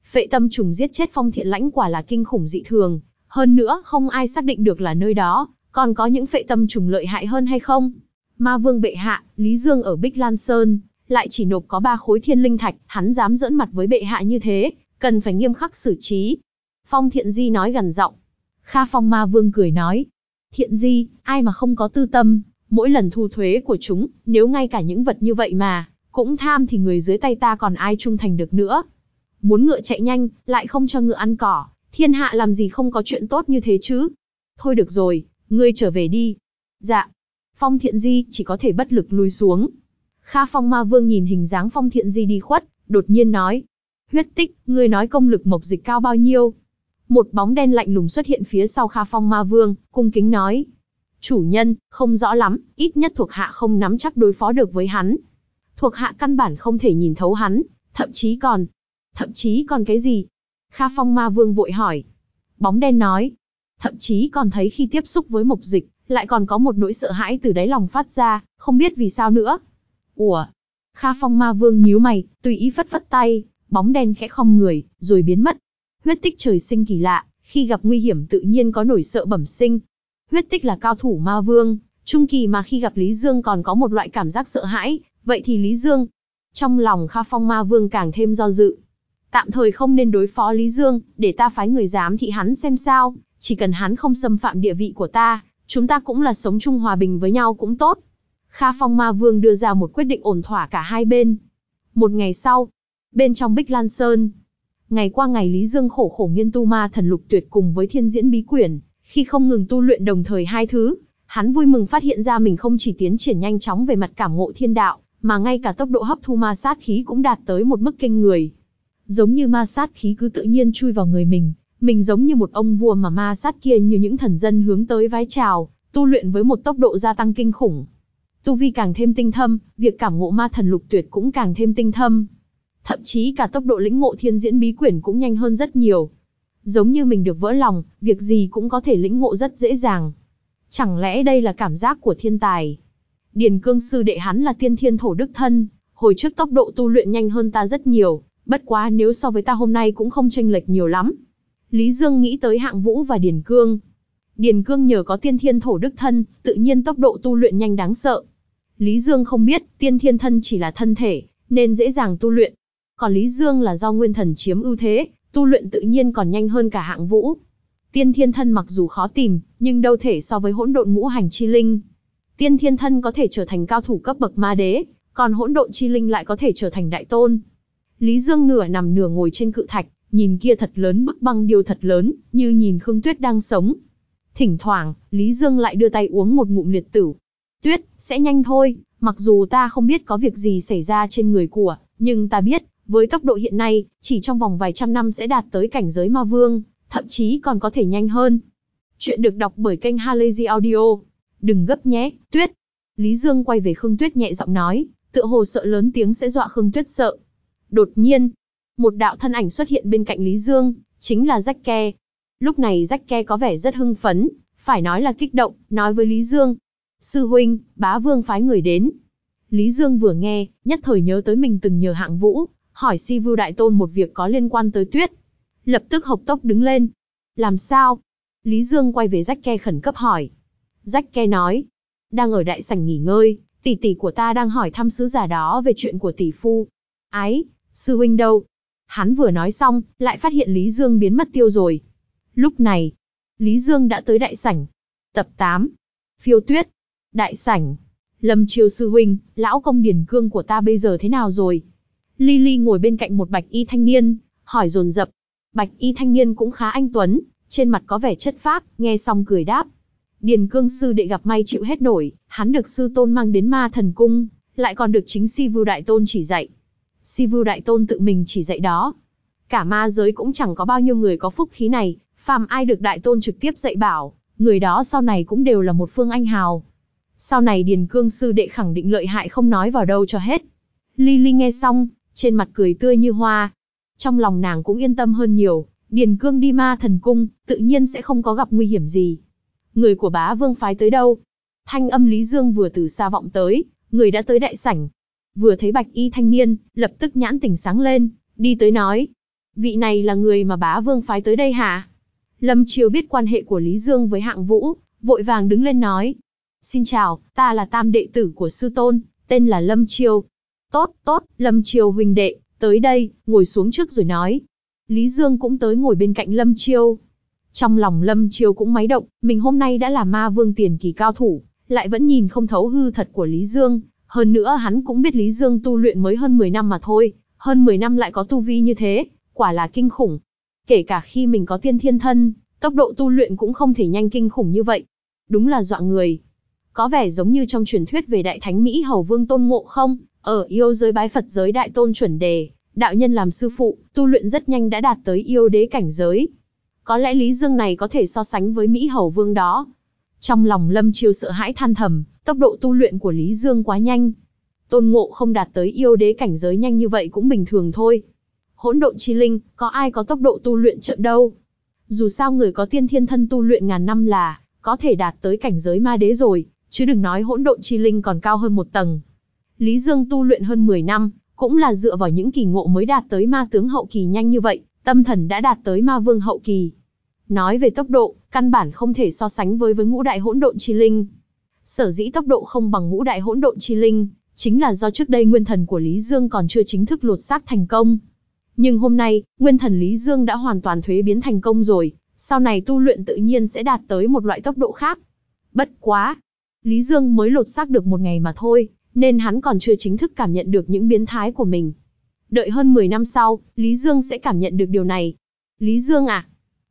Phệ tâm trùng giết chết Phong Thiện Lãnh quả là kinh khủng dị thường, hơn nữa không ai xác định được là nơi đó còn có những phệ tâm trùng lợi hại hơn hay không. Ma vương bệ hạ, Lý Dương ở Bích Lan Sơn lại chỉ nộp có ba khối thiên linh thạch, hắn dám giỡn mặt với bệ hạ như thế, cần phải nghiêm khắc xử trí. Phong Thiện Di nói gằn giọng. Kha Phong Ma Vương cười nói, Thiện Di, ai mà không có tư tâm, mỗi lần thu thuế của chúng, nếu ngay cả những vật như vậy mà cũng tham thì người dưới tay ta còn ai trung thành được nữa. Muốn ngựa chạy nhanh, lại không cho ngựa ăn cỏ, thiên hạ làm gì không có chuyện tốt như thế chứ. Thôi được rồi, ngươi trở về đi. Dạ. Phong Thiện Di chỉ có thể bất lực lùi xuống. Kha Phong Ma Vương nhìn hình dáng Phong Thiện Di đi khuất, đột nhiên nói, Huyết Tích, ngươi nói công lực mộc dịch cao bao nhiêu? Một bóng đen lạnh lùng xuất hiện phía sau Kha Phong Ma Vương, cung kính nói, chủ nhân, không rõ lắm, ít nhất thuộc hạ không nắm chắc đối phó được với hắn. Thuộc hạ căn bản không thể nhìn thấu hắn, thậm chí còn... Thậm chí còn cái gì? Kha Phong Ma Vương vội hỏi. Bóng đen nói, thậm chí còn thấy khi tiếp xúc với mộc dịch, lại còn có một nỗi sợ hãi từ đáy lòng phát ra, không biết vì sao nữa. Ủa? Kha Phong Ma Vương nhíu mày, tùy ý phất phất tay, bóng đen khẽ khom người, rồi biến mất. Huyết Tích trời sinh kỳ lạ, khi gặp nguy hiểm tự nhiên có nỗi sợ bẩm sinh. Huyết Tích là cao thủ ma vương, trung kỳ mà khi gặp Lý Dương còn có một loại cảm giác sợ hãi, vậy thì Lý Dương... Trong lòng Kha Phong Ma Vương càng thêm do dự. Tạm thời không nên đối phó Lý Dương, để ta phái người giám thị hắn xem sao, chỉ cần hắn không xâm phạm địa vị của ta, chúng ta cũng là sống chung hòa bình với nhau cũng tốt. Kha Phong Ma Vương đưa ra một quyết định ổn thỏa cả hai bên. Một ngày sau, bên trong Bích Lan Sơn, ngày qua ngày Lý Dương khổ khổ nghiên tu ma thần lục tuyệt cùng với thiên diễn bí quyển, khi không ngừng tu luyện đồng thời hai thứ, hắn vui mừng phát hiện ra mình không chỉ tiến triển nhanh chóng về mặt cảm ngộ thiên đạo, mà ngay cả tốc độ hấp thu ma sát khí cũng đạt tới một mức kinh người. Giống như ma sát khí cứ tự nhiên chui vào người mình, mình giống như một ông vua mà ma sát kia như những thần dân hướng tới vái chào, tu luyện với một tốc độ gia tăng kinh khủng. Tu vi càng thêm tinh thâm, việc cảm ngộ ma thần lục tuyệt cũng càng thêm tinh thâm. Thậm chí cả tốc độ lĩnh ngộ thiên diễn bí quyển cũng nhanh hơn rất nhiều. Giống như mình được vỡ lòng, việc gì cũng có thể lĩnh ngộ rất dễ dàng. Chẳng lẽ đây là cảm giác của thiên tài? Điền Cương sư đệ hắn là tiên thiên thổ đức thân, hồi trước tốc độ tu luyện nhanh hơn ta rất nhiều, bất quá nếu so với ta hôm nay cũng không chênh lệch nhiều lắm. Lý Dương nghĩ tới Hạng Vũ và Điền Cương. Điền Cương nhờ có tiên thiên thổ đức thân, tự nhiên tốc độ tu luyện nhanh đáng sợ. Lý Dương không biết, tiên thiên thân chỉ là thân thể, nên dễ dàng tu luyện. Còn Lý Dương là do nguyên thần chiếm ưu thế, tu luyện tự nhiên còn nhanh hơn cả Hạng Vũ. Tiên thiên thân mặc dù khó tìm, nhưng đâu thể so với hỗn độn ngũ hành chi linh. Tiên thiên thân có thể trở thành cao thủ cấp bậc ma đế, còn hỗn độn chi linh lại có thể trở thành đại tôn. Lý Dương nửa nằm nửa ngồi trên cự thạch, nhìn kia thật lớn bức băng điêu thật lớn, như nhìn Khương Tuyết đang sống. Thỉnh thoảng, Lý Dương lại đưa tay uống một ngụm liệt tử. Tuyết, sẽ nhanh thôi, mặc dù ta không biết có việc gì xảy ra trên người của, nhưng ta biết, với tốc độ hiện nay, chỉ trong vòng vài trăm năm sẽ đạt tới cảnh giới ma vương, thậm chí còn có thể nhanh hơn. Chuyện được đọc bởi kênh Halazy Audio. Đừng gấp nhé, Tuyết. Lý Dương quay về Khương Tuyết nhẹ giọng nói, tựa hồ sợ lớn tiếng sẽ dọa Khương Tuyết sợ. Đột nhiên, một đạo thân ảnh xuất hiện bên cạnh Lý Dương, chính là Rách Ke. Lúc này Rách Ke có vẻ rất hưng phấn, phải nói là kích động, nói với Lý Dương. Sư huynh, bá vương phái người đến. Lý Dương vừa nghe, nhất thời nhớ tới mình từng nhờ Hạng Vũ, hỏi Si Vưu Đại Tôn một việc có liên quan tới Tuyết. Lập tức hộc tốc đứng lên. Làm sao? Lý Dương quay về Rách Ke khẩn cấp hỏi. Rách Ke nói, đang ở đại sảnh nghỉ ngơi, tỷ tỷ của ta đang hỏi thăm sứ giả đó về chuyện của tỷ phu. Ái, sư huynh đâu? Hắn vừa nói xong, lại phát hiện Lý Dương biến mất tiêu rồi. Lúc này, Lý Dương đã tới đại sảnh. Tập tám. Phiêu Tuyết. Đại sảnh. Lâm Chiêu sư huynh, lão công Điền Cương của ta bây giờ thế nào rồi? Lily ngồi bên cạnh một bạch y thanh niên, hỏi dồn dập. Bạch y thanh niên cũng khá anh tuấn, trên mặt có vẻ chất phác, nghe xong cười đáp. Điền Cương sư đệ gặp may chịu hết nổi, hắn được sư tôn mang đến ma thần cung, lại còn được chính Si Vưu Đại Tôn chỉ dạy. Si Vưu Đại Tôn tự mình chỉ dạy đó. Cả ma giới cũng chẳng có bao nhiêu người có phúc khí này, phàm ai được Đại Tôn trực tiếp dạy bảo, người đó sau này cũng đều là một phương anh hào. Sau này Điền Cương sư đệ khẳng định lợi hại không nói vào đâu cho hết. Lily nghe xong, trên mặt cười tươi như hoa. Trong lòng nàng cũng yên tâm hơn nhiều, Điền Cương đi ma thần cung, tự nhiên sẽ không có gặp nguy hiểm gì. Người của bá vương phái tới đâu? Thanh âm Lý Dương vừa từ xa vọng tới, người đã tới đại sảnh. Vừa thấy bạch y thanh niên, lập tức nhãn tỉnh sáng lên, đi tới nói. Vị này là người mà bá vương phái tới đây hả? Lâm Chiêu biết quan hệ của Lý Dương với Hạng Vũ, vội vàng đứng lên nói. Xin chào, ta là tam đệ tử của sư tôn, tên là Lâm Chiêu. Tốt, tốt, Lâm Chiêu huynh đệ, tới đây, ngồi xuống trước rồi nói. Lý Dương cũng tới ngồi bên cạnh Lâm Chiêu. Trong lòng Lâm Chiêu cũng máy động, mình hôm nay đã là ma vương tiền kỳ cao thủ, lại vẫn nhìn không thấu hư thật của Lý Dương. Hơn nữa hắn cũng biết Lý Dương tu luyện mới hơn mười năm mà thôi, hơn mười năm lại có tu vi như thế, quả là kinh khủng. Kể cả khi mình có tiên thiên thân, tốc độ tu luyện cũng không thể nhanh kinh khủng như vậy. Đúng là dọa người. Có vẻ giống như trong truyền thuyết về đại thánh Mỹ Hầu Vương Tôn Ngộ không, ở yêu giới bái Phật giới đại tôn chuẩn đề, đạo nhân làm sư phụ, tu luyện rất nhanh đã đạt tới yêu đế cảnh giới. Có lẽ Lý Dương này có thể so sánh với Mỹ Hầu Vương đó. Trong lòng Lâm Chiêu sợ hãi than thầm, tốc độ tu luyện của Lý Dương quá nhanh. Tôn Ngộ không đạt tới yêu đế cảnh giới nhanh như vậy cũng bình thường thôi. Hỗn độn chi linh, có ai có tốc độ tu luyện chậm đâu. Dù sao người có tiên thiên thân tu luyện ngàn năm là có thể đạt tới cảnh giới ma đế rồi, chứ đừng nói hỗn độn chi linh còn cao hơn một tầng. Lý Dương tu luyện hơn mười năm, cũng là dựa vào những kỳ ngộ mới đạt tới ma tướng hậu kỳ nhanh như vậy, tâm thần đã đạt tới ma vương hậu kỳ. Nói về tốc độ, căn bản không thể so sánh với với ngũ đại hỗn độn chi linh. Sở dĩ tốc độ không bằng ngũ đại hỗn độn chi linh, chính là do trước đây nguyên thần của Lý Dương còn chưa chính thức lột xác thành công. Nhưng hôm nay, nguyên thần Lý Dương đã hoàn toàn thuế biến thành công rồi, sau này tu luyện tự nhiên sẽ đạt tới một loại tốc độ khác. Bất quá, Lý Dương mới lột xác được một ngày mà thôi, nên hắn còn chưa chính thức cảm nhận được những biến thái của mình. Đợi hơn mười năm sau, Lý Dương sẽ cảm nhận được điều này. Lý Dương à?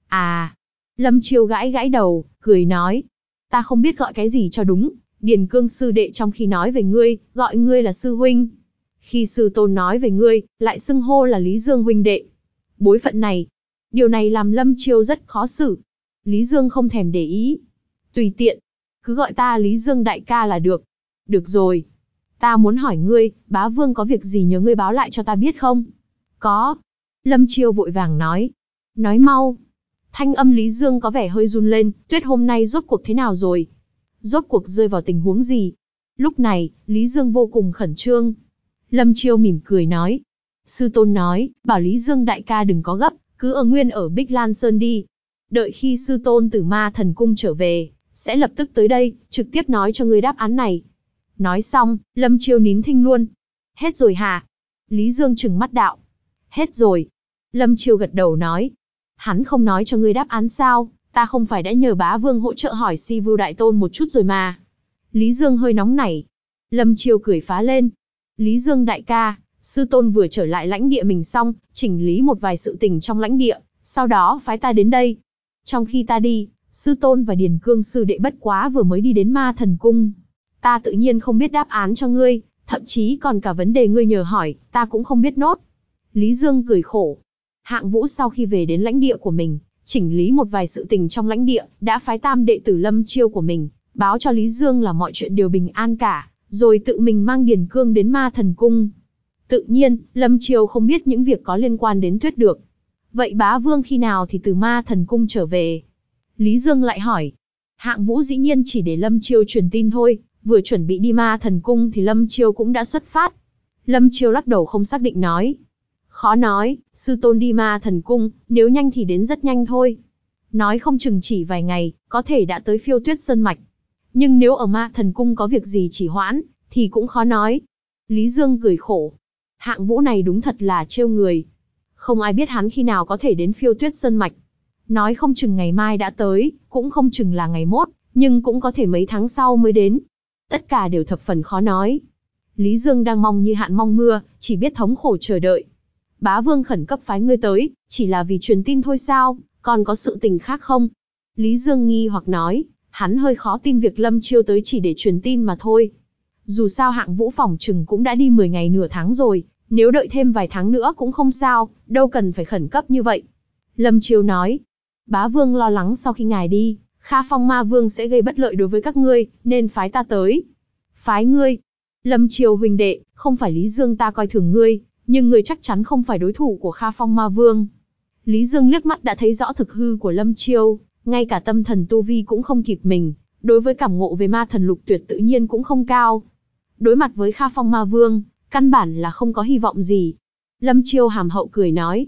À, Lâm Chiêu gãi gãi đầu, cười nói. Ta không biết gọi cái gì cho đúng, Điền Cương sư đệ trong khi nói về ngươi, gọi ngươi là sư huynh. Khi sư tôn nói về ngươi, lại xưng hô là Lý Dương huynh đệ. Bối phận này, điều này làm Lâm Chiêu rất khó xử. Lý Dương không thèm để ý. Tùy tiện, cứ gọi ta Lý Dương đại ca là được. Được rồi. Ta muốn hỏi ngươi, bá vương có việc gì nhớ ngươi báo lại cho ta biết không? Có. Lâm Chiêu vội vàng nói. Nói mau. Thanh âm Lý Dương có vẻ hơi run lên, Tuyết hôm nay rốt cuộc thế nào rồi? Rốt cuộc rơi vào tình huống gì? Lúc này, Lý Dương vô cùng khẩn trương. Lâm Chiêu mỉm cười nói. Sư tôn nói, bảo Lý Dương đại ca đừng có gấp, cứ ở nguyên ở Bích Lan Sơn đi. Đợi khi sư tôn từ ma thần cung trở về, sẽ lập tức tới đây, trực tiếp nói cho ngươi đáp án này. Nói xong, Lâm Chiêu nín thinh luôn. Hết rồi hả? Lý Dương trừng mắt đạo. Hết rồi. Lâm Chiêu gật đầu nói. Hắn không nói cho ngươi đáp án sao, ta không phải đã nhờ bá vương hỗ trợ hỏi Si Vưu đại tôn một chút rồi mà. Lý Dương hơi nóng nảy. Lâm Chiêu cười phá lên. Lý Dương đại ca, sư tôn vừa trở lại lãnh địa mình xong, chỉnh lý một vài sự tình trong lãnh địa, sau đó phái ta đến đây. Trong khi ta đi, sư tôn và Điền Cương sư đệ bất quá vừa mới đi đến ma thần cung. Ta tự nhiên không biết đáp án cho ngươi, thậm chí còn cả vấn đề ngươi nhờ hỏi, ta cũng không biết nốt. Lý Dương cười khổ. Hạng Vũ sau khi về đến lãnh địa của mình, chỉnh lý một vài sự tình trong lãnh địa, đã phái tam đệ tử Lâm Chiêu của mình, báo cho Lý Dương là mọi chuyện đều bình an cả, rồi tự mình mang Điền Cương đến ma thần cung. Tự nhiên, Lâm Chiêu không biết những việc có liên quan đến Tuyết được. Vậy bá vương khi nào thì từ ma thần cung trở về? Lý Dương lại hỏi. Hạng Vũ dĩ nhiên chỉ để Lâm Chiêu truyền tin thôi, vừa chuẩn bị đi ma thần cung thì Lâm Chiêu cũng đã xuất phát. Lâm Chiêu lắc đầu không xác định nói. Khó nói, sư tôn đi ma thần cung, nếu nhanh thì đến rất nhanh thôi. Nói không chừng chỉ vài ngày, có thể đã tới Phiêu Tuyết Sơn Mạch. Nhưng nếu ở ma thần cung có việc gì chỉ hoãn, thì cũng khó nói. Lý Dương cười khổ. Hạng Vũ này đúng thật là trêu người. Không ai biết hắn khi nào có thể đến Phiêu Tuyết Sơn Mạch. Nói không chừng ngày mai đã tới, cũng không chừng là ngày mốt, nhưng cũng có thể mấy tháng sau mới đến. Tất cả đều thập phần khó nói. Lý Dương đang mong như hạn mong mưa, chỉ biết thống khổ chờ đợi. Bá vương khẩn cấp phái ngươi tới, chỉ là vì truyền tin thôi sao, còn có sự tình khác không? Lý Dương nghi hoặc nói, hắn hơi khó tin việc Lâm Chiêu tới chỉ để truyền tin mà thôi. Dù sao Hạng Vũ phòng chừng cũng đã đi mười ngày nửa tháng rồi, nếu đợi thêm vài tháng nữa cũng không sao, đâu cần phải khẩn cấp như vậy. Lâm Chiêu nói, bá vương lo lắng sau khi ngài đi, Kha Phong Ma Vương sẽ gây bất lợi đối với các ngươi, nên phái ta tới. Phái ngươi? Lâm Chiêu huynh đệ, không phải Lý Dương ta coi thường ngươi, nhưng ngươi chắc chắn không phải đối thủ của Kha Phong Ma Vương. Lý Dương liếc mắt đã thấy rõ thực hư của Lâm Chiêu, ngay cả tâm thần tu vi cũng không kịp mình, đối với cảm ngộ về ma thần lục tuyệt tự nhiên cũng không cao. Đối mặt với Kha Phong Ma Vương, căn bản là không có hy vọng gì. Lâm Chiêu hàm hậu cười nói.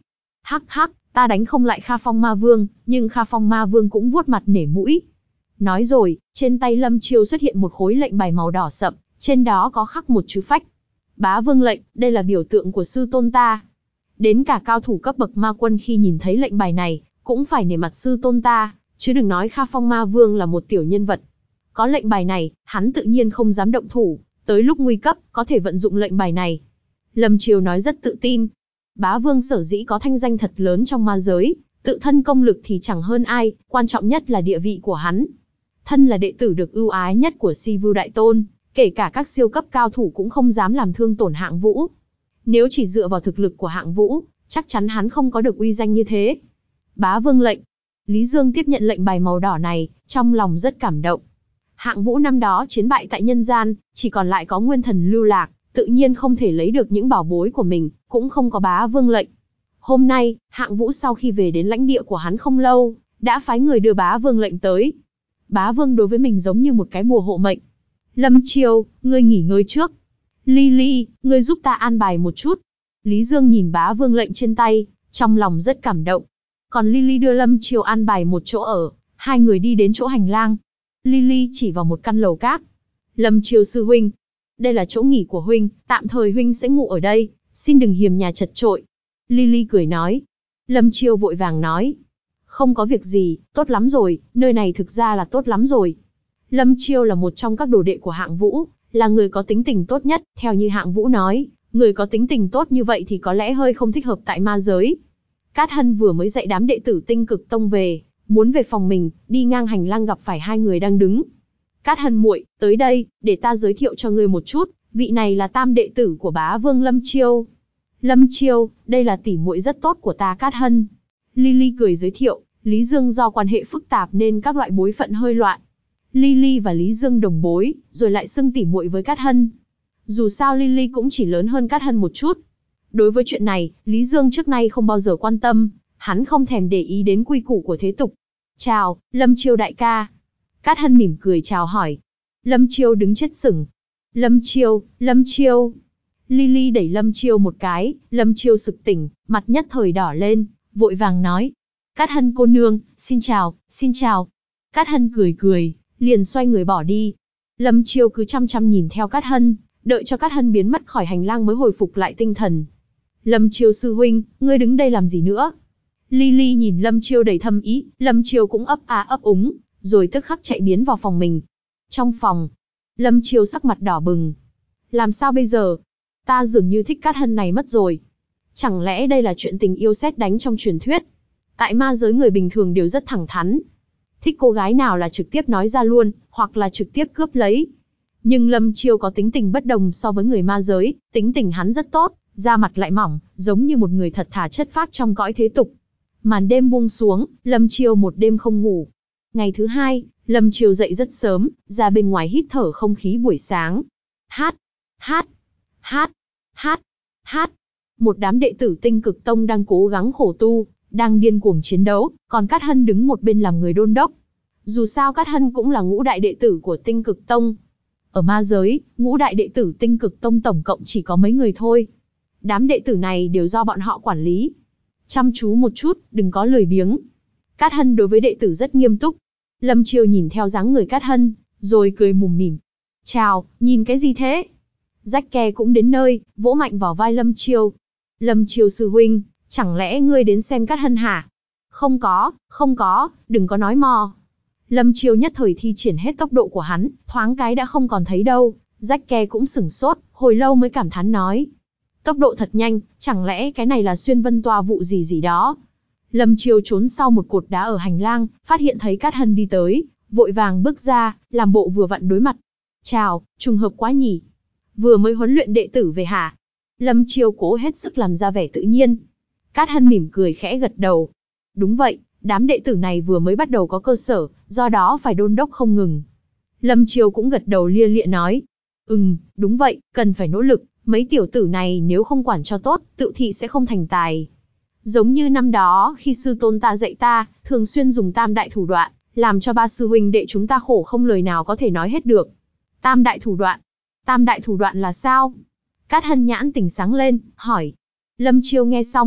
Hắc hắc, ta đánh không lại Kha Phong Ma Vương, nhưng Kha Phong Ma Vương cũng vuốt mặt nể mũi. Nói rồi, trên tay Lâm Chiêu xuất hiện một khối lệnh bài màu đỏ sậm, trên đó có khắc một chữ phách. Bá Vương lệnh, đây là biểu tượng của sư tôn ta. Đến cả cao thủ cấp bậc ma quân khi nhìn thấy lệnh bài này, cũng phải nể mặt sư tôn ta, chứ đừng nói Kha Phong Ma Vương là một tiểu nhân vật. Có lệnh bài này, hắn tự nhiên không dám động thủ, tới lúc nguy cấp, có thể vận dụng lệnh bài này. Lâm Chiêu nói rất tự tin. Bá Vương sở dĩ có thanh danh thật lớn trong ma giới, tự thân công lực thì chẳng hơn ai, quan trọng nhất là địa vị của hắn. Thân là đệ tử được ưu ái nhất của Si Vưu Đại Tôn, kể cả các siêu cấp cao thủ cũng không dám làm thương tổn Hạng Vũ. Nếu chỉ dựa vào thực lực của Hạng Vũ, chắc chắn hắn không có được uy danh như thế. Bá Vương lệnh. Lý Dương tiếp nhận lệnh bài màu đỏ này, trong lòng rất cảm động. Hạng Vũ năm đó chiến bại tại nhân gian, chỉ còn lại có nguyên thần lưu lạc, tự nhiên không thể lấy được những bảo bối của mình, cũng không có Bá Vương lệnh. Hôm nay, Hạng Vũ sau khi về đến lãnh địa của hắn không lâu, đã phái người đưa Bá Vương lệnh tới. Bá Vương đối với mình giống như một cái bùa hộ mệnh. Lâm Chiêu, ngươi nghỉ ngơi trước. Lily, ngươi giúp ta an bài một chút. Lý Dương nhìn Bá Vương lệnh trên tay, trong lòng rất cảm động. Còn Lily đưa Lâm Chiêu an bài một chỗ ở, hai người đi đến chỗ hành lang. Lily chỉ vào một căn lầu cát. Lâm Chiêu sư huynh, đây là chỗ nghỉ của huynh, tạm thời huynh sẽ ngủ ở đây, xin đừng hiềm nhà chật chội. Lily cười nói. Lâm Chiêu vội vàng nói. Không có việc gì, tốt lắm rồi, nơi này thực ra là tốt lắm rồi. Lâm Chiêu là một trong các đồ đệ của Hạng Vũ, là người có tính tình tốt nhất, theo như Hạng Vũ nói, người có tính tình tốt như vậy thì có lẽ hơi không thích hợp tại ma giới. Cát Hân vừa mới dạy đám đệ tử Tinh Cực Tông về, muốn về phòng mình, đi ngang hành lang gặp phải hai người đang đứng. Cát Hân muội, tới đây, để ta giới thiệu cho ngươi một chút, vị này là tam đệ tử của Bá Vương Lâm Chiêu. Lâm Chiêu, đây là tỷ muội rất tốt của ta Cát Hân. Lily cười giới thiệu, Lý Dương do quan hệ phức tạp nên các loại bối phận hơi loạn. Lily và Lý Dương đồng bối, rồi lại xưng tỷ muội với Cát Hân. Dù sao Lily cũng chỉ lớn hơn Cát Hân một chút. Đối với chuyện này, Lý Dương trước nay không bao giờ quan tâm, hắn không thèm để ý đến quy củ của thế tục. Chào, Lâm Chiêu đại ca. Cát Hân mỉm cười chào hỏi. Lâm Chiêu đứng chết sững. Lâm Chiêu, Lâm Chiêu. Lily đẩy Lâm Chiêu một cái, Lâm Chiêu sực tỉnh, mặt nhất thời đỏ lên, vội vàng nói. Cát Hân cô nương, xin chào, xin chào. Cát Hân cười cười, liền xoay người bỏ đi. Lâm Chiêu cứ chăm chăm nhìn theo Cát Hân, đợi cho Cát Hân biến mất khỏi hành lang mới hồi phục lại tinh thần. Lâm Chiêu sư huynh, ngươi đứng đây làm gì nữa? Lily nhìn Lâm Chiêu đầy thâm ý, Lâm Chiêu cũng ấp á ấp úng, rồi tức khắc chạy biến vào phòng mình. Trong phòng, Lâm Chiêu sắc mặt đỏ bừng. Làm sao bây giờ? Ta dường như thích Cát Hân này mất rồi. Chẳng lẽ đây là chuyện tình yêu sét đánh trong truyền thuyết? Tại ma giới người bình thường đều rất thẳng thắn. Thích cô gái nào là trực tiếp nói ra luôn, hoặc là trực tiếp cướp lấy. Nhưng Lâm Chiêu có tính tình bất đồng so với người ma giới, tính tình hắn rất tốt, da mặt lại mỏng, giống như một người thật thà chất phác trong cõi thế tục. Màn đêm buông xuống, Lâm Chiêu một đêm không ngủ. Ngày thứ hai, Lâm Chiêu dậy rất sớm, ra bên ngoài hít thở không khí buổi sáng. Hát, hát, hát, hát, hát. Một đám đệ tử Tinh Cực Tông đang cố gắng khổ tu, đang điên cuồng chiến đấu, còn Cát Hân đứng một bên làm người đôn đốc. Dù sao Cát Hân cũng là ngũ đại đệ tử của Tinh Cực Tông. Ở ma giới, ngũ đại đệ tử Tinh Cực Tông tổng cộng chỉ có mấy người thôi. Đám đệ tử này đều do bọn họ quản lý. Chăm chú một chút, đừng có lười biếng. Cát Hân đối với đệ tử rất nghiêm túc. Lâm Chiêu nhìn theo dáng người Cát Hân, rồi cười mùm mỉm. Chào, nhìn cái gì thế? Rách Ke cũng đến nơi, vỗ mạnh vào vai Lâm Chiêu. Lâm Chiêu sư huynh, chẳng lẽ ngươi đến xem Cát Hân hả? Không có, không có, đừng có nói mò. Lâm Chiêu nhất thời thi triển hết tốc độ của hắn, thoáng cái đã không còn thấy đâu. Rách Ke cũng sửng sốt, hồi lâu mới cảm thán nói. Tốc độ thật nhanh, chẳng lẽ cái này là xuyên vân toa vụ gì gì đó? Lâm Chiêu trốn sau một cột đá ở hành lang, phát hiện thấy Cát Hân đi tới, vội vàng bước ra, làm bộ vừa vặn đối mặt. Chào, trùng hợp quá nhỉ? Vừa mới huấn luyện đệ tử về hả? Lâm Chiêu cố hết sức làm ra vẻ tự nhiên. Cát Hân mỉm cười khẽ gật đầu. Đúng vậy, đám đệ tử này vừa mới bắt đầu có cơ sở, do đó phải đôn đốc không ngừng. Lâm Chiêu cũng gật đầu lia lịa nói. Ừm, đúng vậy, cần phải nỗ lực, mấy tiểu tử này nếu không quản cho tốt, tự thị sẽ không thành tài. Giống như năm đó, khi sư tôn ta dạy ta, thường xuyên dùng tam đại thủ đoạn, làm cho ba sư huynh đệ chúng ta khổ không lời nào có thể nói hết được. Tam đại thủ đoạn? Tam đại thủ đoạn là sao? Cát Hân nhãn tỉnh sáng lên, hỏi. Lâm Chiêu nghe xong,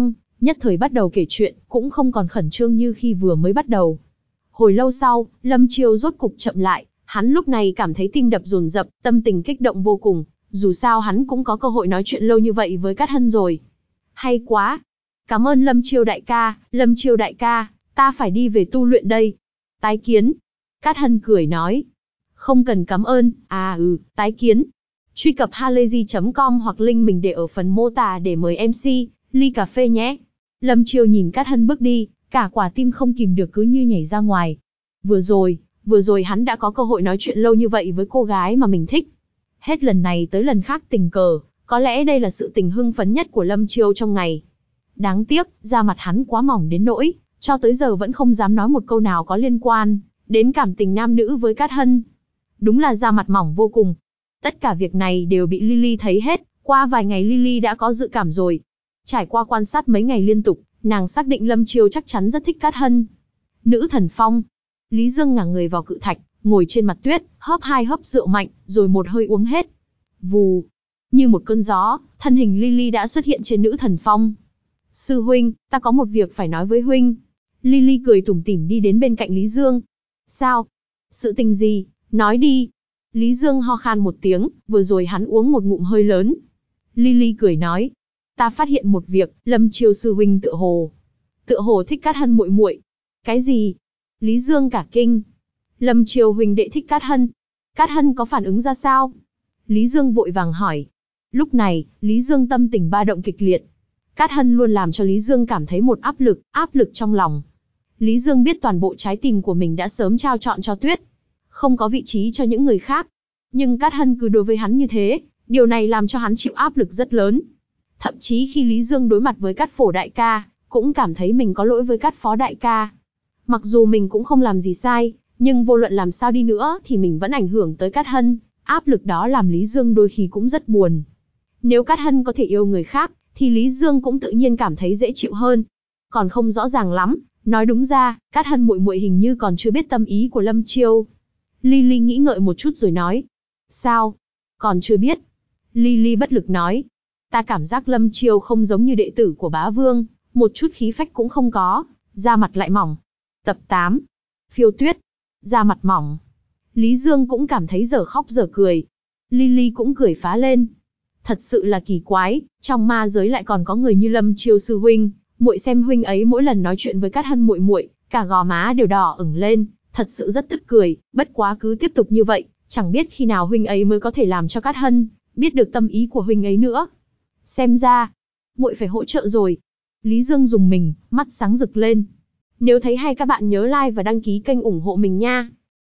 nhất thời bắt đầu kể chuyện, cũng không còn khẩn trương như khi vừa mới bắt đầu. Hồi lâu sau, Lâm Chiêu rốt cục chậm lại, hắn lúc này cảm thấy tim đập dồn dập, tâm tình kích động vô cùng, dù sao hắn cũng có cơ hội nói chuyện lâu như vậy với Cát Hân rồi. Hay quá! Cảm ơn Lâm Chiêu đại ca, Lâm Chiêu đại ca, ta phải đi về tu luyện đây. Tái kiến! Cát Hân cười nói. Không cần cảm ơn, à ừ, tái kiến. Truy cập halayzi chấm com hoặc link mình để ở phần mô tả để mời em xê, ly cà phê nhé. Lâm Chiêu nhìn Cát Hân bước đi, cả quả tim không kìm được cứ như nhảy ra ngoài. Vừa rồi, vừa rồi hắn đã có cơ hội nói chuyện lâu như vậy với cô gái mà mình thích. Hết lần này tới lần khác tình cờ, có lẽ đây là sự tình hưng phấn nhất của Lâm Chiêu trong ngày. Đáng tiếc, da mặt hắn quá mỏng đến nỗi, cho tới giờ vẫn không dám nói một câu nào có liên quan đến cảm tình nam nữ với Cát Hân. Đúng là da mặt mỏng vô cùng. Tất cả việc này đều bị Lily thấy hết, qua vài ngày Lily đã có dự cảm rồi. Trải qua quan sát mấy ngày liên tục, nàng xác định Lâm Chiêu chắc chắn rất thích Cát Hân. Nữ thần phong. Lý Dương ngả người vào cự thạch, ngồi trên mặt tuyết, hớp hai hớp rượu mạnh, rồi một hơi uống hết. Vù. Như một cơn gió, thân hình Lily đã xuất hiện trên nữ thần phong. Sư huynh, ta có một việc phải nói với huynh. Lily cười tủm tỉm đi đến bên cạnh Lý Dương. Sao? Sự tình gì? Nói đi. Lý Dương ho khan một tiếng, vừa rồi hắn uống một ngụm hơi lớn. Lily cười nói. Ta phát hiện một việc, Lâm Chiêu sư huynh tựa hồ. Tựa hồ thích Cát Hân muội muội. Cái gì? Lý Dương cả kinh. Lâm Chiêu huynh đệ thích Cát Hân. Cát Hân có phản ứng ra sao? Lý Dương vội vàng hỏi. Lúc này, Lý Dương tâm tình ba động kịch liệt. Cát Hân luôn làm cho Lý Dương cảm thấy một áp lực, áp lực trong lòng. Lý Dương biết toàn bộ trái tim của mình đã sớm trao trọn cho Tuyết. Không có vị trí cho những người khác. Nhưng Cát Hân cứ đối với hắn như thế, điều này làm cho hắn chịu áp lực rất lớn. Thậm chí khi Lý Dương đối mặt với Cát Phổ đại ca, cũng cảm thấy mình có lỗi với Cát Phó đại ca. Mặc dù mình cũng không làm gì sai, nhưng vô luận làm sao đi nữa thì mình vẫn ảnh hưởng tới Cát Hân, áp lực đó làm Lý Dương đôi khi cũng rất buồn. Nếu Cát Hân có thể yêu người khác, thì Lý Dương cũng tự nhiên cảm thấy dễ chịu hơn. Còn không rõ ràng lắm, nói đúng ra, Cát Hân muội muội hình như còn chưa biết tâm ý của Lâm Chiêu. Lily nghĩ ngợi một chút rồi nói. Sao? Còn chưa biết. Lily bất lực nói. Ta cảm giác Lâm Chiêu không giống như đệ tử của bá vương, một chút khí phách cũng không có, da mặt lại mỏng. Tập tám. Phiêu tuyết. Da mặt mỏng. Lý Dương cũng cảm thấy dở khóc dở cười. Lily cũng cười phá lên. Thật sự là kỳ quái, trong ma giới lại còn có người như Lâm Chiêu sư huynh, muội xem huynh ấy mỗi lần nói chuyện với Cát Hân muội muội, cả gò má đều đỏ ửng lên, thật sự rất tức cười, bất quá cứ tiếp tục như vậy, chẳng biết khi nào huynh ấy mới có thể làm cho Cát Hân biết được tâm ý của huynh ấy nữa. Xem ra, muội phải hỗ trợ rồi. Lý Dương dùng mình, mắt sáng rực lên. Nếu thấy hay các bạn nhớ like và đăng ký kênh ủng hộ mình nha.